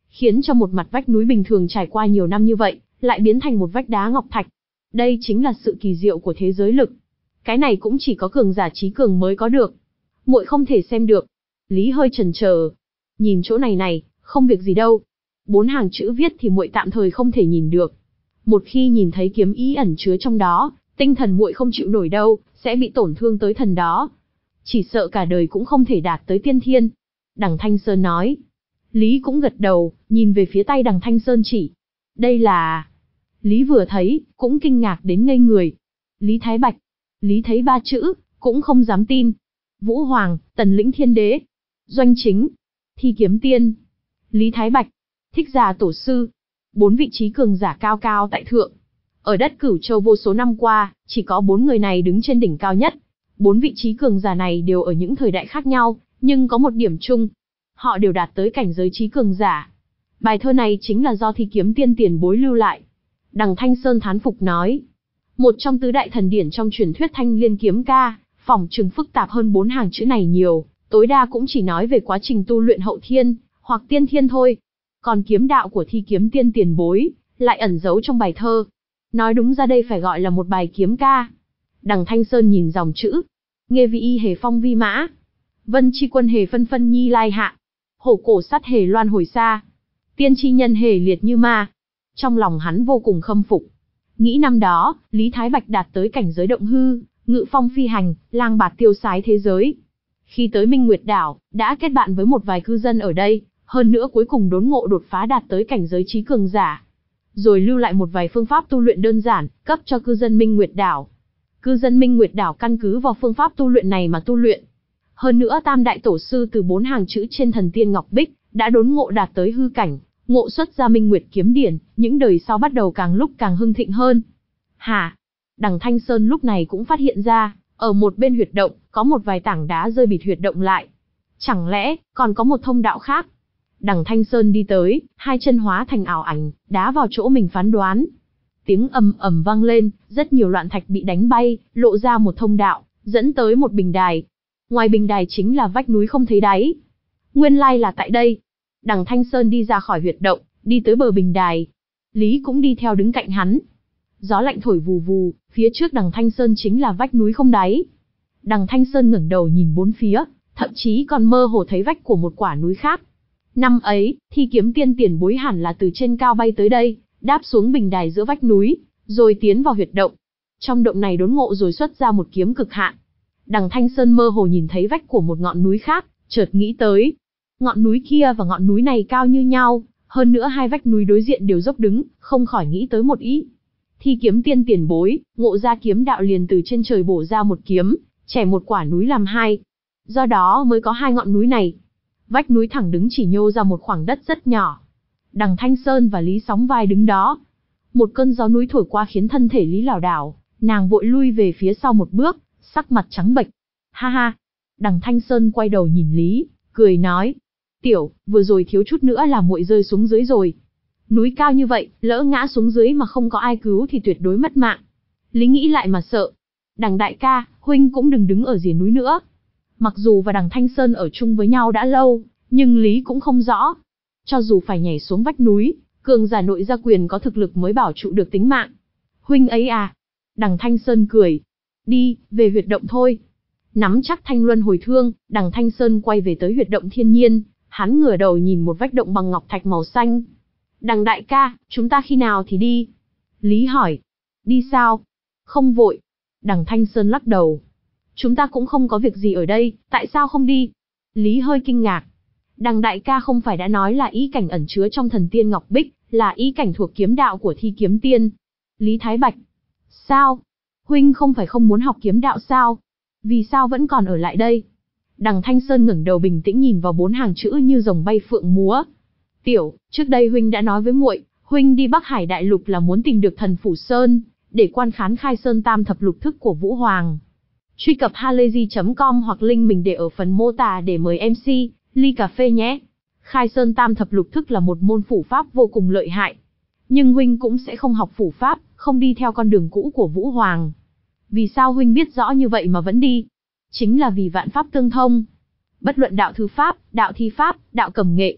[SPEAKER 1] khiến cho một mặt vách núi bình thường trải qua nhiều năm như vậy, lại biến thành một vách đá ngọc thạch. Đây chính là sự kỳ diệu của thế giới lực. Cái này cũng chỉ có cường giả trí cường mới có được. Muội không thể xem được. Lý hơi chần chờ. Nhìn chỗ này này, không việc gì đâu. Bốn hàng chữ viết thì muội tạm thời không thể nhìn được. Một khi nhìn thấy kiếm ý ẩn chứa trong đó, tinh thần muội không chịu nổi đâu, sẽ bị tổn thương tới thần đó. Chỉ sợ cả đời cũng không thể đạt tới tiên thiên. Đằng Thanh Sơn nói. Lý cũng gật đầu, nhìn về phía tay đằng Thanh Sơn chỉ. Đây là... Lý vừa thấy, cũng kinh ngạc đến ngây người. Lý Thái Bạch. Lý thấy ba chữ, cũng không dám tin. Vũ Hoàng, Tần Lĩnh Thiên Đế. Doanh Chính. Thi Kiếm Tiên. Lý Thái Bạch. Thích Giả Tổ Sư. Bốn vị trí cường giả cao cao tại thượng. Ở đất Cửu Châu vô số năm qua, chỉ có bốn người này đứng trên đỉnh cao nhất. Bốn vị trí cường giả này đều ở những thời đại khác nhau, nhưng có một điểm chung. Họ đều đạt tới cảnh giới trí cường giả. Bài thơ này chính là do Thi Kiếm Tiên tiền bối lưu lại. Đằng Thanh Sơn thán phục nói. Một trong tứ đại thần điển trong truyền thuyết Thanh Liên Kiếm Ca, phỏng chừng phức tạp hơn bốn hàng chữ này nhiều, tối đa cũng chỉ nói về quá trình tu luyện hậu thiên, hoặc tiên thiên thôi. Còn kiếm đạo của Thi Kiếm Tiên tiền bối, lại ẩn giấu trong bài thơ. Nói đúng ra đây phải gọi là một bài kiếm ca. Đằng Thanh Sơn nhìn dòng chữ. Nghê vị y hề phong vi mã. Vân chi quân hề phân phân nhi lai hạ. Hổ cổ sắt hề loan hồi xa. Tiên chi nhân hề liệt như ma. Trong lòng hắn vô cùng khâm phục. Nghĩ năm đó, Lý Thái Bạch đạt tới cảnh giới động hư, ngự phong phi hành, lang bạt tiêu sái thế giới. Khi tới Minh Nguyệt Đảo, đã kết bạn với một vài cư dân ở đây, hơn nữa cuối cùng đốn ngộ đột phá đạt tới cảnh giới trí cường giả. Rồi lưu lại một vài phương pháp tu luyện đơn giản, cấp cho cư dân Minh Nguyệt Đảo. Cư dân Minh Nguyệt Đảo căn cứ vào phương pháp tu luyện này mà tu luyện. Hơn nữa Tam Đại Tổ Sư từ bốn hàng chữ trên thần tiên Ngọc Bích, đã đốn ngộ đạt tới hư cảnh, ngộ xuất ra Minh Nguyệt Kiếm Điển, những đời sau bắt đầu càng lúc càng hưng thịnh hơn. Hả? Đằng Thanh Sơn lúc này cũng phát hiện ra, ở một bên huyệt động, có một vài tảng đá rơi bịt huyệt động lại. Chẳng lẽ, còn có một thông đạo khác? Đằng Thanh Sơn đi tới, hai chân hóa thành ảo ảnh, đá vào chỗ mình phán đoán. Tiếng ầm ầm vang lên, rất nhiều loạn thạch bị đánh bay, lộ ra một thông đạo, dẫn tới một bình đài. Ngoài bình đài chính là vách núi không thấy đáy. Nguyên lai là tại đây. Đằng Thanh Sơn đi ra khỏi huyệt động, đi tới bờ bình đài. Lý cũng đi theo đứng cạnh hắn. Gió lạnh thổi vù vù, phía trước đằng Thanh Sơn chính là vách núi không đáy. Đằng Thanh Sơn ngẩng đầu nhìn bốn phía, thậm chí còn mơ hồ thấy vách của một quả núi khác. Năm ấy, Thi Kiếm Tiên tiền bối hẳn là từ trên cao bay tới đây, đáp xuống bình đài giữa vách núi, rồi tiến vào huyệt động. Trong động này đốn ngộ rồi xuất ra một kiếm cực hạn. Đằng Thanh Sơn mơ hồ nhìn thấy vách của một ngọn núi khác, chợt nghĩ tới. Ngọn núi kia và ngọn núi này cao như nhau, hơn nữa hai vách núi đối diện đều dốc đứng, không khỏi nghĩ tới một ý. Thi Kiếm Tiên tiền bối, ngộ ra kiếm đạo liền từ trên trời bổ ra một kiếm, chẻ một quả núi làm hai. Do đó mới có hai ngọn núi này. Vách núi thẳng đứng chỉ nhô ra một khoảng đất rất nhỏ. Đằng Thanh Sơn và Lý sóng vai đứng đó. Một cơn gió núi thổi qua khiến thân thể Lý lảo đảo, nàng vội lui về phía sau một bước, sắc mặt trắng bệch. Ha ha. Đằng Thanh Sơn quay đầu nhìn Lý, cười nói. Tiểu, vừa rồi thiếu chút nữa là muội rơi xuống dưới rồi. Núi cao như vậy, lỡ ngã xuống dưới mà không có ai cứu thì tuyệt đối mất mạng. Lý nghĩ lại mà sợ. Đằng đại ca, huynh cũng đừng đứng ở rìa núi nữa. Mặc dù và đằng Thanh Sơn ở chung với nhau đã lâu, nhưng Lý cũng không rõ. Cho dù phải nhảy xuống vách núi, cường giả nội gia quyền có thực lực mới bảo trụ được tính mạng. Huynh ấy à? Đằng Thanh Sơn cười. Đi, về huyệt động thôi. Nắm chắc thanh luân hồi thương, đằng Thanh Sơn quay về tới huyệt động thiên nhiên, hắn ngửa đầu nhìn một vách động bằng ngọc thạch màu xanh. Đằng đại ca, chúng ta khi nào thì đi? Lý hỏi. Đi sao? Không vội. Đằng Thanh Sơn lắc đầu. Chúng ta cũng không có việc gì ở đây, tại sao không đi? Lý hơi kinh ngạc. Đằng đại ca không phải đã nói là ý cảnh ẩn chứa trong thần tiên Ngọc Bích, là ý cảnh thuộc kiếm đạo của Thi Kiếm Tiên. Lý Thái Bạch. Sao? Huynh không phải không muốn học kiếm đạo sao? Vì sao vẫn còn ở lại đây? Đằng Thanh Sơn ngẩng đầu bình tĩnh nhìn vào bốn hàng chữ như rồng bay phượng múa. Tiểu, trước đây huynh đã nói với muội, huynh đi Bắc Hải Đại Lục là muốn tìm được Thần Phủ Sơn, để quan khán khai sơn tam thập lục thức của Vũ Hoàng. Truy cập halayzi chấm com hoặc link mình để ở phần mô tả để mời em xê, ly cà phê nhé. Khai sơn tam thập lục thức là một môn phủ pháp vô cùng lợi hại. Nhưng huynh cũng sẽ không học phủ pháp, không đi theo con đường cũ của Vũ Hoàng. Vì sao huynh biết rõ như vậy mà vẫn đi? Chính là vì vạn pháp tương thông. Bất luận đạo thư pháp, đạo thi pháp, đạo cầm nghệ.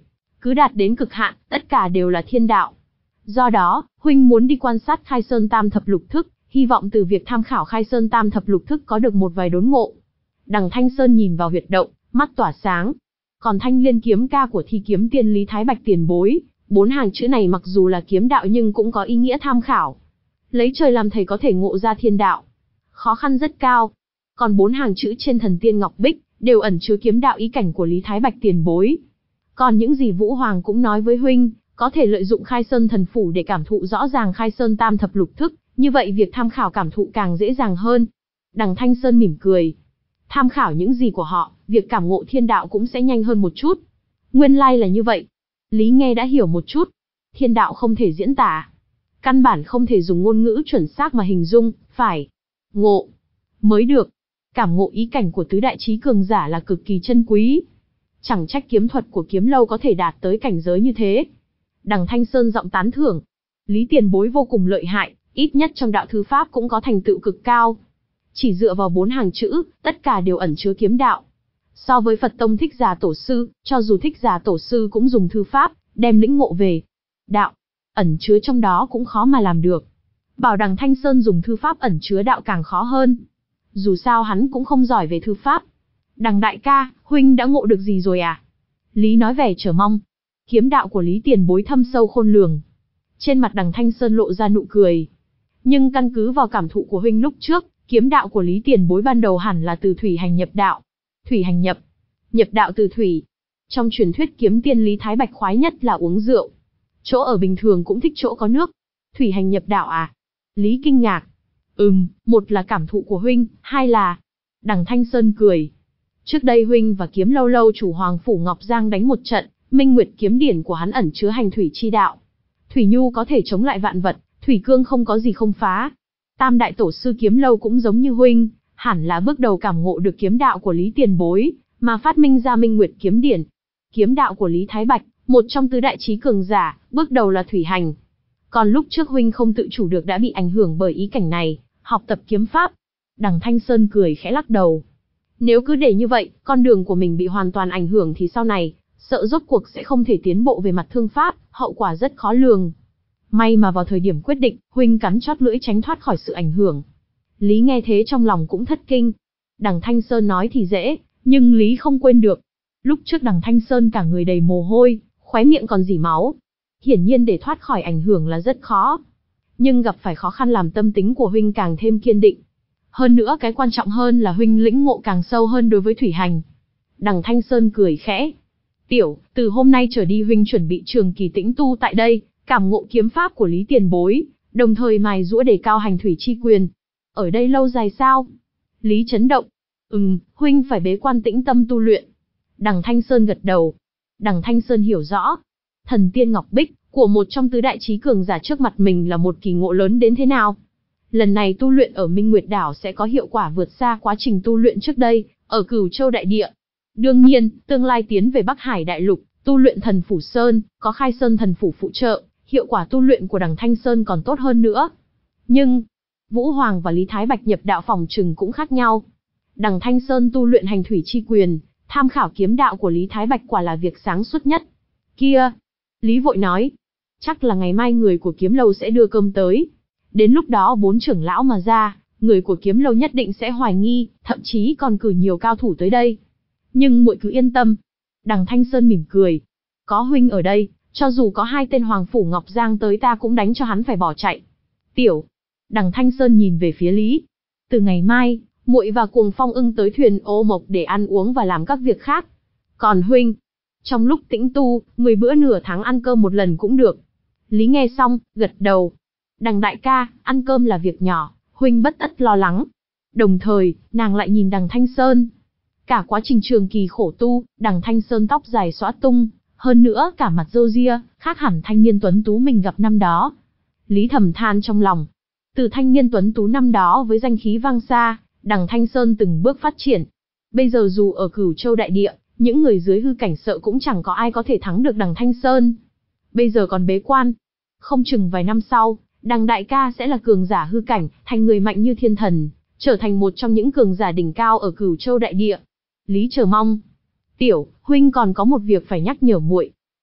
[SPEAKER 1] cứ đạt đến cực hạn, tất cả đều là thiên đạo. Do đó, huynh muốn đi quan sát Khai Sơn Tam Thập Lục Thức, hy vọng từ việc tham khảo Khai Sơn Tam Thập Lục Thức có được một vài đốn ngộ. Đằng Thanh Sơn nhìn vào huyệt động, mắt tỏa sáng. Còn Thanh Liên kiếm ca của Thi Kiếm Tiên Lý Thái Bạch tiền bối, bốn hàng chữ này mặc dù là kiếm đạo nhưng cũng có ý nghĩa tham khảo. Lấy trời làm thầy có thể ngộ ra thiên đạo, khó khăn rất cao. Còn bốn hàng chữ trên Thần Tiên Ngọc Bích đều ẩn chứa kiếm đạo ý cảnh của Lý Thái Bạch tiền bối. Còn những gì Vũ Hoàng cũng nói với huynh, có thể lợi dụng Khai Sơn Thần Phủ để cảm thụ rõ ràng Khai Sơn Tam Thập Lục Thức, như vậy việc tham khảo cảm thụ càng dễ dàng hơn. Đằng Thanh Sơn mỉm cười. Tham khảo những gì của họ, việc cảm ngộ thiên đạo cũng sẽ nhanh hơn một chút. Nguyên lai là như vậy. Lý nghe đã hiểu một chút. Thiên đạo không thể diễn tả. Căn bản không thể dùng ngôn ngữ chuẩn xác mà hình dung, phải ngộ mới được. Cảm ngộ ý cảnh của tứ đại chí cường giả là cực kỳ chân quý. Chẳng trách kiếm thuật của Kiếm Lâu có thể đạt tới cảnh giới như thế. Đằng Thanh Sơn giọng tán thưởng. Lý tiền bối vô cùng lợi hại, ít nhất trong đạo thư pháp cũng có thành tựu cực cao. Chỉ dựa vào bốn hàng chữ, tất cả đều ẩn chứa kiếm đạo. So với Phật Tông Thích Giả Tổ Sư, cho dù Thích Giả Tổ Sư cũng dùng thư pháp, đem lĩnh ngộ về đạo, ẩn chứa trong đó cũng khó mà làm được. Bảo đằng Thanh Sơn dùng thư pháp ẩn chứa đạo càng khó hơn. Dù sao hắn cũng không giỏi về thư pháp. Đằng đại ca, huynh đã ngộ được gì rồi à? Lý nói vẻ chờ mong. Kiếm đạo của Lý tiền bối thâm sâu khôn lường. Trên mặt đằng Thanh Sơn lộ ra nụ cười. Nhưng căn cứ vào cảm thụ của huynh lúc trước, kiếm đạo của Lý tiền bối ban đầu hẳn là từ thủy hành nhập đạo. Thủy hành nhập, nhập đạo từ thủy. Trong truyền thuyết kiếm tiên Lý Thái Bạch khoái nhất là uống rượu. Chỗ ở bình thường cũng thích chỗ có nước. Thủy hành nhập đạo à? Lý kinh ngạc. Ừm, một là cảm thụ của huynh, hai là... Đằng Thanh Sơn cười. Trước đây huynh và Kiếm Lâu lâu chủ Hoàng Phủ Ngọc Giang đánh một trận, Minh Nguyệt kiếm điển của hắn ẩn chứa hành thủy chi đạo. Thủy nhu có thể chống lại vạn vật, thủy cương không có gì không phá. Tam đại tổ sư Kiếm Lâu cũng giống như huynh, hẳn là bước đầu cảm ngộ được kiếm đạo của Lý tiền bối, mà phát minh ra Minh Nguyệt kiếm điển. Kiếm đạo của Lý Thái Bạch, một trong tứ đại chí cường giả, bước đầu là thủy hành. Còn lúc trước huynh không tự chủ được đã bị ảnh hưởng bởi ý cảnh này, học tập kiếm pháp. Đằng Thanh Sơn cười khẽ lắc đầu. Nếu cứ để như vậy, con đường của mình bị hoàn toàn ảnh hưởng thì sau này, sợ rốt cuộc sẽ không thể tiến bộ về mặt thương pháp, hậu quả rất khó lường. May mà vào thời điểm quyết định, huynh cắn chót lưỡi tránh thoát khỏi sự ảnh hưởng. Lý nghe thế trong lòng cũng thất kinh. Đằng Thanh Sơn nói thì dễ, nhưng Lý không quên được. Lúc trước đằng Thanh Sơn cả người đầy mồ hôi, khóe miệng còn rỉ máu. Hiển nhiên để thoát khỏi ảnh hưởng là rất khó. Nhưng gặp phải khó khăn làm tâm tính của huynh càng thêm kiên định. Hơn nữa cái quan trọng hơn là huynh lĩnh ngộ càng sâu hơn đối với thủy hành. Đằng Thanh Sơn cười khẽ. Tiểu, từ hôm nay trở đi huynh chuẩn bị trường kỳ tĩnh tu tại đây, cảm ngộ kiếm pháp của Lý tiền bối, đồng thời mài giũa đề cao hành thủy chi quyền. Ở đây lâu dài sao? Lý chấn động. Ừm, huynh phải bế quan tĩnh tâm tu luyện. Đằng Thanh Sơn gật đầu. Đằng Thanh Sơn hiểu rõ. Thần Tiên Ngọc Bích, của một trong tứ đại chí cường giả trước mặt mình là một kỳ ngộ lớn đến thế nào. Lần này tu luyện ở Minh Nguyệt Đảo sẽ có hiệu quả vượt xa quá trình tu luyện trước đây, ở Cửu Châu Đại Địa. Đương nhiên, tương lai tiến về Bắc Hải Đại Lục, tu luyện Thần Phủ Sơn, có Khai Sơn Thần Phủ phụ trợ, hiệu quả tu luyện của đằng Thanh Sơn còn tốt hơn nữa. Nhưng, Vũ Hoàng và Lý Thái Bạch nhập đạo phòng trừng cũng khác nhau. Đằng Thanh Sơn tu luyện hành thủy chi quyền, tham khảo kiếm đạo của Lý Thái Bạch quả là việc sáng suốt nhất. Kia, Lý vội nói, chắc là ngày mai người của Kiếm Lâu sẽ đưa cơm tới. Đến lúc đó bốn trưởng lão mà ra, người của Kiếm Lâu nhất định sẽ hoài nghi, thậm chí còn cử nhiều cao thủ tới đây. Nhưng muội cứ yên tâm. Đằng Thanh Sơn mỉm cười. Có huynh ở đây, cho dù có hai tên Hoàng Phủ Ngọc Giang tới ta cũng đánh cho hắn phải bỏ chạy. Tiểu. Đằng Thanh Sơn nhìn về phía Lý. Từ ngày mai, muội và Cuồng Phong ưng tới thuyền Ô Mộc để ăn uống và làm các việc khác. Còn huynh, trong lúc tĩnh tu, mười bữa nửa tháng ăn cơm một lần cũng được. Lý nghe xong, gật đầu. Đằng đại ca, ăn cơm là việc nhỏ, huynh bất tất lo lắng. Đồng thời, nàng lại nhìn đằng Thanh Sơn. Cả quá trình trường kỳ khổ tu, đằng Thanh Sơn tóc dài xõa tung, hơn nữa cả mặt râu ria, khác hẳn thanh niên tuấn tú mình gặp năm đó. Lý thầm than trong lòng. Từ thanh niên tuấn tú năm đó với danh khí vang xa, đằng Thanh Sơn từng bước phát triển. Bây giờ dù ở Cửu Châu Đại Địa, những người dưới hư cảnh sợ cũng chẳng có ai có thể thắng được đằng Thanh Sơn. Bây giờ còn bế quan. Không chừng vài năm sau, đằng đại ca sẽ là cường giả hư cảnh, thành người mạnh như thiên thần, trở thành một trong những cường giả đỉnh cao ở Cửu Châu Đại Địa. Lý chờ mong. Tiểu, huynh còn có một việc phải nhắc nhở muội.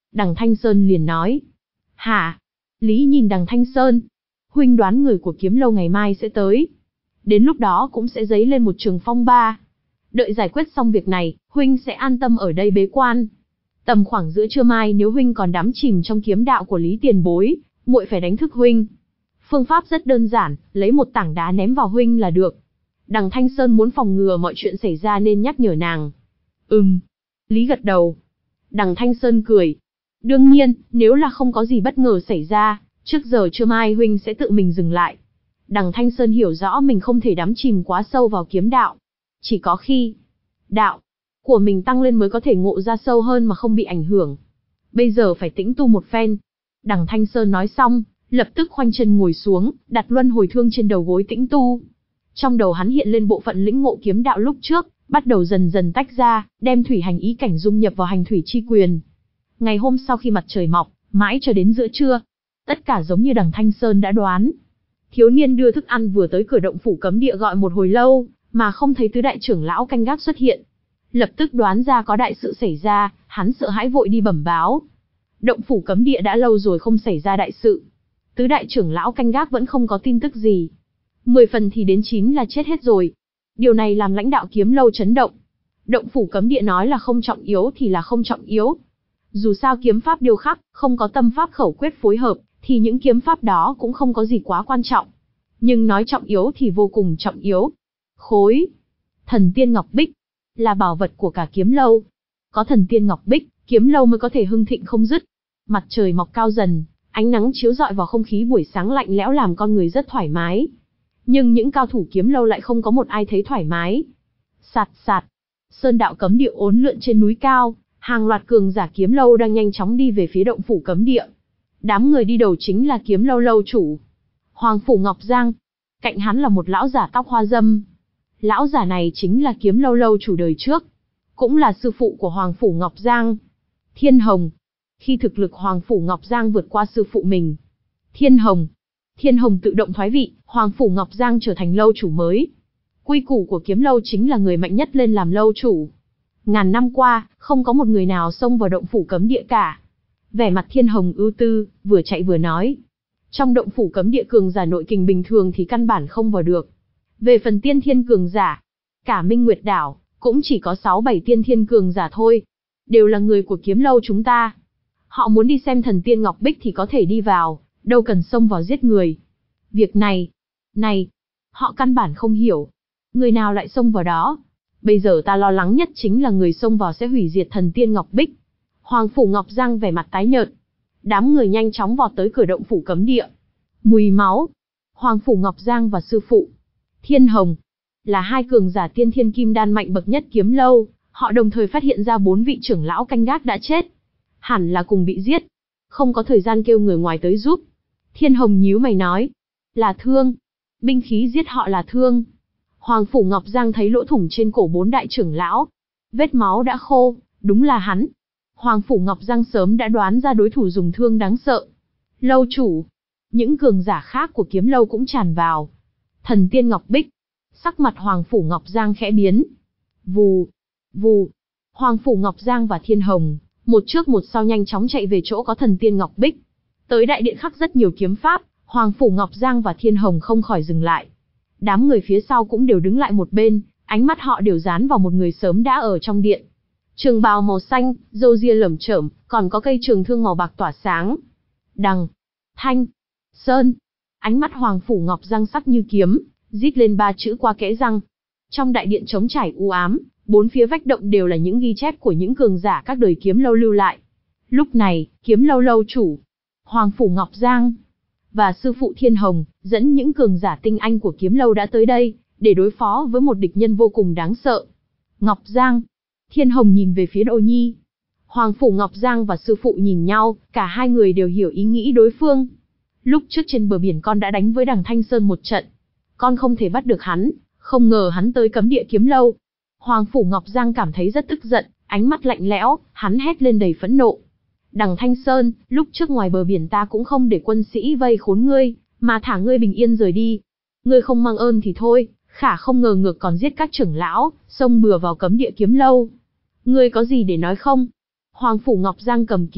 [SPEAKER 1] Đằng Thanh Sơn liền nói. Hả? Lý nhìn đằng Thanh Sơn. Huynh đoán người của kiếm lâu ngày mai sẽ tới. Đến lúc đó cũng sẽ dấy lên một trường phong ba. Đợi giải quyết xong việc này, huynh sẽ an tâm ở đây bế quan. Tầm khoảng giữa trưa mai nếu huynh còn đắm chìm trong kiếm đạo của Lý tiền bối, muội phải đánh thức huynh. Phương pháp rất đơn giản, lấy một tảng đá ném vào huynh là được. Đằng Thanh Sơn muốn phòng ngừa mọi chuyện xảy ra nên nhắc nhở nàng. Ừm. Lý gật đầu. Đằng Thanh Sơn cười. Đương nhiên, nếu là không có gì bất ngờ xảy ra, trước giờ trưa mai huynh sẽ tự mình dừng lại. Đằng Thanh Sơn hiểu rõ mình không thể đắm chìm quá sâu vào kiếm đạo. Chỉ có khi đạo của mình tăng lên mới có thể ngộ ra sâu hơn mà không bị ảnh hưởng. Bây giờ phải tĩnh tu một phen. Đằng Thanh Sơn nói xong, lập tức khoanh chân ngồi xuống, đặt luân hồi thương trên đầu gối tĩnh tu. Trong đầu hắn hiện lên bộ phận lĩnh ngộ kiếm đạo lúc trước, bắt đầu dần dần tách ra, đem thủy hành ý cảnh dung nhập vào hành thủy chi quyền. Ngày hôm sau khi mặt trời mọc, mãi cho đến giữa trưa, tất cả giống như đằng Thanh Sơn đã đoán. Thiếu niên đưa thức ăn vừa tới cửa động phủ cấm địa gọi một hồi lâu, mà không thấy tứ đại trưởng lão canh gác xuất hiện. Lập tức đoán ra có đại sự xảy ra, hắn sợ hãi vội đi bẩm báo. Động phủ cấm địa đã lâu rồi không xảy ra đại sự. Tứ đại trưởng lão canh gác vẫn không có tin tức gì. Mười phần thì đến chín là chết hết rồi. Điều này làm lãnh đạo kiếm lâu chấn động. Động phủ cấm địa nói là không trọng yếu thì là không trọng yếu. Dù sao kiếm pháp điêu khắc, không có tâm pháp khẩu quyết phối hợp, thì những kiếm pháp đó cũng không có gì quá quan trọng. Nhưng nói trọng yếu thì vô cùng trọng yếu. Khối Thần Tiên Ngọc Bích là bảo vật của cả kiếm lâu. Có Thần Tiên Ngọc Bích, kiếm lâu mới có thể hưng thịnh không dứt. Mặt trời mọc cao dần, ánh nắng chiếu rọi vào không khí buổi sáng lạnh lẽo làm con người rất thoải mái. Nhưng những cao thủ kiếm lâu lại không có một ai thấy thoải mái. Sạt sạt, sơn đạo cấm địa uốn lượn trên núi cao, hàng loạt cường giả kiếm lâu đang nhanh chóng đi về phía động phủ cấm địa. Đám người đi đầu chính là kiếm lâu lâu chủ Hoàng Phủ Ngọc Giang. Cạnh hắn là một lão giả tóc hoa râm. Lão giả này chính là kiếm lâu lâu chủ đời trước, cũng là sư phụ của Hoàng Phủ Ngọc Giang, Thiên Hồng. Khi thực lực Hoàng Phủ Ngọc Giang vượt qua sư phụ mình, Thiên Hồng, Thiên Hồng tự động thoái vị, Hoàng Phủ Ngọc Giang trở thành lâu chủ mới. Quy củ của kiếm lâu chính là người mạnh nhất lên làm lâu chủ. Ngàn năm qua, không có một người nào xông vào động phủ cấm địa cả. Vẻ mặt Thiên Hồng ưu tư, vừa chạy vừa nói. Trong động phủ cấm địa cường giả nội kình bình thường thì căn bản không vào được. Về phần tiên thiên cường giả, cả Minh Nguyệt Đảo, cũng chỉ có sáu bảy tiên thiên cường giả thôi. Đều là người của kiếm lâu chúng ta. Họ muốn đi xem thần tiên Ngọc Bích thì có thể đi vào, đâu cần xông vào giết người. Việc này, này, họ căn bản không hiểu. Người nào lại xông vào đó? Bây giờ ta lo lắng nhất chính là người xông vào sẽ hủy diệt thần tiên Ngọc Bích. Hoàng Phủ Ngọc Giang vẻ mặt tái nhợt. Đám người nhanh chóng vọt tới cửa động phủ cấm địa. Mùi máu. Hoàng Phủ Ngọc Giang và sư phụ Thiên Hồng là hai cường giả tiên thiên kim đan mạnh bậc nhất kiếm lâu. Họ đồng thời phát hiện ra bốn vị trưởng lão canh gác đã chết. Hẳn là cùng bị giết. Không có thời gian kêu người ngoài tới giúp. Thiên Hồng nhíu mày nói. Là thương. Binh khí giết họ là thương. Hoàng Phủ Ngọc Giang thấy lỗ thủng trên cổ bốn đại trưởng lão. Vết máu đã khô, đúng là hắn. Hoàng Phủ Ngọc Giang sớm đã đoán ra đối thủ dùng thương đáng sợ. Lâu chủ. Những cường giả khác của kiếm lâu cũng tràn vào. Thần tiên Ngọc Bích. Sắc mặt Hoàng Phủ Ngọc Giang khẽ biến. Vù, vù. Hoàng Phủ Ngọc Giang và Thiên Hồng, một trước một sau nhanh chóng chạy về chỗ có thần tiên Ngọc Bích. Tới đại điện khắc rất nhiều kiếm pháp, Hoàng Phủ Ngọc Giang và Thiên Hồng không khỏi dừng lại. Đám người phía sau cũng đều đứng lại một bên, ánh mắt họ đều dán vào một người sớm đã ở trong điện. Trường bào màu xanh, râu ria lởm chởm, còn có cây trường thương màu bạc tỏa sáng. Đằng, Thanh, Sơn. Ánh mắt Hoàng Phủ Ngọc Giang sắc như kiếm, rít lên ba chữ qua kẽ răng. Trong đại điện trống trải u ám, bốn phía vách động đều là những ghi chép của những cường giả các đời kiếm lâu lưu lại. Lúc này, kiếm lâu lâu chủ Hoàng Phủ Ngọc Giang và sư phụ Thiên Hồng dẫn những cường giả tinh anh của kiếm lâu đã tới đây, để đối phó với một địch nhân vô cùng đáng sợ. Ngọc Giang. Thiên Hồng nhìn về phía Đồ Nhi. Hoàng Phủ Ngọc Giang và sư phụ nhìn nhau, cả hai người đều hiểu ý nghĩ đối phương. Lúc trước trên bờ biển con đã đánh với đằng Thanh Sơn một trận. Con không thể bắt được hắn, không ngờ hắn tới cấm địa kiếm lâu. Hoàng Phủ Ngọc Giang cảm thấy rất tức giận, ánh mắt lạnh lẽo, hắn hét lên đầy phẫn nộ. Đằng Thanh Sơn, lúc trước ngoài bờ biển ta cũng không để quân sĩ vây khốn ngươi, mà thả ngươi bình yên rời đi. Ngươi không mang ơn thì thôi, khả không ngờ ngược còn giết các trưởng lão, xông bừa vào cấm địa kiếm lâu. Ngươi có gì để nói không? Hoàng Phủ Ngọc Giang cầm kiếm,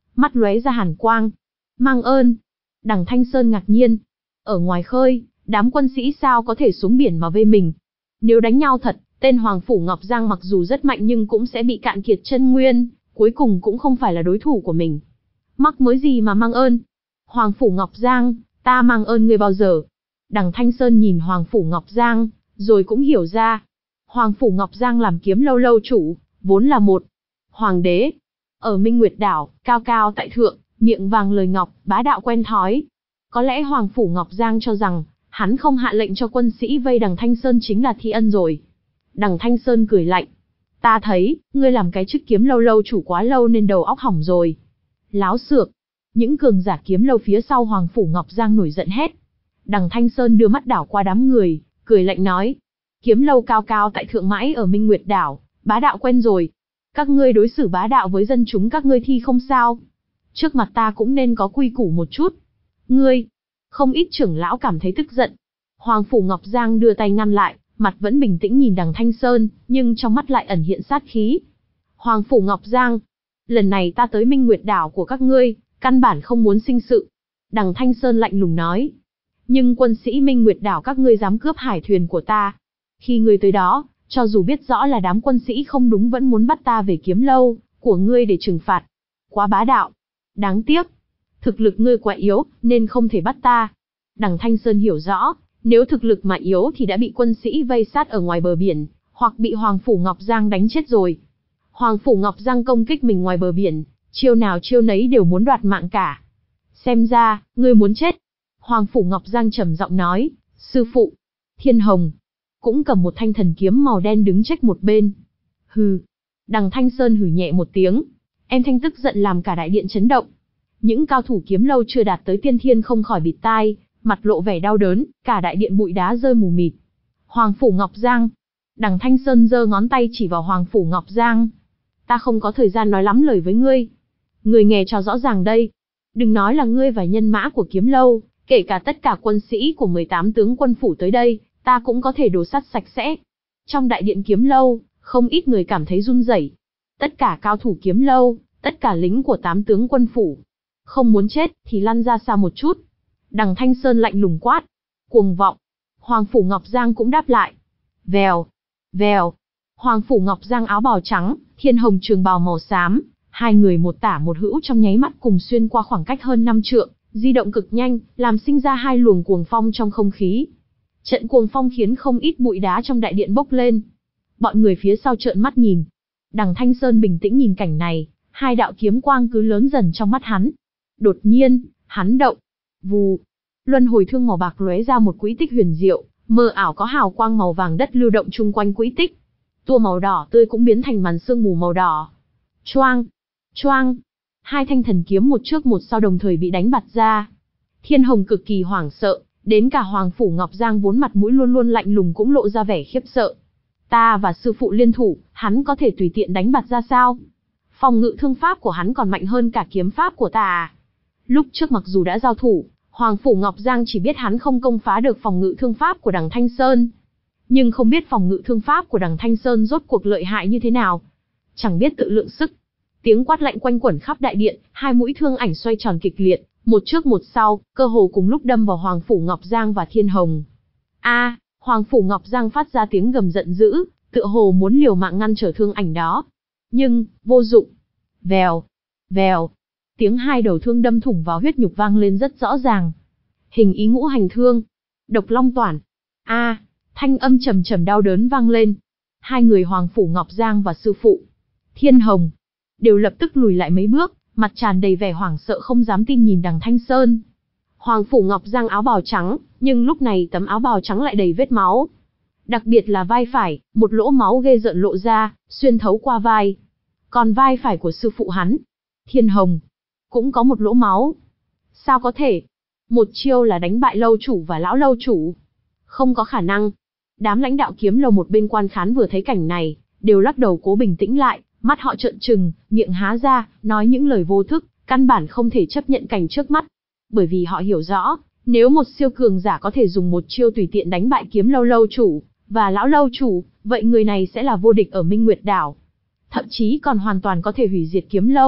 [SPEAKER 1] mắt lóe ra hàn quang. Mang ơn. Đằng Thanh Sơn ngạc nhiên. Ở ngoài khơi, đám quân sĩ sao có thể xuống biển mà vây mình? Nếu đánh nhau thật, tên Hoàng Phủ Ngọc Giang mặc dù rất mạnh nhưng cũng sẽ bị cạn kiệt chân nguyên, cuối cùng cũng không phải là đối thủ của mình. Mắc mới gì mà mang ơn? Hoàng Phủ Ngọc Giang, ta mang ơn ngươi bao giờ? Đằng Thanh Sơn nhìn Hoàng Phủ Ngọc Giang, rồi cũng hiểu ra. Hoàng Phủ Ngọc Giang làm kiếm lâu lâu chủ, vốn là một hoàng đế. Ở Minh Nguyệt Đảo, cao cao tại thượng, miệng vàng lời ngọc, bá đạo quen thói. Có lẽ Hoàng Phủ Ngọc Giang cho rằng, hắn không hạ lệnh cho quân sĩ vây đằng Thanh Sơn chính là thi ân rồi. Đằng Thanh Sơn cười lạnh. Ta thấy, ngươi làm cái chức kiếm lâu lâu chủ quá lâu nên đầu óc hỏng rồi. Láo xược. Những cường giả kiếm lâu phía sau Hoàng Phủ Ngọc Giang nổi giận hét. Đằng Thanh Sơn đưa mắt đảo qua đám người, cười lạnh nói. Kiếm lâu cao cao tại thượng mãi ở Minh Nguyệt Đảo, bá đạo quen rồi. Các ngươi đối xử bá đạo với dân chúng các ngươi thi không sao. Trước mặt ta cũng nên có quy củ một chút. Ngươi, không ít trưởng lão cảm thấy tức giận. Hoàng Phủ Ngọc Giang đưa tay ngăn lại, mặt vẫn bình tĩnh nhìn đằng Thanh Sơn, nhưng trong mắt lại ẩn hiện sát khí. Hoàng Phủ Ngọc Giang, lần này ta tới Minh Nguyệt Đảo của các ngươi, căn bản không muốn sinh sự. Đằng Thanh Sơn lạnh lùng nói. Nhưng quân sĩ Minh Nguyệt Đảo các ngươi dám cướp hải thuyền của ta. Khi ngươi tới đó, cho dù biết rõ là đám quân sĩ không đúng vẫn muốn bắt ta về kiếm lâu của ngươi để trừng phạt. Quá bá đạo. Đáng tiếc. Thực lực ngươi quá yếu, nên không thể bắt ta. Đằng Thanh Sơn hiểu rõ, nếu thực lực mà yếu thì đã bị quân sĩ vây sát ở ngoài bờ biển, hoặc bị Hoàng Phủ Ngọc Giang đánh chết rồi. Hoàng Phủ Ngọc Giang công kích mình ngoài bờ biển, chiêu nào chiêu nấy đều muốn đoạt mạng cả. Xem ra, ngươi muốn chết. Hoàng Phủ Ngọc Giang trầm giọng nói, sư phụ, Thiên Hồng, cũng cầm một thanh thần kiếm màu đen đứng trách một bên. Hừ. Đằng Thanh Sơn hừ nhẹ một tiếng. Em thanh tức giận làm cả đại điện chấn động. Những cao thủ kiếm lâu chưa đạt tới tiên thiên không khỏi bịt tai, mặt lộ vẻ đau đớn, cả đại điện bụi đá rơi mù mịt. Hoàng Phủ Ngọc Giang. Đằng Thanh Sơn giơ ngón tay chỉ vào Hoàng Phủ Ngọc Giang. Ta không có thời gian nói lắm lời với ngươi. Ngươi nghe cho rõ ràng đây. Đừng nói là ngươi và nhân mã của kiếm lâu, kể cả tất cả quân sĩ của mười tám tướng quân phủ tới đây, ta cũng có thể đổ sắt sạch sẽ. Trong đại điện kiếm lâu, không ít người cảm thấy run rẩy. Tất cả cao thủ kiếm lâu, tất cả lính của tám tướng quân phủ. Không muốn chết thì lăn ra xa một chút. Đằng Thanh Sơn lạnh lùng quát. Cuồng vọng. Hoàng Phủ Ngọc Giang cũng đáp lại. Vèo. Vèo. Hoàng Phủ Ngọc Giang áo bào trắng, Thiên Hồng trường bào màu xám. Hai người một tả một hữu trong nháy mắt cùng xuyên qua khoảng cách hơn năm trượng, di động cực nhanh, làm sinh ra hai luồng cuồng phong trong không khí. Trận cuồng phong khiến không ít bụi đá trong đại điện bốc lên. Bọn người phía sau trợn mắt nhìn. Đằng Thanh Sơn bình tĩnh nhìn cảnh này, hai đạo kiếm quang cứ lớn dần trong mắt hắn. Đột nhiên, hắn động. Vù. Luân hồi thương màu bạc lóe ra một quỹ tích huyền diệu, mờ ảo có hào quang màu vàng đất lưu động chung quanh quỹ tích. Tua màu đỏ tươi cũng biến thành màn sương mù màu đỏ. Choang. Choang. Hai thanh thần kiếm một trước một sau đồng thời bị đánh bật ra. Thiên Hồng cực kỳ hoảng sợ, đến cả Hoàng Phủ Ngọc Giang vốn mặt mũi luôn luôn lạnh lùng cũng lộ ra vẻ khiếp sợ. Ta và sư phụ liên thủ, hắn có thể tùy tiện đánh bật ra sao? Phòng ngự thương pháp của hắn còn mạnh hơn cả kiếm pháp của ta à? Lúc trước mặc dù đã giao thủ, Hoàng Phủ Ngọc Giang chỉ biết hắn không công phá được phòng ngự thương pháp của đằng Thanh Sơn. Nhưng không biết phòng ngự thương pháp của đằng Thanh Sơn rốt cuộc lợi hại như thế nào. Chẳng biết tự lượng sức. Tiếng quát lạnh quanh quẩn khắp đại điện, hai mũi thương ảnh xoay tròn kịch liệt, một trước một sau, cơ hồ cùng lúc đâm vào Hoàng Phủ Ngọc Giang và Thiên Hồng. A, à, Hoàng Phủ Ngọc Giang phát ra tiếng gầm giận dữ, tựa hồ muốn liều mạng ngăn trở thương ảnh đó. Nhưng, vô dụng. Vèo, vèo. Tiếng hai đầu thương đâm thủng vào huyết nhục vang lên rất rõ ràng. Hình ý ngũ hành thương. Độc long toản. A, à, thanh âm trầm trầm đau đớn vang lên. Hai người Hoàng Phủ Ngọc Giang và sư phụ Thiên Hồng đều lập tức lùi lại mấy bước, mặt tràn đầy vẻ hoảng sợ không dám tin nhìn đằng Thanh Sơn. Hoàng Phủ Ngọc Giang áo bào trắng, nhưng lúc này tấm áo bào trắng lại đầy vết máu. Đặc biệt là vai phải, một lỗ máu ghê rợn lộ ra, xuyên thấu qua vai. Còn vai phải của sư phụ hắn, Thiên Hồng, cũng có một lỗ máu. Sao có thể? Một chiêu là đánh bại lâu chủ và lão lâu chủ. Không có khả năng. Đám lãnh đạo kiếm lâu một bên quan khán vừa thấy cảnh này, đều lắc đầu cố bình tĩnh lại, mắt họ trợn trừng, miệng há ra, nói những lời vô thức, căn bản không thể chấp nhận cảnh trước mắt. Bởi vì họ hiểu rõ, nếu một siêu cường giả có thể dùng một chiêu tùy tiện đánh bại kiếm lâu lâu chủ, và lão lâu chủ, vậy người này sẽ là vô địch ở Minh Nguyệt Đảo. Thậm chí còn hoàn toàn có thể hủy diệt kiếm lâu,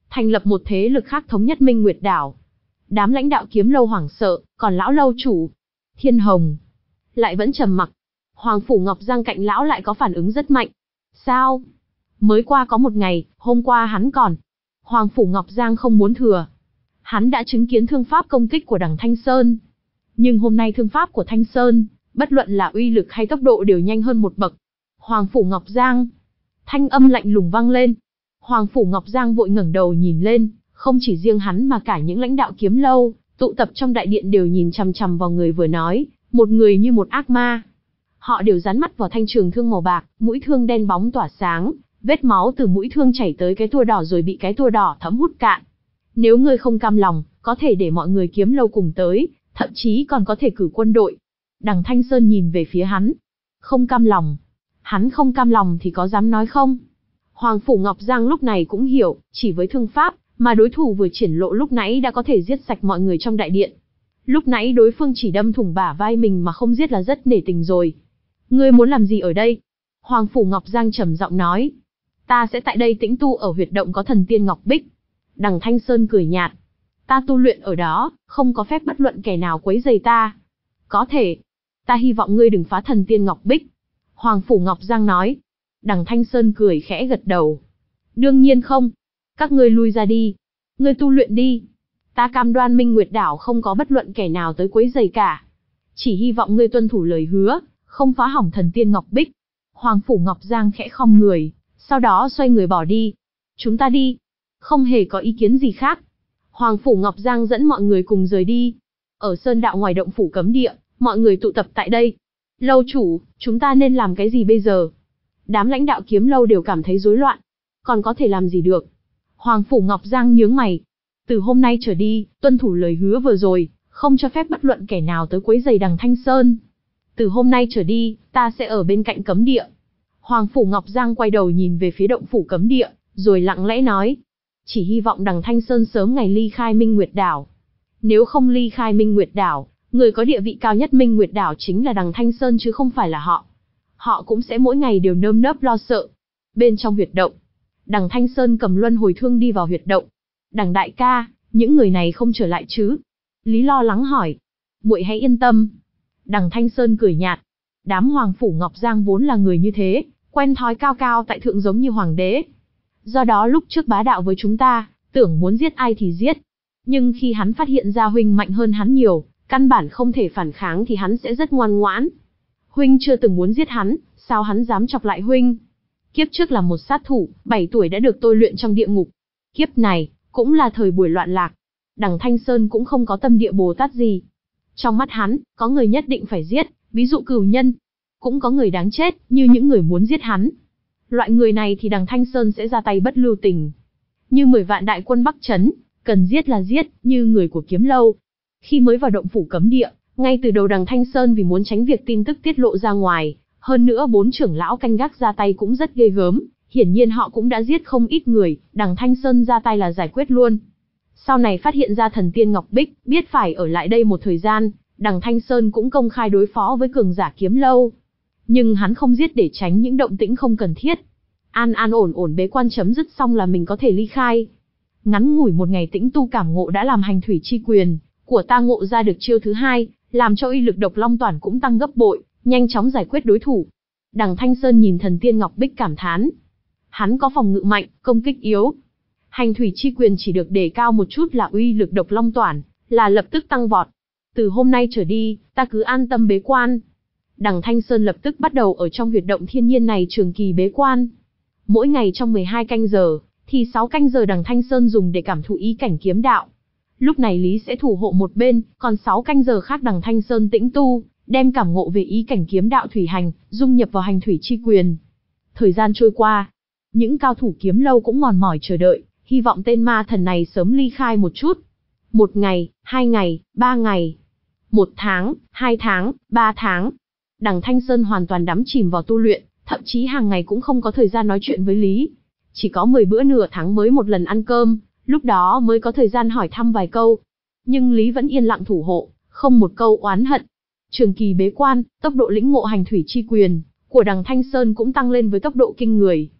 [SPEAKER 1] thành lập một thế lực khác thống nhất Minh Nguyệt Đảo. Đám lãnh đạo kiếm lâu hoảng sợ, còn lão lâu chủ Thiên Hồng lại vẫn trầm mặc. Hoàng phủ Ngọc Giang cạnh lão lại có phản ứng rất mạnh. Sao? Mới qua có một ngày, hôm qua hắn còn... Hoàng phủ Ngọc Giang không muốn thừa. Hắn đã chứng kiến thương pháp công kích của đằng Thanh Sơn. Nhưng hôm nay thương pháp của Thanh Sơn, bất luận là uy lực hay tốc độ đều nhanh hơn một bậc. Hoàng phủ Ngọc Giang. Thanh âm lạnh lùng vang lên. Hoàng phủ Ngọc Giang vội ngẩng đầu nhìn lên, không chỉ riêng hắn mà cả những lãnh đạo kiếm lâu, tụ tập trong đại điện đều nhìn chằm chằm vào người vừa nói, một người như một ác ma. Họ đều dán mắt vào thanh trường thương màu bạc, mũi thương đen bóng tỏa sáng, vết máu từ mũi thương chảy tới cái tua đỏ rồi bị cái tua đỏ thấm hút cạn. Nếu ngươi không cam lòng, có thể để mọi người kiếm lâu cùng tới, thậm chí còn có thể cử quân đội. Đằng Thanh Sơn nhìn về phía hắn. Không cam lòng. Hắn không cam lòng thì có dám nói không? Hoàng phủ Ngọc Giang lúc này cũng hiểu, chỉ với thương pháp, mà đối thủ vừa triển lộ lúc nãy đã có thể giết sạch mọi người trong đại điện. Lúc nãy đối phương chỉ đâm thủng bả vai mình mà không giết là rất nể tình rồi. Ngươi muốn làm gì ở đây? Hoàng phủ Ngọc Giang trầm giọng nói. Ta sẽ tại đây tĩnh tu ở huyệt động có thần tiên Ngọc Bích. Đằng Thanh Sơn cười nhạt. Ta tu luyện ở đó, không có phép bất luận kẻ nào quấy rầy ta. Có thể. Ta hy vọng ngươi đừng phá thần tiên Ngọc Bích. Hoàng phủ Ngọc Giang nói. Đằng Thanh Sơn cười khẽ gật đầu. Đương nhiên không. Các ngươi lui ra đi. Ngươi tu luyện đi. Ta cam đoan Minh Nguyệt Đảo không có bất luận kẻ nào tới quấy rầy cả. Chỉ hy vọng ngươi tuân thủ lời hứa, không phá hỏng thần tiên Ngọc Bích. Hoàng phủ Ngọc Giang khẽ khom người, sau đó xoay người bỏ đi. Chúng ta đi. Không hề có ý kiến gì khác. Hoàng phủ Ngọc Giang dẫn mọi người cùng rời đi. Ở sơn đạo ngoài động phủ cấm địa, mọi người tụ tập tại đây. Lâu chủ, chúng ta nên làm cái gì bây giờ? Đám lãnh đạo kiếm lâu đều cảm thấy rối loạn. Còn có thể làm gì được? Hoàng phủ Ngọc Giang nhướng mày. Từ hôm nay trở đi, tuân thủ lời hứa vừa rồi, không cho phép bất luận kẻ nào tới quấy rầy đằng Thanh Sơn. Từ hôm nay trở đi, ta sẽ ở bên cạnh cấm địa. Hoàng phủ Ngọc Giang quay đầu nhìn về phía động phủ cấm địa, rồi lặng lẽ nói. Chỉ hy vọng đằng Thanh Sơn sớm ngày ly khai Minh Nguyệt Đảo. Nếu không ly khai Minh Nguyệt Đảo, người có địa vị cao nhất Minh Nguyệt Đảo chính là đằng Thanh Sơn chứ không phải là họ. Họ cũng sẽ mỗi ngày đều nơm nớp lo sợ. Bên trong huyệt động, đằng Thanh Sơn cầm luân hồi thương đi vào huyệt động. Đằng đại ca, những người này không trở lại chứ? Lý lo lắng hỏi. Muội hãy yên tâm. Đằng Thanh Sơn cười nhạt. Đám Hoàng phủ Ngọc Giang vốn là người như thế, quen thói cao cao tại thượng giống như hoàng đế. Do đó lúc trước bá đạo với chúng ta, tưởng muốn giết ai thì giết. Nhưng khi hắn phát hiện ra huynh mạnh hơn hắn nhiều, căn bản không thể phản kháng thì hắn sẽ rất ngoan ngoãn. Huynh chưa từng muốn giết hắn, sao hắn dám chọc lại huynh? Kiếp trước là một sát thủ, bảy tuổi đã được tôi luyện trong địa ngục. Kiếp này, cũng là thời buổi loạn lạc. Đằng Thanh Sơn cũng không có tâm địa Bồ Tát gì. Trong mắt hắn, có người nhất định phải giết, ví dụ cửu nhân. Cũng có người đáng chết, như những người muốn giết hắn. Loại người này thì đằng Thanh Sơn sẽ ra tay bất lưu tình. Như mười vạn đại quân Bắc Trấn, cần giết là giết, như người của kiếm lâu. Khi mới vào động phủ cấm địa, ngay từ đầu đằng Thanh Sơn vì muốn tránh việc tin tức tiết lộ ra ngoài, hơn nữa bốn trưởng lão canh gác ra tay cũng rất ghê gớm, hiển nhiên họ cũng đã giết không ít người, đằng Thanh Sơn ra tay là giải quyết luôn. Sau này phát hiện ra thần tiên Ngọc Bích, biết phải ở lại đây một thời gian, đằng Thanh Sơn cũng công khai đối phó với cường giả kiếm lâu. Nhưng hắn không giết để tránh những động tĩnh không cần thiết. An an ổn ổn bế quan chấm dứt xong là mình có thể ly khai. Ngắn ngủi một ngày tĩnh tu cảm ngộ đã làm hành thủy chi quyền của ta ngộ ra được chiêu thứ hai, làm cho uy lực độc long toàn cũng tăng gấp bội, nhanh chóng giải quyết đối thủ. Đằng Thanh Sơn nhìn thần tiên Ngọc Bích cảm thán. Hắn có phòng ngự mạnh, công kích yếu. Hành thủy chi quyền chỉ được đề cao một chút là uy lực độc long toàn, là lập tức tăng vọt. Từ hôm nay trở đi, ta cứ an tâm bế quan. Đằng Thanh Sơn lập tức bắt đầu ở trong huyệt động thiên nhiên này trường kỳ bế quan. Mỗi ngày trong mười hai canh giờ, thì sáu canh giờ đằng Thanh Sơn dùng để cảm thụ ý cảnh kiếm đạo. Lúc này Lý sẽ thủ hộ một bên, còn sáu canh giờ khác đằng Thanh Sơn tĩnh tu, đem cảm ngộ về ý cảnh kiếm đạo thủy hành, dung nhập vào hành thủy chi quyền. Thời gian trôi qua, những cao thủ kiếm lâu cũng mòn mỏi chờ đợi, hy vọng tên ma thần này sớm ly khai một chút. Một ngày, hai ngày, ba ngày, một tháng, hai tháng, ba tháng. Đằng Thanh Sơn hoàn toàn đắm chìm vào tu luyện, thậm chí hàng ngày cũng không có thời gian nói chuyện với Lý. Chỉ có mười bữa nửa tháng mới một lần ăn cơm, lúc đó mới có thời gian hỏi thăm vài câu. Nhưng Lý vẫn yên lặng thủ hộ, không một câu oán hận. Trường kỳ bế quan, tốc độ lĩnh ngộ hành thủy chi quyền của đằng Thanh Sơn cũng tăng lên với tốc độ kinh người.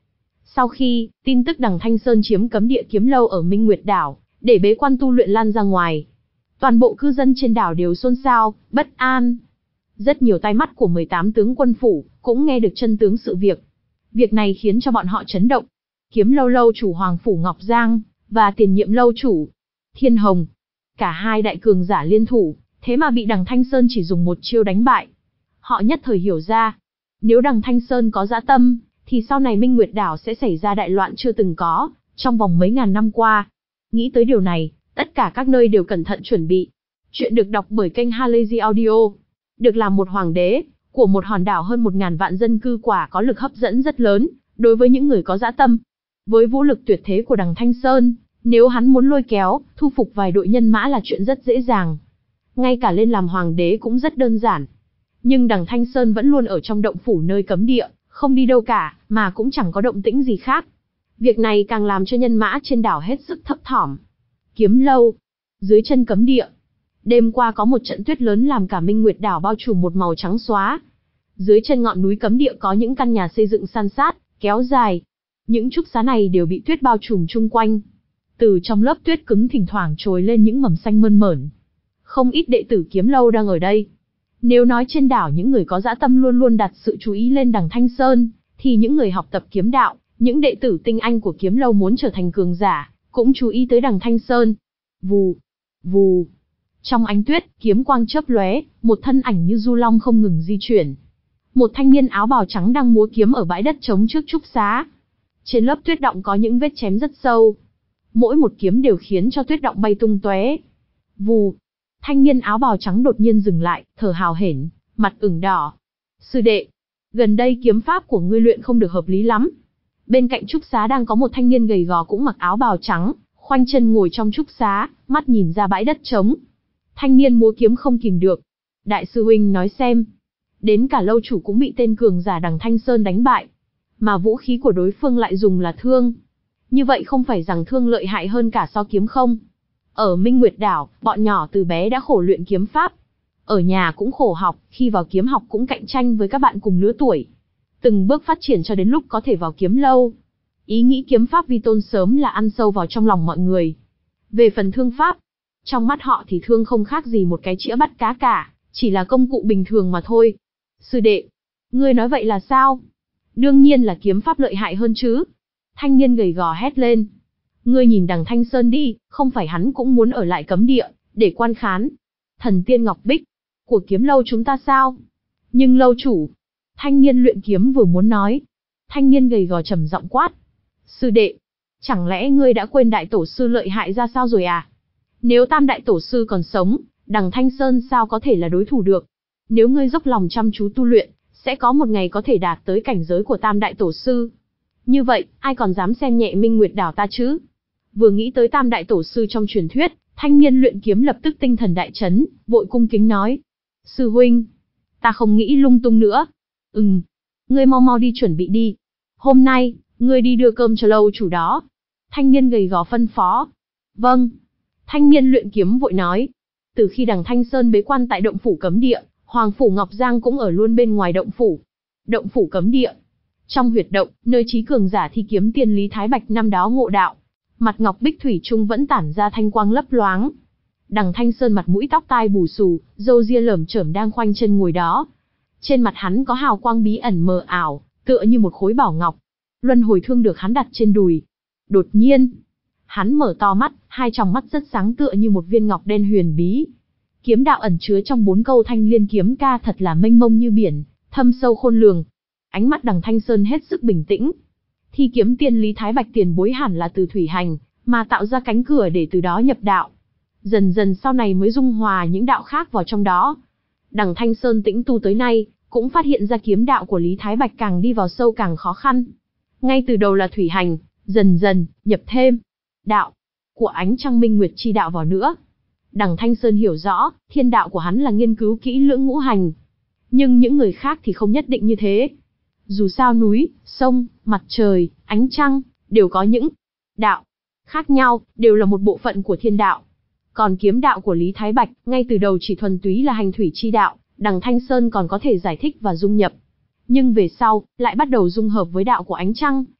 [SPEAKER 1] Sau khi tin tức đằng Thanh Sơn chiếm cấm địa kiếm lâu ở Minh Nguyệt đảo, để bế quan tu luyện lan ra ngoài, toàn bộ cư dân trên đảo đều xôn xao, bất an. Rất nhiều tai mắt của mười tám tướng quân phủ cũng nghe được chân tướng sự việc. Việc này khiến cho bọn họ chấn động. Kiếm lâu lâu chủ Hoàng phủ Ngọc Giang và tiền nhiệm lâu chủ Thiên Hồng, cả hai đại cường giả liên thủ, thế mà bị đằng Thanh Sơn chỉ dùng một chiêu đánh bại. Họ nhất thời hiểu ra, nếu đằng Thanh Sơn có dã tâm, thì sau này Minh Nguyệt đảo sẽ xảy ra đại loạn chưa từng có trong vòng mấy ngàn năm qua. Nghĩ tới điều này, tất cả các nơi đều cẩn thận chuẩn bị. Chuyện được đọc bởi kênh Halazy Audio. Được làm một hoàng đế của một hòn đảo hơn một ngàn vạn dân cư quả có lực hấp dẫn rất lớn đối với những người có dã tâm. Với vũ lực tuyệt thế của đằng Thanh Sơn, nếu hắn muốn lôi kéo, thu phục vài đội nhân mã là chuyện rất dễ dàng. Ngay cả lên làm hoàng đế cũng rất đơn giản. Nhưng đằng Thanh Sơn vẫn luôn ở trong động phủ nơi cấm địa, không đi đâu cả, mà cũng chẳng có động tĩnh gì khác. Việc này càng làm cho nhân mã trên đảo hết sức thấp thỏm. Kiếm lâu, dưới chân cấm địa. Đêm qua có một trận tuyết lớn làm cả Minh Nguyệt đảo bao trùm một màu trắng xóa. Dưới chân ngọn núi cấm địa có những căn nhà xây dựng san sát, kéo dài. Những trúc xá này đều bị tuyết bao trùm chung quanh. Từ trong lớp tuyết cứng thỉnh thoảng trồi lên những mầm xanh mơn mởn. Không ít đệ tử kiếm lâu đang ở đây. Nếu nói trên đảo những người có dã tâm luôn luôn đặt sự chú ý lên đằng Thanh Sơn, thì những người học tập kiếm đạo, những đệ tử tinh anh của kiếm lâu muốn trở thành cường giả, cũng chú ý tới đằng Thanh Sơn. Vù, vù. Trong ánh tuyết, kiếm quang chớp lóe, một thân ảnh như du long không ngừng di chuyển. Một thanh niên áo bào trắng đang múa kiếm ở bãi đất trống trước trúc xá. Trên lớp tuyết động có những vết chém rất sâu. Mỗi một kiếm đều khiến cho tuyết động bay tung tóe. Vù. Thanh niên áo bào trắng đột nhiên dừng lại, thở hào hển, mặt ửng đỏ. Sư đệ, gần đây kiếm pháp của ngươi luyện không được hợp lý lắm. Bên cạnh trúc xá đang có một thanh niên gầy gò cũng mặc áo bào trắng, khoanh chân ngồi trong trúc xá, mắt nhìn ra bãi đất trống. Thanh niên múa kiếm không kìm được. Đại sư huynh nói xem. Đến cả lâu chủ cũng bị tên cường giả đằng Thanh Sơn đánh bại. Mà vũ khí của đối phương lại dùng là thương. Như vậy không phải rằng thương lợi hại hơn cả so kiếm không? Ở Minh Nguyệt đảo, bọn nhỏ từ bé đã khổ luyện kiếm pháp. Ở nhà cũng khổ học, khi vào kiếm học cũng cạnh tranh với các bạn cùng lứa tuổi. Từng bước phát triển cho đến lúc có thể vào kiếm lâu. Ý nghĩ kiếm pháp vi tôn sớm là ăn sâu vào trong lòng mọi người. Về phần thương pháp, trong mắt họ thì thương không khác gì một cái chĩa bắt cá cả, chỉ là công cụ bình thường mà thôi. Sư đệ, ngươi nói vậy là sao? Đương nhiên là kiếm pháp lợi hại hơn chứ. Thanh niên gầy gò hét lên. Ngươi nhìn đằng Thanh Sơn đi, không phải hắn cũng muốn ở lại cấm địa, để quan khán thần tiên Ngọc Bích của kiếm lâu chúng ta sao? Nhưng lâu chủ, thanh niên luyện kiếm vừa muốn nói. Thanh niên gầy gò trầm giọng quát. Sư đệ, chẳng lẽ ngươi đã quên đại tổ sư lợi hại ra sao rồi à? Nếu tam đại tổ sư còn sống, đằng Thanh Sơn sao có thể là đối thủ được? Nếu ngươi dốc lòng chăm chú tu luyện, sẽ có một ngày có thể đạt tới cảnh giới của tam đại tổ sư. Như vậy, ai còn dám xem nhẹ Minh Nguyệt đảo ta chứ? Vừa nghĩ tới tam đại tổ sư trong truyền thuyết, thanh niên luyện kiếm lập tức tinh thần đại chấn, vội cung kính nói. Sư huynh, ta không nghĩ lung tung nữa. Ừm, ngươi mau mau đi chuẩn bị đi. Hôm nay, ngươi đi đưa cơm cho lâu chủ đó. Thanh niên gầy gò phân phó. Vâng. Thanh niên luyện kiếm vội nói. Từ khi đằng Thanh Sơn bế quan tại động phủ cấm địa, Hoàng phủ Ngọc Giang cũng ở luôn bên ngoài động phủ. Động phủ cấm địa. Trong huyệt động, nơi trí cường giả thi kiếm tiên Lý Thái Bạch năm đó ngộ đạo. Mặt ngọc bích thủy chung vẫn tản ra thanh quang lấp loáng. Đằng Thanh Sơn mặt mũi tóc tai bù xù, râu ria lởm chởm đang khoanh chân ngồi đó. Trên mặt hắn có hào quang bí ẩn mờ ảo, tựa như một khối bảo ngọc. Luân hồi thương được hắn đặt trên đùi. Đột nhiên, hắn mở to mắt, hai tròng mắt rất sáng tựa như một viên ngọc đen huyền bí. Kiếm đạo ẩn chứa trong bốn câu thanh liên kiếm ca thật là mênh mông như biển, thâm sâu khôn lường. Ánh mắt đằng Thanh Sơn hết sức bình tĩnh. Thi kiếm tiên Lý Thái Bạch tiền bối hẳn là từ thủy hành, mà tạo ra cánh cửa để từ đó nhập đạo. Dần dần sau này mới dung hòa những đạo khác vào trong đó. Đằng Thanh Sơn tĩnh tu tới nay, cũng phát hiện ra kiếm đạo của Lý Thái Bạch càng đi vào sâu càng khó khăn. Ngay từ đầu là thủy hành, dần dần, nhập thêm đạo của ánh trăng minh nguyệt chi đạo vào nữa. Đằng Thanh Sơn hiểu rõ, thiên đạo của hắn là nghiên cứu kỹ lưỡng ngũ hành. Nhưng những người khác thì không nhất định như thế. Dù sao núi, sông, mặt trời, ánh trăng, đều có những đạo khác nhau, đều là một bộ phận của thiên đạo. Còn kiếm đạo của Lý Thái Bạch, ngay từ đầu chỉ thuần túy là hành thủy chi đạo, đằng Thanh Sơn còn có thể giải thích và dung nhập. Nhưng về sau, lại bắt đầu dung hợp với đạo của ánh trăng,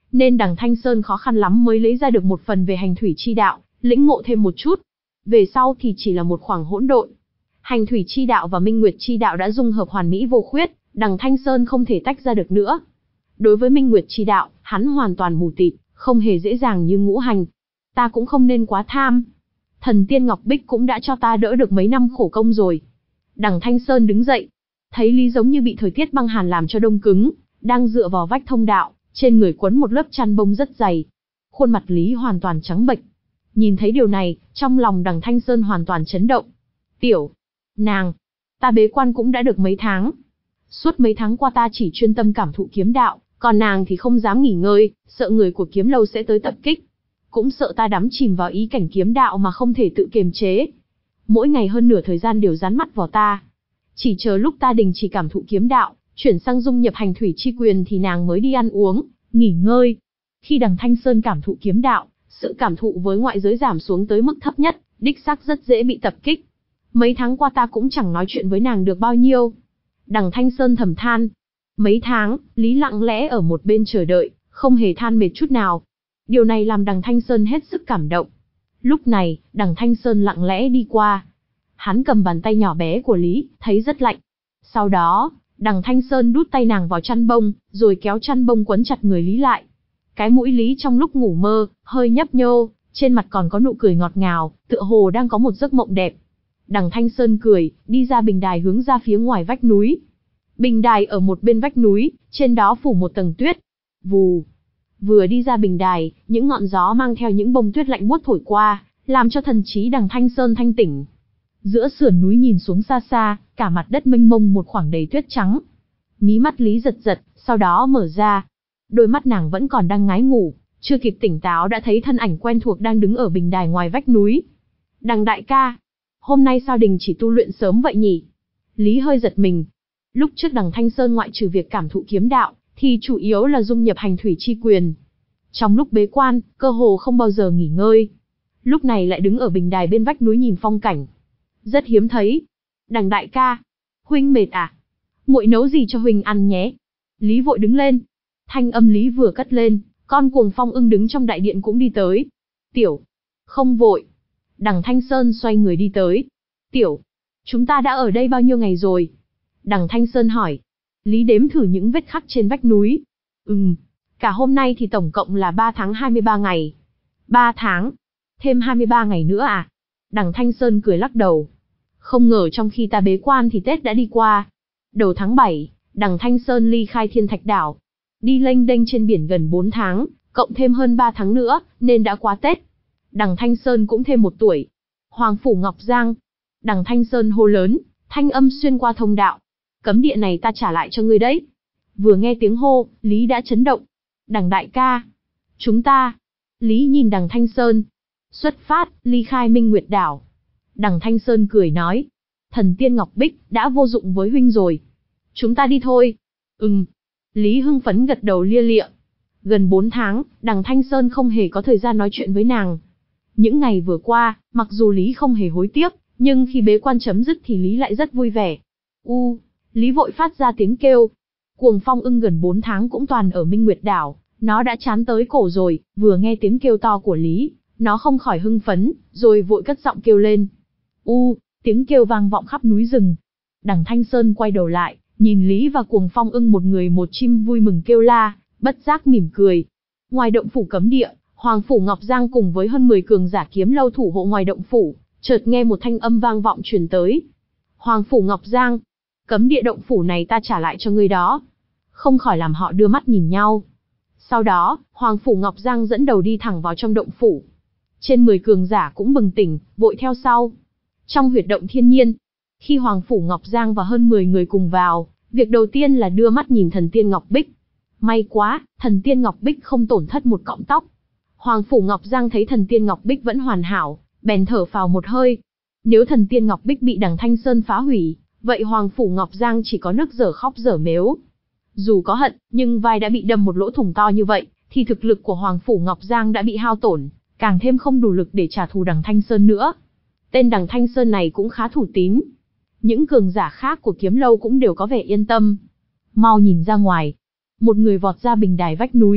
[SPEAKER 1] nên đằng Thanh Sơn khó khăn lắm mới lấy ra được một phần về hành thủy chi đạo, lĩnh ngộ thêm một chút. Về sau thì chỉ là một khoảng hỗn độn. Hành thủy chi đạo và minh nguyệt chi đạo đã dung hợp hoàn mỹ vô khuyết, đằng Thanh Sơn không thể tách ra được nữa. Đối với minh nguyệt chi đạo, hắn hoàn toàn mù tịt, không hề dễ dàng như ngũ hành. Ta cũng không nên quá tham. Thần tiên Ngọc Bích cũng đã cho ta đỡ được mấy năm khổ công rồi. Đằng Thanh Sơn đứng dậy, thấy Lý giống như bị thời tiết băng hàn làm cho đông cứng, đang dựa vào vách thông đạo, trên người quấn một lớp chăn bông rất dày. Khuôn mặt Lý hoàn toàn trắng bệch. Nhìn thấy điều này, trong lòng đằng Thanh Sơn hoàn toàn chấn động. Tiểu, nàng, ta bế quan cũng đã được mấy tháng. Suốt mấy tháng qua ta chỉ chuyên tâm cảm thụ kiếm đạo, còn nàng thì không dám nghỉ ngơi, sợ người của kiếm lâu sẽ tới tập kích. Cũng sợ ta đắm chìm vào ý cảnh kiếm đạo mà không thể tự kiềm chế. Mỗi ngày hơn nửa thời gian đều dán mắt vào ta. Chỉ chờ lúc ta đình chỉ cảm thụ kiếm đạo, chuyển sang dung nhập hành thủy chi quyền thì nàng mới đi ăn uống, nghỉ ngơi. Khi đằng Thanh Sơn cảm thụ kiếm đạo, sự cảm thụ với ngoại giới giảm xuống tới mức thấp nhất, đích xác rất dễ bị tập kích. Mấy tháng qua ta cũng chẳng nói chuyện với nàng được bao nhiêu. Đằng Thanh Sơn thầm than. Mấy tháng, Lý lặng lẽ ở một bên chờ đợi, không hề than mệt chút nào. Điều này làm đằng Thanh Sơn hết sức cảm động. Lúc này, đằng Thanh Sơn lặng lẽ đi qua. Hắn cầm bàn tay nhỏ bé của Lý, thấy rất lạnh. Sau đó, đằng Thanh Sơn đút tay nàng vào chăn bông, rồi kéo chăn bông quấn chặt người Lý lại. Cái mũi Lý trong lúc ngủ mơ, hơi nhấp nhô, trên mặt còn có nụ cười ngọt ngào, tựa hồ đang có một giấc mộng đẹp. Đằng Thanh Sơn cười, đi ra bình đài hướng ra phía ngoài vách núi. Bình đài ở một bên vách núi, trên đó phủ một tầng tuyết. Vù. Vừa đi ra bình đài, những ngọn gió mang theo những bông tuyết lạnh buốt thổi qua, làm cho thần trí đằng Thanh Sơn thanh tỉnh. Giữa sườn núi nhìn xuống xa xa, cả mặt đất mênh mông một khoảng đầy tuyết trắng. Mí mắt Lý giật giật, sau đó mở ra. Đôi mắt nàng vẫn còn đang ngái ngủ, chưa kịp tỉnh táo đã thấy thân ảnh quen thuộc đang đứng ở bình đài ngoài vách núi. Đằng đại ca, hôm nay sao đình chỉ tu luyện sớm vậy nhỉ? Lý hơi giật mình. Lúc trước đằng Thanh Sơn ngoại trừ việc cảm thụ kiếm đạo, thì chủ yếu là dung nhập hành thủy chi quyền. Trong lúc bế quan, cơ hồ không bao giờ nghỉ ngơi. Lúc này lại đứng ở bình đài bên vách núi nhìn phong cảnh. Rất hiếm thấy. Đằng đại ca, huynh mệt à? Muội nấu gì cho huynh ăn nhé? Lý vội đứng lên. Thanh âm Lý vừa cất lên, con Cuồng Phong Ưng đứng trong đại điện cũng đi tới. Tiểu, không vội. Đằng Thanh Sơn xoay người đi tới. Tiểu, chúng ta đã ở đây bao nhiêu ngày rồi? Đằng Thanh Sơn hỏi. Lý đếm thử những vết khắc trên vách núi. Ừm, cả hôm nay thì tổng cộng là ba tháng hai mươi ba ngày. ba tháng? Thêm hai mươi ba ngày nữa à? Đằng Thanh Sơn cười lắc đầu. Không ngờ trong khi ta bế quan thì Tết đã đi qua. Đầu tháng bảy, đằng Thanh Sơn ly khai Thiên Thạch Đảo. Đi lênh đênh trên biển gần bốn tháng, cộng thêm hơn ba tháng nữa, nên đã qua Tết. Đằng Thanh Sơn cũng thêm một tuổi. Hoàng Phủ Ngọc Giang. Đằng Thanh Sơn hô lớn, thanh âm xuyên qua thông đạo. Cấm địa này ta trả lại cho ngươi đấy. Vừa nghe tiếng hô, Lý đã chấn động. Đằng đại ca. Chúng ta. Lý nhìn đằng Thanh Sơn. Xuất phát, ly khai Minh Nguyệt Đảo. Đằng Thanh Sơn cười nói. Thần tiên Ngọc Bích, đã vô dụng với huynh rồi. Chúng ta đi thôi. Ừm. Lý hưng phấn gật đầu lia lịa. Gần bốn tháng, đằng Thanh Sơn không hề có thời gian nói chuyện với nàng. Những ngày vừa qua, mặc dù Lý không hề hối tiếc, nhưng khi bế quan chấm dứt thì Lý lại rất vui vẻ. U, Lý vội phát ra tiếng kêu. Cuồng Phong Ưng gần bốn tháng cũng toàn ở Minh Nguyệt Đảo, nó đã chán tới cổ rồi, vừa nghe tiếng kêu to của Lý, nó không khỏi hưng phấn, rồi vội cất giọng kêu lên. U, tiếng kêu vang vọng khắp núi rừng. Đằng Thanh Sơn quay đầu lại, nhìn Lý và Cuồng Phong Ưng một người một chim vui mừng kêu la, bất giác mỉm cười. Ngoài động phủ cấm địa, Hoàng Phủ Ngọc Giang cùng với hơn mười cường giả kiếm lâu thủ hộ ngoài động phủ, chợt nghe một thanh âm vang vọng truyền tới. Hoàng Phủ Ngọc Giang, cấm địa động phủ này ta trả lại cho ngươi đó. Không khỏi làm họ đưa mắt nhìn nhau. Sau đó, Hoàng Phủ Ngọc Giang dẫn đầu đi thẳng vào trong động phủ. Trên mười cường giả cũng bừng tỉnh, vội theo sau. Trong huyệt động thiên nhiên, khi Hoàng Phủ Ngọc Giang và hơn mười người cùng vào, việc đầu tiên là đưa mắt nhìn thần tiên Ngọc Bích. May quá, thần tiên Ngọc Bích không tổn thất một cọng tóc. Hoàng Phủ Ngọc Giang thấy thần tiên Ngọc Bích vẫn hoàn hảo, bèn thở phào một hơi. Nếu thần tiên Ngọc Bích bị đằng Thanh Sơn phá hủy, vậy Hoàng Phủ Ngọc Giang chỉ có nước dở khóc dở mếu. Dù có hận, nhưng vai đã bị đâm một lỗ thủng to như vậy, thì thực lực của Hoàng Phủ Ngọc Giang đã bị hao tổn, càng thêm không đủ lực để trả thù đằng Thanh Sơn nữa. Tên đằng Thanh Sơn này cũng khá thủ tín. Những cường giả khác của kiếm lâu cũng đều có vẻ yên tâm. Mau nhìn ra ngoài. Một người vọt ra bình đài vách núi,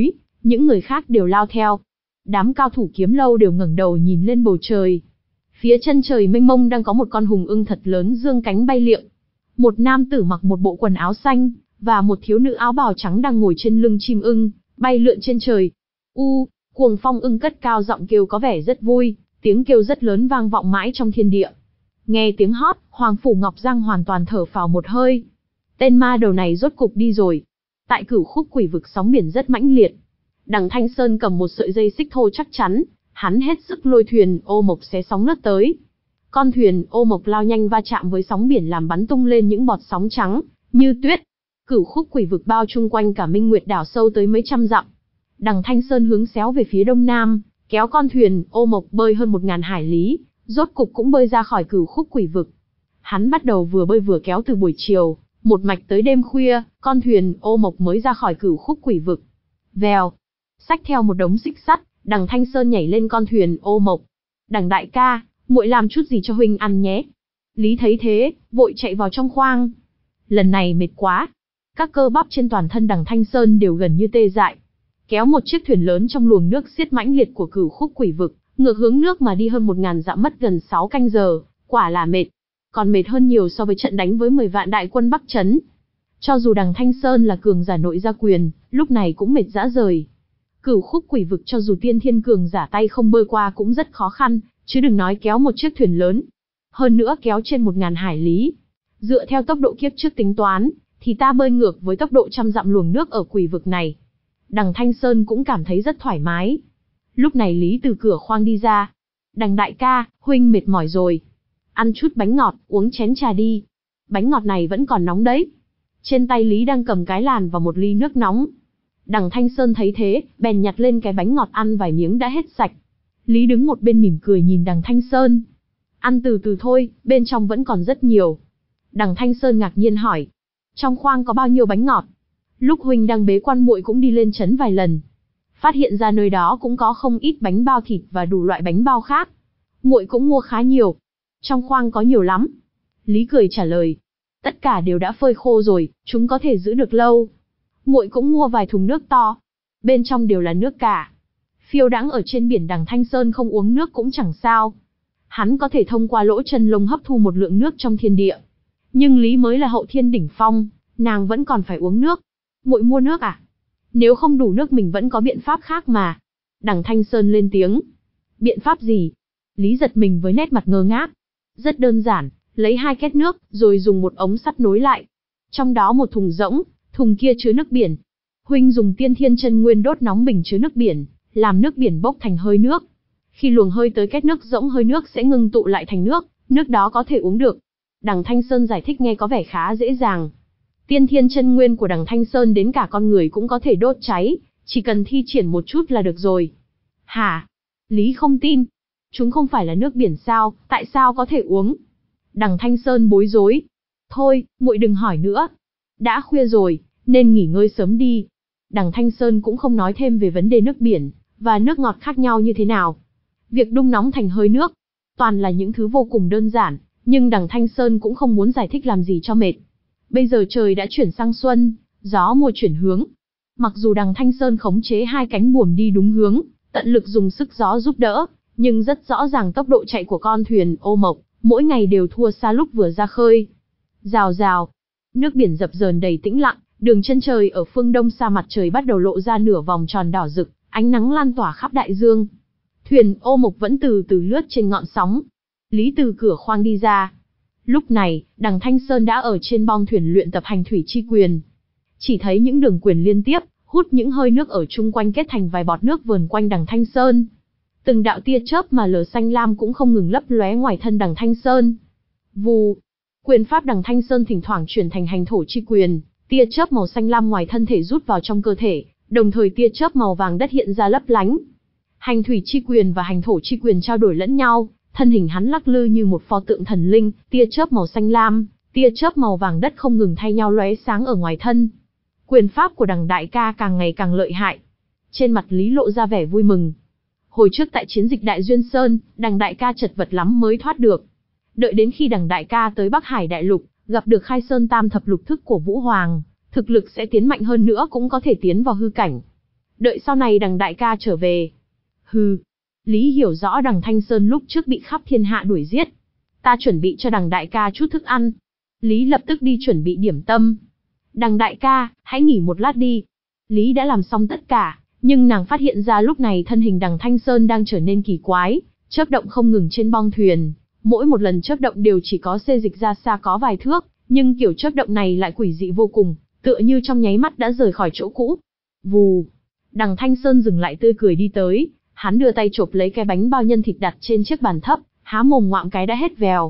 [SPEAKER 1] Những người khác đều lao theo. Đám cao thủ kiếm lâu đều ngẩng đầu nhìn lên bầu trời. Phía chân trời mênh mông đang có một con hùng ưng thật lớn dương cánh bay liệng. Một nam tử mặc một bộ quần áo xanh, và một thiếu nữ áo bào trắng đang ngồi trên lưng chim ưng, bay lượn trên trời. U, Cuồng Phong ưng cất cao giọng kêu có vẻ rất vui, tiếng kêu rất lớn vang vọng mãi trong thiên địa. Nghe tiếng hót, Hoàng Phủ Ngọc Giang hoàn toàn thở phào một hơi. Tên ma đầu này rốt cục đi rồi. Tại Cửu Khúc Quỷ Vực sóng biển rất mãnh liệt. Đằng Thanh Sơn cầm một sợi dây xích thô chắc chắn, hắn hết sức lôi thuyền ô mộc xé sóng lướt tới. Con thuyền ô mộc lao nhanh va chạm với sóng biển làm bắn tung lên những bọt sóng trắng, như tuyết. Cửu Khúc Quỷ Vực bao chung quanh cả Minh Nguyệt đảo sâu tới mấy trăm dặm. Đằng Thanh Sơn hướng xéo về phía đông nam, kéo con thuyền ô mộc bơi hơn một ngàn hải lý, rốt cục cũng bơi ra khỏi Cửu Khúc Quỷ Vực. Hắn bắt đầu vừa bơi vừa kéo từ buổi chiều, một mạch tới đêm khuya, con thuyền ô mộc mới ra khỏi Cửu Khúc Quỷ Vực. Vèo, xách theo một đống xích sắt, đằng Thanh Sơn nhảy lên con thuyền ô mộc. Đằng đại ca, muội làm chút gì cho huynh ăn nhé. Lý thấy thế, vội chạy vào trong khoang. Lần này mệt quá. Các cơ bắp trên toàn thân đằng Thanh Sơn đều gần như tê dại. Kéo một chiếc thuyền lớn trong luồng nước xiết mãnh liệt của Cửu Khúc Quỷ Vực, ngược hướng nước mà đi hơn một ngàn dặm mất gần sáu canh giờ, quả là mệt. Còn mệt hơn nhiều so với trận đánh với mười vạn đại quân Bắc Trấn. Cho dù đằng Thanh Sơn là cường giả nội gia quyền, lúc này cũng mệt rã rời. Cửu Khúc Quỷ Vực cho dù tiên thiên cường giả tay không bơi qua cũng rất khó khăn, chứ đừng nói kéo một chiếc thuyền lớn. Hơn nữa kéo trên một ngàn hải lý. Dựa theo tốc độ kiếp trước tính toán, thì ta bơi ngược với tốc độ trăm dặm luồng nước ở quỷ vực này. Đằng Thanh Sơn cũng cảm thấy rất thoải mái. Lúc này Lý từ cửa khoang đi ra. Đằng đại ca, huynh mệt mỏi rồi. Ăn chút bánh ngọt, uống chén trà đi. Bánh ngọt này vẫn còn nóng đấy. Trên tay Lý đang cầm cái làn và một ly nước nóng. Đằng Thanh Sơn thấy thế, bèn nhặt lên cái bánh ngọt ăn vài miếng đã hết sạch. Lý đứng một bên mỉm cười nhìn đằng Thanh Sơn. Ăn từ từ thôi, bên trong vẫn còn rất nhiều. Đằng Thanh Sơn ngạc nhiên hỏi. Trong khoang có bao nhiêu bánh ngọt? Lúc huynh đang bế quan muội cũng đi lên trấn vài lần. Phát hiện ra nơi đó cũng có không ít bánh bao thịt và đủ loại bánh bao khác. Muội cũng mua khá nhiều. Trong khoang có nhiều lắm. Lý cười trả lời. Tất cả đều đã phơi khô rồi, chúng có thể giữ được lâu. Muội cũng mua vài thùng nước to. Bên trong đều là nước cả. Phiêu đãng ở trên biển đằng Thanh Sơn không uống nước cũng chẳng sao. Hắn có thể thông qua lỗ chân lông hấp thu một lượng nước trong thiên địa. Nhưng Lý mới là hậu thiên đỉnh phong, nàng vẫn còn phải uống nước. Muội mua nước à? Nếu không đủ nước mình vẫn có biện pháp khác mà. Đằng Thanh Sơn lên tiếng. Biện pháp gì? Lý giật mình với nét mặt ngơ ngác. Rất đơn giản, lấy hai két nước, rồi dùng một ống sắt nối lại. Trong đó một thùng rỗng, thùng kia chứa nước biển. Huynh dùng tiên thiên chân nguyên đốt nóng bình chứa nước biển, làm nước biển bốc thành hơi nước. Khi luồng hơi tới két nước rỗng hơi nước sẽ ngưng tụ lại thành nước, nước đó có thể uống được. Đằng Thanh Sơn giải thích nghe có vẻ khá dễ dàng. Tiên thiên chân nguyên của đằng Thanh Sơn đến cả con người cũng có thể đốt cháy, chỉ cần thi triển một chút là được rồi. Hả? Lý không tin. Chúng không phải là nước biển sao, tại sao có thể uống? Đằng Thanh Sơn bối rối. Thôi, muội đừng hỏi nữa. Đã khuya rồi, nên nghỉ ngơi sớm đi. Đằng Thanh Sơn cũng không nói thêm về vấn đề nước biển, và nước ngọt khác nhau như thế nào. Việc đun nóng thành hơi nước, toàn là những thứ vô cùng đơn giản, nhưng đằng Thanh Sơn cũng không muốn giải thích làm gì cho mệt. Bây giờ trời đã chuyển sang xuân, gió mùa chuyển hướng. Mặc dù đằng Thanh Sơn khống chế hai cánh buồm đi đúng hướng, tận lực dùng sức gió giúp đỡ, nhưng rất rõ ràng tốc độ chạy của con thuyền ô mộc, mỗi ngày đều thua xa lúc vừa ra khơi. Rào rào, nước biển dập dờn đầy tĩnh lặng, đường chân trời ở phương đông xa mặt trời bắt đầu lộ ra nửa vòng tròn đỏ rực, ánh nắng lan tỏa khắp đại dương. Thuyền ô mộc vẫn từ từ lướt trên ngọn sóng. Lý từ cửa khoang đi ra. Lúc này, đằng Thanh Sơn đã ở trên bong thuyền luyện tập hành thủy chi quyền. Chỉ thấy những đường quyền liên tiếp, hút những hơi nước ở chung quanh kết thành vài bọt nước vờn quanh đằng Thanh Sơn. Từng đạo tia chớp mà lờ xanh lam cũng không ngừng lấp lóe ngoài thân đằng Thanh Sơn. Vù, quyền pháp đằng Thanh Sơn thỉnh thoảng chuyển thành hành thổ chi quyền, tia chớp màu xanh lam ngoài thân thể rút vào trong cơ thể, đồng thời tia chớp màu vàng đất hiện ra lấp lánh. Hành thủy chi quyền và hành thổ chi quyền trao đổi lẫn nhau, thân hình hắn lắc lư như một pho tượng thần linh, tia chớp màu xanh lam, tia chớp màu vàng đất không ngừng thay nhau lóe sáng ở ngoài thân. Quyền pháp của đằng đại ca càng ngày càng lợi hại. Trên mặt Lý lộ ra vẻ vui mừng. Hồi trước tại chiến dịch Đại Duyên Sơn, đằng đại ca chật vật lắm mới thoát được. Đợi đến khi đằng đại ca tới Bắc Hải Đại Lục, gặp được Khai Sơn Tam Thập Lục Thức của Vũ Hoàng, thực lực sẽ tiến mạnh hơn nữa cũng có thể tiến vào hư cảnh. Đợi sau này đằng đại ca trở về. Hừ. Lý hiểu rõ đằng Thanh Sơn lúc trước bị khắp thiên hạ đuổi giết. Ta chuẩn bị cho đằng đại ca chút thức ăn. Lý lập tức đi chuẩn bị điểm tâm. Đằng đại ca, hãy nghỉ một lát đi. Lý đã làm xong tất cả, nhưng nàng phát hiện ra lúc này thân hình đằng Thanh Sơn đang trở nên kỳ quái, chớp động không ngừng trên bong thuyền. Mỗi một lần chớp động đều chỉ có xê dịch ra xa có vài thước, nhưng kiểu chớp động này lại quỷ dị vô cùng, tựa như trong nháy mắt đã rời khỏi chỗ cũ. Vù. Đằng Thanh Sơn dừng lại tươi cười đi tới, hắn đưa tay chộp lấy cái bánh bao nhân thịt đặt trên chiếc bàn thấp, há mồm ngoạm cái đã hết vèo.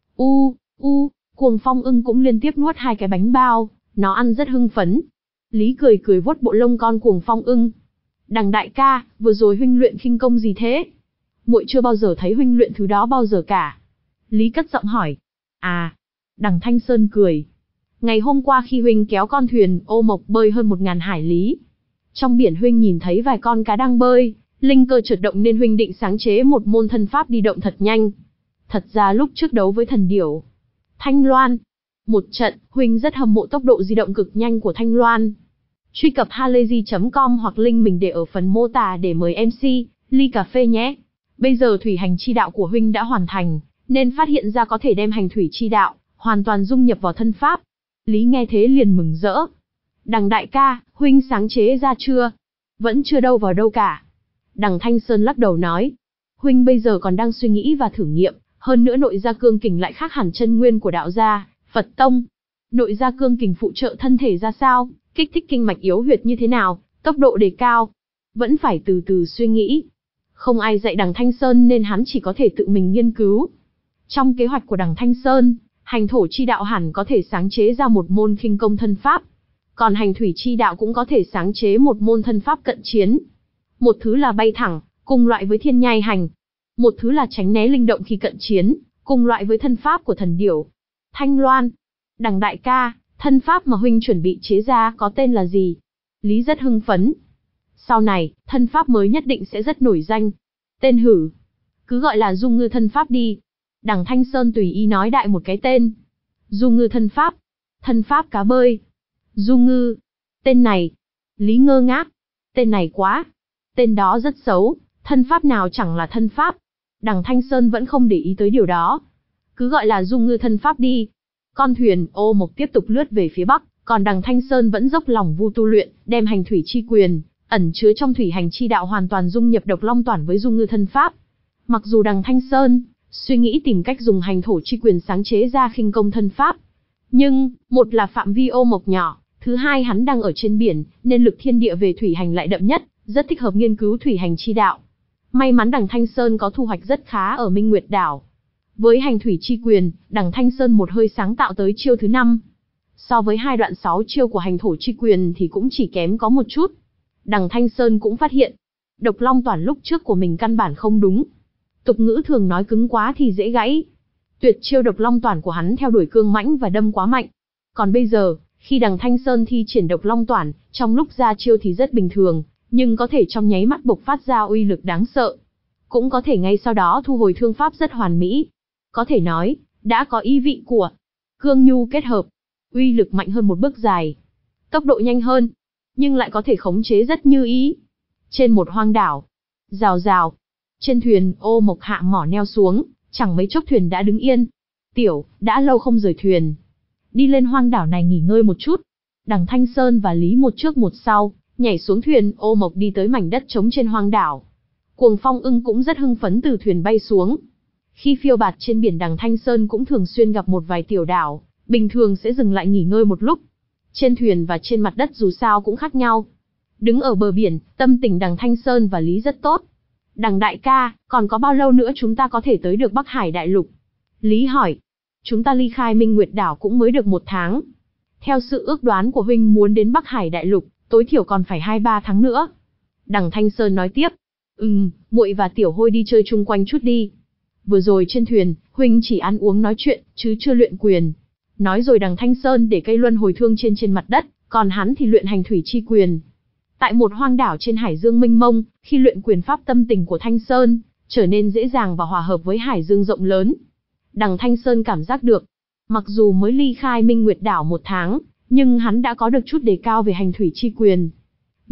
[SPEAKER 1] U, u, Cuồng Phong ưng cũng liên tiếp nuốt hai cái bánh bao, nó ăn rất hưng phấn. Lý cười cười vuốt bộ lông con Cuồng Phong ưng. Đằng đại ca, vừa rồi huynh luyện khinh công gì thế? Muội chưa bao giờ thấy huynh luyện thứ đó bao giờ cả. Lý cất giọng hỏi. À, đằng Thanh Sơn cười. Ngày hôm qua khi huynh kéo con thuyền ô mộc bơi hơn một ngàn hải lý. Trong biển huynh nhìn thấy vài con cá đang bơi, linh cơ chợt động nên huynh định sáng chế một môn thân pháp đi động thật nhanh. Thật ra lúc trước đấu với thần điểu Thanh Loan, một trận, huynh rất hâm mộ tốc độ di động cực nhanh của Thanh Loan. Truy cập halayzi chấm com hoặc link mình để ở phần mô tả để mời em xê, ly cà phê nhé. Bây giờ thủy hành chi đạo của huynh đã hoàn thành, nên phát hiện ra có thể đem hành thủy chi đạo hoàn toàn dung nhập vào thân pháp. Lý nghe thế liền mừng rỡ. Đằng đại ca, huynh sáng chế ra chưa? Vẫn chưa đâu vào đâu cả. Đằng Thanh Sơn lắc đầu nói. Huynh bây giờ còn đang suy nghĩ và thử nghiệm, hơn nữa nội gia cương kình lại khác hẳn chân nguyên của đạo gia, Phật tông. Nội gia cương kình phụ trợ thân thể ra sao, kích thích kinh mạch yếu huyệt như thế nào, tốc độ đề cao. Vẫn phải từ từ suy nghĩ. Không ai dạy đằng Thanh Sơn nên hắn chỉ có thể tự mình nghiên cứu. Trong kế hoạch của đằng Thanh Sơn, hành thổ chi đạo hẳn có thể sáng chế ra một môn khinh công thân pháp. Còn hành thủy chi đạo cũng có thể sáng chế một môn thân pháp cận chiến. Một thứ là bay thẳng, cùng loại với thiên nhai hành. Một thứ là tránh né linh động khi cận chiến, cùng loại với thân pháp của thần điểu Thanh Loan. Đằng đại ca, thân pháp mà huynh chuẩn bị chế ra có tên là gì? Lý rất hưng phấn. Sau này, thân pháp mới nhất định sẽ rất nổi danh. Tên hử. Cứ gọi là Du Ngư thân pháp đi. Đằng Thanh Sơn tùy ý nói đại một cái tên. Du Ngư thân pháp. Thân pháp cá bơi. Du Ngư. Tên này. Lý ngơ ngác. Tên này quá. Tên đó rất xấu, thân pháp nào chẳng là thân pháp. Đằng Thanh Sơn vẫn không để ý tới điều đó. Cứ gọi là Du Ngư thân pháp đi. Con thuyền ô mộc tiếp tục lướt về phía bắc, còn đằng Thanh Sơn vẫn dốc lòng vu tu luyện, đem hành thủy chi quyền, ẩn chứa trong thủy hành chi đạo hoàn toàn dung nhập độc long toản với Du Ngư thân pháp. Mặc dù đằng Thanh Sơn suy nghĩ tìm cách dùng hành thổ chi quyền sáng chế ra khinh công thân pháp, nhưng một là phạm vi ô mộc nhỏ, thứ hai hắn đang ở trên biển, nên lực thiên địa về thủy hành lại đậm nhất, rất thích hợp nghiên cứu thủy hành chi đạo. May mắn đằng Thanh Sơn có thu hoạch rất khá ở Minh Nguyệt Đảo. Với hành thủy chi quyền, đằng Thanh Sơn một hơi sáng tạo tới chiêu thứ năm. So với hai đoạn sáu chiêu của hành thổ chi quyền thì cũng chỉ kém có một chút. Đằng Thanh Sơn cũng phát hiện, độc long toản lúc trước của mình căn bản không đúng. Tục ngữ thường nói cứng quá thì dễ gãy. Tuyệt chiêu độc long toản của hắn theo đuổi cương mãnh và đâm quá mạnh. Còn bây giờ, khi đằng Thanh Sơn thi triển độc long toản, trong lúc ra chiêu thì rất bình thường, nhưng có thể trong nháy mắt bộc phát ra uy lực đáng sợ. Cũng có thể ngay sau đó thu hồi thương pháp rất hoàn mỹ. Có thể nói, đã có ý vị của cương nhu kết hợp, uy lực mạnh hơn một bước dài, tốc độ nhanh hơn, nhưng lại có thể khống chế rất như ý. Trên một hoang đảo, rào rào, trên thuyền ô mộc hạ mỏ neo xuống, chẳng mấy chốc thuyền đã đứng yên. Tiểu, đã lâu không rời thuyền. Đi lên hoang đảo này nghỉ ngơi một chút. Đằng Thanh Sơn và Lý một trước một sau, nhảy xuống thuyền ô mộc đi tới mảnh đất trống trên hoang đảo. Cuồng Phong ưng cũng rất hưng phấn từ thuyền bay xuống. Khi phiêu bạt trên biển đằng Thanh Sơn cũng thường xuyên gặp một vài tiểu đảo, bình thường sẽ dừng lại nghỉ ngơi một lúc. Trên thuyền và trên mặt đất dù sao cũng khác nhau. Đứng ở bờ biển, tâm tình đằng Thanh Sơn và Lý rất tốt. Đằng đại ca, còn có bao lâu nữa chúng ta có thể tới được Bắc Hải đại lục? Lý hỏi. Chúng ta ly khai Minh Nguyệt đảo cũng mới được một tháng. Theo sự ước đoán của huynh muốn đến Bắc Hải đại lục, tối thiểu còn phải hai ba tháng nữa. Đằng Thanh Sơn nói tiếp. Ừm, muội và tiểu hôi đi chơi chung quanh chút đi. Vừa rồi trên thuyền, huynh chỉ ăn uống nói chuyện, chứ chưa luyện quyền. Nói rồi đằng Thanh Sơn để cây luân hồi thương trên trên mặt đất, còn hắn thì luyện hành thủy chi quyền. Tại một hoang đảo trên hải dương mênh mông, khi luyện quyền pháp tâm tình của Thanh Sơn trở nên dễ dàng và hòa hợp với hải dương rộng lớn. Đằng Thanh Sơn cảm giác được, mặc dù mới ly khai Minh Nguyệt đảo một tháng, nhưng hắn đã có được chút đề cao về hành thủy chi quyền.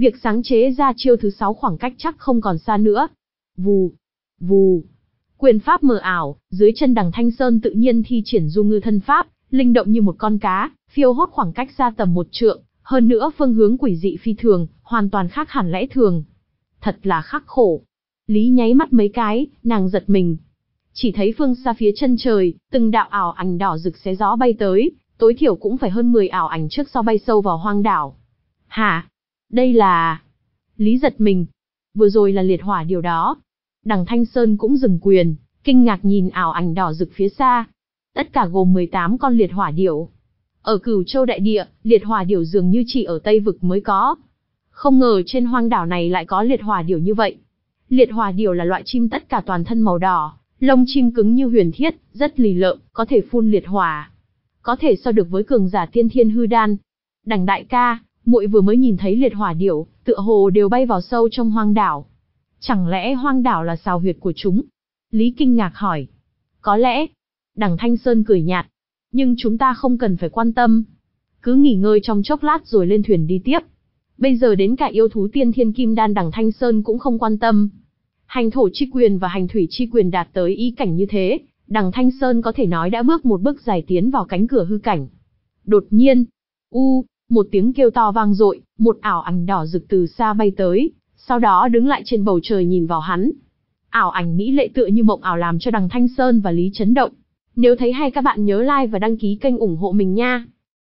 [SPEAKER 1] Việc sáng chế ra chiêu thứ sáu khoảng cách chắc không còn xa nữa. Vù, vù. Quyền pháp mờ ảo, dưới chân Đằng Thanh Sơn tự nhiên thi triển Du Ngư Thân Pháp, linh động như một con cá, phiêu hốt khoảng cách xa tầm một trượng, hơn nữa phương hướng quỷ dị phi thường, hoàn toàn khác hẳn lẽ thường. Thật là khắc khổ. Lý nháy mắt mấy cái, nàng giật mình. Chỉ thấy phương xa phía chân trời, từng đạo ảo ảnh đỏ rực xé gió bay tới, tối thiểu cũng phải hơn mười ảo ảnh trước sau bay sâu vào hoang đảo. Hả? Đây là... Lý giật mình. Vừa rồi là liệt hỏa điều đó. Đằng Thanh Sơn cũng dừng quyền, kinh ngạc nhìn ảo ảnh đỏ rực phía xa. Tất cả gồm mười tám con liệt hỏa điểu. Ở Cửu Châu đại địa, liệt hỏa điểu dường như chỉ ở Tây Vực mới có. Không ngờ trên hoang đảo này lại có liệt hỏa điểu như vậy. Liệt hỏa điểu là loại chim tất cả toàn thân màu đỏ, lông chim cứng như huyền thiết, rất lì lợm, có thể phun liệt hỏa. Có thể so được với cường giả tiên thiên hư đan. Đằng đại ca, muội vừa mới nhìn thấy liệt hỏa điểu, tựa hồ đều bay vào sâu trong hoang đảo. Chẳng lẽ hoang đảo là sào huyệt của chúng? Lý kinh ngạc hỏi. Có lẽ. Đằng Thanh Sơn cười nhạt. Nhưng chúng ta không cần phải quan tâm. Cứ nghỉ ngơi trong chốc lát rồi lên thuyền đi tiếp. Bây giờ đến cả yêu thú tiên thiên kim đan Đằng Thanh Sơn cũng không quan tâm. Hành thổ chi quyền và hành thủy chi quyền đạt tới ý cảnh như thế, Đằng Thanh Sơn có thể nói đã bước một bước dài tiến vào cánh cửa hư cảnh. Đột nhiên, u, một tiếng kêu to vang dội, một ảo ảnh đỏ rực từ xa bay tới, sau đó đứng lại trên bầu trời nhìn vào hắn. Ảo ảnh mỹ lệ tựa như mộng ảo làm cho Đằng Thanh Sơn và Lý chấn động. Nếu thấy hay các bạn nhớ like và đăng ký kênh ủng hộ mình nha.